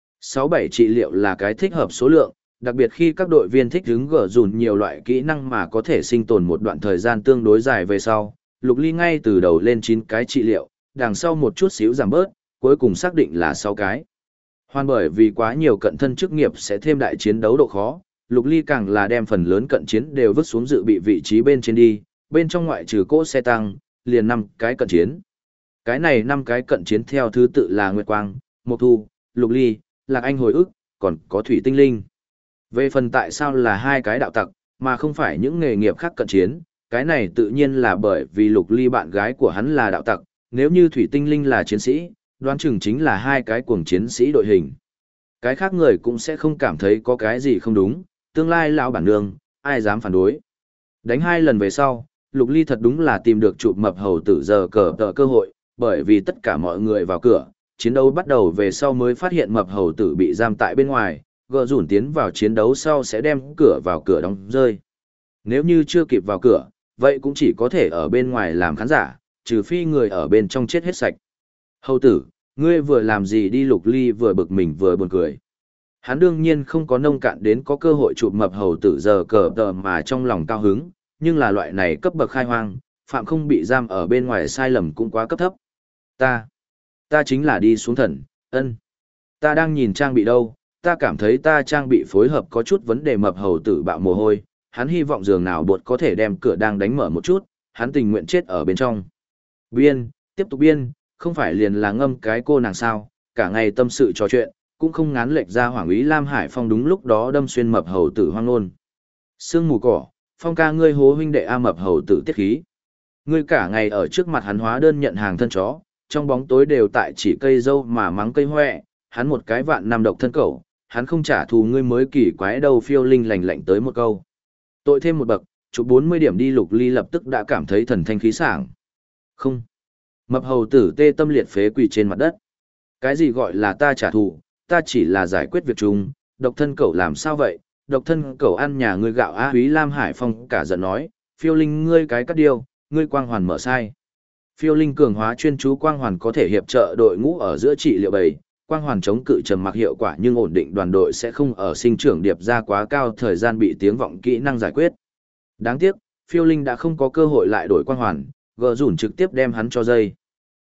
6-7 trị liệu là cái thích hợp số lượng, đặc biệt khi các đội viên thích hứng gỡ dùn nhiều loại kỹ năng mà có thể sinh tồn một đoạn thời gian tương đối dài về sau. Lục Ly ngay từ đầu lên 9 cái trị liệu, đằng sau một chút xíu giảm bớt, cuối cùng xác định là 6 cái. Hoàn bởi vì quá nhiều cận thân chức nghiệp sẽ thêm đại chiến đấu độ khó, Lục Ly càng là đem phần lớn cận chiến đều vứt xuống dự bị vị trí bên trên đi, bên trong ngoại trừ cỗ xe tăng, liền 5 cái cận chiến. Cái này 5 cái cận chiến theo thứ tự là Nguyệt Quang, Mộc Thu, Lục Ly, Lạc Anh hồi ức, còn có Thủy Tinh Linh. Về phần tại sao là 2 cái đạo tặc, mà không phải những nghề nghiệp khác cận chiến, cái này tự nhiên là bởi vì Lục Ly bạn gái của hắn là đạo tặc, nếu như Thủy Tinh Linh là chiến sĩ, đoán chừng chính là 2 cái cuồng chiến sĩ đội hình. Cái khác người cũng sẽ không cảm thấy có cái gì không đúng, tương lai lão bản nương, ai dám phản đối. Đánh 2 lần về sau, Lục Ly thật đúng là tìm được chụp mập hầu tử giờ cờ tờ cơ hội, bởi vì tất cả mọi người vào cửa, chiến đấu bắt đầu về sau mới phát hiện mập hầu tử bị giam tại bên ngoài, gỡ rủn tiến vào chiến đấu sau sẽ đem cửa vào cửa đóng rơi. Nếu như chưa kịp vào cửa, vậy cũng chỉ có thể ở bên ngoài làm khán giả, trừ phi người ở bên trong chết hết sạch. Hầu tử, ngươi vừa làm gì đi? Lục Ly vừa bực mình vừa buồn cười. Hắn đương nhiên không có nông cạn đến có cơ hội chụp mập hầu tử giờ cờ tờ mà trong lòng cao hứng, nhưng là loại này cấp bậc khai hoang, phạm không bị giam ở bên ngoài sai lầm cũng quá cấp thấp. Ta chính là đi xuống thần, ân. Ta đang nhìn trang bị đâu, ta cảm thấy ta trang bị phối hợp có chút vấn đề mập hầu tử bạo mồ hôi, hắn hy vọng giường nào bột có thể đem cửa đang đánh mở một chút, hắn tình nguyện chết ở bên trong. Biên, tiếp tục biên, không phải liền là ngâm cái cô nàng sao, cả ngày tâm sự trò chuyện, cũng không ngán lệch ra Hoàng úy Lam Hải Phong đúng lúc đó đâm xuyên mập hầu tử hoang nôn. Sương mù cỏ, Phong ca ngươi hố huynh đệ A mập hầu tử tiết khí. Ngươi cả ngày ở trước mặt hắn hóa đơn nhận hàng thân chó, trong bóng tối đều tại chỉ cây dâu mà mắng cây hoẹ, hắn một cái vạn năm độc thân cẩu, hắn không trả thù ngươi mới kỳ quái đâu. Phiêu Linh lành lạnh tới một câu. Tội thêm một bậc, chụp 40 điểm đi. Lục Ly lập tức đã cảm thấy thần thanh khí sảng. Không. Mập hầu tử tê tâm liệt phế quỳ trên mặt đất. Cái gì gọi là ta trả thù, ta chỉ là giải quyết việc chung, độc thân cẩu làm sao vậy, độc thân cẩu ăn nhà ngươi gạo á. Úy Lam Hải Phong cả giận nói, Phiêu Linh ngươi cái cắt điêu, ngươi quang hoàn mở sai. Phiêu Linh cường hóa chuyên chú quang hoàn có thể hiệp trợ đội ngũ ở giữa trị liệu bầy, quang hoàn chống cự trầm mặc hiệu quả nhưng ổn định đoàn đội sẽ không ở sinh trưởng điệp ra quá cao thời gian bị tiếng vọng kỹ năng giải quyết. Đáng tiếc, Phiêu Linh đã không có cơ hội lại đổi quang hoàn, gờ rủn trực tiếp đem hắn cho dây.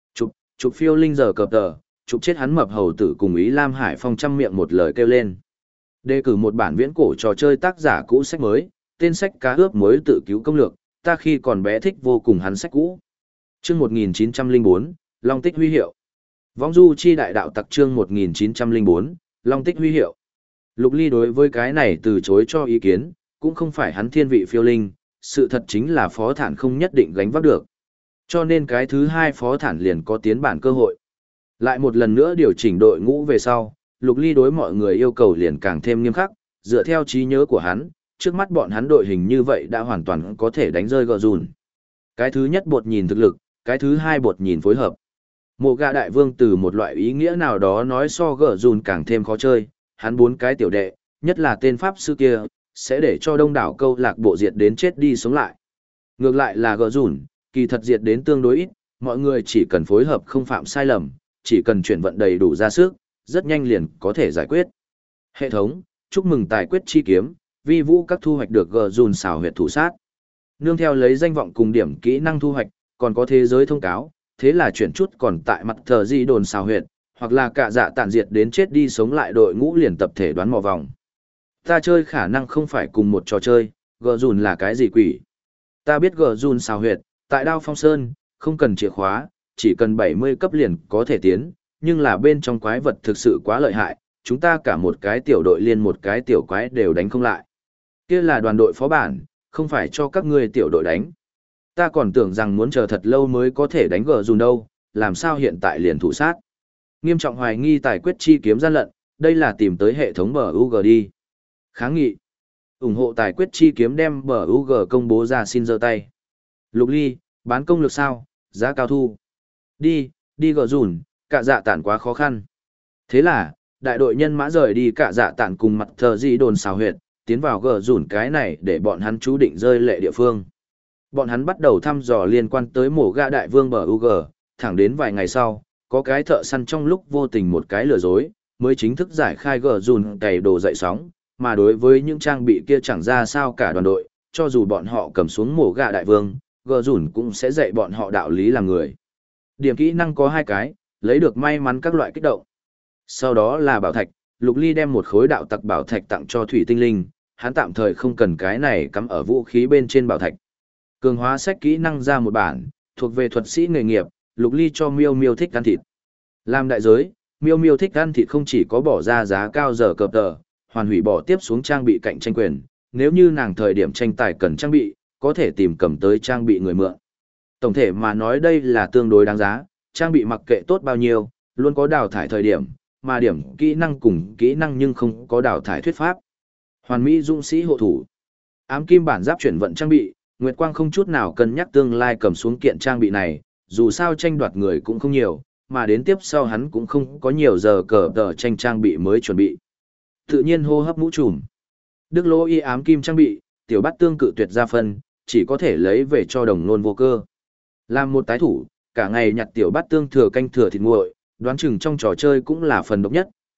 Chụp Phiêu Linh giờ cập tờ, chụp chết hắn mập hầu tử cùng Ý Lam Hải Phong trăm miệng một lời kêu lên. Đề cử một bản viễn cổ trò chơi tác giả cũ sách mới, tên sách cá ướp mới tự cứu công lược, ta khi còn bé thích vô cùng hắn sách cũ. Chương 1904, Long Tích huy hiệu. Vong du chi đại đạo tặc chương 1904, Long Tích huy hiệu. Lục Ly đối với cái này từ chối cho ý kiến, cũng không phải hắn thiên vị Phiêu Linh, sự thật chính là phó thản không nhất định gánh vác được. Cho nên cái thứ hai phó thản liền có tiến bản cơ hội. Lại một lần nữa điều chỉnh đội ngũ về sau, Lục Ly đối mọi người yêu cầu liền càng thêm nghiêm khắc, dựa theo trí nhớ của hắn, trước mắt bọn hắn đội hình như vậy đã hoàn toàn có thể đánh rơi gờ dùn. Cái thứ nhất bột nhìn thực lực, cái thứ hai bột nhìn phối hợp. Mộ gạ đại vương từ một loại ý nghĩa nào đó nói so gờ dùn càng thêm khó chơi, hắn 4 cái tiểu đệ, nhất là tên pháp sư kia, sẽ để cho đông đảo câu lạc bộ diệt đến chết đi sống lại. Ngược lại là gờ dùn, kỳ thật diệt đến tương đối ít, mọi người chỉ cần phối hợp không phạm sai lầm, chỉ cần chuyển vận đầy đủ ra sức, rất nhanh liền có thể giải quyết. Hệ thống, chúc mừng tài quyết chi kiếm, vi vũ các thu hoạch được gờ dùn xảo huyệt thủ sát. Nương theo lấy danh vọng cùng điểm kỹ năng thu hoạch, còn có thế giới thông cáo, thế là chuyển chút còn tại mặt thờ di đồn xào huyệt, hoặc là cả dạ tản diệt đến chết đi sống lại đội ngũ liền tập thể đoán mò vòng. Ta chơi khả năng không phải cùng một trò chơi, gờ dùn là cái gì quỷ. Ta biết gờ dùn xào huyệt, tại Đao Phong Sơn, không cần chìa khóa, chỉ cần 70 cấp liền có thể tiến, nhưng là bên trong quái vật thực sự quá lợi hại, chúng ta cả một cái tiểu đội liên một cái tiểu quái đều đánh không lại. Kia là đoàn đội phó bản, không phải cho các ngươi tiểu đội đánh. Ta còn tưởng rằng muốn chờ thật lâu mới có thể đánh gờ dùn đâu, làm sao hiện tại liền thủ sát. Nghiêm trọng hoài nghi tài quyết chi kiếm gian lận, đây là tìm tới hệ thống BUG đi. Kháng nghị. Ủng hộ tài quyết chi kiếm đem BUG công bố ra xin giơ tay. Lục Ly, bán công lực sao, giá cao thu. Đi gờ dùn, cả dạ tản quá khó khăn. Thế là, đại đội nhân mã rời đi cả dạ tản cùng mặt thờ di đồn xào huyệt, tiến vào gờ dùn cái này để bọn hắn chú định rơi lệ địa phương. Bọn hắn bắt đầu thăm dò liên quan tới mổ gã đại vương BUG, thẳng đến vài ngày sau, có cái thợ săn trong lúc vô tình một cái lừa dối, mới chính thức giải khai gờ dùn cày đồ dậy sóng, mà đối với những trang bị kia chẳng ra sao cả đoàn đội, cho dù bọn họ cầm xuống mổ gã đại vương, gờ dùn cũng sẽ dạy bọn họ đạo lý làm người. Điểm kỹ năng có 2 cái, lấy được may mắn các loại kích động. Sau đó là bảo thạch, Lục Ly đem một khối đạo tặc bảo thạch tặng cho Thủy Tinh Linh, hắn tạm thời không cần cái này cắm ở vũ khí bên trên bảo thạch. Cường hóa sách kỹ năng ra một bản, thuộc về thuật sĩ nghề nghiệp, Lục Ly cho Miêu Miêu thích ăn thịt. Làm đại giới, Miêu Miêu thích ăn thịt không chỉ có bỏ ra giá cao giờ cập tờ, hoàn hủy bỏ tiếp xuống trang bị cạnh tranh quyền, nếu như nàng thời điểm tranh tài cần trang bị, có thể tìm cầm tới trang bị người mượn. Tổng thể mà nói đây là tương đối đáng giá, trang bị mặc kệ tốt bao nhiêu, luôn có đào thải thời điểm, mà điểm kỹ năng cùng kỹ năng nhưng không có đào thải thuyết pháp. Hoàn mỹ dũng sĩ hộ thủ. Ám kim bản giáp chuyển vận trang bị, Nguyệt Quang không chút nào cân nhắc tương lai cầm xuống kiện trang bị này, dù sao tranh đoạt người cũng không nhiều, mà đến tiếp sau hắn cũng không có nhiều giờ cờ tờ tranh trang bị mới chuẩn bị. Tự nhiên hô hấp mũ trùm. Đức lỗ y ám kim trang bị, tiểu bát tương cự tuyệt ra phân, chỉ có thể lấy về cho đồng nôn vô cơ. Làm một tái thủ, cả ngày nhặt tiểu bát tương thừa canh thừa thịt nguội, đoán chừng trong trò chơi cũng là phần độc nhất,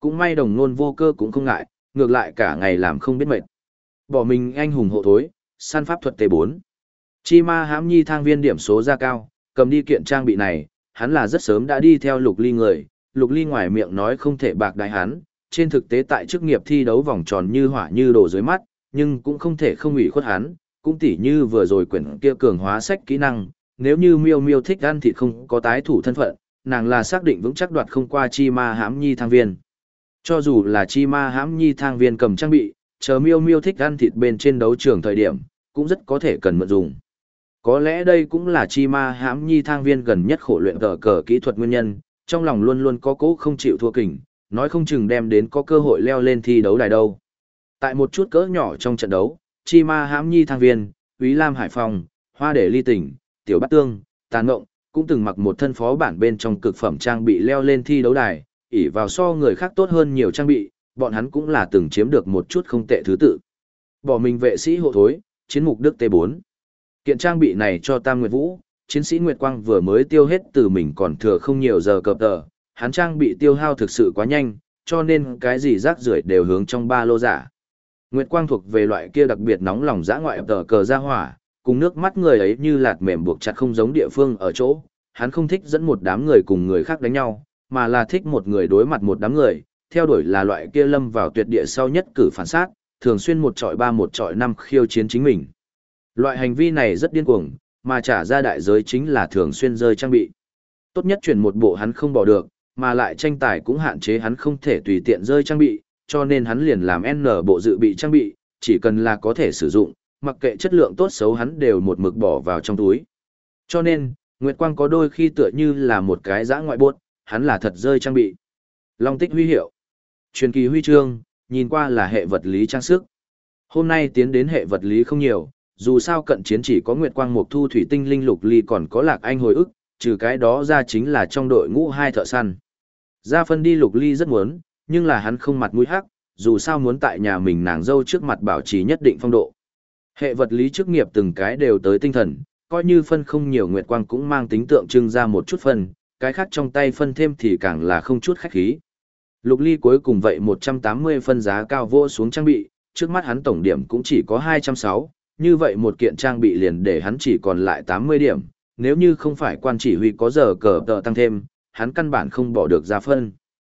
Cũng may đồng nôn vô cơ cũng không ngại, ngược lại cả ngày làm không biết mệt. Bỏ mình anh hùng hộ thối, săn pháp thuật T4. Chi ma hãm nhi thang viên điểm số ra cao, cầm đi kiện trang bị này, hắn là rất sớm đã đi theo Lục Ly người, Lục Ly ngoài miệng nói không thể bạc đái hắn, trên thực tế tại chức nghiệp thi đấu vòng tròn như hỏa như đổ dưới mắt, nhưng cũng không thể không ủy khuất hắn, cũng tỉ như vừa rồi quyển kia cường hóa sách kỹ năng, nếu như Miêu Miêu thích ăn thịt không có tái thủ thân phận, nàng là xác định vững chắc đoạt không qua chi ma hãm nhi thang viên. Cho dù là chi ma hãm nhi thang viên cầm trang bị, chờ Miêu Miêu thích ăn thịt bên trên đấu trường thời điểm, cũng rất có thể cần mượn dùng. Có lẽ đây cũng là chi ma hãm nhi thang viên gần nhất khổ luyện cờ kỹ thuật nguyên nhân, trong lòng luôn luôn có cố không chịu thua kình, nói không chừng đem đến có cơ hội leo lên thi đấu đài đâu. Tại một chút cỡ nhỏ trong trận đấu, chi ma hãm nhi thang viên, Úy Lam Hải Phòng, Hoa để ly tỉnh, Tiểu Bát Tương, Tàn Ngộng, cũng từng mặc một thân phó bản bên trong cực phẩm trang bị leo lên thi đấu đài, ỷ vào so người khác tốt hơn nhiều trang bị, bọn hắn cũng là từng chiếm được một chút không tệ thứ tự. Bỏ mình vệ sĩ hộ thối, chiến mục Đức T4. Kiện trang bị này cho Tam Nguyệt Vũ, chiến sĩ Nguyệt Quang vừa mới tiêu hết từ mình còn thừa không nhiều giờ cập tờ, hắn trang bị tiêu hao thực sự quá nhanh, cho nên cái gì rác rưởi đều hướng trong ba lô giả. Nguyệt Quang thuộc về loại kia đặc biệt nóng lòng dã ngoại tờ cờ ra hỏa, cùng nước mắt người ấy như lạt mềm buộc chặt không giống địa phương ở chỗ, hắn không thích dẫn một đám người cùng người khác đánh nhau, mà là thích một người đối mặt một đám người, theo đuổi là loại kia lâm vào tuyệt địa sau nhất cử phản sát, thường xuyên một trọi ba một trọi năm khiêu chiến chính mình. Loại hành vi này rất điên cuồng, mà trả ra đại giới chính là thường xuyên rơi trang bị. Tốt nhất chuyển một bộ hắn không bỏ được, mà lại tranh tài cũng hạn chế hắn không thể tùy tiện rơi trang bị, cho nên hắn liền làm N bộ dự bị trang bị, chỉ cần là có thể sử dụng, mặc kệ chất lượng tốt xấu hắn đều một mực bỏ vào trong túi. Cho nên, Nguyệt Quang có đôi khi tựa như là một cái dã ngoại buốt, hắn là thật rơi trang bị. Long tích huy hiệu, truyền kỳ huy chương, nhìn qua là hệ vật lý trang sức. Hôm nay tiến đến hệ vật lý không nhiều, dù sao cận chiến chỉ có Nguyệt Quang Mộc Thu Thủy Tinh Linh Lục Ly còn có Lạc Anh hồi ức, trừ cái đó ra chính là trong đội ngũ hai thợ săn. Ra phân đi Lục Ly rất muốn, nhưng là hắn không mặt mũi hắc, dù sao muốn tại nhà mình nàng dâu trước mặt bảo trì nhất định phong độ. Hệ vật lý chức nghiệp từng cái đều tới tinh thần, coi như phân không nhiều Nguyệt Quang cũng mang tính tượng trưng ra một chút phân, cái khác trong tay phân thêm thì càng là không chút khách khí. Lục Ly cuối cùng vậy 180 phân giá cao vô xuống trang bị, trước mắt hắn tổng điểm cũng chỉ có 260, như vậy một kiện trang bị liền để hắn chỉ còn lại 80 điểm, nếu như không phải quan chỉ huy có giờ cờ tờ tăng thêm, hắn căn bản không bỏ được ra phân.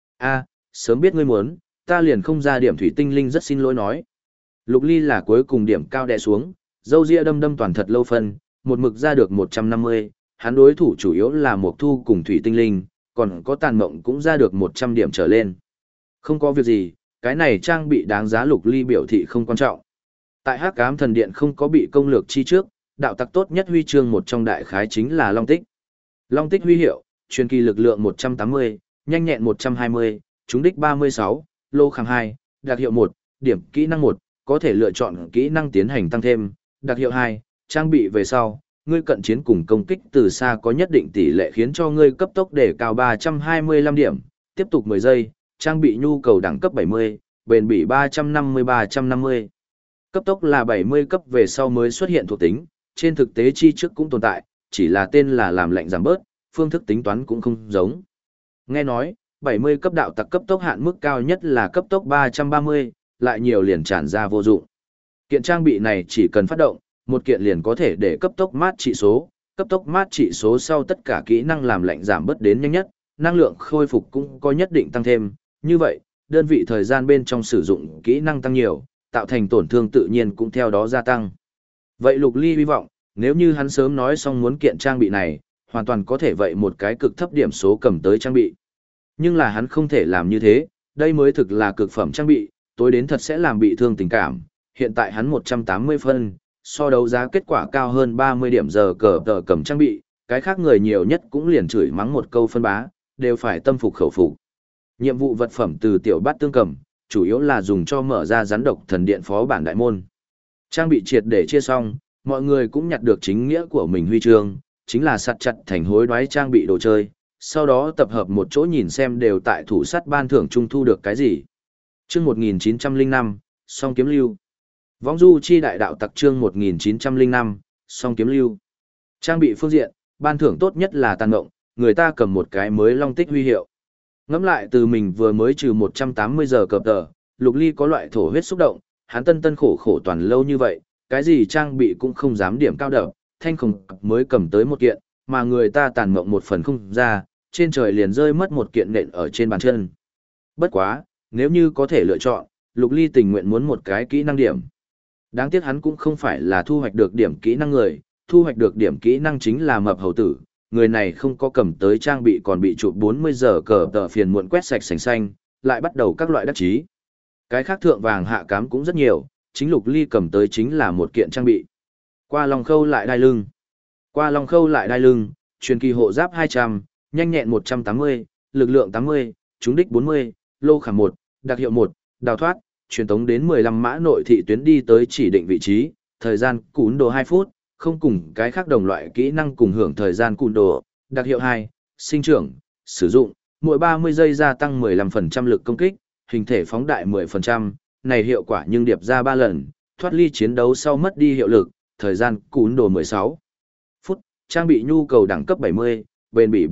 Sớm biết ngươi muốn, ta liền không ra điểm thủy tinh linh rất xin lỗi nói. Lục Ly là cuối cùng điểm cao đè xuống, dâu ria đâm đâm toàn thật lâu phân, một mực ra được 150, hắn đối thủ chủ yếu là Mộc Thu cùng thủy tinh linh, còn có Tàn Mộng cũng ra được 100 điểm trở lên. Không có việc gì, cái này trang bị đáng giá. Lục Ly biểu thị không quan trọng. Tại Hắc Ám Thần Điện không có bị công lược chi trước, đạo tặc tốt nhất huy chương một trong đại khái chính là Long Tích. Long Tích huy hiệu, truyền kỳ lực lượng 180, nhanh nhẹn 120, trúng đích 36, lô kháng 2, đặc hiệu 1, điểm kỹ năng 1, có thể lựa chọn kỹ năng tiến hành tăng thêm, đặc hiệu 2, trang bị về sau, ngươi cận chiến cùng công kích từ xa có nhất định tỷ lệ khiến cho ngươi cấp tốc để cao 325 điểm, tiếp tục 10 giây, trang bị nhu cầu đẳng cấp 70, bền bỉ 350. Cấp tốc là 70 cấp về sau mới xuất hiện thuộc tính, trên thực tế chi trước cũng tồn tại, chỉ là tên là làm lệnh giảm bớt, phương thức tính toán cũng không giống. Nghe nói, 70 cấp đạo tặc cấp tốc hạn mức cao nhất là cấp tốc 330, lại nhiều liền tràn ra vô dụng. Kiện trang bị này chỉ cần phát động, một kiện liền có thể để cấp tốc mát trị số, cấp tốc mát trị số sau tất cả kỹ năng làm lệnh giảm bớt đến nhanh nhất, năng lượng khôi phục cũng có nhất định tăng thêm, như vậy, đơn vị thời gian bên trong sử dụng kỹ năng tăng nhiều, tạo thành tổn thương tự nhiên cũng theo đó gia tăng. Vậy Lục Ly hy vọng, nếu như hắn sớm nói xong muốn kiện trang bị này, hoàn toàn có thể vậy một cái cực thấp điểm số cầm tới trang bị. Nhưng là hắn không thể làm như thế, đây mới thực là cực phẩm trang bị, tối đến thật sẽ làm bị thương tình cảm. Hiện tại hắn 180 phân, so đấu giá kết quả cao hơn 30 điểm giờ cờ tờ cầm trang bị, cái khác người nhiều nhất cũng liền chửi mắng một câu phân bá, đều phải tâm phục khẩu phục. Nhiệm vụ vật phẩm từ Tiểu Bát Tương cầm, chủ yếu là dùng cho mở ra rắn độc thần điện phó bản đại môn. Trang bị triệt để chia xong, mọi người cũng nhặt được chính nghĩa của mình huy chương, chính là sắt chặt thành hối đoái trang bị đồ chơi, sau đó tập hợp một chỗ nhìn xem đều tại thủ sắt ban thưởng trung thu được cái gì. Chương 1905, song kiếm lưu. Võng du chi đại đạo tặc chương 1905, song kiếm lưu. Trang bị phương diện, ban thưởng tốt nhất là Tàn Ngộng, người ta cầm một cái mới Long Tích huy hiệu. Ngẫm lại từ mình vừa mới trừ 180 giờ cờ tờ, Lục Ly có loại thổ huyết xúc động, hắn tân tân khổ khổ toàn lâu như vậy, cái gì trang bị cũng không dám điểm cao đập, thanh không mới cầm tới một kiện, mà người ta tàn mộng một phần không ra, trên trời liền rơi mất một kiện nện ở trên bàn chân. Bất quá, nếu như có thể lựa chọn, Lục Ly tình nguyện muốn một cái kỹ năng điểm. Đáng tiếc hắn cũng không phải là thu hoạch được điểm kỹ năng người, thu hoạch được điểm kỹ năng chính là mập hầu tử, người này không có cầm tới trang bị còn bị chụp 40 giờ cờ tờ phiền muộn quét sạch sành xanh, lại bắt đầu các loại đắc chí. Cái khác thượng vàng hạ cám cũng rất nhiều, chính Lục Ly cầm tới chính là một kiện trang bị. Qua lòng khâu lại đai lưng. Qua lòng khâu lại đai lưng, truyền kỳ hộ giáp 200, nhanh nhẹn 180, lực lượng 80, trúng đích 40, lô khảm 1, đặc hiệu 1, đào thoát, truyền tống đến 15 mã nội thị tuyến đi tới chỉ định vị trí, thời gian cún đồ 2 phút, không cùng cái khác đồng loại kỹ năng cùng hưởng thời gian cún đồ, đặc hiệu 2, sinh trưởng, sử dụng, mỗi 30 giây gia tăng 15% lực công kích, hình thể phóng đại 10%, này hiệu quả nhưng điệp ra 3 lần, thoát ly chiến đấu sau mất đi hiệu lực, thời gian cún đồ 16 phút, trang bị nhu cầu đẳng cấp 70, bền bỉ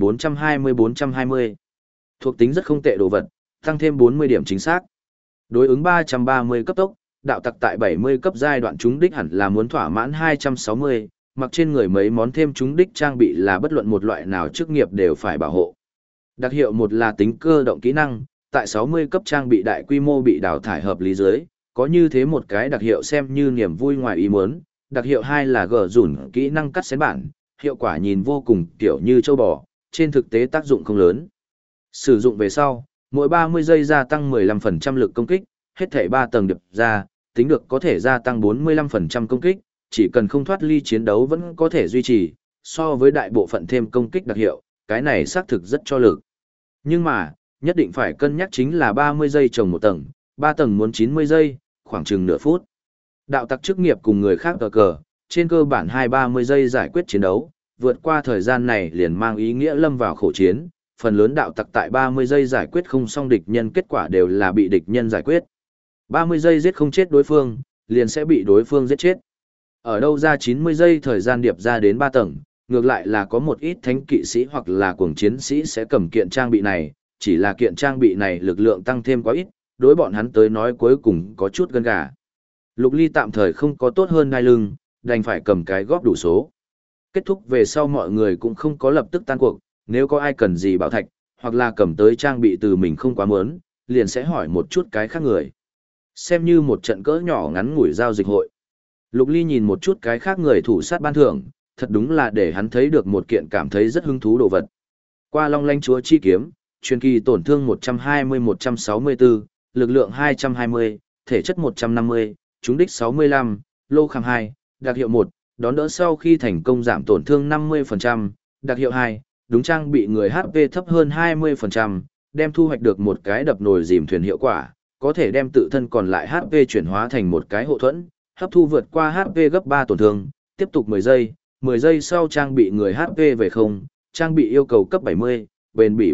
420-420. Thuộc tính rất không tệ đồ vật, tăng thêm 40 điểm chính xác. Đối ứng 330 cấp tốc, đạo tặc tại 70 cấp giai đoạn trúng đích hẳn là muốn thỏa mãn 260, mặc trên người mấy món thêm trúng đích trang bị là bất luận một loại nào chức nghiệp đều phải bảo hộ. Đặc hiệu một là tính cơ động kỹ năng, tại 60 cấp trang bị đại quy mô bị đào thải hợp lý dưới, có như thế một cái đặc hiệu xem như niềm vui ngoài ý muốn. Đặc hiệu 2 là gờ rủn kỹ năng cắt xén bản, hiệu quả nhìn vô cùng kiểu như châu bò, trên thực tế tác dụng không lớn. Sử dụng về sau, mỗi 30 giây gia tăng 15% lực công kích, hết thảy 3 tầng điệp ra, tính được có thể gia tăng 45% công kích, chỉ cần không thoát ly chiến đấu vẫn có thể duy trì, so với đại bộ phận thêm công kích đặc hiệu, cái này xác thực rất cho lực. Nhưng mà, nhất định phải cân nhắc chính là 30 giây trồng một tầng, 3 tầng muốn 90 giây, khoảng chừng nửa phút. Đạo tặc chức nghiệp cùng người khác cờ, trên cơ bản 2-30 giây giải quyết chiến đấu, vượt qua thời gian này liền mang ý nghĩa lâm vào khổ chiến, phần lớn đạo tặc tại 30 giây giải quyết không xong địch nhân kết quả đều là bị địch nhân giải quyết. 30 giây giết không chết đối phương, liền sẽ bị đối phương giết chết. Ở đâu ra 90 giây thời gian điệp ra đến 3 tầng, ngược lại là có một ít thánh kỵ sĩ hoặc là cuồng chiến sĩ sẽ cầm kiện trang bị này, chỉ là kiện trang bị này lực lượng tăng thêm quá ít, đối bọn hắn tới nói cuối cùng có chút gân gà. Lục Ly tạm thời không có tốt hơn đai lưng, đành phải cầm cái góp đủ số. Kết thúc về sau mọi người cũng không có lập tức tan cuộc, nếu có ai cần gì bảo thạch, hoặc là cầm tới trang bị từ mình không quá muốn, liền sẽ hỏi một chút cái khác người. Xem như một trận cỡ nhỏ ngắn ngủi giao dịch hội. Lục Ly nhìn một chút cái khác người thủ sát ban thưởng, thật đúng là để hắn thấy được một kiện cảm thấy rất hứng thú đồ vật. Qua Long Lanh Chúa Chi Kiếm, truyền kỳ tổn thương 120-164, lực lượng 220, thể chất 150, trúng đích 65, lô khảm 2, đặc hiệu 1, đón đỡ sau khi thành công giảm tổn thương 50%, đặc hiệu 2, đúng trang bị người HP thấp hơn 20%, đem thu hoạch được một cái đập nồi dìm thuyền hiệu quả, có thể đem tự thân còn lại HP chuyển hóa thành một cái hộ thuẫn, hấp thu vượt qua HP gấp 3 tổn thương, tiếp tục 10 giây sau trang bị người HP về không, trang bị yêu cầu cấp 70, bền bỉ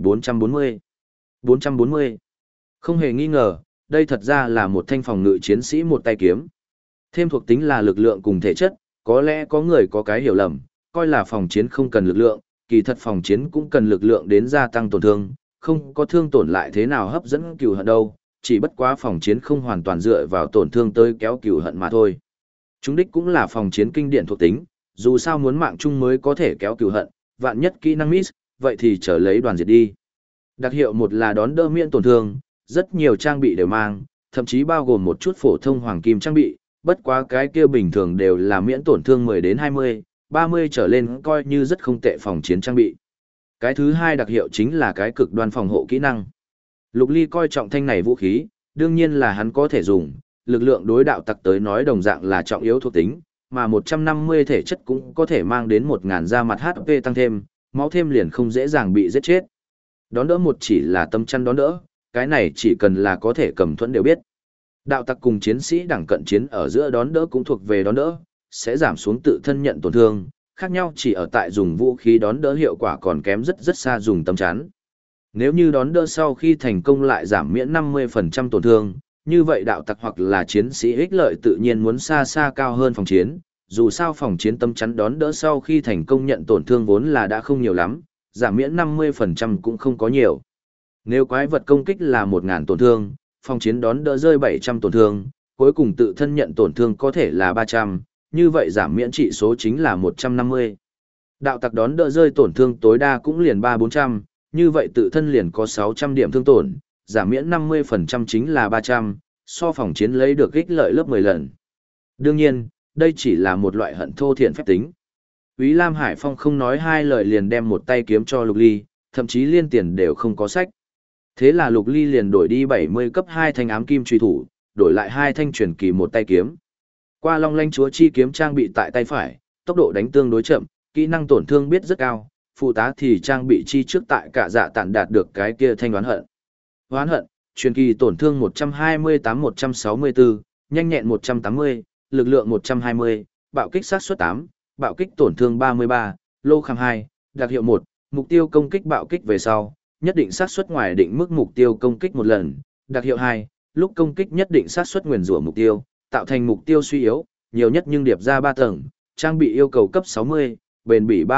440. Không hề nghi ngờ, đây thật ra là một thanh phòng ngự chiến sĩ một tay kiếm. Thêm thuộc tính là lực lượng cùng thể chất, có lẽ có người có cái hiểu lầm, coi là phòng chiến không cần lực lượng, kỳ thật phòng chiến cũng cần lực lượng đến gia tăng tổn thương, không có thương tổn lại thế nào hấp dẫn cừu hận đâu, chỉ bất quá phòng chiến không hoàn toàn dựa vào tổn thương tới kéo cừu hận mà thôi. Chúng đích cũng là phòng chiến kinh điển thuộc tính, dù sao muốn mạng chung mới có thể kéo cừu hận, vạn nhất kỹ năng miss, vậy thì trở lấy đoàn diệt đi. Đặc hiệu một là đón đỡ miễn tổn thương, rất nhiều trang bị đều mang, thậm chí bao gồm một chút phổ thông hoàng kim trang bị, bất quá cái kia bình thường đều là miễn tổn thương 10 đến 20, 30 trở lên coi như rất không tệ phòng chiến trang bị. Cái thứ hai đặc hiệu chính là cái cực đoan phòng hộ kỹ năng. Lục Ly coi trọng thanh này vũ khí, đương nhiên là hắn có thể dùng, lực lượng đối đạo tặc tới nói đồng dạng là trọng yếu thuộc tính, mà 150 thể chất cũng có thể mang đến 1000 ra mặt HP tăng thêm, máu thêm liền không dễ dàng bị giết chết. Đón đỡ một chỉ là tâm chắn đón đỡ, cái này chỉ cần là có thể cầm thuẫn đều biết. Đạo tặc cùng chiến sĩ đẳng cận chiến ở giữa đón đỡ cũng thuộc về đón đỡ, sẽ giảm xuống tự thân nhận tổn thương, khác nhau chỉ ở tại dùng vũ khí đón đỡ hiệu quả còn kém rất rất xa dùng tâm chắn. Nếu như đón đỡ sau khi thành công lại giảm miễn 50% tổn thương, như vậy đạo tặc hoặc là chiến sĩ ích lợi tự nhiên muốn xa xa cao hơn phòng chiến, dù sao phòng chiến tâm chắn đón đỡ sau khi thành công nhận tổn thương vốn là đã không nhiều lắm, giảm miễn 50% cũng không có nhiều. Nếu quái vật công kích là 1.000 tổn thương, phòng chiến đón đỡ rơi 700 tổn thương, cuối cùng tự thân nhận tổn thương có thể là 300, như vậy giảm miễn trị số chính là 150. Đạo tặc đón đỡ rơi tổn thương tối đa cũng liền 3-400, như vậy tự thân liền có 600 điểm thương tổn, giảm miễn 50% chính là 300, so phòng chiến lấy được ích lợi lớp 10 lần. Đương nhiên, đây chỉ là một loại hận thô thiện phép tính. Úy Lam Hải Phong không nói hai lời liền đem một tay kiếm cho Lục Ly, thậm chí liên tiền đều không có sách. Thế là Lục Ly liền đổi đi 70 cấp 2 thanh ám kim truy thủ, đổi lại 2 thanh truyền kỳ một tay kiếm. Qua Long Lanh Chúa chi kiếm trang bị tại tay phải, tốc độ đánh tương đối chậm, kỹ năng tổn thương biết rất cao, phụ tá thì trang bị chi trước tại cả dạ tản đạt được cái kia thanh oán hận. Oán hận, truyền kỳ tổn thương 128-164, nhanh nhẹn 180, lực lượng 120, bạo kích sát suất 8, bạo kích tổn thương 33, lô khang 2, đặc hiệu 1, mục tiêu công kích bạo kích về sau, nhất định sát suất ngoài định mức mục tiêu công kích một lần, đặc hiệu 2, lúc công kích nhất định sát suất nguyền rủa mục tiêu, tạo thành mục tiêu suy yếu, nhiều nhất nhưng điệp ra 3 tầng, trang bị yêu cầu cấp 60, bền bỉ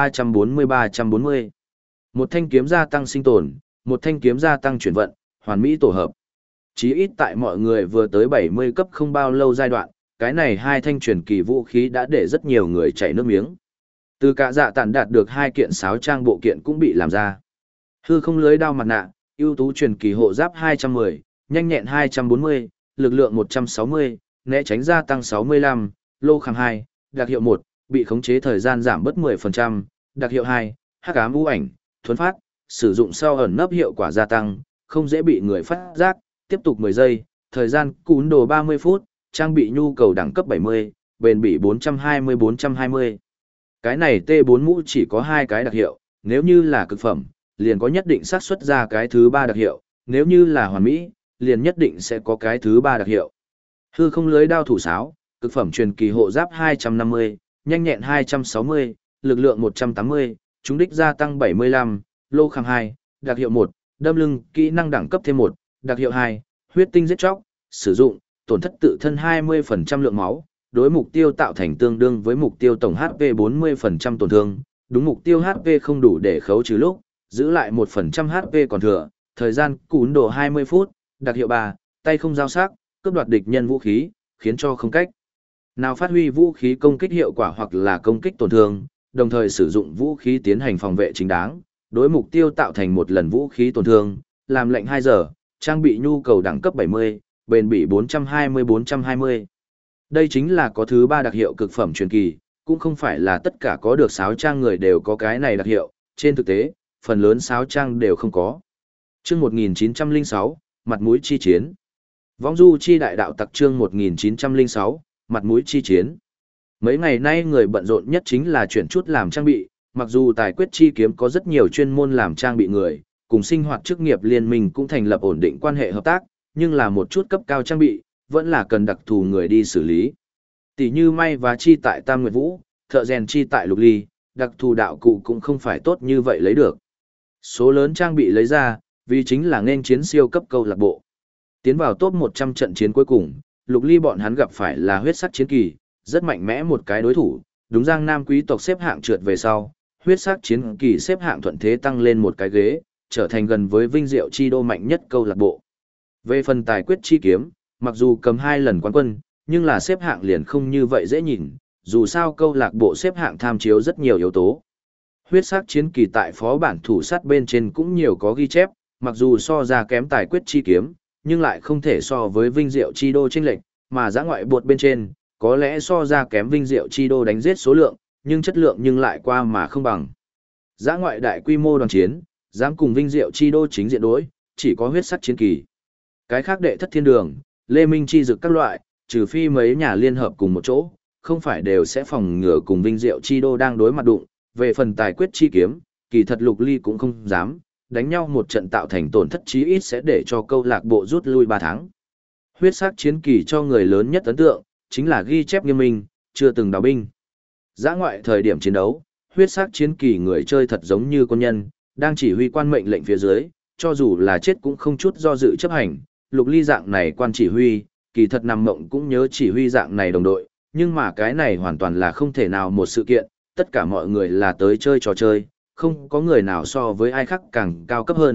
340-340. Một thanh kiếm gia tăng sinh tồn, một thanh kiếm gia tăng chuyển vận, hoàn mỹ tổ hợp. Chí ít tại mọi người vừa tới 70 cấp không bao lâu giai đoạn, cái này 2 thanh truyền kỳ vũ khí đã để rất nhiều người chảy nước miếng. Từ cả dạ tản đạt được 2 kiện sáo trang bộ kiện cũng bị làm ra. Hư không lưới đao mặt nạ, ưu tú truyền kỳ hộ giáp 210, nhanh nhẹn 240, lực lượng 160, né tránh gia tăng 65, lô khang 2, đặc hiệu 1, bị khống chế thời gian giảm bớt 10%, đặc hiệu 2, hắc ám u ảnh, thuấn phát, sử dụng sau ẩn nấp hiệu quả gia tăng, không dễ bị người phát giác, tiếp tục 10 giây, thời gian cún đồ 30 phút, trang bị nhu cầu đẳng cấp 70, bền bỉ 420-420. Cái này T4 mũ chỉ có 2 cái đặc hiệu, nếu như là cực phẩm, liền có nhất định xác suất ra cái thứ 3 đặc hiệu, nếu như là hoàn mỹ, liền nhất định sẽ có cái thứ 3 đặc hiệu. Hư không lưới đao thủ sáo, cực phẩm truyền kỳ hộ giáp 250, nhanh nhẹn 260, lực lượng 180, trúng đích gia tăng 75, lô khang 2, đặc hiệu 1, đâm lưng, kỹ năng đẳng cấp thêm 1, đặc hiệu 2, huyết tinh giết chóc, sử dụng, tổn thất tự thân 20% lượng máu, đối mục tiêu tạo thành tương đương với mục tiêu tổng HP 40% tổn thương, đúng mục tiêu HP không đủ để khấu trừ lúc, giữ lại 1% HP còn thừa, thời gian cún đồ 20 phút, đặc hiệu 3, tay không giao sắc, cướp đoạt địch nhân vũ khí, khiến cho không cách nào phát huy vũ khí công kích hiệu quả hoặc là công kích tổn thương, đồng thời sử dụng vũ khí tiến hành phòng vệ chính đáng, đối mục tiêu tạo thành một lần vũ khí tổn thương, làm lệnh 2 giờ, trang bị nhu cầu đẳng cấp 70, bền bỉ 420-420. Đây chính là có thứ 3 đặc hiệu cực phẩm truyền kỳ, cũng không phải là tất cả có được sáo trang người đều có cái này đặc hiệu, trên thực tế, phần lớn sáo trang đều không có. Chương 1906, mặt mũi chi chiến. Vong du chi đại đạo tặc chương 1906, mặt mũi chi chiến. Mấy ngày nay người bận rộn nhất chính là chuyển chút làm trang bị, mặc dù tài quyết chi kiếm có rất nhiều chuyên môn làm trang bị người, cùng sinh hoạt chức nghiệp liên minh cũng thành lập ổn định quan hệ hợp tác, nhưng là một chút cấp cao trang bị, vẫn là cần đặc thù người đi xử lý. Tỷ như may và chi tại Tam Nguyệt Vũ, thợ rèn chi tại Lục Ly, đặc thù đạo cụ cũng không phải tốt như vậy lấy được. Số lớn trang bị lấy ra, vì chính là nên chiến siêu cấp câu lạc bộ. Tiến vào top 100 trận chiến cuối cùng, Lục Ly bọn hắn gặp phải là huyết sắc chiến kỳ, rất mạnh mẽ một cái đối thủ, đúng Giang Nam quý tộc xếp hạng trượt về sau, huyết sắc chiến kỳ xếp hạng thuận thế tăng lên một cái ghế, trở thành gần với vinh diệu chi đô mạnh nhất câu lạc bộ. Về phần tài quyết chi kiếm, mặc dù cầm 2 lần quán quân, nhưng là xếp hạng liền không như vậy dễ nhìn, dù sao câu lạc bộ xếp hạng tham chiếu rất nhiều yếu tố. Huyết sắc chiến kỳ tại phó bản thủ sát bên trên cũng nhiều có ghi chép, mặc dù so ra kém tài quyết chi kiếm, nhưng lại không thể so với vinh diệu chi đô chênh lệch, mà giã ngoại bột bên trên, có lẽ so ra kém vinh diệu chi đô đánh giết số lượng, nhưng chất lượng nhưng lại qua mà không bằng. Giã ngoại đại quy mô đoàn chiến, dám cùng vinh diệu chi đô chính diện đối, chỉ có huyết sắc chiến kỳ. Cái khác đệ thất thiên đường, lê minh chi dực các loại, trừ phi mấy nhà liên hợp cùng một chỗ, không phải đều sẽ phòng ngừa cùng vinh diệu chi đô đang đối mặt đụng. Về phần tài quyết chi kiếm, kỳ thật Lục Ly cũng không dám, đánh nhau một trận tạo thành tổn thất chí ít sẽ để cho câu lạc bộ rút lui 3 tháng. Huyết sắc chiến kỳ cho người lớn nhất ấn tượng, chính là ghi chép nghiêm minh, chưa từng đào binh. Dã ngoại thời điểm chiến đấu, huyết sắc chiến kỳ người chơi thật giống như quân nhân, đang chỉ huy quan mệnh lệnh phía dưới, cho dù là chết cũng không chút do dự chấp hành. Lục Ly dạng này quan chỉ huy, kỳ thật nằm mộng cũng nhớ chỉ huy dạng này đồng đội, nhưng mà cái này hoàn toàn là không thể nào một sự kiện, tất cả mọi người là tới chơi trò chơi, không có người nào so với ai khác càng cao cấp hơn,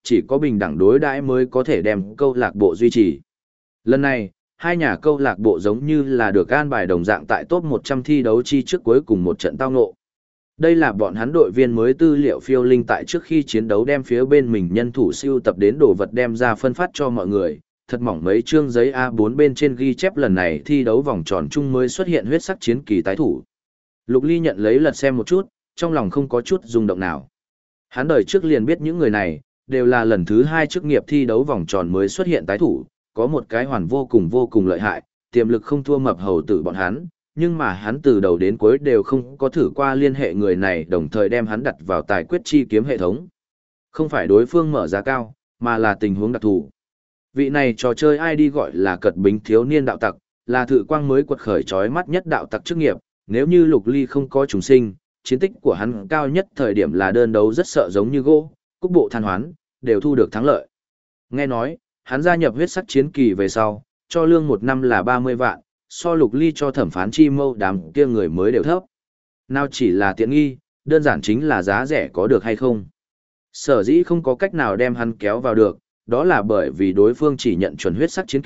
chỉ có bình đẳng đối đãi mới có thể đem câu lạc bộ duy trì. Lần này, hai nhà câu lạc bộ giống như là được an bài đồng dạng tại top 100 thi đấu chi trước cuối cùng một trận tao ngộ. Đây là bọn hắn đội viên mới tư liệu phiêu linh tại trước khi chiến đấu đem phía bên mình nhân thủ siêu tập đến đồ vật đem ra phân phát cho mọi người, thật mỏng mấy chương giấy A4 bên trên ghi chép lần này thi đấu vòng tròn chung mới xuất hiện huyết sắc chiến kỳ tái thủ. Lục Ly nhận lấy lật xem một chút, trong lòng không có chút rung động nào. Hắn đời trước liền biết những người này, đều là lần thứ 2 chức nghiệp thi đấu vòng tròn mới xuất hiện tái thủ, có một cái hoàn vô cùng lợi hại, tiềm lực không thua mập hầu tử bọn hắn, nhưng mà hắn từ đầu đến cuối đều không có thử qua liên hệ người này đồng thời đem hắn đặt vào tài quyết chi kiếm hệ thống. Không phải đối phương mở giá cao, mà là tình huống đặc thù. Vị này trò chơi ID gọi là cật bính thiếu niên đạo tặc, là thử quang mới quật khởi chói mắt nhất đạo tặc chức nghiệp, nếu như Lục Ly không có trùng sinh, chiến tích của hắn cao nhất thời điểm là đơn đấu rất sợ giống như gỗ, cúc bộ than hoán, đều thu được thắng lợi. Nghe nói, hắn gia nhập huyết sắc chiến kỳ về sau, cho lương một năm là 30 vạn, so Lục Ly cho thẩm phán chi mâu đám kia người mới đều thấp. Nào chỉ là tiện nghi, đơn giản chính là giá rẻ có được hay không. Sở dĩ không có cách nào đem hắn kéo vào được, đó là bởi vì đối phương chỉ nhận chuẩn huyết sắc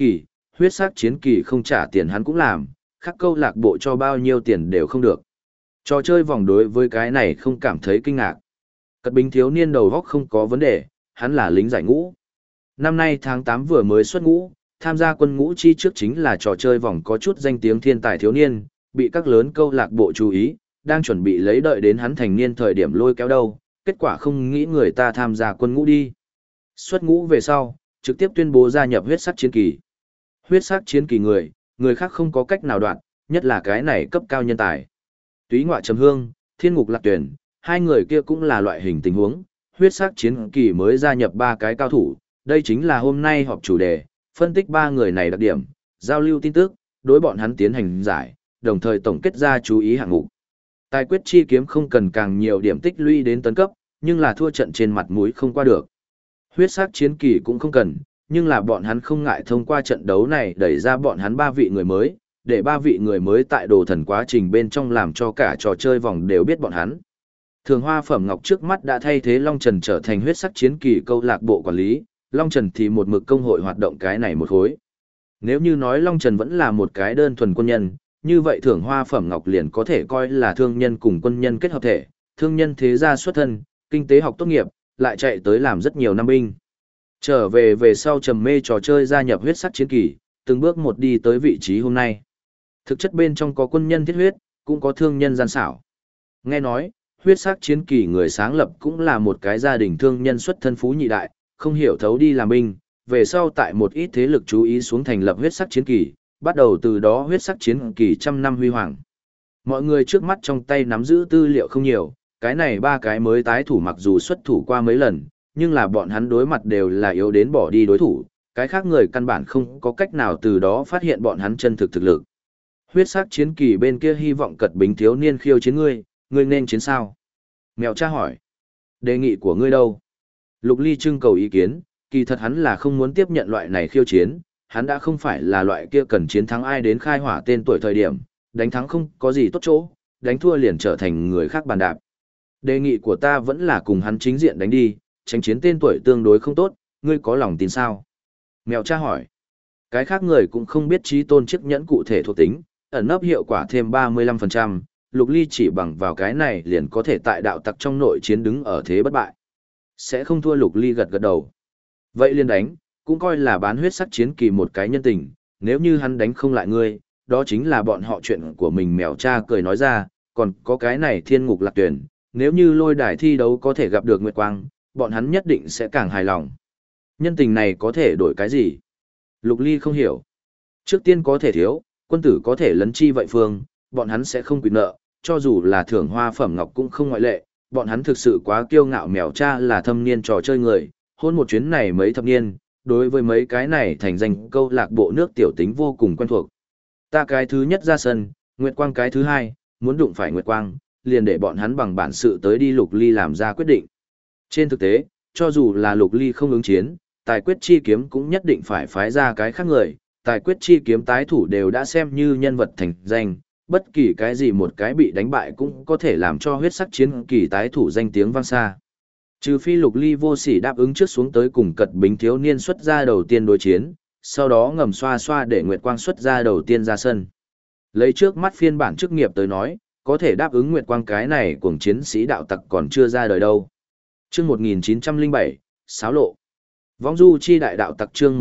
chiến kỳ không trả tiền hắn cũng làm, khác câu lạc bộ cho bao nhiêu tiền đều không được. Trò chơi vòng đối với cái này không cảm thấy kinh ngạc. Cật bính thiếu niên đầu góc không có vấn đề, hắn là lính giải ngũ. Năm nay tháng 8 vừa mới xuất ngũ, tham gia quân ngũ chi trước chính là trò chơi vòng có chút danh tiếng thiên tài thiếu niên, bị các lớn câu lạc bộ chú ý, đang chuẩn bị lấy đợi đến hắn thành niên thời điểm lôi kéo đâu, kết quả không nghĩ người ta tham gia quân ngũ đi. Xuất ngũ về sau, trực tiếp tuyên bố gia nhập huyết sắc chiến kỳ. Huyết sắc chiến kỳ người khác không có cách nào đoạn, nhất là cái này cấp cao nhân tài. Túy Ngọa Trầm Hương, Thiên Ngục Lạc Tuyển, hai người kia cũng là loại hình tình huống, huyết sắc chiến kỳ mới gia nhập 3 cái cao thủ, đây chính là hôm nay họp chủ đề, phân tích 3 người này đặc điểm, giao lưu tin tức, đối bọn hắn tiến hành giải, đồng thời tổng kết ra chú ý hạng mục. Tài quyết chi kiếm không cần càng nhiều điểm tích lũy đến tấn cấp, nhưng là thua trận trên mặt mũi không qua được. Huyết sắc chiến kỳ cũng không cần, nhưng là bọn hắn không ngại thông qua trận đấu này đẩy ra bọn hắn 3 vị người mới, để 3 vị người mới tại đồ thần quá trình bên trong làm cho cả trò chơi vòng đều biết bọn hắn. Thường Hoa Phẩm Ngọc trước mắt đã thay thế Long Trần trở thành huyết sắc chiến kỳ câu lạc bộ quản lý, Long Trần thì một mực công hội hoạt động cái này một khối. Nếu như nói Long Trần vẫn là một cái đơn thuần quân nhân, như vậy Thường Hoa Phẩm Ngọc liền có thể coi là thương nhân cùng quân nhân kết hợp thể, thương nhân thế gia xuất thân, kinh tế học tốt nghiệp, lại chạy tới làm rất nhiều năm binh. Trở về sau trầm mê trò chơi gia nhập huyết sắc chiến kỳ, từng bước một đi tới vị trí hôm nay. Thực chất bên trong có quân nhân thiết huyết, cũng có thương nhân gian xảo. Nghe nói, huyết sắc chiến kỳ người sáng lập cũng là một cái gia đình thương nhân xuất thân phú nhị đại, không hiểu thấu đi làm binh, về sau tại một ít thế lực chú ý xuống thành lập huyết sắc chiến kỳ, bắt đầu từ đó huyết sắc chiến kỳ trăm năm huy hoàng. Mọi người trước mắt trong tay nắm giữ tư liệu không nhiều, cái này 3 cái mới tái thủ mặc dù xuất thủ qua mấy lần, nhưng là bọn hắn đối mặt đều là yếu đến bỏ đi đối thủ, cái khác người căn bản không có cách nào từ đó phát hiện bọn hắn chân thực thực lực. Huyết sắc chiến kỳ bên kia hy vọng cật bính thiếu niên khiêu chiến ngươi nên chiến sao? Mèo cha hỏi. Đề nghị của ngươi đâu? Lục Ly trưng cầu ý kiến, kỳ thật hắn là không muốn tiếp nhận loại này khiêu chiến, hắn đã không phải là loại kia cần chiến thắng ai đến khai hỏa tên tuổi thời điểm, đánh thắng không có gì tốt chỗ, đánh thua liền trở thành người khác bàn đạp. Đề nghị của ta vẫn là cùng hắn chính diện đánh đi, tránh chiến tên tuổi tương đối không tốt, ngươi có lòng tin sao? Mèo cha hỏi. Cái khác người cũng không biết trí tôn chiếc nhẫn cụ thể thuộc tính, ẩn nấp hiệu quả thêm 35%, Lục Ly chỉ bằng vào cái này liền có thể tại đạo tặc trong nội chiến đứng ở thế bất bại. Sẽ không thua. Lục Ly gật gật đầu. Vậy liền đánh, cũng coi là bán huyết sắc chiến kỳ một cái nhân tình, nếu như hắn đánh không lại ngươi, đó chính là bọn họ chuyện của mình. Mèo cha cười nói ra, còn có cái này Thiên Ngục Lạc Tuyển, nếu như lôi đài thi đấu có thể gặp được Nguyệt Quang, bọn hắn nhất định sẽ càng hài lòng. Nhân tình này có thể đổi cái gì? Lục Ly không hiểu. Trước tiên có thể thiếu, quân tử có thể lấn chi vậy phương, bọn hắn sẽ không quỵt nợ, cho dù là Thưởng Hoa Phẩm Ngọc cũng không ngoại lệ, bọn hắn thực sự quá kiêu ngạo. Mèo cha là thâm niên trò chơi người, hôn một chuyến này mấy thập niên, đối với mấy cái này thành danh câu lạc bộ nước tiểu tính vô cùng quen thuộc. Ta cái thứ nhất ra sân, Nguyệt Quang cái thứ hai, muốn đụng phải Nguyệt Quang, liền để bọn hắn bằng bản sự tới đi. Lục Ly làm ra quyết định. Trên thực tế, cho dù là Lục Ly không ứng chiến, tài quyết chi kiếm cũng nhất định phải phái ra cái khác người, tài quyết chi kiếm tái thủ đều đã xem như nhân vật thành danh, bất kỳ cái gì một cái bị đánh bại cũng có thể làm cho huyết sắc chiến kỳ tái thủ danh tiếng vang xa. Trừ phi Lục Ly vô sỉ đáp ứng trước xuống tới cùng Cật Bính thiếu niên xuất ra đầu tiên đối chiến, sau đó ngầm xoa xoa để Nguyệt Quang xuất ra đầu tiên ra sân. Lấy trước mắt phiên bản chức nghiệp tới nói, có thể đáp ứng Nguyệt Quang cái này cuồng chiến sĩ đạo tặc còn chưa ra đời đâu. Chương 1907, Xáo lộ. Vong du chi đại đạo tặc chương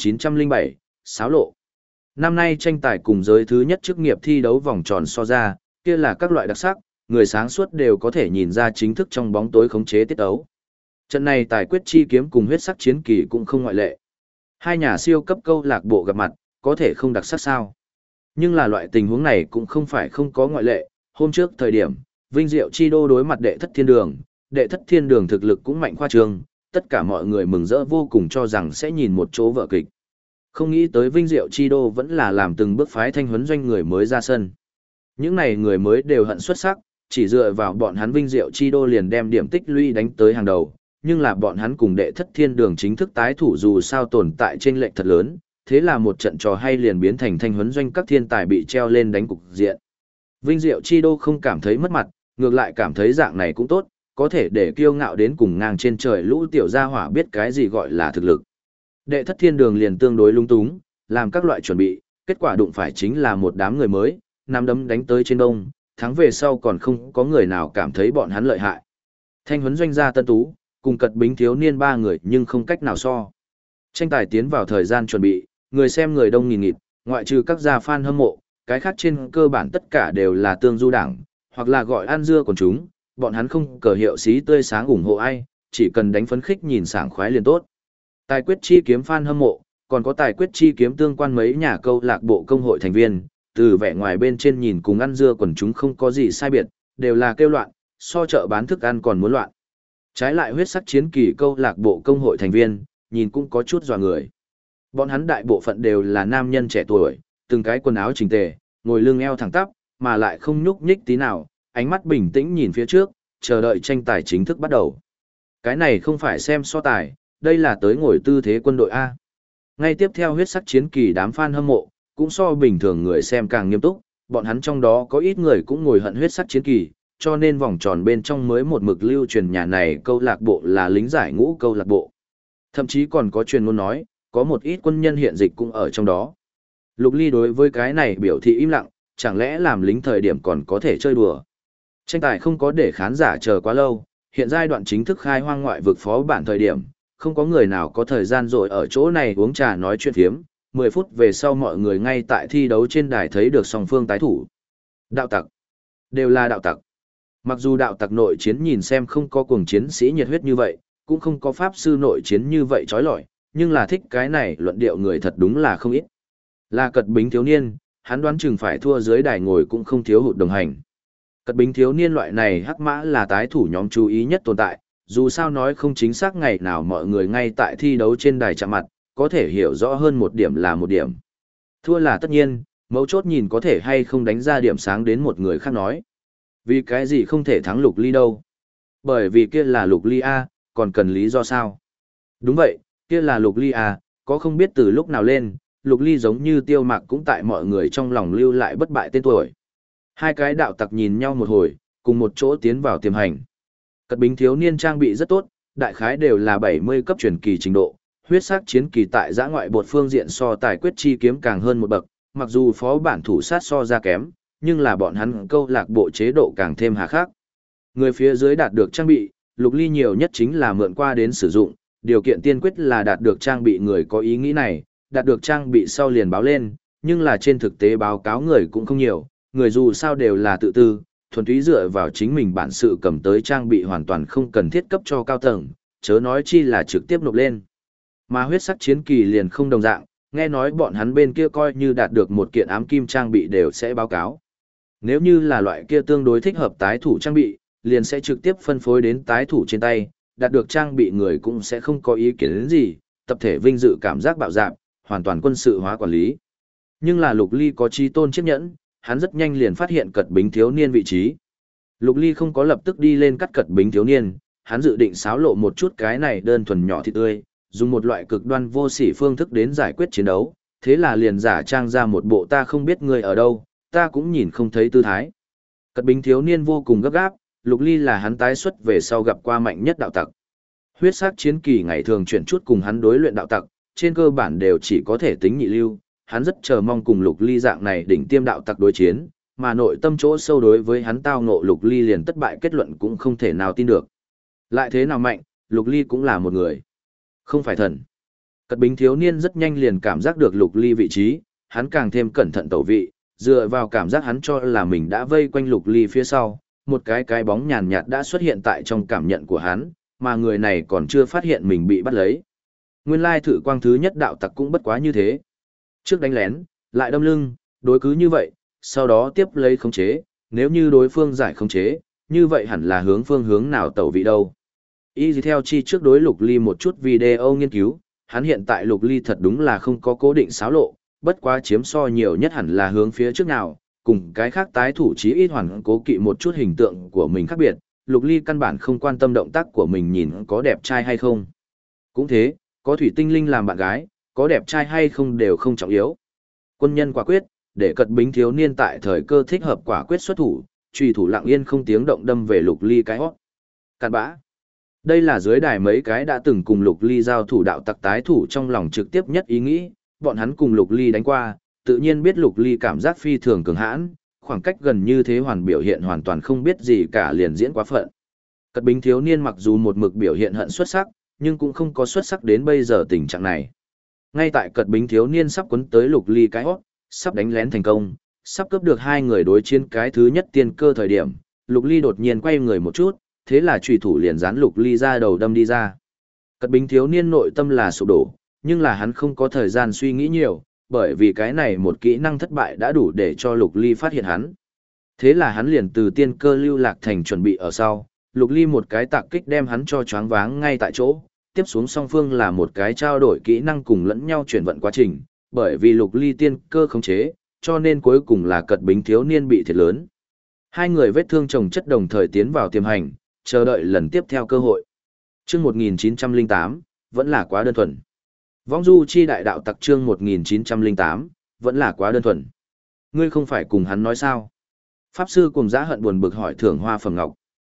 1907, Xáo lộ. Năm nay tranh tài cùng giới thứ nhất chức nghiệp thi đấu vòng tròn so ra, kia là các loại đặc sắc, người sáng suốt đều có thể nhìn ra chính thức trong bóng tối khống chế tiết ấu. Trận này tài quyết chi kiếm cùng huyết sắc chiến kỳ cũng không ngoại lệ. Hai nhà siêu cấp câu lạc bộ gặp mặt, có thể không đặc sắc sao. Nhưng là loại tình huống này cũng không phải không có ngoại lệ. Hôm trước thời điểm, Vinh Diệu Chi Đô đối mặt đệ thất thiên đường, đệ thất thiên đường thực lực cũng mạnh khoa trương, tất cả mọi người mừng rỡ vô cùng cho rằng sẽ nhìn một chỗ vở kịch. Không nghĩ tới Vinh Diệu Chi Đô vẫn là làm từng bước phái thanh huấn doanh người mới ra sân. Những này người mới đều hận xuất sắc, chỉ dựa vào bọn hắn Vinh Diệu Chi Đô liền đem điểm tích lũy đánh tới hàng đầu, nhưng là bọn hắn cùng đệ thất thiên đường chính thức tái thủ dù sao tồn tại trên lệch thật lớn, thế là một trận trò hay liền biến thành thanh huấn doanh các thiên tài bị treo lên đánh cục diện. Vinh Diệu Chi Đô không cảm thấy mất mặt, ngược lại cảm thấy dạng này cũng tốt, có thể để kiêu ngạo đến cùng ngang trên trời lũ tiểu gia hỏa biết cái gì gọi là thực lực. Đệ thất thiên đường liền tương đối lung túng, làm các loại chuẩn bị, kết quả đụng phải chính là một đám người mới, nắm đấm đánh tới trên đông, thắng về sau còn không có người nào cảm thấy bọn hắn lợi hại. Thanh huấn doanh gia Tân Tú, cùng Cật Bính thiếu niên ba người nhưng không cách nào so. Tranh tài tiến vào thời gian chuẩn bị, người xem người đông nghìn nghịt, ngoại trừ các gia fan hâm mộ, cái khác trên cơ bản tất cả đều là tương du đảng, hoặc là gọi ăn dưa của chúng, bọn hắn không cờ hiệu xí tươi sáng ủng hộ ai, chỉ cần đánh phấn khích nhìn sảng khoái liền tốt. Tài quyết chi kiếm fan hâm mộ, còn có tài quyết chi kiếm tương quan mấy nhà câu lạc bộ công hội thành viên, từ vẻ ngoài bên trên nhìn cùng ăn dưa quần chúng không có gì sai biệt, đều là kêu loạn, so chợ bán thức ăn còn muốn loạn. Trái lại huyết sắc chiến kỳ câu lạc bộ công hội thành viên, nhìn cũng có chút dọa người. Bọn hắn đại bộ phận đều là nam nhân trẻ tuổi, từng cái quần áo chỉnh tề, ngồi lưng eo thẳng tắp, mà lại không nhúc nhích tí nào, ánh mắt bình tĩnh nhìn phía trước, chờ đợi tranh tài chính thức bắt đầu. Cái này không phải xem so tài, đây là tới ngồi tư thế quân đội A. Ngay tiếp theo huyết sắc chiến kỳ đám fan hâm mộ, cũng so bình thường người xem càng nghiêm túc, bọn hắn trong đó có ít người cũng ngồi hận huyết sắc chiến kỳ, cho nên vòng tròn bên trong mới một mực lưu truyền nhà này câu lạc bộ là lính giải ngũ câu lạc bộ. Thậm chí còn có truyền ngôn nói, có một ít quân nhân hiện dịch cũng ở trong đó. Lục Ly đối với cái này biểu thị im lặng, chẳng lẽ làm lính thời điểm còn có thể chơi đùa. Tranh tài không có để khán giả chờ quá lâu, hiện giai đoạn chính thức khai hoang ngoại vực phó bản thời điểm, không có người nào có thời gian rồi ở chỗ này uống trà nói chuyện phiếm, 10 phút về sau mọi người ngay tại thi đấu trên đài thấy được song phương tái thủ. Đạo tặc. Đều là đạo tặc. Mặc dù đạo tặc nội chiến nhìn xem không có cuồng chiến sĩ nhiệt huyết như vậy, cũng không có pháp sư nội chiến như vậy trói lọi, nhưng là thích cái này luận điệu người thật đúng là không ít. Là Cật Bính thiếu niên, hắn đoán chừng phải thua dưới đài ngồi cũng không thiếu hụt đồng hành. Cật Bính thiếu niên loại này hắc mã là tái thủ nhóm chú ý nhất tồn tại, dù sao nói không chính xác ngày nào mọi người ngay tại thi đấu trên đài chạm mặt, có thể hiểu rõ hơn một điểm là một điểm. Thua là tất nhiên, mấu chốt nhìn có thể hay không đánh ra điểm sáng đến một người khác nói. Vì cái gì không thể thắng Lục Ly đâu? Bởi vì kia là Lục Ly A, còn cần lý do sao? Đúng vậy, kia là Lục Ly A, có không biết từ lúc nào lên, Lục Ly giống như Tiêu Mạc cũng tại mọi người trong lòng lưu lại bất bại tên tuổi. Hai cái đạo tặc nhìn nhau một hồi, cùng một chỗ tiến vào tiềm hành. Cật Bính thiếu niên trang bị rất tốt, đại khái đều là 70 cấp truyền kỳ trình độ, huyết sắc chiến kỳ tại giã ngoại bột phương diện so tài quyết chi kiếm càng hơn một bậc, mặc dù phó bản thủ sát so ra kém, nhưng là bọn hắn câu lạc bộ chế độ càng thêm hà khắc. Người phía dưới đạt được trang bị, Lục Ly nhiều nhất chính là mượn qua đến sử dụng, điều kiện tiên quyết là đạt được trang bị người có ý nghĩ này, đạt được trang bị sau liền báo lên, nhưng là trên thực tế báo cáo người cũng không nhiều, người dù sao đều là tự tư, thuần túy dựa vào chính mình bản sự cầm tới trang bị hoàn toàn không cần thiết cấp cho cao tầng, chớ nói chi là trực tiếp nộp lên. Mà huyết sắc chiến kỳ liền không đồng dạng, nghe nói bọn hắn bên kia coi như đạt được một kiện ám kim trang bị đều sẽ báo cáo. Nếu như là loại kia tương đối thích hợp tái thủ trang bị, liền sẽ trực tiếp phân phối đến tái thủ trên tay, đạt được trang bị người cũng sẽ không có ý kiến đến gì, tập thể vinh dự cảm giác bạo dạn, hoàn toàn quân sự hóa quản lý. Nhưng là Lục Ly có trí tôn chiếc nhẫn, hắn rất nhanh liền phát hiện Cật Bính thiếu niên vị trí. Lục Ly không có lập tức đi lên cắt Cật Bính thiếu niên, hắn dự định xáo lộ một chút cái này đơn thuần nhỏ thịt tươi, dùng một loại cực đoan vô sỉ phương thức đến giải quyết chiến đấu, thế là liền giả trang ra một bộ ta không biết người ở đâu, ta cũng nhìn không thấy tư thái. Cật Bính thiếu niên vô cùng gấp gáp, Lục Ly là hắn tái xuất về sau gặp qua mạnh nhất đạo tặc. Huyết sắc chiến kỳ ngày thường chuyển chút cùng hắn đối luyện đạo tặc, trên cơ bản đều chỉ có thể tính nhị lưu, hắn rất chờ mong cùng Lục Ly dạng này đỉnh tiêm đạo tặc đối chiến, mà nội tâm chỗ sâu đối với hắn tao ngộ Lục Ly liền thất bại kết luận cũng không thể nào tin được. Lại thế nào mạnh, Lục Ly cũng là một người, không phải thần. Cật Bính thiếu niên rất nhanh liền cảm giác được Lục Ly vị trí, hắn càng thêm cẩn thận tẩu vị, dựa vào cảm giác hắn cho là mình đã vây quanh Lục Ly phía sau, một cái bóng nhàn nhạt đã xuất hiện tại trong cảm nhận của hắn, mà người này còn chưa phát hiện mình bị bắt lấy. Nguyên lai thử quang thứ nhất đạo tặc cũng bất quá như thế. Trước đánh lén, lại đâm lưng, đối cứ như vậy, sau đó tiếp lấy khống chế, nếu như đối phương giải khống chế, như vậy hẳn là hướng phương hướng nào tẩu vị đâu. Y theo chi trước đối Lục Ly một chút video nghiên cứu, hắn hiện tại Lục Ly thật đúng là không có cố định xáo lộ, bất quá chiếm so nhiều nhất hẳn là hướng phía trước nào, cùng cái khác tái thủ chí ít hoàn cố kỵ một chút hình tượng của mình khác biệt, Lục Ly căn bản không quan tâm động tác của mình nhìn có đẹp trai hay không. Cũng thế, có thủy tinh linh làm bạn gái, có đẹp trai hay không đều không trọng yếu. Quân nhân quả quyết, để Cật Bính thiếu niên tại thời cơ thích hợp quả quyết xuất thủ, truy thủ lặng yên không tiếng động đâm về Lục Ly cái hót. Cạn bã. Đây là dưới đài mấy cái đã từng cùng Lục Ly giao thủ đạo tặc tái thủ trong lòng trực tiếp nhất ý nghĩ, bọn hắn cùng Lục Ly đánh qua, tự nhiên biết Lục Ly cảm giác phi thường cường hãn, khoảng cách gần như thế hoàn biểu hiện hoàn toàn không biết gì cả liền diễn quá phận. Cật Bính thiếu niên mặc dù một mực biểu hiện hận xuất sắc, nhưng cũng không có xuất sắc đến bây giờ tình trạng này. Ngay tại Cật Bính thiếu niên sắp quấn tới Lục Ly cái hót, sắp đánh lén thành công, sắp cướp được hai người đối chiến cái thứ nhất tiên cơ thời điểm, Lục Ly đột nhiên quay người một chút, thế là chủy thủ liền dán Lục Ly ra đầu đâm đi ra. Cật Bính thiếu niên nội tâm là sụp đổ, nhưng là hắn không có thời gian suy nghĩ nhiều, bởi vì cái này một kỹ năng thất bại đã đủ để cho Lục Ly phát hiện hắn. Thế là hắn liền từ tiên cơ lưu lạc thành chuẩn bị ở sau, Lục Ly một cái tạc kích đem hắn cho choáng váng ngay tại chỗ, tiếp xuống song phương là một cái trao đổi kỹ năng cùng lẫn nhau chuyển vận quá trình, bởi vì Lục Ly tiên cơ khống chế, cho nên cuối cùng là Cật Bính thiếu niên bị thiệt lớn. Hai người vết thương chồng chất đồng thời tiến vào tiềm hành, chờ đợi lần tiếp theo cơ hội. Chương 1908, vẫn là quá đơn thuần. Vong du chi đại đạo tặc chương 1908, vẫn là quá đơn thuần. Ngươi không phải cùng hắn nói sao? Pháp sư cùng giã hận buồn bực hỏi Thưởng Hoa Phẩm Ngọc.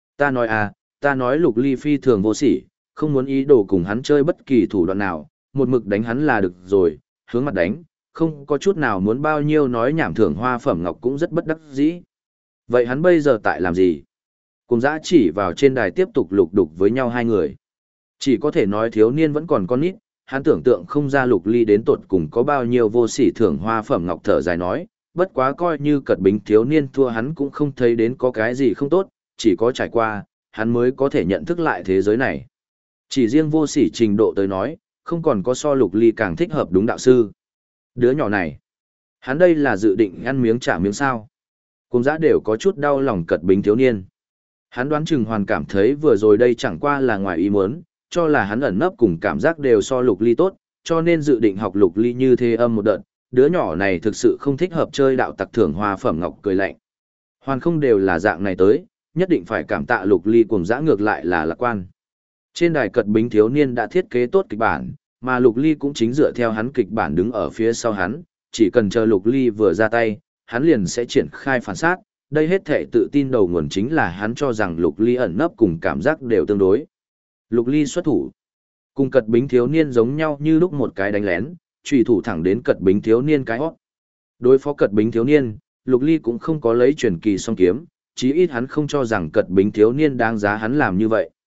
Ta nói Lục Ly phi thường vô sỉ, không muốn ý đồ cùng hắn chơi bất kỳ thủ đoạn nào, một mực đánh hắn là được rồi, hướng mặt đánh, không có chút nào muốn bao nhiêu nói nhảm. Thưởng Hoa Phẩm Ngọc cũng rất bất đắc dĩ. Vậy hắn bây giờ tại làm gì? Cùng giã chỉ vào trên đài tiếp tục lục đục với nhau hai người. Chỉ có thể nói thiếu niên vẫn còn con nít, hắn tưởng tượng không ra Lục Ly đến tột cùng có bao nhiêu vô sỉ. Thưởng Hoa Phẩm Ngọc thở dài nói, bất quá coi như Cật Bính thiếu niên thua hắn cũng không thấy đến có cái gì không tốt, chỉ có trải qua, hắn mới có thể nhận thức lại thế giới này. Chỉ riêng vô sỉ trình độ tới nói, không còn có so Lục Ly càng thích hợp đúng đạo sư. Đứa nhỏ này, hắn đây là dự định ăn miếng trả miếng sao. Cùng giã đều có chút đau lòng Cật Bính thiếu niên. Hắn đoán chừng hoàn cảm thấy vừa rồi đây chẳng qua là ngoài ý muốn, cho là hắn ẩn nấp cùng cảm giác đều so Lục Ly tốt, cho nên dự định học Lục Ly như thế âm một đợt. Đứa nhỏ này thực sự không thích hợp chơi đạo tặc. Thưởng Hoa Phẩm Ngọc cười lạnh. Hoàn không đều là dạng này tới, nhất định phải cảm tạ Lục Ly cùng dã ngược lại là lạc quan. Trên đài Cật Bính thiếu niên đã thiết kế tốt kịch bản, mà Lục Ly cũng chính dựa theo hắn kịch bản đứng ở phía sau hắn, chỉ cần chờ Lục Ly vừa ra tay, hắn liền sẽ triển khai phản sát. Đây hết thể tự tin đầu nguồn chính là hắn cho rằng Lục Ly ẩn nấp cùng cảm giác đều tương đối. Lục Ly xuất thủ, cùng Cật Bính thiếu niên giống nhau như lúc một cái đánh lén, chủy thủ thẳng đến Cật Bính thiếu niên cái hót. Đối phó Cật Bính thiếu niên, Lục Ly cũng không có lấy truyền kỳ song kiếm, chí ít hắn không cho rằng Cật Bính thiếu niên đáng giá hắn làm như vậy.